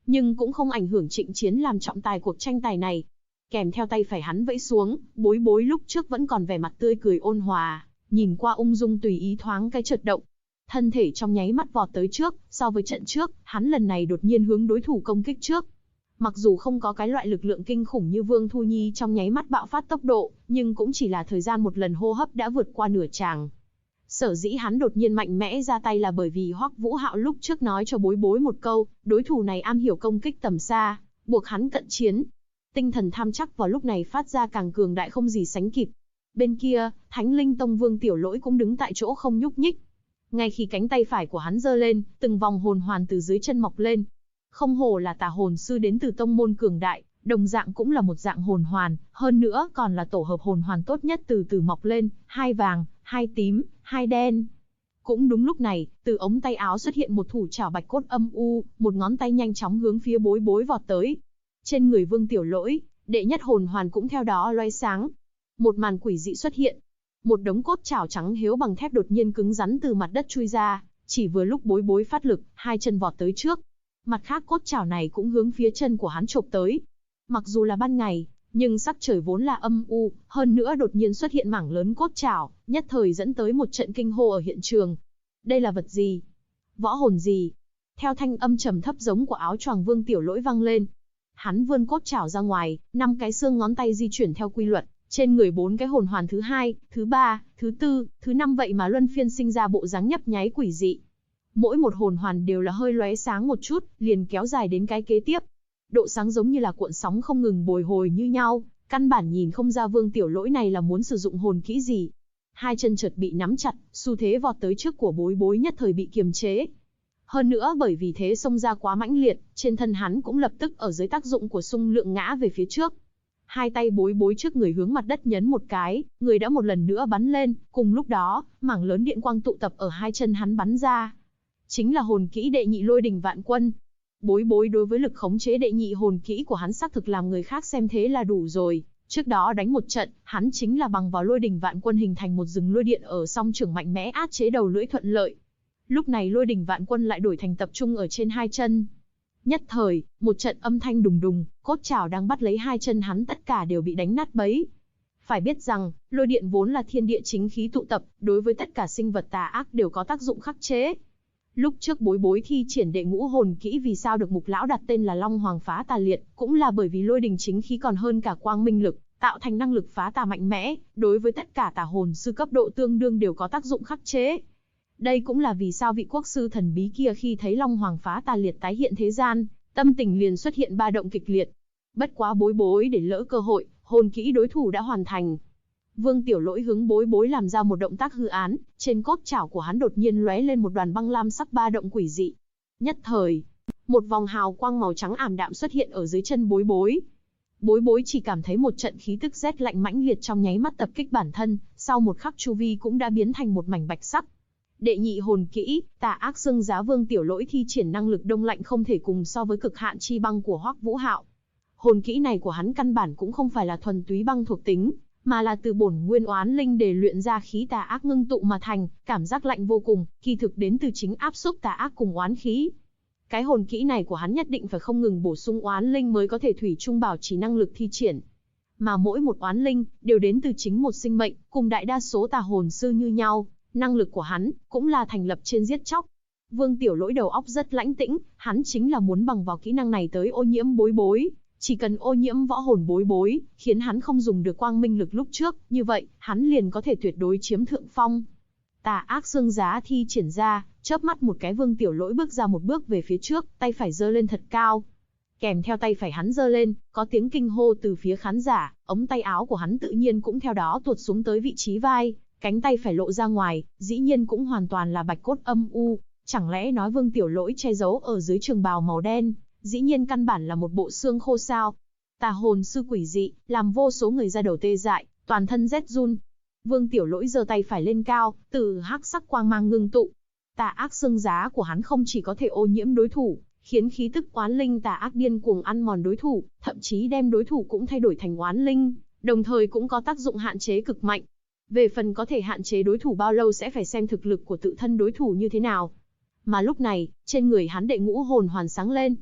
nhưng cũng không ảnh hưởng Trịnh Chiến làm trọng tài cuộc tranh tài này. Kèm theo tay phải hắn vẫy xuống, Bối Bối lúc trước vẫn còn vẻ mặt tươi cười ôn hòa, nhìn qua ung dung tùy ý thoáng cái chợt động. Thân thể trong nháy mắt vọt tới trước, so với trận trước, hắn lần này đột nhiên hướng đối thủ công kích trước. Mặc dù không có cái loại lực lượng kinh khủng như Vương Thu Nhi trong nháy mắt bạo phát tốc độ, nhưng cũng chỉ là thời gian một lần hô hấp đã vượt qua nửa tràng. Sở dĩ hắn đột nhiên mạnh mẽ ra tay là bởi vì Hoắc Vũ Hạo lúc trước nói cho Bối Bối một câu, đối thủ này am hiểu công kích tầm xa, buộc hắn cận chiến. Tinh thần tham chắc vào lúc này phát ra càng cường đại không gì sánh kịp. Bên kia, Thánh Linh Tông Vương Tiểu Lỗi cũng đứng tại chỗ không nhúc nhích. Ngay khi cánh tay phải của hắn giơ lên, từng vòng hồn hoàn từ dưới chân mọc lên. Không hổ là tà hồn sư đến từ tông môn cường đại, đồng dạng cũng là một dạng hồn hoàn, hơn nữa còn là tổ hợp hồn hoàn tốt nhất từ từ mọc lên, 2 vàng, 2 tím, 2 đen. Cũng đúng lúc này, từ ống tay áo xuất hiện một thủ trảo bạch cốt âm u, một ngón tay nhanh chóng hướng phía Bối Bối vọt tới. Trên người Vương Tiểu Lỗi, đệ nhất hồn hoàn cũng theo đó loé sáng. Một màn quỷ dị xuất hiện. Một đống cốt trảo trắng hiếu bằng thép đột nhiên cứng rắn từ mặt đất chui ra, chỉ vừa lúc Bối Bối phát lực, 2 chân vọt tới trước. Mặt khác cốt trảo này cũng hướng phía chân của hắn chộp tới. Mặc dù là ban ngày, nhưng sắc trời vốn là âm u, hơn nữa đột nhiên xuất hiện mảng lớn cốt trảo, nhất thời dẫn tới một trận kinh hô ở hiện trường. Đây là vật gì? Võ hồn gì? Theo thanh âm trầm thấp giống của áo choàng Vương Tiểu Lỗi vang lên. Hắn vươn cốt trảo ra ngoài, 5 cái xương ngón tay di chuyển theo quy luật, trên người 4 cái hồn hoàn thứ 2, thứ 3, thứ 4, thứ 5 vậy mà luân phiên sinh ra bộ dáng nhấp nháy quỷ dị. Mỗi một hồn hoàn đều là hơi lóe sáng một chút, liền kéo dài đến cái kế tiếp. Độ sáng giống như là cuộn sóng không ngừng bồi hồi như nhau, căn bản nhìn không ra Vương Tiểu Lỗi này là muốn sử dụng hồn kỹ gì. 2 chân chợt bị nắm chặt, xu thế vọt tới trước của Bối Bối nhất thời bị kiềm chế. Hơn nữa bởi vì thế xông ra quá mãnh liệt, trên thân hắn cũng lập tức ở dưới tác dụng của xung lượng ngã về phía trước. 2 tay Bối Bối trước người hướng mặt đất nhấn một cái, người đã một lần nữa bắn lên, cùng lúc đó, mảng lớn điện quang tụ tập ở 2 chân hắn bắn ra. Chính là hồn kỹ đệ nhị Lôi Đỉnh Vạn Quân. Bối Bối đối với lực khống chế đệ nhị hồn kỹ của hắn xác thực làm người khác xem thế là đủ rồi. Trước đó đánh một trận, hắn chính là bằng vào Lôi Đỉnh Vạn Quân hình thành một rừng lôi điện ở song trưởng mạnh mẽ áp chế đầu lưỡi thuận lợi. Lúc này Lôi Đỉnh Vạn Quân lại đổi thành tập trung ở trên 2 chân. Nhất thời, một trận âm thanh đùng đùng, cốt trảo đang bắt lấy 2 chân hắn tất cả đều bị đánh nát bấy. Phải biết rằng, lôi điện vốn là thiên địa chính khí tụ tập, đối với tất cả sinh vật tà ác đều có tác dụng khắc chế. Lúc trước Bối Bối thi triển đệ ngũ hồn kỹ vì sao được Mục Lão đặt tên là Long Hoàng Phá Tà Liệt, cũng là bởi vì lôi đình chính khí còn hơn cả quang minh lực, tạo thành năng lực phá tà mạnh mẽ, đối với tất cả tà hồn sư cấp độ tương đương đều có tác dụng khắc chế. Đây cũng là vì sao vị quốc sư thần bí kia khi thấy Long Hoàng Phá Tà Liệt tái hiện thế gian, tâm tình liền xuất hiện ba động kịch liệt. Bất quá Bối Bối để lỡ cơ hội, hồn kỹ đối thủ đã hoàn thành. Vương Tiểu Lỗi hướng Bối Bối làm ra một động tác hư án, trên cốt chảo của hắn đột nhiên lóe lên một đoàn băng lam sắc ba động quỷ dị. Nhất thời, một vòng hào quang màu trắng ảm đạm xuất hiện ở dưới chân Bối Bối. Bối Bối chỉ cảm thấy một trận khí tức rét lạnh mãnh liệt trong nháy mắt tập kích bản thân, sau một khắc chu vi cũng đã biến thành một mảnh bạch sắc. Đệ nhị hồn kỹ, Tà Ác Xương Giá. Vương Tiểu Lỗi thi triển năng lực đông lạnh không thể cùng so với cực hạn chi băng của Hoắc Vũ Hạo. Hồn kỹ này của hắn căn bản cũng không phải là thuần túy băng thuộc tính, mà là từ bổn nguyên oán linh để luyện ra khí tà ác ngưng tụ mà thành, cảm giác lạnh vô cùng, kỳ thực đến từ chính áp xúc tà ác cùng oán khí. Cái hồn kỹ này của hắn nhất định phải không ngừng bổ sung oán linh mới có thể thủy chung bảo trì năng lực thi triển. Mà mỗi một oán linh đều đến từ chính một sinh mệnh, cùng đại đa số tà hồn sư như nhau, năng lực của hắn cũng là thành lập trên giết chóc. Vương Tiểu Lỗi đầu óc rất lãnh tĩnh, hắn chính là muốn bằng vào kỹ năng này tới ô nhiễm Bối Bối. Chỉ cần ô nhiễm võ hồn Bối Bối, khiến hắn không dùng được quang minh lực lúc trước, như vậy, hắn liền có thể tuyệt đối chiếm thượng phong. Tà Ác Xương Giá thi triển ra, chớp mắt một cái Vương Tiểu Lỗi bước ra một bước về phía trước, tay phải giơ lên thật cao. Kèm theo tay phải hắn giơ lên, có tiếng kinh hô từ phía khán giả, ống tay áo của hắn tự nhiên cũng theo đó tuột xuống tới vị trí vai, cánh tay phải lộ ra ngoài, dĩ nhiên cũng hoàn toàn là bạch cốt âm u. Chẳng lẽ nói Vương Tiểu Lỗi che giấu ở dưới trường bào màu đen? Dĩ nhiên căn bản là một bộ xương khô sao. Tà hồn sư quỷ dị, làm vô số người ra đầu tê dại, toàn thân rét run. Vương Tiểu Lỗi giơ tay phải lên cao, từ hắc sắc quang mang ngưng tụ. Tà Ác Xương Giá của hắn không chỉ có thể ô nhiễm đối thủ, khiến khí tức oán linh tà ác điên cuồng ăn mòn đối thủ, thậm chí đem đối thủ cũng thay đổi thành oán linh, đồng thời cũng có tác dụng hạn chế cực mạnh. Về phần có thể hạn chế đối thủ bao lâu sẽ phải xem thực lực của tự thân đối thủ như thế nào. Mà lúc này, trên người hắn đệ ngũ hồn hoàn sáng lên.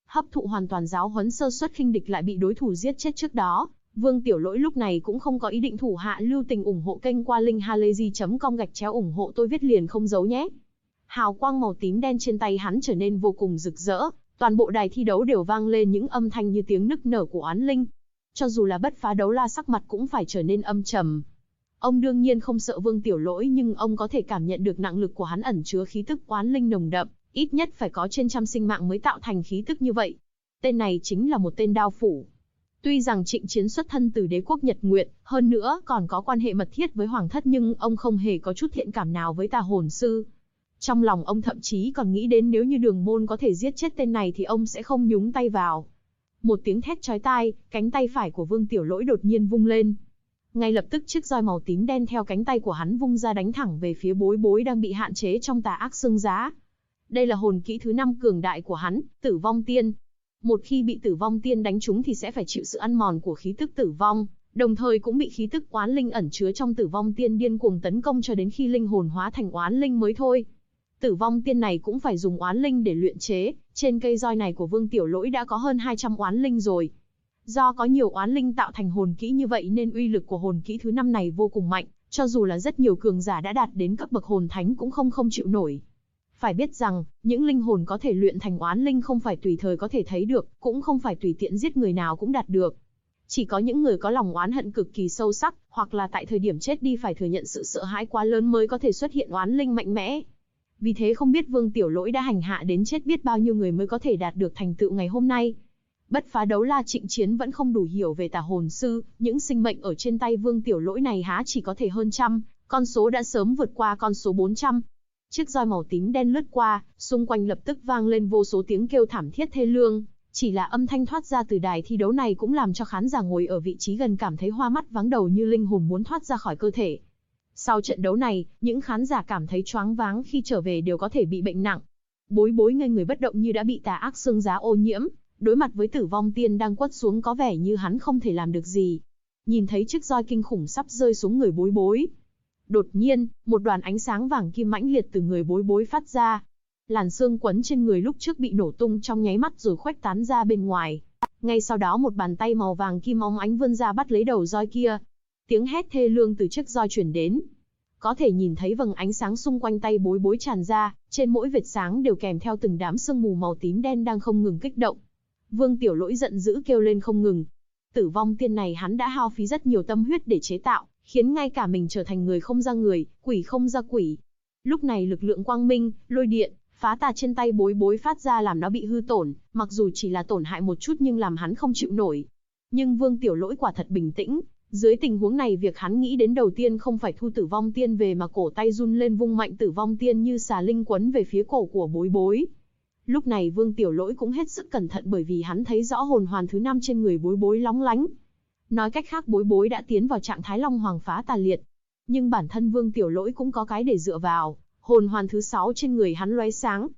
Hấp thụ hoàn toàn giáo huấn sơ suất khinh địch lại bị đối thủ giết chết trước đó, Vương Tiểu Lỗi lúc này cũng không có ý định thủ hạ lưu tình. Ủng hộ kênh qua linkhalazy.com/ủng hộ tôi viết liền không giấu nhé. Hào quang màu tím đen trên tay hắn trở nên vô cùng rực rỡ, toàn bộ đài thi đấu đều vang lên những âm thanh như tiếng nức nở của oán linh. Cho dù là Bất Phá Đấu La sắc mặt cũng phải trở nên âm trầm. Ông đương nhiên không sợ Vương Tiểu Lỗi, nhưng ông có thể cảm nhận được năng lực của hắn ẩn chứa khí tức oán linh nồng đậm, ít nhất phải có trên trăm sinh mạng mới tạo thành khí tức như vậy. Tên này chính là một tên đao phủ. Tuy rằng Trịnh Chiến xuất thân từ đế quốc Nhật Nguyệt, hơn nữa còn có quan hệ mật thiết với Hoàng thất, nhưng ông không hề có chút thiện cảm nào với Tà Hồn Sư. Trong lòng ông thậm chí còn nghĩ đến nếu như Đường Môn có thể giết chết tên này thì ông sẽ không nhúng tay vào. Một tiếng thét chói tai, cánh tay phải của Vương Tiểu Lỗi đột nhiên vung lên. Ngay lập tức chiếc roi màu tím đen theo cánh tay của hắn vung ra đánh thẳng về phía Bối Bối đang bị hạn chế trong Tà Ác Xương Giá. Đây là hồn kỹ thứ 5 cường đại của hắn, Tử Vong Tiên. Một khi bị Tử Vong Tiên đánh trúng thì sẽ phải chịu sự ăn mòn của khí tức tử vong, đồng thời cũng bị khí tức oán linh ẩn chứa trong Tử Vong Tiên điên cuồng tấn công cho đến khi linh hồn hóa thành oán linh mới thôi. Tử Vong Tiên này cũng phải dùng oán linh để luyện chế, trên cây roi này của Vương Tiểu Lỗi đã có hơn 200 oán linh rồi. Do có nhiều oán linh tạo thành hồn kỹ như vậy nên uy lực của hồn kỹ thứ 5 này vô cùng mạnh, cho dù là rất nhiều cường giả đã đạt đến cấp bậc hồn thánh cũng không chịu nổi. Phải biết rằng, những linh hồn có thể luyện thành oán linh không phải tùy thời có thể thấy được, cũng không phải tùy tiện giết người nào cũng đạt được. Chỉ có những người có lòng oán hận cực kỳ sâu sắc, hoặc là tại thời điểm chết đi phải thừa nhận sự sợ hãi quá lớn mới có thể xuất hiện oán linh mạnh mẽ. Vì thế không biết Vương Tiểu Lỗi đã hành hạ đến chết biết bao nhiêu người mới có thể đạt được thành tựu ngày hôm nay. Bất Phá Đấu La Trịnh Chiến vẫn không đủ hiểu về Tà Hồn Sư, những sinh mệnh ở trên tay Vương Tiểu Lỗi này há chỉ có thể hơn trăm, con số đã sớm vượt qua con số 400. Chiếc roi màu tím đen lướt qua, xung quanh lập tức vang lên vô số tiếng kêu thảm thiết thê lương, chỉ là âm thanh thoát ra từ đài thi đấu này cũng làm cho khán giả ngồi ở vị trí gần cảm thấy hoa mắt váng đầu như linh hồn muốn thoát ra khỏi cơ thể. Sau trận đấu này, những khán giả cảm thấy choáng váng khi trở về đều có thể bị bệnh nặng. Bối Bối ngây người bất động như đã bị Tà Ác Xương Giá ô nhiễm, đối mặt với Tử Vong Tiên đang quất xuống có vẻ như hắn không thể làm được gì. Nhìn thấy chiếc roi kinh khủng sắp rơi xuống người Bối Bối. Đột nhiên, một đoàn ánh sáng vàng kim mãnh liệt từ người Bối Bối phát ra. Làn xương quấn trên người lúc trước bị nổ tung trong nháy mắt rồi khuếch tán ra bên ngoài. Ngay sau đó một bàn tay màu vàng kim óng ánh vươn ra bắt lấy đầu roi kia. Tiếng hét thê lương từ chiếc roi truyền đến. Có thể nhìn thấy vầng ánh sáng xung quanh tay Bối Bối tràn ra, trên mỗi vệt sáng đều kèm theo từng đám sương mù màu tím đen đang không ngừng kích động. Vương Tiểu Lỗi giận dữ kêu lên không ngừng. Tử Vong Tiên này hắn đã hao phí rất nhiều tâm huyết để chế tạo, khiến ngay cả mình trở thành người không ra người, quỷ không ra quỷ. Lúc này lực lượng quang minh, lôi điện, phá tà trên tay Bối Bối phát ra làm nó bị hư tổn, mặc dù chỉ là tổn hại một chút nhưng làm hắn không chịu nổi. Nhưng Vương Tiểu Lỗi quả thật bình tĩnh, dưới tình huống này việc hắn nghĩ đến đầu tiên không phải thu Tử Vong Tiên về mà cổ tay run lên vung mạnh Tử Vong Tiên như xà linh quấn về phía cổ của Bối Bối. Lúc này Vương Tiểu Lỗi cũng hết sức cẩn thận bởi vì hắn thấy rõ hồn hoàn thứ 5 trên người Bối Bối lóng lánh. Nói cách khác Bối Bối đã tiến vào trạng thái Long Hoàng Phá Tà Liệt. Nhưng bản thân Vương Tiểu Lỗi cũng có cái để dựa vào, hồn hoàn thứ 6 trên người hắn lóe sáng.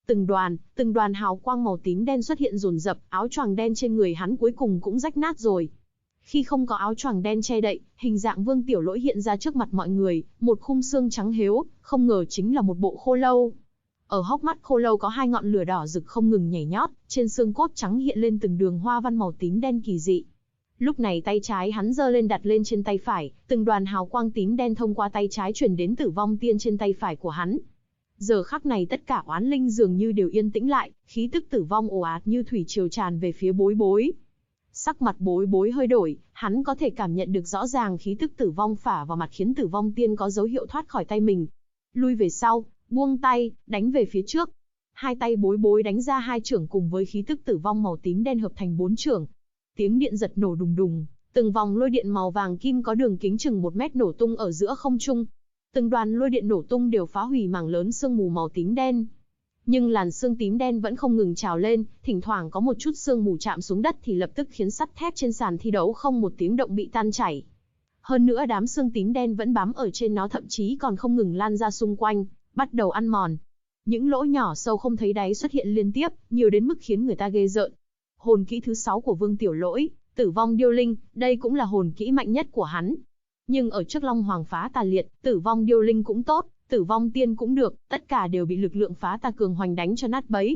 Từng đoàn hào quang màu tím đen xuất hiện dồn dập, áo choàng đen trên người hắn cuối cùng cũng rách nát rồi. Khi không có áo choàng đen che đậy, hình dạng Vương Tiểu Lỗi hiện ra trước mặt mọi người, một khung xương trắng hếu, không ngờ chính là một bộ khô lâu. Ở hốc mắt khô lâu có 2 ngọn lửa đỏ rực không ngừng nhảy nhót, trên xương cốt trắng hiện lên từng đường hoa văn màu tím đen kỳ dị. Lúc này tay trái hắn giơ lên đặt lên trên tay phải, từng đoàn hào quang tím đen thông qua tay trái truyền đến Tử Vong Tiên trên tay phải của hắn. Giờ khắc này tất cả oán linh dường như đều yên tĩnh lại, khí tức tử vong ồ ạt như thủy triều tràn về phía Bối Bối. Sắc mặt Bối Bối hơi đổi, hắn có thể cảm nhận được rõ ràng khí tức tử vong phả vào mặt khiến Tử Vong Tiên có dấu hiệu thoát khỏi tay mình. Lui về sau, buông tay, đánh về phía trước. Hai tay Bối Bối đánh ra 2 chưởng cùng với khí tức tử vong màu tím đen hợp thành 4 chưởng. Tiếng điện giật nổ đùng đùng, từng vòng lôi điện màu vàng kim có đường kính chừng 1 mét nổ tung ở giữa không trung. Từng đoàn lôi điện nổ tung đều phá hủy mảng lớn sương mù màu tím đen. Nhưng làn sương tím đen vẫn không ngừng trào lên, thỉnh thoảng có một chút sương mù chạm xuống đất thì lập tức khiến sắt thép trên sàn thi đấu không một tiếng động bị tan chảy. Hơn nữa đám sương tím đen vẫn bám ở trên nó, thậm chí còn không ngừng lan ra xung quanh, bắt đầu ăn mòn. Những lỗ nhỏ sâu không thấy đáy xuất hiện liên tiếp, nhiều đến mức khiến người ta ghê rợn. Hồn kỹ thứ 6 của Vương Tiểu Lỗi, Tử Vong Điêu Linh, đây cũng là hồn kỹ mạnh nhất của hắn. Nhưng ở trước Long Hoàng Phá Tà Liệt, Tử Vong Điêu Linh cũng tốt, Tử Vong Tiên cũng được, tất cả đều bị lực lượng phá tà cường hoành đánh cho nát bấy.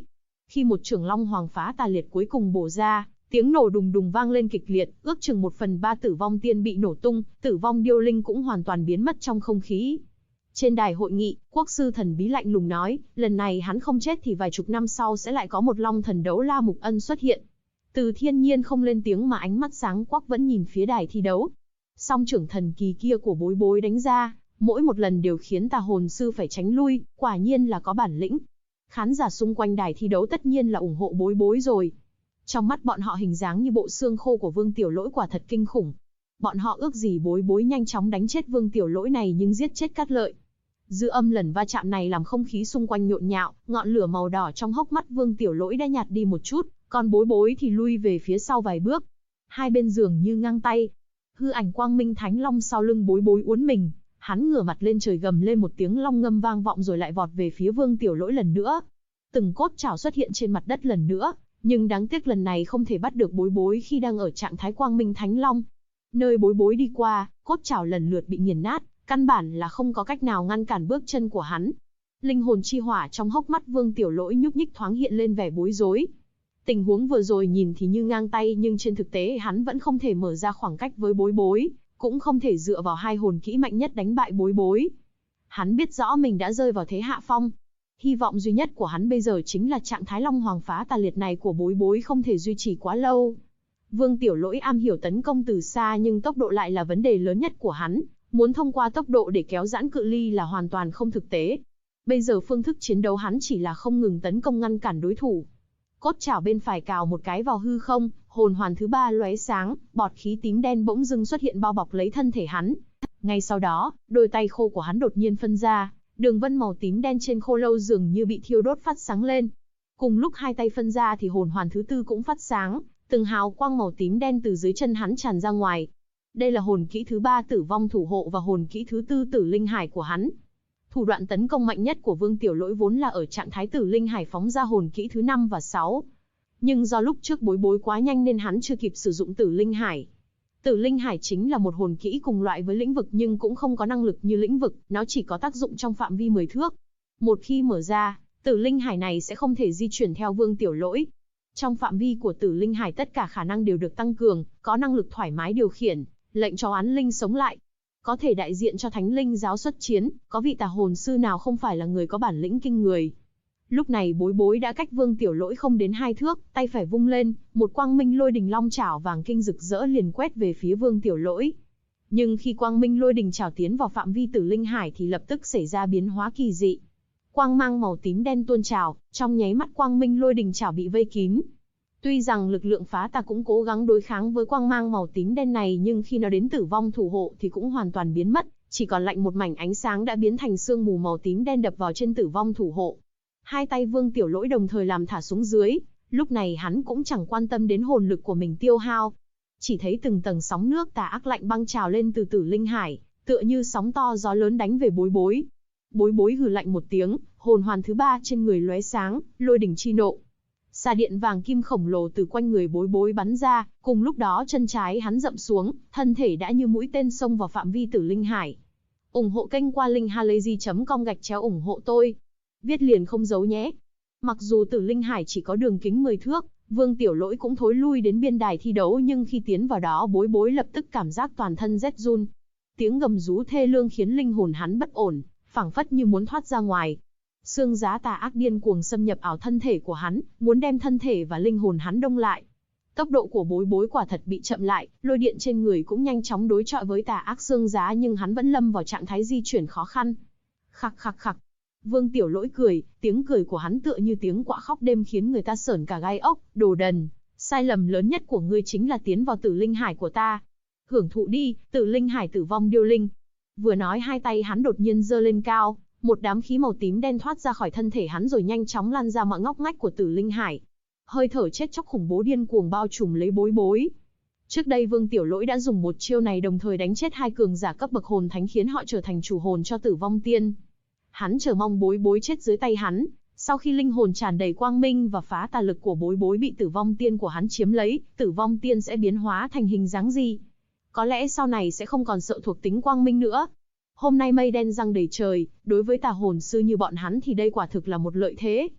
Khi một chưởng Long Hoàng phá tà liệt cuối cùng bổ ra, tiếng nổ đùng đùng vang lên kịch liệt, ước chừng 1/3 Tử Vong Tiên bị nổ tung, Tử Vong Điêu Linh cũng hoàn toàn biến mất trong không khí. Trên đài hội nghị, quốc sư thần bí lạnh lùng nói, lần này hắn không chết thì vài chục năm sau sẽ lại có một Long Thần Đấu La Mục Ân xuất hiện. Từ Thiên Nhiên không lên tiếng mà ánh mắt sáng quắc vẫn nhìn phía đài thi đấu. Song trưởng thần kỳ kia của Bối Bối đánh ra, mỗi một lần đều khiến tà hồn sư phải tránh lui, quả nhiên là có bản lĩnh. Khán giả xung quanh đài thi đấu tất nhiên là ủng hộ Bối Bối rồi. Trong mắt bọn họ hình dáng như bộ xương khô của Vương Tiểu Lỗi quả thật kinh khủng. Bọn họ ước gì Bối Bối nhanh chóng đánh chết Vương Tiểu Lỗi này nhưng giết chết Cát Lợi. Dư âm lần va chạm này làm không khí xung quanh nhộn nhạo, ngọn lửa màu đỏ trong hốc mắt Vương Tiểu Lỗi đã nhạt đi một chút, còn Bối Bối thì lui về phía sau vài bước. Hai bên giường như ngang tay. Hư ảnh quang minh thánh long sau lưng Bối Bối uốn mình, hắn ngửa mặt lên trời gầm lên một tiếng long ngâm vang vọng rồi lại vọt về phía Vương Tiểu Lỗi lần nữa. Từng cốt chảo xuất hiện trên mặt đất lần nữa, nhưng đáng tiếc lần này không thể bắt được Bối Bối khi đang ở trạng thái quang minh thánh long. Nơi Bối Bối đi qua, cốt chảo lần lượt bị nghiền nát, căn bản là không có cách nào ngăn cản bước chân của hắn. Linh hồn chi hỏa trong hốc mắt Vương Tiểu Lỗi nhúc nhích thoáng hiện lên vẻ bối rối. Tình huống vừa rồi nhìn thì như ngang tay nhưng trên thực tế hắn vẫn không thể mở ra khoảng cách với Bối Bối, cũng không thể dựa vào hai hồn kỹ mạnh nhất đánh bại Bối Bối. Hắn biết rõ mình đã rơi vào thế hạ phong. Hy vọng duy nhất của hắn bây giờ chính là trạng thái Long Hoàng phá tà liệt này của Bối Bối không thể duy trì quá lâu. Vương Tiểu Lỗi am hiểu tấn công từ xa nhưng tốc độ lại là vấn đề lớn nhất của hắn. Muốn thông qua tốc độ để kéo giãn cự ly là hoàn toàn không thực tế. Bây giờ phương thức chiến đấu hắn chỉ là không ngừng tấn công ngăn cản đối thủ. Cốt chảo bên phải cào một cái vào hư không, hồn hoàn thứ 3 lóe sáng, bọt khí tím đen bỗng dưng xuất hiện bao bọc lấy thân thể hắn. Ngay sau đó, đôi tay khô của hắn đột nhiên phân ra, đường vân màu tím đen trên khô lâu dường như bị thiêu đốt phát sáng lên. Cùng lúc hai tay phân ra thì hồn hoàn thứ 4 cũng phát sáng, từng hào quang màu tím đen từ dưới chân hắn tràn ra ngoài. Đây là hồn kỹ thứ 3 Tử Vong Thủ Hộ và hồn kỹ thứ 4 Tử Linh Hải của hắn. Thủ đoạn tấn công mạnh nhất của Vương Tiểu Lỗi vốn là ở trạng thái Tử Linh Hải phóng ra hồn kỹ thứ 5 và 6. Nhưng do lúc trước Bối Bối quá nhanh nên hắn chưa kịp sử dụng Tử Linh Hải. Tử Linh Hải chính là một hồn kỹ cùng loại với lĩnh vực nhưng cũng không có năng lực như lĩnh vực, nó chỉ có tác dụng trong phạm vi 10 thước. Một khi mở ra, Tử Linh Hải này sẽ không thể di chuyển theo Vương Tiểu Lỗi. Trong phạm vi của Tử Linh Hải tất cả khả năng đều được tăng cường, có năng lực thoải mái điều khiển, lệnh cho oán linh sống lại. Có thể đại diện cho Thánh Linh giáo xuất chiến, có vị tà hồn sư nào không phải là người có bản lĩnh kinh người. Lúc này Bối Bối đã cách Vương Tiểu Lỗi không đến 2 thước, tay phải vung lên, một quang minh lôi đình long chảo vàng kinh rực rỡ liền quét về phía Vương Tiểu Lỗi. Nhưng khi quang minh lôi đình chảo tiến vào phạm vi Tử Linh Hải thì lập tức xảy ra biến hóa kỳ dị. Quang mang màu tím đen tuôn trào, trong nháy mắt quang minh lôi đình chảo bị vây kín. Tuy rằng lực lượng phá tà cũng cố gắng đối kháng với quang mang màu tím đen này nhưng khi nó đến Tử Vong Thủ Hộ thì cũng hoàn toàn biến mất, chỉ còn lại một mảnh ánh sáng đã biến thành sương mù màu tím đen đập vào trên Tử Vong Thủ Hộ. Hai tay Vương Tiểu Lỗi đồng thời làm thả xuống dưới, lúc này hắn cũng chẳng quan tâm đến hồn lực của mình tiêu hao. Chỉ thấy từng tầng sóng nước tà ác lạnh băng trào lên từ Tử Linh Hải, tựa như sóng to gió lớn đánh về Bối Bối. Bối Bối hừ lạnh một tiếng, hồn hoàn thứ 3 trên người lóe sáng, lôi đỉnh chi nộ. Xà điện vàng kim khổng lồ từ quanh người Bối Bối bắn ra, cùng lúc đó chân trái hắn dậm xuống, thân thể đã như mũi tên xông vào phạm vi Tử Linh Hải. Ủng hộ kênh qua linkhalazy.com ủng hộ tôi. Viết liền không giấu nhé. Mặc dù Tử Linh Hải chỉ có đường kính 10 thước, Vương Tiểu Lỗi cũng thối lui đến biên đài thi đấu nhưng khi tiến vào đó Bối Bối lập tức cảm giác toàn thân rét run. Tiếng gầm rú thê lương khiến linh hồn hắn bất ổn, phảng phất như muốn thoát ra ngoài. Xương giá tà ác điên cuồng xâm nhập ảo thân thể của hắn, muốn đem thân thể và linh hồn hắn đông lại. Tốc độ của Bối Bối quả thật bị chậm lại, lôi điện trên người cũng nhanh chóng đối chọi với tà ác xương giá nhưng hắn vẫn lâm vào trạng thái di chuyển khó khăn. Khặc khặc khặc. Vương Tiểu Lỗi cười, tiếng cười của hắn tựa như tiếng quạ khóc đêm khiến người ta sởn cả gai ốc. Đồ đần, sai lầm lớn nhất của ngươi chính là tiến vào Tử Linh Hải của ta. Hưởng thụ đi, Tử Linh Hải Tử Vong Điêu Linh. Vừa nói hai tay hắn đột nhiên giơ lên cao, một đám khí màu tím đen thoát ra khỏi thân thể hắn rồi nhanh chóng lan ra mọi ngóc ngách của Tử Linh Hải. Hơi thở chết chóc khủng bố điên cuồng bao trùm lấy Bối Bối. Trước đây Vương Tiểu Lỗi đã dùng một chiêu này đồng thời đánh chết 2 cường giả cấp bậc hồn thánh khiến họ trở thành chủ hồn cho Tử Vong Tiên. Hắn chờ mong Bối Bối chết dưới tay hắn, sau khi linh hồn tràn đầy quang minh và phá tà lực của Bối Bối bị Tử Vong Tiên của hắn chiếm lấy, Tử Vong Tiên sẽ biến hóa thành hình dáng gì? Có lẽ sau này sẽ không còn sợ thuộc tính quang minh nữa. Hôm nay mây đen giăng đầy trời, đối với tà hồn sư như bọn hắn thì đây quả thực là một lợi thế.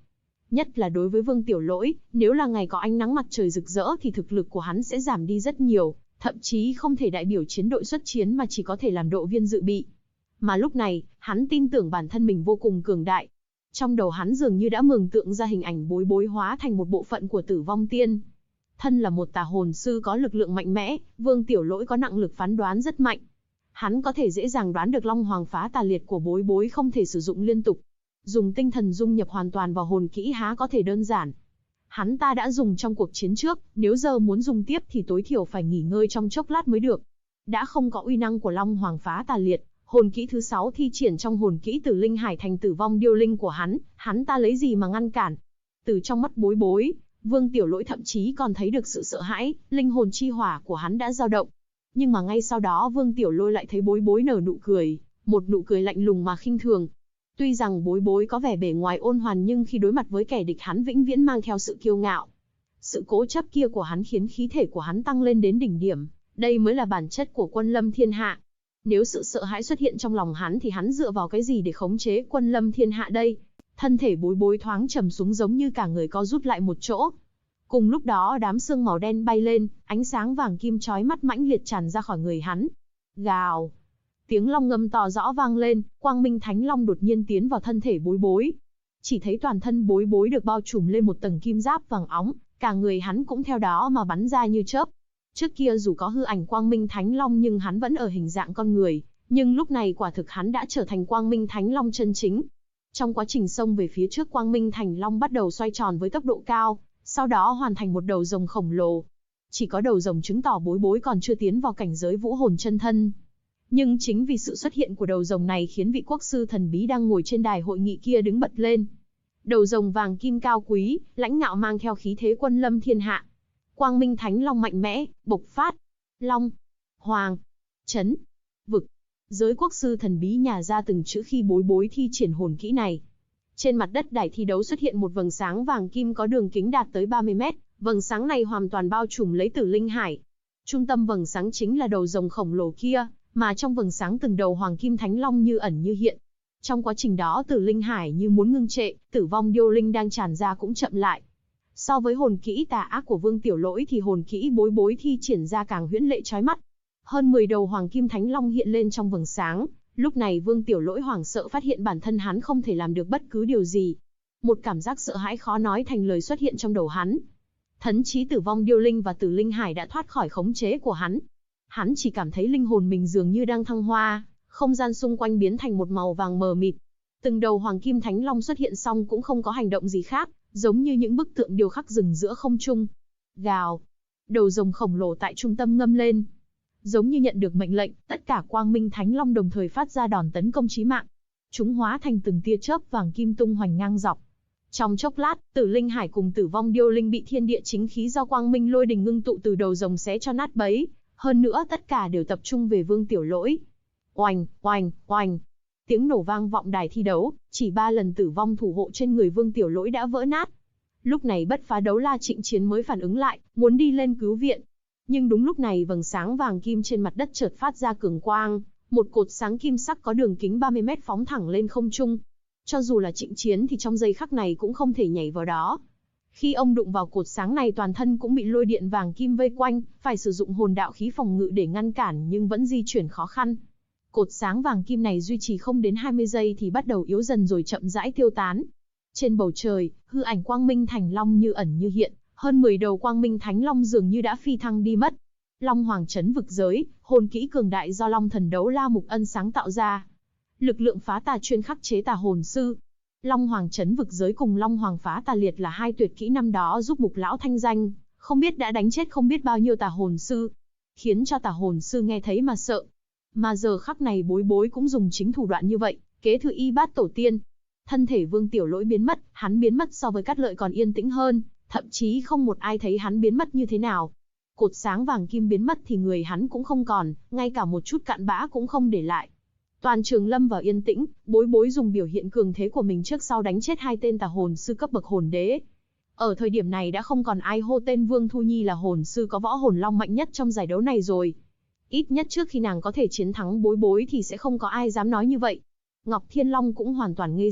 Nhất là đối với Vương Tiểu Lỗi, nếu là ngày có ánh nắng mặt trời rực rỡ thì thực lực của hắn sẽ giảm đi rất nhiều, thậm chí không thể đại biểu chiến đội xuất chiến mà chỉ có thể làm đội viên dự bị. Mà lúc này, hắn tin tưởng bản thân mình vô cùng cường đại. Trong đầu hắn dường như đã mường tượng ra hình ảnh Bối Bối hóa thành một bộ phận của Tử Vong Tiên. Thân là một tà hồn sư có lực lượng mạnh mẽ, Vương Tiểu Lỗi có năng lực phán đoán rất mạnh. Hắn có thể dễ dàng đoán được Long Hoàng phá tà liệt của Bối Bối không thể sử dụng liên tục. Dùng tinh thần dung nhập hoàn toàn vào hồn kỹ há có thể đơn giản. Hắn ta đã dùng trong cuộc chiến trước, nếu giờ muốn dùng tiếp thì tối thiểu phải nghỉ ngơi trong chốc lát mới được. Đã không có uy năng của Long Hoàng phá tà liệt, hồn kỹ thứ 6 thi triển trong hồn kỹ Tử Linh Hải thành Tử Vong Điêu Linh của hắn ta lấy gì mà ngăn cản. Từ trong mắt Bối Bối, Vương Tiểu Lỗi thậm chí còn thấy được sự sợ hãi, linh hồn chi hỏa của hắn đã dao động. Nhưng mà ngay sau đó Vương Tiểu Lỗi lại thấy Bối Bối nở nụ cười, một nụ cười lạnh lùng mà khinh thường. Tuy rằng Bối Bối có vẻ bề ngoài ôn hoàn nhưng khi đối mặt với kẻ địch hắn vĩnh viễn mang theo sự kiêu ngạo. Sự cố chấp kia của hắn khiến khí thể của hắn tăng lên đến đỉnh điểm, đây mới là bản chất của Quân Lâm Thiên Hạ. Nếu sự sợ hãi xuất hiện trong lòng hắn thì hắn dựa vào cái gì để khống chế Quân Lâm Thiên Hạ đây? Thân thể Bối Bối thoáng trầm xuống giống như cả người co rút lại một chỗ. Cùng lúc đó đám sương màu đen bay lên, ánh sáng vàng kim chói mắt mãnh liệt tràn ra khỏi người hắn. Gào! Tiếng long ngâm to rõ vang lên, Quang Minh Thánh Long đột nhiên tiến vào thân thể Bối Bối. Chỉ thấy toàn thân Bối Bối được bao trùm lên một tầng kim giáp vàng óng, cả người hắn cũng theo đó mà bắn ra như chớp. Trước kia dù có hư ảnh Quang Minh Thánh Long nhưng hắn vẫn ở hình dạng con người, nhưng lúc này quả thực hắn đã trở thành Quang Minh Thánh Long chân chính. Trong quá trình xông về phía trước, Quang Minh Thánh Long bắt đầu xoay tròn với tốc độ cao, sau đó hoàn thành một đầu rồng khổng lồ. Chỉ có đầu rồng chứng tỏ Bối Bối còn chưa tiến vào cảnh giới vũ hồn chân thân. Nhưng chính vì sự xuất hiện của đầu rồng này khiến vị quốc sư thần bí đang ngồi trên đài hội nghị kia đứng bật lên. Đầu rồng vàng kim cao quý, lãnh ngạo mang theo khí thế Quân Lâm Thiên Hạ. Quang Minh Thánh Long mạnh mẽ, bộc phát. Long, Hoàng, Chấn, Vực. Giới quốc sư thần bí nhả ra từng chữ khi Bối Bối thi triển hồn kỹ này. Trên mặt đất đài thi đấu xuất hiện một vầng sáng vàng kim có đường kính đạt tới 30 mét, vầng sáng này hoàn toàn bao trùm lấy Tử Linh Hải. Trung tâm vầng sáng chính là đầu rồng khổng lồ kia, mà trong vầng sáng từng đầu Hoàng Kim Thánh Long như ẩn như hiện. Trong quá trình đó Tử Linh Hải như muốn ngưng trệ, Tử Vong Điêu Linh đang tràn ra cũng chậm lại. So với hồn kỹ tà ác của Vương Tiểu Lỗi thì hồn kỹ Bối Bối thi triển ra càng huyễn lệ chói mắt. Hơn 10 đầu Hoàng Kim Thánh Long hiện lên trong vầng sáng, lúc này Vương Tiểu Lỗi hoảng sợ phát hiện bản thân hắn không thể làm được bất cứ điều gì. Một cảm giác sợ hãi khó nói thành lời xuất hiện trong đầu hắn. Thấn chí Tử Vong Điêu Linh và Tử Linh Hải đã thoát khỏi khống chế của hắn. Hắn chỉ cảm thấy linh hồn mình dường như đang thăng hoa, không gian xung quanh biến thành một màu vàng mờ mịt. Từng đầu Hoàng Kim Thánh Long xuất hiện xong cũng không có hành động gì khác, giống như những bức tượng điêu khắc rừng giữa không trung. Gào! Đầu rồng khổng lồ tại trung tâm ngâm lên. Giống như nhận được mệnh lệnh, tất cả Quang Minh Thánh Long đồng thời phát ra đòn tấn công chí mạng. Chúng hóa thành từng tia chớp vàng kim tung hoành ngang dọc. Trong chốc lát, Tử Linh Hải cùng Tử Vong Điêu Linh bị thiên địa chính khí do Quang Minh lôi đình ngưng tụ từ đầu rồng xé cho nát bấy. Hơn nữa tất cả đều tập trung về Vương Tiểu Lỗi. Oanh, oanh, oanh. Tiếng nổ vang vọng đài thi đấu, chỉ 3 lần tử vong thủ hộ trên người Vương Tiểu Lỗi đã vỡ nát. Lúc này Bất Phá Đấu La Trịnh Chiến mới phản ứng lại, muốn đi lên cứu viện. Nhưng đúng lúc này vầng sáng vàng kim trên mặt đất chợt phát ra cường quang, một cột sáng kim sắc có đường kính 30 mét phóng thẳng lên không trung. Cho dù là Trịnh Chiến thì trong giây khắc này cũng không thể nhảy vào đó. Khi ông đụng vào cột sáng này toàn thân cũng bị lôi điện vàng kim vây quanh, phải sử dụng hồn đạo khí phòng ngự để ngăn cản nhưng vẫn di chuyển khó khăn. Cột sáng vàng kim này duy trì không đến 20 giây thì bắt đầu yếu dần rồi chậm rãi tiêu tán. Trên bầu trời, hư ảnh Quang Minh Thánh Long như ẩn như hiện, hơn 10 đầu Quang Minh Thánh Long dường như đã phi thăng đi mất. Long Hoàng Chấn Vực Giới, hồn kỹ cường đại do Long Thần Đấu La Mục Ân sáng tạo ra. Lực lượng phá tà chuyên khắc chế tà hồn sư. Long Hoàng Chấn Vực Giới cùng Long Hoàng Phá Tà Liệt là hai tuyệt kỹ năm đó giúp Mục lão thanh danh, không biết đã đánh chết không biết bao nhiêu tà hồn sư, khiến cho tà hồn sư nghe thấy mà sợ. Mà giờ khắc này Bối Bối cũng dùng chính thủ đoạn như vậy, kế thừa y bát tổ tiên. Thân thể Vương Tiểu Lỗi biến mất, hắn biến mất so với Cát Lợi còn yên tĩnh hơn, thậm chí không một ai thấy hắn biến mất như thế nào. Cột sáng vàng kim biến mất thì người hắn cũng không còn, ngay cả một chút cặn bã cũng không để lại. Toàn trường lâm vào yên tĩnh, Bối Bối dùng biểu hiện cường thế của mình trước sau đánh chết 2 tên tà hồn sư cấp bậc hồn đế. Ở thời điểm này đã không còn ai hô tên Vương Thu Nhi là hồn sư có võ hồn long mạnh nhất trong giải đấu này rồi. Ít nhất trước khi nàng có thể chiến thắng Bối Bối thì sẽ không có ai dám nói như vậy. Ngọc Thiên Long cũng hoàn toàn ngây dại,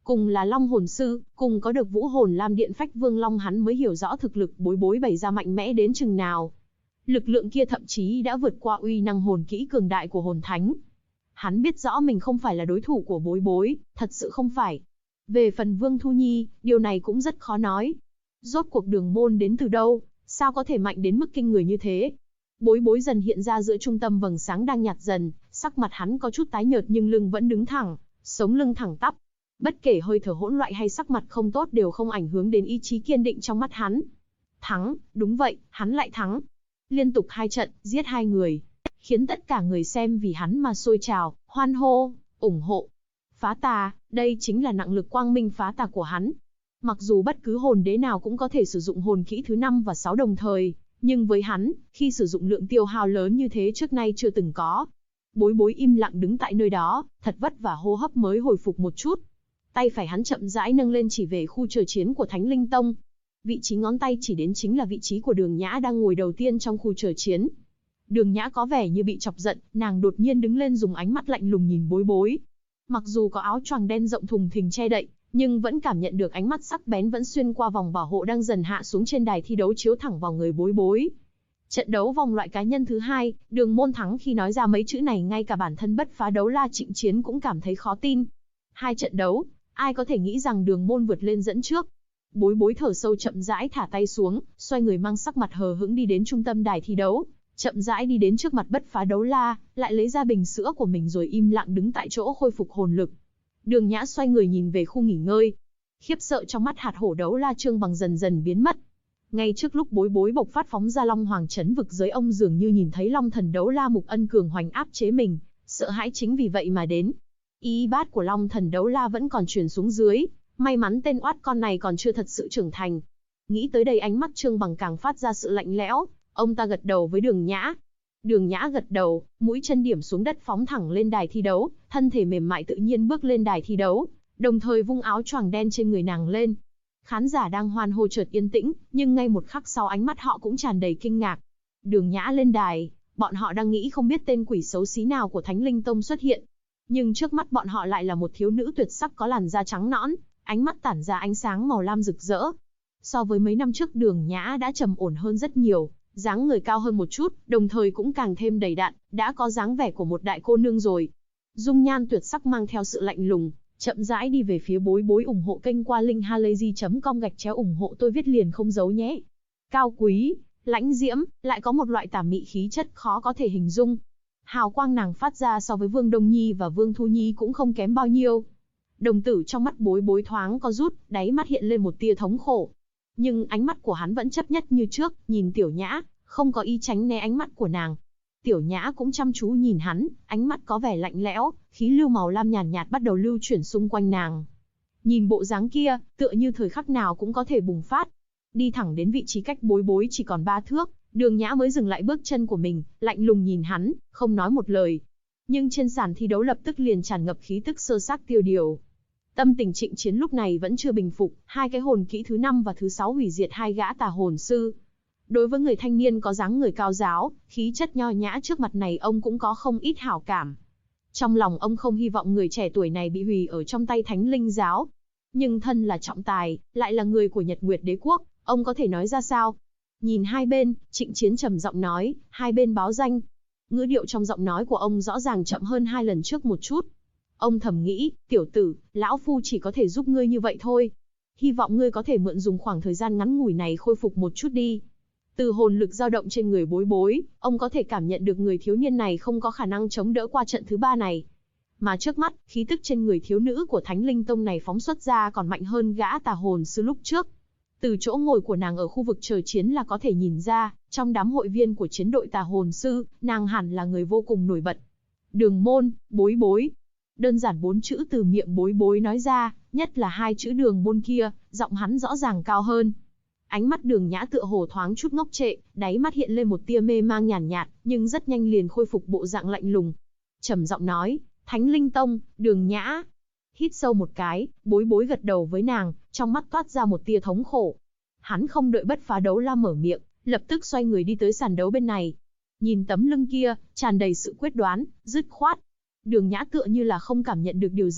Cùng là Long hồn sư, cùng có được Vũ hồn Lam Điện Phách Vương Long, hắn mới hiểu rõ thực lực Bối Bối bày ra mạnh mẽ đến chừng nào. Lực lượng kia thậm chí đã vượt qua uy năng hồn kỹ cường đại của hồn thánh. Hắn biết rõ mình không phải là đối thủ của Bối Bối, thật sự không phải. Về phần Vương Thu Nhi, điều này cũng rất khó nói. Rốt cuộc Đường Môn đến từ đâu, sao có thể mạnh đến mức kinh người như thế? Bối Bối dần hiện ra giữa trung tâm vầng sáng đang nhạt dần, sắc mặt hắn có chút tái nhợt nhưng lưng vẫn đứng thẳng, sống lưng thẳng tắp. Bất kể hơi thở hỗn loạn hay sắc mặt không tốt đều không ảnh hưởng đến ý chí kiên định trong mắt hắn. Thắng, đúng vậy, hắn lại thắng. Liên tục 2 trận, giết 2 người, khiến tất cả người xem vì hắn mà sôi trào, hoan hô, ủng hộ. Phá tà, đây chính là năng lực quang minh phá tà của hắn. Mặc dù bất cứ hồn đế nào cũng có thể sử dụng hồn kỹ thứ 5 và 6 đồng thời, nhưng với hắn, khi sử dụng lượng tiêu hao lớn như thế trước nay chưa từng có. Bối Bối im lặng đứng tại nơi đó, thật vất vả hô hấp mới hồi phục một chút. Tay phải hắn chậm rãi nâng lên chỉ về khu chờ chiến của Thánh Linh Tông. Vị trí ngón tay chỉ đến chính là vị trí của Đường Nhã đang ngồi đầu tiên trong khu chờ chiến. Đường Nhã có vẻ như bị chọc giận, nàng đột nhiên đứng lên dùng ánh mắt lạnh lùng nhìn Bối Bối. Mặc dù có áo choàng đen rộng thùng thình che đậy, nhưng vẫn cảm nhận được ánh mắt sắc bén vẫn xuyên qua vòng bảo hộ đang dần hạ xuống trên đài thi đấu chiếu thẳng vào người Bối Bối. Trận đấu vòng loại cá nhân thứ 2, Đường Môn thắng. Khi nói ra mấy chữ này ngay cả bản thân Bất Phá Đấu La Trịnh Chiến cũng cảm thấy khó tin. 2 trận đấu, ai có thể nghĩ rằng Đường Môn vượt lên dẫn trước. Bối Bối thở sâu chậm rãi thả tay xuống, xoay người mang sắc mặt hờ hững đi đến trung tâm đài thi đấu, chậm rãi đi đến trước mặt Bất Phá Đấu La, lại lấy ra bình sữa của mình rồi im lặng đứng tại chỗ khôi phục hồn lực. Đường Nhã xoay người nhìn về khu nghỉ ngơi. Khiếp sợ trong mắt hạt hổ Đấu La Trương Bằng dần dần biến mất. Ngay trước lúc Bối Bối bộc phát phóng ra Long Hoàng chấn vực giới, ông dường như nhìn thấy Long Thần Đấu La Mục Ân cường hoành áp chế mình, sợ hãi chính vì vậy mà đến. Y bát của Long Thần Đấu La vẫn còn truyền xuống dưới, may mắn tên oát con này còn chưa thật sự trưởng thành. Nghĩ tới đây ánh mắt Trương Bằng càng phát ra sự lạnh lẽo, ông ta gật đầu với Đường Nhã. Đường Nhã gật đầu, mũi chân điểm xuống đất phóng thẳng lên đài thi đấu, thân thể mềm mại tự nhiên bước lên đài thi đấu, đồng thời vung áo choàng đen trên người nàng lên. Khán giả đang hoan hô chợt yên tĩnh, nhưng ngay một khắc sau ánh mắt họ cũng tràn đầy kinh ngạc. Đường Nhã lên đài, bọn họ đang nghĩ không biết tên quỷ xấu xí nào của Thánh Linh Tông xuất hiện. Nhưng trước mắt bọn họ lại là một thiếu nữ tuyệt sắc có làn da trắng nõn, ánh mắt tản ra ánh sáng màu lam rực rỡ. So với mấy năm trước, Đường Nhã đã trầm ổn hơn rất nhiều, dáng người cao hơn một chút, đồng thời cũng càng thêm đầy đặn, đã có dáng vẻ của một đại cô nương rồi. Dung nhan tuyệt sắc mang theo sự lạnh lùng, chậm rãi đi về phía Bối Bối. Ủng hộ kênh qua link halayzi.com /ủng hộ tôi viết liền không giấu nhé. Cao quý, lãnh diễm, lại có một loại tà mị khí chất khó có thể hình dung. Hào quang nàng phát ra so với Vương Đông Nhi và Vương Thu Nhi cũng không kém bao nhiêu. Đồng tử trong mắt Bối Bối thoáng co rút, đáy mắt hiện lên một tia thống khổ. Nhưng ánh mắt của hắn vẫn chấp nhất như trước, nhìn Tiểu Nhã, không có ý tránh né ánh mắt của nàng. Tiểu Nhã cũng chăm chú nhìn hắn, ánh mắt có vẻ lạnh lẽo, khí lưu màu lam nhàn nhạt bắt đầu lưu chuyển xung quanh nàng. Nhìn bộ dáng kia, tựa như thời khắc nào cũng có thể bùng phát. Đi thẳng đến vị trí cách Bối Bối chỉ còn 3 thước, Đường Nhã mới dừng lại bước chân của mình, lạnh lùng nhìn hắn, không nói một lời. Nhưng trên sàn thi đấu lập tức liền tràn ngập khí tức sơ xác tiêu điều. Tâm tình Trịnh Chiến lúc này vẫn chưa bình phục, 2 cái hồn kỹ thứ 5 và thứ 6 hủy diệt 2 gã tà hồn sư. Đối với người thanh niên có dáng người cao giáo, khí chất nho nhã trước mặt này, ông cũng có không ít hảo cảm. Trong lòng ông không hy vọng người trẻ tuổi này bị hủy ở trong tay Thánh Linh giáo. Nhưng thân là trọng tài, lại là người của Nhật Nguyệt Đế Quốc, ông có thể nói ra sao? Nhìn hai bên, Trịnh Chiến trầm giọng nói, 2 bên báo danh. Ngữ điệu trong giọng nói của ông rõ ràng chậm hơn 2 lần trước một chút. Ông thầm nghĩ, tiểu tử, lão phu chỉ có thể giúp ngươi như vậy thôi. Hy vọng ngươi có thể mượn dùng khoảng thời gian ngắn ngủi này khôi phục một chút đi. Từ hồn lực dao động trên người Bối Bối, ông có thể cảm nhận được người thiếu niên này không có khả năng chống đỡ qua trận thứ 3 này. Mà trước mắt, khí tức trên người thiếu nữ của Thánh Linh Tông này phóng xuất ra còn mạnh hơn gã tà hồn sư lúc trước. Từ chỗ ngồi của nàng ở khu vực chờ chiến là có thể nhìn ra, trong đám hội viên của chiến đội tà hồn sư, nàng hẳn là người vô cùng nổi bật. Đường Môn, Bối Bối. Đơn giản 4 chữ từ miệng Bối Bối nói ra, nhất là 2 chữ Đường Môn kia, giọng hắn rõ ràng cao hơn. Ánh mắt Đường Nhã tựa hồ thoáng chút ngốc trệ, đáy mắt hiện lên một tia mê mang nhàn nhạt, nhưng rất nhanh liền khôi phục bộ dạng lạnh lùng. Trầm giọng nói, Thánh Linh Tông, Đường Nhã. Hít sâu một cái, Bối Bối gật đầu với nàng, trong mắt toát ra một tia thống khổ. Hắn không đợi Bất Phá Đấu La mở miệng, lập tức xoay người đi tới sàn đấu bên này. Nhìn tấm lưng kia, tràn đầy sự quyết đoán, dứt khoát. Đường Nhã tựa như là không cảm nhận được điều gì,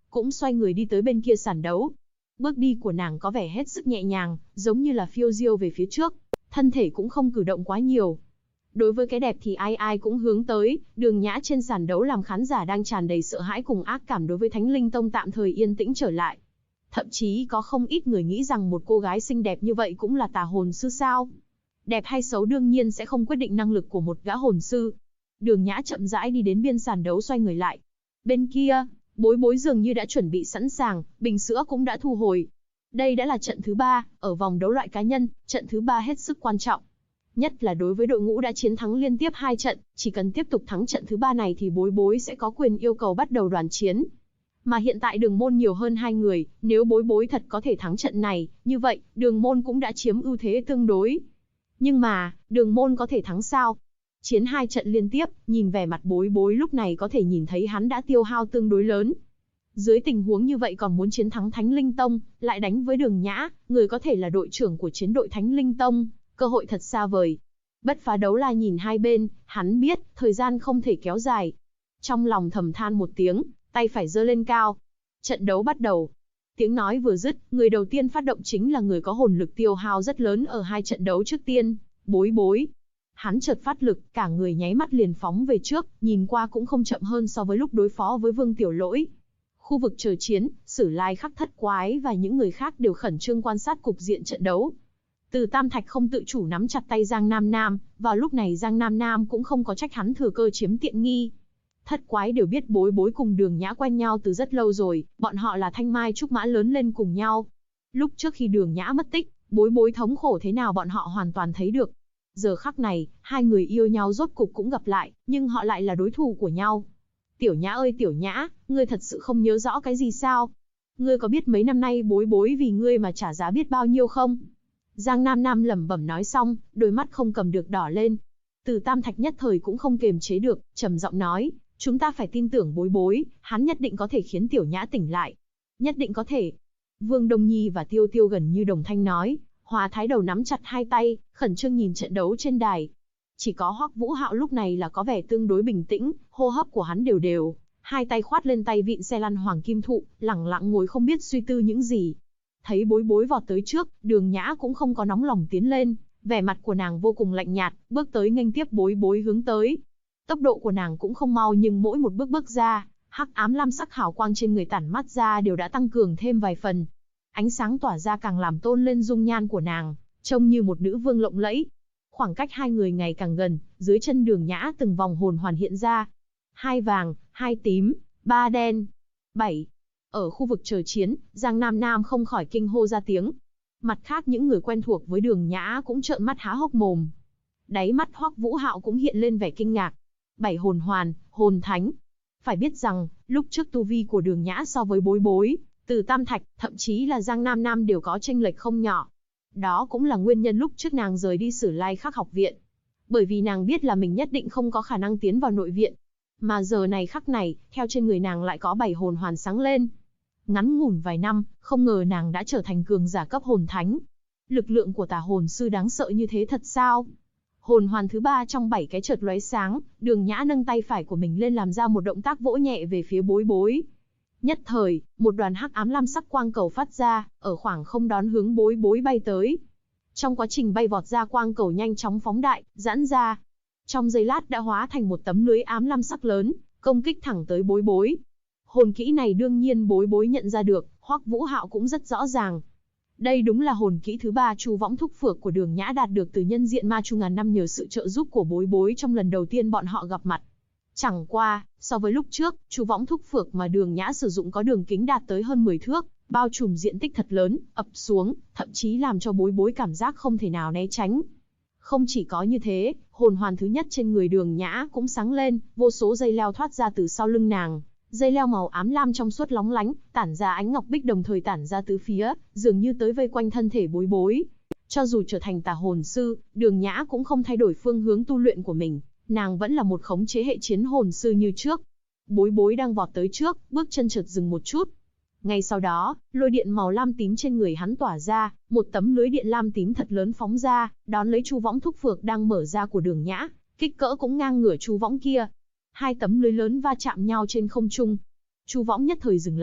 cũng xoay người đi tới bên kia sàn đấu. Bước đi của nàng có vẻ hết sức nhẹ nhàng, giống như là phiêu diêu về phía trước, thân thể cũng không cử động quá nhiều. Đối với cái đẹp thì ai ai cũng hướng tới, Đường Nhã trên sàn đấu làm khán giả đang tràn đầy sợ hãi cùng ác cảm đối với Thánh Linh Tông tạm thời yên tĩnh trở lại. Thậm chí có không ít người nghĩ rằng một cô gái xinh đẹp như vậy cũng là tà hồn sư sao. Đẹp hay xấu đương nhiên sẽ không quyết định năng lực của một gã hồn sư. Đường Nhã chậm rãi đi đến biên sàn đấu xoay người lại. Bên kia, Bối Bối dường như đã chuẩn bị sẵn sàng, bình sữa cũng đã thu hồi. Đây đã là trận thứ 3, ở vòng đấu loại cá nhân, trận thứ 3 hết sức quan trọng. Nhất là đối với đội ngũ đã chiến thắng liên tiếp 2 trận, chỉ cần tiếp tục thắng trận thứ 3 này thì Bối Bối sẽ có quyền yêu cầu bắt đầu đoàn chiến. Mà hiện tại Đường Môn nhiều hơn 2 người, nếu Bối Bối thật có thể thắng trận này, như vậy, Đường Môn cũng đã chiếm ưu thế tương đối. Nhưng mà, Đường Môn có thể thắng sao? Chiến 2 trận liên tiếp, nhìn vẻ mặt Bối Bối lúc này có thể nhìn thấy hắn đã tiêu hao tương đối lớn. Dưới tình huống như vậy còn muốn chiến thắng Thánh Linh Tông, lại đánh với Đường Nhã, người có thể là đội trưởng của chiến đội Thánh Linh Tông, cơ hội thật xa vời. Bất Phá Đấu La nhìn hai bên, hắn biết, thời gian không thể kéo dài. Trong lòng thầm than một tiếng, tay phải giơ lên cao. Trận đấu bắt đầu. Tiếng nói vừa dứt, người đầu tiên phát động chính là người có hồn lực tiêu hao rất lớn ở 2 trận đấu trước tiên, Bối Bối. Hắn chợt phát lực, cả người nháy mắt liền phóng về trước, nhìn qua cũng không chậm hơn so với lúc đối phó với Vương Tiểu Lỗi. Khu vực chờ chiến, Sử Lai Khắc Thất Quái và những người khác đều khẩn trương quan sát cục diện trận đấu. Từ Tam Thạch không tự chủ nắm chặt tay Giang Nam Nam, vào lúc này Giang Nam Nam cũng không có trách hắn thừa cơ chiếm tiện nghi. Thất Quái đều biết Bối Bối cùng Đường Nhã quen nhau từ rất lâu rồi, bọn họ là thanh mai trúc mã lớn lên cùng nhau. Lúc trước khi Đường Nhã mất tích, Bối Bối thống khổ thế nào bọn họ hoàn toàn thấy được. Giờ khắc này, hai người yêu nhau rốt cục cũng gặp lại, nhưng họ lại là đối thủ của nhau. Tiểu Nhã ơi Tiểu Nhã, ngươi thật sự không nhớ rõ cái gì sao? Ngươi có biết mấy năm nay Bối Bối vì ngươi mà trả giá biết bao nhiêu không? Giang Nam Nam lẩm bẩm nói xong, đôi mắt không cầm được đỏ lên. Từ Tam Thạch nhất thời cũng không kềm chế được, trầm giọng nói, chúng ta phải tin tưởng Bối Bối, hắn nhất định có thể khiến Tiểu Nhã tỉnh lại. Nhất định có thể. Vương Đông Nhi và Tiêu Tiêu gần như đồng thanh nói, Hòa Thái Đầu nắm chặt hai tay, khẩn trương nhìn trận đấu trên đài. Chỉ có Hoắc Vũ Hạo lúc này là có vẻ tương đối bình tĩnh, hô hấp của hắn đều đều, hai tay khoát lên tay vịn xe lăn hoàng kim thụ, lẳng lặng ngồi không biết suy tư những gì. Thấy Bối Bối vọt tới trước, Đường Nhã cũng không có nóng lòng tiến lên, vẻ mặt của nàng vô cùng lạnh nhạt, bước tới nghênh tiếp Bối Bối hướng tới. Tốc độ của nàng cũng không mau nhưng mỗi một bước bước ra, hắc ám lam sắc hào quang trên người tản mắt ra đều đã tăng cường thêm vài phần. Ánh sáng tỏa ra càng làm tôn lên dung nhan của nàng, trông như một nữ vương lộng lẫy. Khoảng cách hai người ngày càng gần, dưới chân Đường Nhã từng vòng hồn hoàn hiện ra. 2 vàng, 2 tím, 3 đen, 7. Ở khu vực chờ chiến, Giang Nam Nam không khỏi kinh hô ra tiếng. Mặt khác những người quen thuộc với Đường Nhã cũng trợn mắt há hốc mồm. Đáy mắt Hoắc Vũ Hạo cũng hiện lên vẻ kinh ngạc. 7 hồn hoàn, hồn thánh. Phải biết rằng, lúc trước tu vi của Đường Nhã so với Bối Bối, Từ Tam Thạch, thậm chí là Giang Nam Nam đều có chênh lệch không nhỏ. Đó cũng là nguyên nhân lúc trước nàng rời đi Sử Lai Khắc học viện. Bởi vì nàng biết là mình nhất định không có khả năng tiến vào nội viện. Mà giờ này khắc này, theo trên người nàng lại có 7 hồn hoàn sáng lên. Ngắn ngủn vài năm, không ngờ nàng đã trở thành cường giả cấp hồn thánh. Lực lượng của tà hồn sư đáng sợ như thế thật sao? Hồn hoàn thứ 3 trong 7 cái chợt lóe sáng, Đường Nhã nâng tay phải của mình lên làm ra một động tác vỗ nhẹ về phía Bối Bối. Nhất thời, một đoàn hắc ám lam sắc quang cầu phát ra, ở khoảng không đón hướng Bối Bối bay tới. Trong quá trình bay vọt ra quang cầu nhanh chóng phóng đại, giãn ra. Trong giây lát đã hóa thành một tấm lưới ám lam sắc lớn, công kích thẳng tới Bối Bối. Hồn kỹ này đương nhiên Bối Bối nhận ra được, Hoắc Vũ Hạo cũng rất rõ ràng. Đây đúng là hồn kỹ thứ 3 Chu Võng Thúc Phược của Đường Nhã đạt được từ nhân diện ma chu ngàn năm nhờ sự trợ giúp của Bối Bối trong lần đầu tiên bọn họ gặp mặt. Chẳng qua, so với lúc trước, Chu Võng Thúc Phược mà Đường Nhã sử dụng có đường kính đạt tới hơn 10 thước, bao trùm diện tích thật lớn, ập xuống, thậm chí làm cho Bối Bối cảm giác không thể nào né tránh. Không chỉ có như thế, hồn hoàn thứ nhất trên người Đường Nhã cũng sáng lên, vô số dây leo thoát ra từ sau lưng nàng. Dây leo màu ám lam trong suốt lóng lánh, tản ra ánh ngọc bích đồng thời tản ra tứ phía, dường như tới vây quanh thân thể Bối Bối. Cho dù trở thành tà hồn sư, Đường Nhã cũng không thay đổi phương hướng tu luyện của mình, nàng vẫn là một khống chế hệ chiến hồn sư như trước. Bối Bối đang vọt tới trước, bước chân chợt dừng một chút. Ngay sau đó, lôi điện màu lam tím trên người hắn tỏa ra, một tấm lưới điện lam tím thật lớn phóng ra, đón lấy Chu Võng Thúc Phược đang mở ra của Đường Nhã, kích cỡ cũng ngang ngửa Chu Võng kia. 2 tấm lưới lớn va chạm nhau trên không trung. Chu Võng nhất thời dừng lại,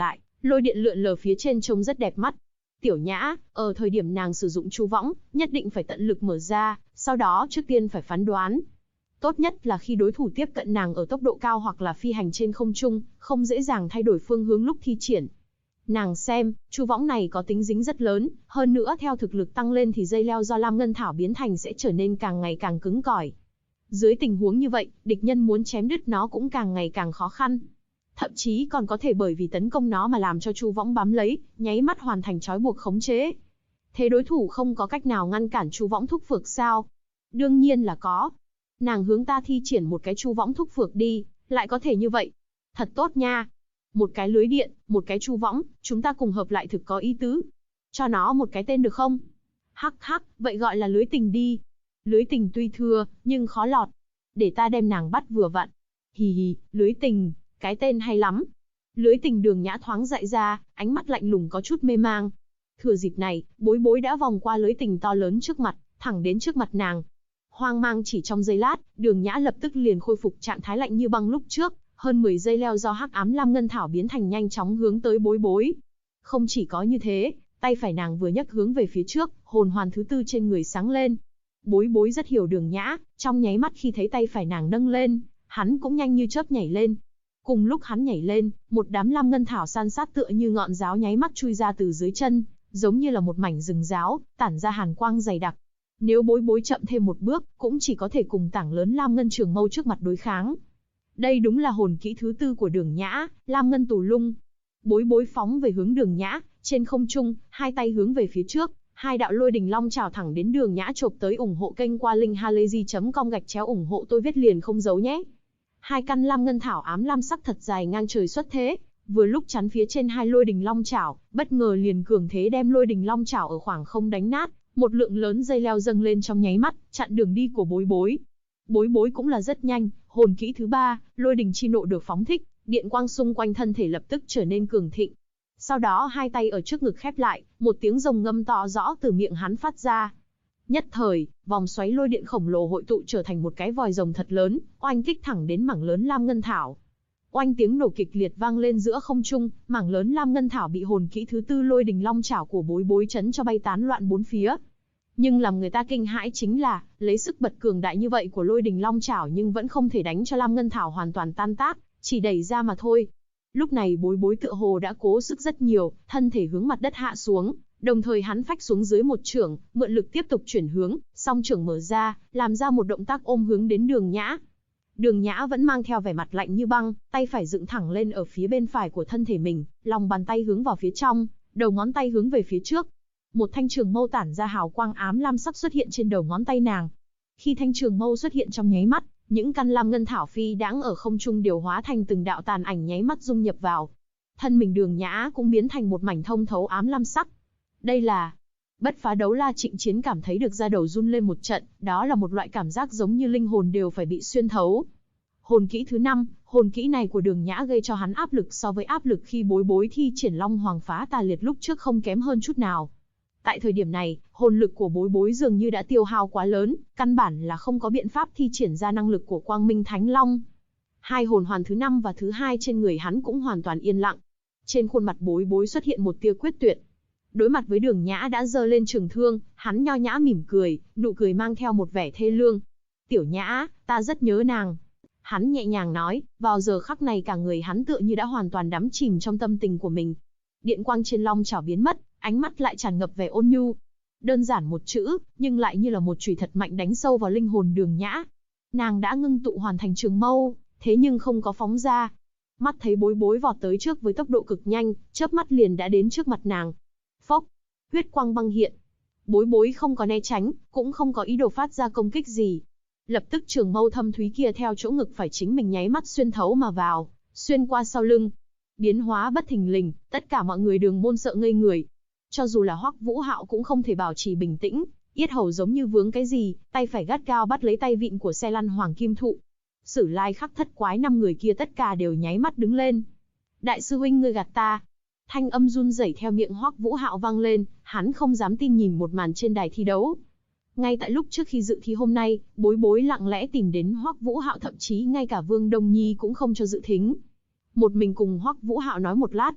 Lôi điện lượn lờ phía trên trông rất đẹp mắt. Tiểu Nhã, ở thời điểm nàng sử dụng chu võng, nhất định phải tận lực mở ra, sau đó trước tiên phải phán đoán. Tốt nhất là khi đối thủ tiếp cận nàng ở tốc độ cao hoặc là phi hành trên không trung, không dễ dàng thay đổi phương hướng lúc thi triển. Nàng xem, chu võng này có tính dính rất lớn, hơn nữa theo thực lực tăng lên thì dây leo do Lam Ngân Thảo biến thành sẽ trở nên càng ngày càng cứng cỏi. Dưới tình huống như vậy, địch nhân muốn chém đứt nó cũng càng ngày càng khó khăn. Thậm chí còn có thể bởi vì tấn công nó mà làm cho chu võng bám lấy, nháy mắt hoàn thành trói buộc khống chế. Thế đối thủ không có cách nào ngăn cản chu võng thúc phược sao? Đương nhiên là có. Nàng hướng ta thi triển một cái chu võng thúc phược đi, lại có thể như vậy. Thật tốt nha. Một cái lưới điện, một cái chu võng, chúng ta cùng hợp lại thực có ý tứ. Cho nó một cái tên được không? Hắc hắc, vậy gọi là lưới tình đi. Lưới tình tuy thưa, nhưng khó lọt. Để ta đem nàng bắt vừa vặn. Hì hì, lưới tình, cái tên hay lắm. Lưới tình Đường Nhã thoáng dại ra, ánh mắt lạnh lùng có chút mê mang. Thừa dịp này, bối bối đã vòng qua lưới tình to lớn trước mặt, thẳng đến trước mặt nàng. Hoang mang chỉ trong giây lát, Đường Nhã lập tức liền khôi phục trạng thái lạnh như băng lúc trước, hơn 10 dây leo do hắc ám lam ngân thảo biến thành nhanh chóng hướng tới bối bối. Không chỉ có như thế, tay phải nàng vừa nhấc hướng về phía trước, hồn hoàn thứ tư trên người sáng lên. Bối bối rất hiểu Đường Nhã, trong nháy mắt khi thấy tay phải nàng nâng lên, hắn cũng nhanh như chớp nhảy lên. Cùng lúc hắn nhảy lên, một đám lam ngân thảo san sát tựa như ngọn giáo nháy mắt chui ra từ dưới chân, giống như là một mảnh rừng ráo, tản ra hàn quang dày đặc. Nếu bối bối chậm thêm một bước, cũng chỉ có thể cùng tảng lớn lam ngân trường mâu trước mặt đối kháng. Đây đúng là hồn kỹ thứ tư của Đường Nhã, Lam Ngân Tù Lung. Bối bối phóng về hướng Đường Nhã, trên không trung, hai tay hướng về phía trước, hai đạo lôi đình long chảo thẳng đến Đường Nhã chộp tới. Ủng hộ kênh qua link halayzi.com ủng hộ tôi viết liền không giấu nhé. Hai căn lam ngân thảo ám lam sắc thật dài ngang trời xuất thế, vừa lúc chắn phía trên hai lôi đình long chảo, bất ngờ liền cường thế đem lôi đình long chảo ở khoảng không đánh nát, một lượng lớn dây leo dâng lên trong nháy mắt, chặn đường đi của bối bối. Bối bối cũng là rất nhanh, hồn kỹ thứ ba, lôi đình chi nộ được phóng thích, điện quang xung quanh thân thể lập tức trở nên cường thịnh. Sau đó hai tay ở trước ngực khép lại, một tiếng rồng ngâm to rõ từ miệng hắn phát ra. Nhất thời, vòng xoáy lôi điện khổng lồ hội tụ trở thành một cái vòi rồng thật lớn, oanh kích thẳng đến mảng lớn lam ngân thảo. Oanh tiếng nổ kịch liệt vang lên giữa không trung, mảng lớn lam ngân thảo bị hồn kỹ thứ tư lôi đình long chảo của bối bối chấn cho bay tán loạn bốn phía. Nhưng làm người ta kinh hãi chính là, lấy sức bật cường đại như vậy của lôi đình long chảo nhưng vẫn không thể đánh cho lam ngân thảo hoàn toàn tan tác, chỉ đẩy ra mà thôi. Lúc này bối bối tựa hồ đã cố sức rất nhiều, thân thể hướng mặt đất hạ xuống, đồng thời hắn phách xuống dưới một chưởng, mượn lực tiếp tục chuyển hướng, song chưởng mở ra, làm ra một động tác ôm hướng đến Đường Nhã. Đường Nhã vẫn mang theo vẻ mặt lạnh như băng, tay phải dựng thẳng lên ở phía bên phải của thân thể mình, lòng bàn tay hướng vào phía trong, đầu ngón tay hướng về phía trước. Một thanh trường mâu tản ra hào quang ám lam sắc xuất hiện trên đầu ngón tay nàng. Khi thanh trường mâu xuất hiện trong nháy mắt, những căn lam ngân thảo phi đãng ở không trung đều hóa thành từng đạo tàn ảnh nháy mắt dung nhập vào. Thân mình Đường Nhã cũng biến thành một mảnh thông thấu ám lam sắc. Đây là... Bất Phá Đấu La Trịnh Chiến cảm thấy được da đầu run lên một trận, đó là một loại cảm giác giống như linh hồn đều phải bị xuyên thấu. Hồn kỹ thứ 5, hồn kỹ này của Đường Nhã gây cho hắn áp lực so với áp lực khi bối bối thi triển Long Hoàng Phá Tà Liệt lúc trước không kém hơn chút nào. Tại thời điểm này, hồn lực của bối bối dường như đã tiêu hao quá lớn, căn bản là không có biện pháp thi triển ra năng lực của Quang Minh Thánh Long. Hai hồn hoàn thứ 5 và thứ 2 trên người hắn cũng hoàn toàn yên lặng. Trên khuôn mặt bối bối xuất hiện một tia quyết tuyệt. Đối mặt với Đường Nhã đã giơ lên trường thương, hắn nho nhã mỉm cười, nụ cười mang theo một vẻ thê lương. Tiểu Nhã, ta rất nhớ nàng. Hắn nhẹ nhàng nói, vào giờ khắc này cả người hắn tựa như đã hoàn toàn đắm chìm trong tâm tình của mình. Điện quang trên long chảo biến mất, ánh mắt lại tràn ngập vẻ ôn nhu. Đơn giản một chữ, nhưng lại như là một chùy thật mạnh đánh sâu vào linh hồn Đường Nhã. Nàng đã ngưng tụ hoàn thành trường mâu, thế nhưng không có phóng ra. Mắt thấy bối bối vọt tới trước với tốc độ cực nhanh, chớp mắt liền đã đến trước mặt nàng. Phốc, huyết quang băng hiện. Bối bối không có né tránh, cũng không có ý đồ phát ra công kích gì. Lập tức trường mâu thâm thúy kia theo chỗ ngực phải chính mình nháy mắt xuyên thấu mà vào, xuyên qua sau lưng. Biến hóa bất thình lình, tất cả mọi người Đường môn sợ ngây người. Cho dù là Hoắc Vũ Hạo cũng không thể bảo trì bình tĩnh, yết hầu giống như vướng cái gì, tay phải gắt gao bắt lấy tay vịn của xe lăn hoàng kim thụ. Sử Lai Khắc Thất Quái 5 người kia tất cả đều nháy mắt đứng lên. Đại sư huynh ngươi gạt ta. Thanh âm run rẩy theo miệng Hoắc Vũ Hạo vang lên, hắn không dám tin nhìn một màn trên đài thi đấu. Ngay tại lúc trước khi dự thi hôm nay, bối bối lặng lẽ tìm đến Hoắc Vũ Hạo, thậm chí ngay cả Vương Đông Nhi cũng không cho dự thính. Một mình cùng Hoắc Vũ Hạo nói một lát.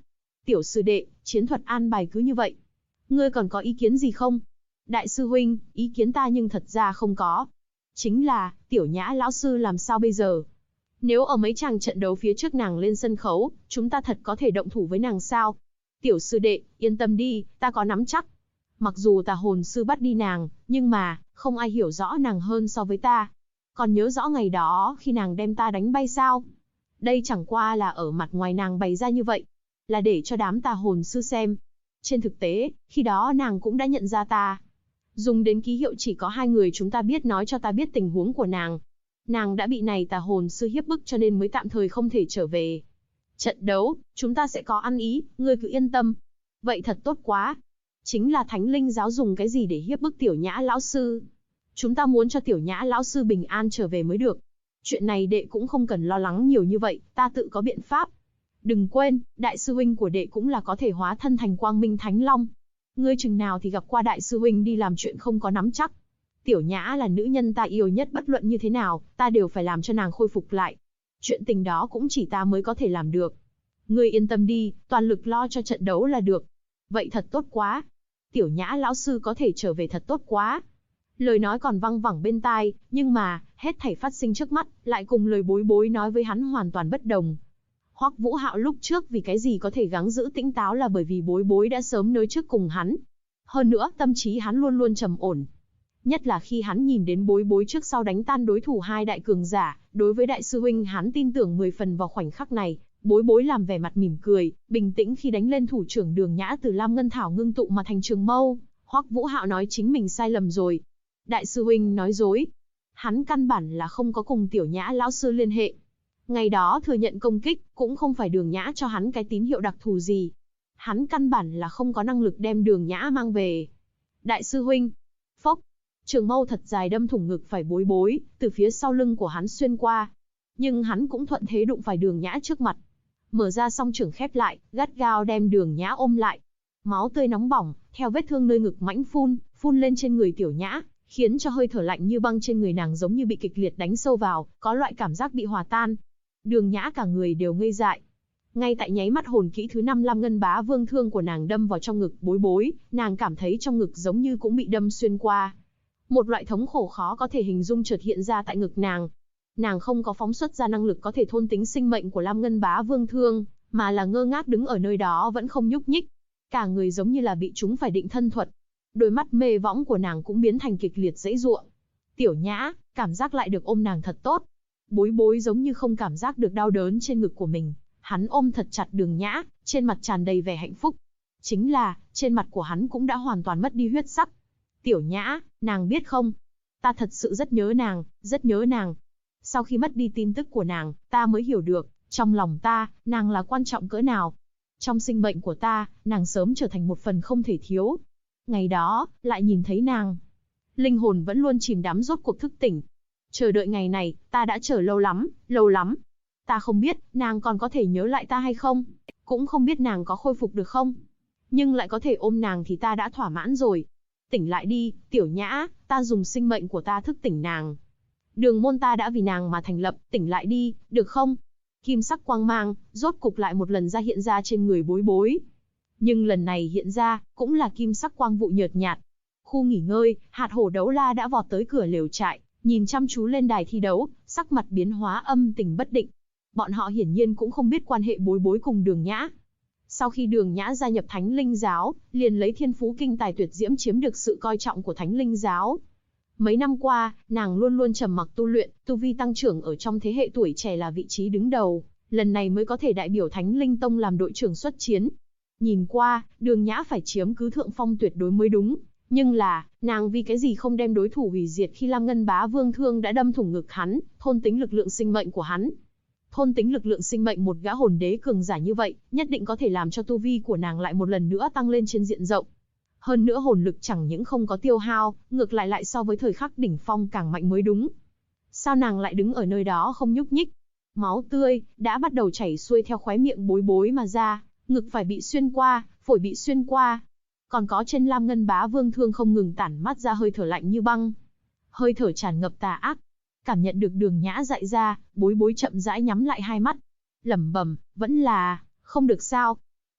Tiểu sư đệ, chiến thuật an bài cứ như vậy. Ngươi còn có ý kiến gì không? Đại sư huynh, ý kiến ta nhưng thật ra không có. Chính là, Tiểu Nhã lão sư làm sao bây giờ? Nếu ở mấy chàng trận đấu phía trước nàng lên sân khấu, chúng ta thật có thể động thủ với nàng sao? Tiểu sư đệ, yên tâm đi, ta có nắm chắc. Mặc dù tà hồn sư bắt đi nàng, nhưng mà, không ai hiểu rõ nàng hơn so với ta. Còn nhớ rõ ngày đó khi nàng đem ta đánh bay sao? Đây chẳng qua là ở mặt ngoài nàng bày ra như vậy, là để cho đám tà hồn sư xem. Trên thực tế, khi đó nàng cũng đã nhận ra ta. Dùng đến ký hiệu chỉ có hai người chúng ta biết nói cho ta biết tình huống của nàng. Nàng đã bị này tà hồn sư hiếp bức cho nên mới tạm thời không thể trở về. Trận đấu, chúng ta sẽ có ăn ý, ngươi cứ yên tâm. Vậy thật tốt quá. Chính là Thánh Linh giáo dùng cái gì để hiếp bức Tiểu Nhã lão sư? Chúng ta muốn cho Tiểu Nhã lão sư bình an trở về mới được. Chuyện này đệ cũng không cần lo lắng nhiều như vậy, ta tự có biện pháp. Đừng quên, đại sư huynh của đệ cũng là có thể hóa thân thành Quang Minh Thánh Long. Ngươi chừng nào thì gặp qua đại sư huynh đi làm chuyện không có nắm chắc. Tiểu Nhã là nữ nhân ta yêu nhất, bất luận như thế nào, ta đều phải làm cho nàng khôi phục lại. Chuyện tình đó cũng chỉ ta mới có thể làm được. Ngươi yên tâm đi, toàn lực lo cho trận đấu là được. Vậy thật tốt quá. Tiểu Nhã lão sư có thể trở về thật tốt quá. Lời nói còn văng vẳng bên tai, nhưng mà, hết thảy phát sinh trước mắt, lại cùng lời Bối Bối nói với hắn hoàn toàn bất đồng. Hoắc Vũ Hạo lúc trước vì cái gì có thể gắng giữ tĩnh táo là bởi vì Bối Bối đã sớm nói trước cùng hắn. Hơn nữa, tâm trí hắn luôn luôn trầm ổn. Nhất là khi hắn nhìn đến Bối Bối trước sau đánh tan đối thủ hai đại cường giả, đối với đại sư huynh hắn tin tưởng 10 phần vào khoảnh khắc này. Bối Bối làm vẻ mặt mỉm cười, bình tĩnh khi đánh lên thủ trưởng Đường Nhã từ Lam Ngân Thảo ngưng tụ mà thành trường mâu. Hoắc Vũ Hạo nói chính mình sai lầm rồi. Đại sư huynh nói dối. Hắn căn bản là không có cùng Tiểu Nhã lão sư liên hệ. Ngày đó thừa nhận công kích, cũng không phải Đường Nhã cho hắn cái tín hiệu đặc thù gì. Hắn căn bản là không có năng lực đem Đường Nhã mang về. Đại sư huynh. Phốc. Trường mâu thật dài đâm thủng ngực phải Bối Bối, từ phía sau lưng của hắn xuyên qua. Nhưng hắn cũng thuận thế đụng phải Đường Nhã trước mặt. Mở ra song trưởng khép lại, gắt gao đem Đường Nhã ôm lại. Máu tươi nóng bỏng, theo vết thương nơi ngực mãnh phun lên trên người Tiểu Nhã, khiến cho hơi thở lạnh như băng trên người nàng giống như bị kịch liệt đánh sâu vào, có loại cảm giác bị hòa tan. Đường Nhã cả người đều ngây dại. Ngay tại nháy mắt hồn kỹ thứ 5 Lam Ngân Bá Vương thương của nàng đâm vào trong ngực Bối Bối, nàng cảm thấy trong ngực giống như cũng bị đâm xuyên qua. Một loại thống khổ khó có thể hình dung chợt hiện ra tại ngực nàng. Nàng không có phóng xuất ra năng lực có thể thôn tính sinh mệnh của Lam Ngân Bá Vương thương, mà là ngơ ngác đứng ở nơi đó vẫn không nhúc nhích. Cả người giống như là bị chúng phải định thân thuật. Đôi mắt mê võng của nàng cũng biến thành kịch liệt giãy giụa. Tiểu Nhã, cảm giác lại được ôm nàng thật tốt. Bối Bối giống như không cảm giác được đau đớn trên ngực của mình. Hắn ôm thật chặt Đường Nhã, trên mặt tràn đầy vẻ hạnh phúc. Chính là, trên mặt của hắn cũng đã hoàn toàn mất đi huyết sắc. Tiểu Nhã, nàng biết không? Ta thật sự rất nhớ nàng, rất nhớ nàng. Sau khi mất đi tin tức của nàng, ta mới hiểu được, trong lòng ta, nàng là quan trọng cỡ nào. Trong sinh mệnh của ta, nàng sớm trở thành một phần không thể thiếu. Ngày đó, lại nhìn thấy nàng. Linh hồn vẫn luôn chìm đắm rốt cuộc thức tỉnh. Chờ đợi ngày này, ta đã chờ lâu lắm, lâu lắm. Ta không biết, nàng còn có thể nhớ lại ta hay không. Cũng không biết nàng có khôi phục được không. Nhưng lại có thể ôm nàng thì ta đã thỏa mãn rồi. Tỉnh lại đi, Tiểu Nhã, ta dùng sinh mệnh của ta thức tỉnh nàng. Đường môn ta đã vì nàng mà thành lập, tỉnh lại đi, được không? Kim sắc quang mang, rốt cục lại một lần hiện ra trên người Bối Bối. Nhưng lần này hiện ra, cũng là kim sắc quang vụ nhợt nhạt. Khu nghỉ ngơi, hạt hổ đấu la đã vọt tới cửa lều trại, nhìn chăm chú lên đài thi đấu, sắc mặt biến hóa âm tình bất định. Bọn họ hiển nhiên cũng không biết quan hệ Bối Bối cùng Đường Nhã. Sau khi Đường Nhã gia nhập Thánh Linh giáo, liền lấy thiên phú kinh tài tuyệt diễm chiếm được sự coi trọng của Thánh Linh giáo. Mấy năm qua, nàng luôn luôn trầm mặc tu luyện, tu vi tăng trưởng ở trong thế hệ tuổi trẻ là vị trí đứng đầu, lần này mới có thể đại biểu Thánh Linh Tông làm đội trưởng xuất chiến. Nhìn qua, Đường Nhã phải chiếm cứ thượng phong tuyệt đối mới đúng, nhưng là, nàng vì cái gì không đem đối thủ hủy diệt khi Lam Ngân Bá Vương thương đã đâm thủng ngực hắn, thôn tính lực lượng sinh mệnh của hắn. Thôn tính lực lượng sinh mệnh một gã hồn đế cường giả như vậy, nhất định có thể làm cho tu vi của nàng lại một lần nữa tăng lên trên diện rộng. Hơn nữa hồn lực chẳng những không có tiêu hao, ngược lại so với thời khắc đỉnh phong càng mạnh mới đúng. Sao nàng lại đứng ở nơi đó không nhúc nhích? Máu tươi đã bắt đầu chảy xuôi theo khóe miệng Bối Bối mà ra, ngực phải bị xuyên qua, phổi bị xuyên qua. Còn có trên Lam Ngân Bá Vương thương không ngừng tản mát ra hơi thở lạnh như băng. Hơi thở tràn ngập tà ác. Cảm nhận được Đường Nhã dạy ra, Bối Bối chậm rãi nhắm lại hai mắt. Lẩm bẩm, vẫn là, không được sao.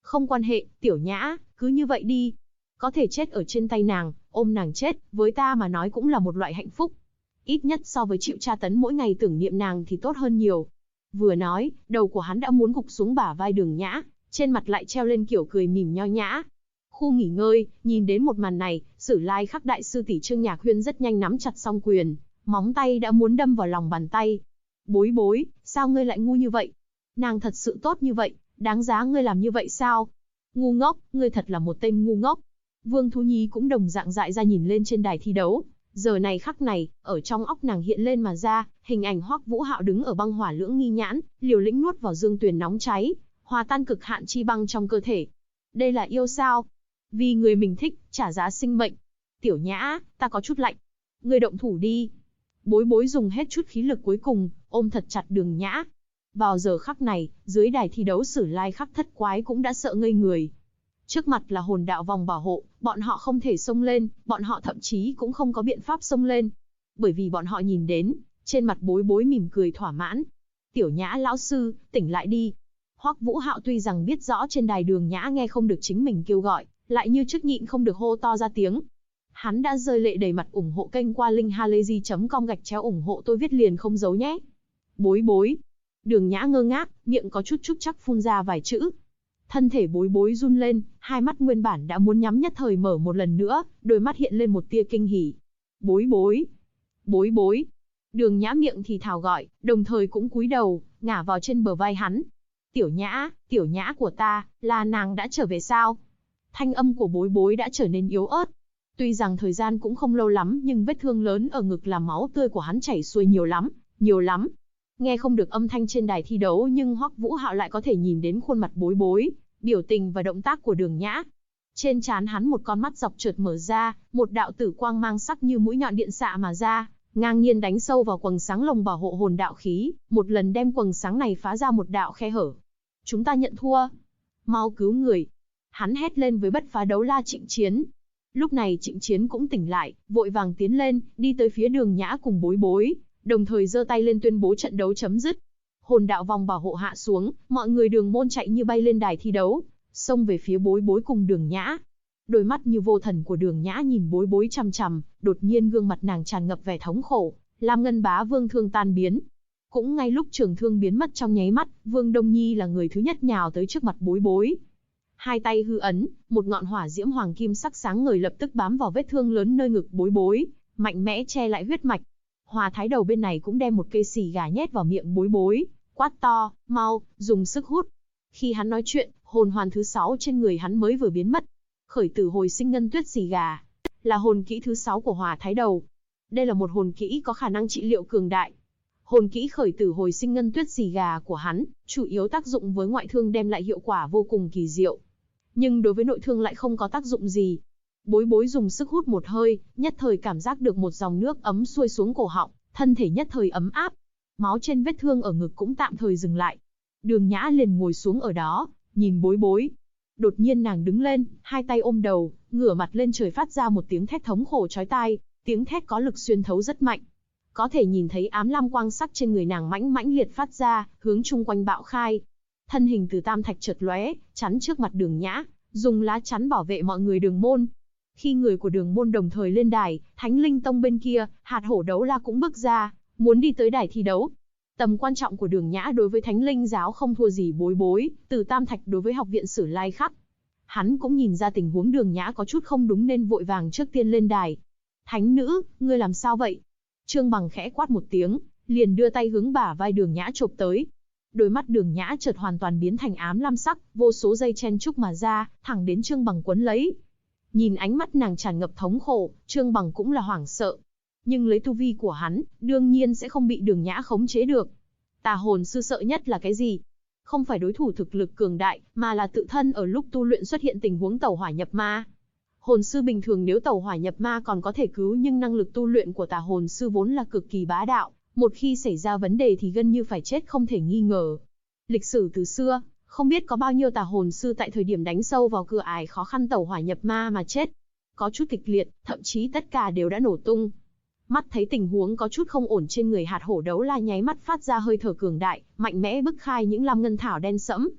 Không quan hệ, Tiểu Nhã, cứ như vậy đi. Có thể chết ở trên tay nàng, ôm nàng chết, với ta mà nói cũng là một loại hạnh phúc. Ít nhất so với chịu tra tấn mỗi ngày tưởng niệm nàng thì tốt hơn nhiều. Vừa nói, đầu của hắn đã muốn gục xuống bả vai Đường Nhã, trên mặt lại treo lên kiểu cười mỉm nho nhã. Khu nghỉ ngơi, nhìn đến một màn này, Sử Lai Khắc đại sư tỷ Trương Nhạc Huyên rất nhanh nắm chặt song quyền, móng tay đã muốn đâm vào lòng bàn tay. Bối bối, sao ngươi lại ngu như vậy? Nàng thật sự tốt như vậy, đáng giá ngươi làm như vậy sao? Ngu ngốc, ngươi thật là một tên ngu ngốc. Vương Thú Nhi cũng đồng dạng dại ra nhìn lên trên đài thi đấu. Giờ này khắc này, ở trong óc nàng hiện lên mà ra, hình ảnh Hoắc Vũ Hạo đứng ở băng hỏa lưỡng nghi nhãn, liều lĩnh nuốt vào dương tuyền nóng cháy, hòa tan cực hạn chi băng trong cơ thể. Đây là yêu sao? Vì người mình thích, trả giá sinh mệnh. Tiểu Nhã, ta có chút lạnh. Ngươi động thủ đi. Bối bối dùng hết chút khí lực cuối cùng, ôm thật chặt Đường Nhã. Vào giờ khắc này, dưới đài thi đấu Sử Lai Khắc thất quái cũng đã sợ ngây người. Trước mặt là hồn đạo vòng bảo hộ, bọn họ không thể xông lên, bọn họ thậm chí cũng không có biện pháp xông lên. Bởi vì bọn họ nhìn đến, trên mặt bối bối mỉm cười thỏa mãn. Tiểu Nhã lão sư, tỉnh lại đi. Hoắc Vũ Hạo tuy rằng biết rõ trên đài Đường Nhã nghe không được chính mình kêu gọi, lại như trước nhịn không được hô to ra tiếng. Hắn đã rơi lệ đầy mặt ủng hộ kênh qua link halayzi.com/ủng hộ tôi viết liền không giấu nhé. Bối bối. Đường Nhã ngơ ngác, miệng có chút trúc chắc phun ra vài chữ. Thân thể bối bối run lên, hai mắt nguyên bản đã muốn nhắm nhất thời mở một lần nữa, đôi mắt hiện lên một tia kinh hỉ. Bối bối. Bối bối. Đường Nhã miệng thì thào gọi, đồng thời cũng cúi đầu, ngả vào trên bờ vai hắn. Tiểu Nhã của ta, là nàng đã trở về sao? Thanh âm của bối bối đã trở nên yếu ớt. Tuy rằng thời gian cũng không lâu lắm nhưng vết thương lớn ở ngực làm máu tươi của hắn chảy xuôi nhiều lắm. Nghe không được âm thanh trên đài thi đấu nhưng Hoắc Vũ Hạo lại có thể nhìn đến khuôn mặt bối bối, biểu tình và động tác của Đường Nhã. Trên trán hắn một con mắt dọc chợt mở ra, một đạo tử quang mang sắc như mũi nhọn điện xạ mà ra, ngang nhiên đánh sâu vào quầng sáng lồng bảo hộ hồn đạo khí, một lần đem quầng sáng này phá ra một đạo khe hở. Chúng ta nhận thua. Mau cứu người. Hắn hét lên với Bất Phá Đấu La Trịnh Chiến. Lúc này Trịnh Chiến cũng tỉnh lại, vội vàng tiến lên, đi tới phía Đường Nhã cùng bối bối, đồng thời giơ tay lên tuyên bố trận đấu chấm dứt. Hồn đạo vòng bảo hộ hạ xuống, mọi người Đường môn chạy như bay lên đài thi đấu, xông về phía bối bối cùng Đường Nhã. Đôi mắt như vô thần của Đường Nhã nhìn bối bối chằm chằm, đột nhiên gương mặt nàng tràn ngập vẻ thống khổ, làm Ngân Bá Vương thương tan biến. Cũng ngay lúc trường thương biến mất trong nháy mắt, Vương Đông Nhi là người thứ nhất nhào tới trước mặt bối bối. Hai tay hư ấn, một ngọn hỏa diễm hoàng kim sắc sáng ngời lập tức bám vào vết thương lớn nơi ngực bối bối, mạnh mẽ che lại huyết mạch. Hòa Thái Đầu bên này cũng đem một cây xì gà nhét vào miệng bối bối, quát to, mau, dùng sức hút. Khi hắn nói chuyện, hồn hoàn thứ 6 trên người hắn mới vừa biến mất. Khởi tử hồi sinh ngân tuyết xì gà, là hồn kỹ thứ 6 của Hòa Thái Đầu. Đây là một hồn kỹ có khả năng trị liệu cường đại. Hồn kỹ khởi tử hồi sinh ngân tuyết xì gà của hắn, chủ yếu tác dụng với ngoại thương đem lại hiệu quả vô cùng kỳ diệu. Nhưng đối với nội thương lại không có tác dụng gì. Bối bối dùng sức hút một hơi, nhất thời cảm giác được một dòng nước ấm xuôi xuống cổ họng, thân thể nhất thời ấm áp. Máu trên vết thương ở ngực cũng tạm thời dừng lại. Đường Nhã liền ngồi xuống ở đó, nhìn bối bối. Đột nhiên nàng đứng lên, hai tay ôm đầu, ngửa mặt lên trời phát ra một tiếng thét thống khổ chói tai, tiếng thét có lực xuyên thấu rất mạnh. Có thể nhìn thấy ám lam quang sắc trên người nàng mãnh liệt phát ra, hướng chung quanh bạo khai. Thân hình từ tam thạch chợt lóe, chắn trước mặt Đường Nhã, dùng lá chắn bảo vệ mọi người Đường môn. Khi người của Đường môn đồng thời lên đài, Thánh Linh Tông bên kia, Hạt Hổ Đấu La cũng bước ra, muốn đi tới đài thi đấu. Tầm quan trọng của Đường Nhã đối với Thánh Linh giáo không thua gì bối bối, từ tam thạch đối với học viện Sử Lai Khắc. Hắn cũng nhìn ra tình huống Đường Nhã có chút không đúng nên vội vàng trước tiên lên đài. Thánh nữ, ngươi làm sao vậy? Trương Bằng khẽ quát một tiếng, liền đưa tay hướng bả vai Đường Nhã chộp tới. Đôi mắt Đường Nhã chợt hoàn toàn biến thành ám lam sắc, vô số dây chen chúc mà ra, thẳng đến Trương Bằng quấn lấy. Nhìn ánh mắt nàng tràn ngập thống khổ, Trương Bằng cũng là hoảng sợ. Nhưng lấy tu vi của hắn, đương nhiên sẽ không bị Đường Nhã khống chế được. Tà hồn sư sợ nhất là cái gì? Không phải đối thủ thực lực cường đại, mà là tự thân ở lúc tu luyện xuất hiện tình huống tẩu hỏa nhập ma. Hồn sư bình thường nếu tẩu hỏa nhập ma còn có thể cứu nhưng năng lực tu luyện của tà hồn sư vốn là cực kỳ bá đạo. Một khi xảy ra vấn đề thì gần như phải chết không thể nghi ngờ. Lịch sử từ xưa, không biết có bao nhiêu tà hồn sư tại thời điểm đánh sâu vào cửa ải khó khăn tẩu hỏa nhập ma mà chết. Có chút kịch liệt, thậm chí tất cả đều đã nổ tung. Mắt thấy tình huống có chút không ổn trên người Hạt Hổ Đấu La nháy mắt phát ra hơi thở cường đại, mạnh mẽ bức khai những lam ngân thảo đen sẫm.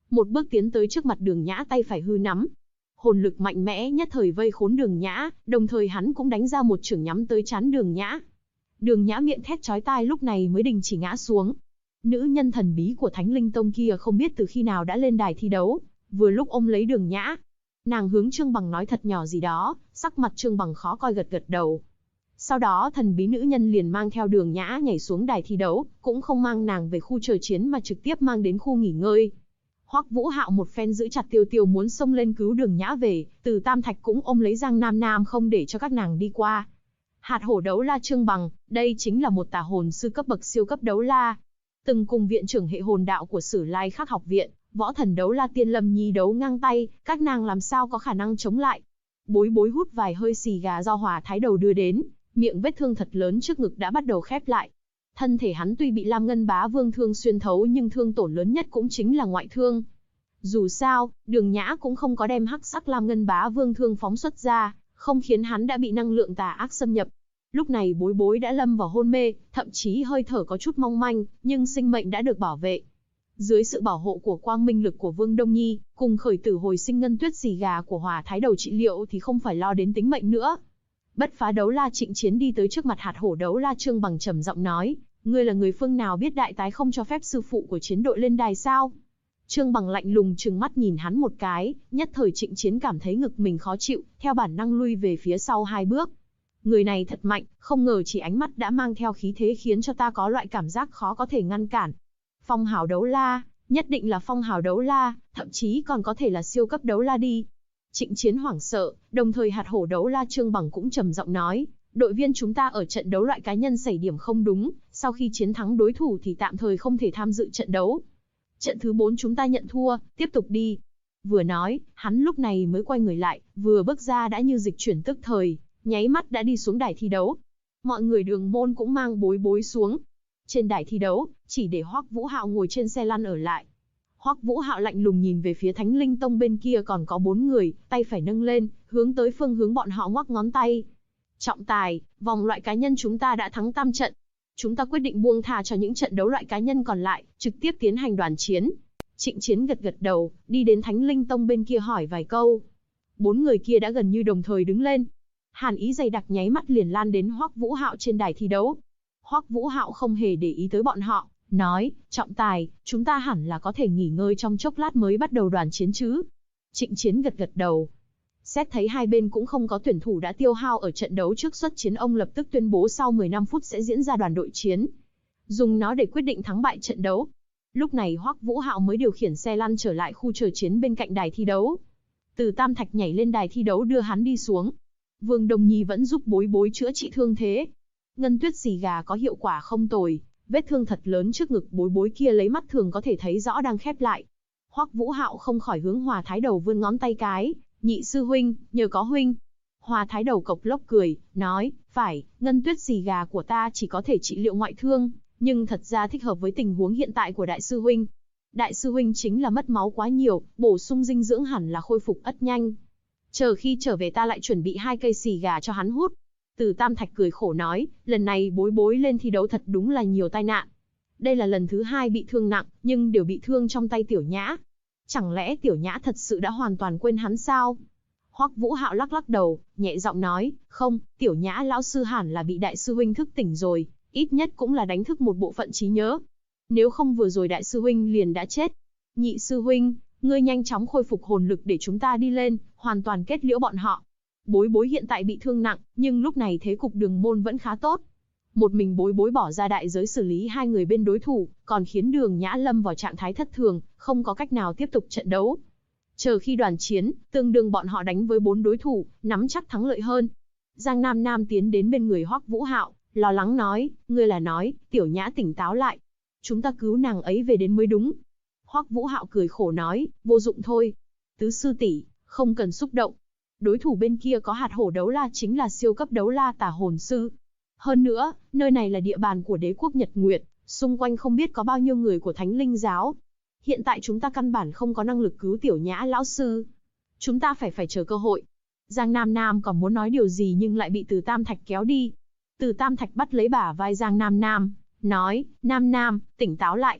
một bước tiến tới trước mặt Đường Nhã, tay phải hư nắm. Hồn lực mạnh mẽ nhất thời vây khốn Đường Nhã, đồng thời hắn cũng đánh ra một chưởng nhắm tới trán Đường Nhã. Đường Nhã miệng thét chói tai lúc này mới đình chỉ ngã xuống. Nữ nhân thần bí của Thánh Linh Tông kia không biết từ khi nào đã lên đài thi đấu, vừa lúc ôm lấy Đường Nhã. Nàng hướng Trương Bằng nói thật nhỏ gì đó, sắc mặt Trương Bằng khó coi gật gật đầu. Sau đó thần bí nữ nhân liền mang theo Đường Nhã nhảy xuống đài thi đấu, cũng không mang nàng về khu chờ chiến mà trực tiếp mang đến khu nghỉ ngơi. Hoắc Vũ Hạo một phen giữ chặt Tiêu Tiêu muốn xông lên cứu Đường Nhã về, Từ Tam Thạch cũng ôm lấy Giang Nam Nam không để cho các nàng đi qua. Hạt hổ đấu la Trương Bằng, đây chính là một tà hồn sư cấp bậc siêu cấp đấu la. Từng cùng viện trưởng hệ hồn đạo của Sử Lai Khắc học viện, võ thần đấu la Tiên Lâm Nhi đấu ngang tay, các nàng làm sao có khả năng chống lại. Bối Bối hút vài hơi xì gà do Hỏa Thái Đầu đưa đến, miệng vết thương thật lớn trước ngực đã bắt đầu khép lại. Thân thể hắn tuy bị Lam Ngân Bá Vương thương xuyên thấu nhưng thương tổn lớn nhất cũng chính là ngoại thương. Dù sao, Đường Nhã cũng không có đem hắc sắc Lam Ngân Bá Vương thương phóng xuất ra, không khiến hắn đã bị năng lượng tà ác xâm nhập. Lúc này Bối Bối đã lâm vào hôn mê, thậm chí hơi thở có chút mong manh, nhưng sinh mệnh đã được bảo vệ. Dưới sự bảo hộ của quang minh lực của Vương Đông Nhi, cùng khởi tử hồi sinh ngân tuyết xì gà của Hỏa Thái Đầu trị liệu thì không phải lo đến tính mệnh nữa. Bất phá đấu la Trịnh Chiến đi tới trước mặt hạt hổ đấu la Trương Bằng trầm giọng nói, ngươi là người phương nào biết đại tái không cho phép sư phụ của chiến đội lên đài sao? Trương Bằng lạnh lùng trừng mắt nhìn hắn một cái, nhất thời Trịnh Chiến cảm thấy ngực mình khó chịu, theo bản năng lui về phía sau 2 bước. Người này thật mạnh, không ngờ chỉ ánh mắt đã mang theo khí thế khiến cho ta có loại cảm giác khó có thể ngăn cản. Phong hào đấu la, nhất định là phong hào đấu la, thậm chí còn có thể là siêu cấp đấu la đi. Trịnh Chiến hoảng sợ, đồng thời hạt hổ đấu la Trương Bằng cũng trầm giọng nói, đội viên chúng ta ở trận đấu loại cá nhân xảy điểm không đúng, sau khi chiến thắng đối thủ thì tạm thời không thể tham dự trận đấu. Trận thứ 4 chúng ta nhận thua, tiếp tục đi. Vừa nói, hắn lúc này mới quay người lại, vừa bước ra đã như dịch chuyển tức thời, nháy mắt đã đi xuống đài thi đấu. Mọi người Đường môn cũng mang Bối Bối xuống. Trên đài thi đấu, chỉ để Hoắc Vũ Hạo ngồi trên xe lăn ở lại. Hoắc Vũ Hạo lạnh lùng nhìn về phía Thánh Linh Tông bên kia còn có 4 người, tay phải nâng lên, hướng tới phương hướng bọn họ ngoắc ngón tay. Trọng tài, vòng loại cá nhân chúng ta đã thắng tam trận. Chúng ta quyết định buông tha cho những trận đấu loại cá nhân còn lại, trực tiếp tiến hành đoàn chiến. Trịnh Chiến gật gật đầu, đi đến Thánh Linh Tông bên kia hỏi vài câu. 4 người kia đã gần như đồng thời đứng lên. Hàn ý dày đặc nháy mắt liền lan đến Hoắc Vũ Hạo trên đài thi đấu. Hoắc Vũ Hạo không hề để ý tới bọn họ, nói, trọng tài, chúng ta hẳn là có thể nghỉ ngơi trong chốc lát mới bắt đầu đoàn chiến chứ. Trịnh Chiến gật gật đầu. Xét thấy hai bên cũng không có tuyển thủ đã tiêu hao ở trận đấu trước xuất chiến, ông lập tức tuyên bố sau 15 phút sẽ diễn ra đoàn đội chiến. Dùng nó để quyết định thắng bại trận đấu. Lúc này Hoắc Vũ Hạo mới điều khiển xe lăn trở lại khu chờ chiến bên cạnh đài thi đấu. Từ Tam Thạch nhảy lên đài thi đấu đưa hắn đi xuống. Vương Đông Nhi vẫn giúp Bối Bối chữa trị thương thế. Ngân tuyết xì gà có hiệu quả không tồi, vết thương thật lớn trước ngực Bối Bối kia lấy mắt thường có thể thấy rõ đang khép lại. Hoắc Vũ Hạo không khỏi hướng Hòa Thái Đầu vươn ngón tay cái, nhị sư huynh, nhờ có huynh. Hòa Thái Đầu cộc lốc cười, nói, phải, ngân tuyết xì gà của ta chỉ có thể trị liệu ngoại thương, nhưng thật ra thích hợp với tình huống hiện tại của đại sư huynh. Đại sư huynh chính là mất máu quá nhiều, bổ sung dinh dưỡng hẳn là khôi phục ắt nhanh. Chờ khi trở về ta lại chuẩn bị 2 cây xì gà cho hắn hút. Từ Tam Thạch cười khổ nói, lần này Bối Bối lên thi đấu thật đúng là nhiều tai nạn. Đây là lần thứ 2 bị thương nặng, nhưng đều bị thương trong tay Tiểu Nhã. Chẳng lẽ Tiểu Nhã thật sự đã hoàn toàn quên hắn sao? Hoắc Vũ Hạo lắc lắc đầu, nhẹ giọng nói, không, Tiểu Nhã lão sư hẳn là bị đại sư huynh thức tỉnh rồi, ít nhất cũng là đánh thức một bộ phận trí nhớ. Nếu không vừa rồi đại sư huynh liền đã chết. Nhị sư huynh, ngươi nhanh chóng khôi phục hồn lực để chúng ta đi lên, hoàn toàn kết liễu bọn họ. Bối Bối hiện tại bị thương nặng, nhưng lúc này thế cục Đường môn vẫn khá tốt. Một mình Bối Bối bỏ ra đại giới xử lý 2 người bên đối thủ, còn khiến Đường Nhã lâm vào trạng thái thất thường, không có cách nào tiếp tục trận đấu. Chờ khi đoàn chiến, tương đương bọn họ đánh với 4 đối thủ, nắm chắc thắng lợi hơn. Giang Nam Nam tiến đến bên người Hoắc Vũ Hạo, lo lắng nói, ngươi là nói, Tiểu Nhã tỉnh táo lại. Chúng ta cứu nàng ấy về đến mới đúng. Hoắc Vũ Hạo cười khổ nói, vô dụng thôi. Tứ sư tỷ, không cần xúc động. Đối thủ bên kia có hạt hổ đấu la chính là siêu cấp đấu la tà hồn sư. Hơn nữa, nơi này là địa bàn của đế quốc Nhật Nguyệt, xung quanh không biết có bao nhiêu người của Thánh Linh giáo. Hiện tại chúng ta căn bản không có năng lực cứu Tiểu Nhã lão sư. Chúng ta phải chờ cơ hội. Giang Nam Nam còn muốn nói điều gì nhưng lại bị Từ Tam Thạch kéo đi. Từ Tam Thạch bắt lấy bả vai Giang Nam Nam, nói, Nam Nam, tỉnh táo lại.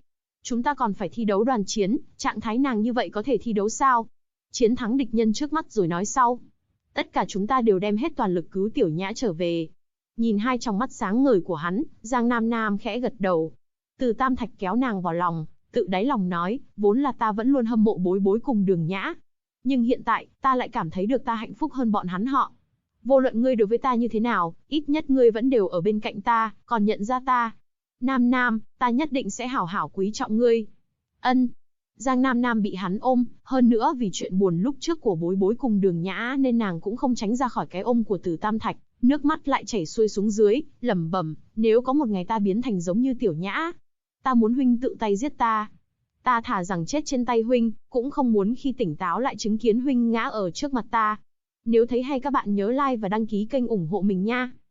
Chúng ta còn phải thi đấu đoàn chiến, trạng thái nàng như vậy có thể thi đấu sao? Chiến thắng địch nhân trước mắt rồi nói sau. Tất cả chúng ta đều đem hết toàn lực cứu Tiểu Nhã trở về. Nhìn hai trong mắt sáng ngời của hắn, Giang Nam Nam khẽ gật đầu. Từ Tam Thạch kéo nàng vào lòng, tự đáy lòng nói, vốn là ta vẫn luôn hâm mộ Bối Bối cùng Đường Nhã. Nhưng hiện tại, ta lại cảm thấy được ta hạnh phúc hơn bọn hắn họ. Vô luận ngươi đối với ta như thế nào, ít nhất ngươi vẫn đều ở bên cạnh ta, còn nhận ra ta. Nam Nam, ta nhất định sẽ hảo hảo quý trọng ngươi. Ân. Giang Nam Nam bị hắn ôm, hơn nữa vì chuyện buồn lúc trước của Bối Bối cùng Đường Nhã nên nàng cũng không tránh ra khỏi cái ôm của Từ Tam Thạch, nước mắt lại chảy xuôi xuống dưới, lẩm bẩm, nếu có một ngày ta biến thành giống như Tiểu Nhã, ta muốn huynh tự tay giết ta. Ta thà rằng chết trên tay huynh, cũng không muốn khi tỉnh táo lại chứng kiến huynh ngã ở trước mặt ta. Nếu thấy hay các bạn nhớ like và đăng ký kênh ủng hộ mình nha.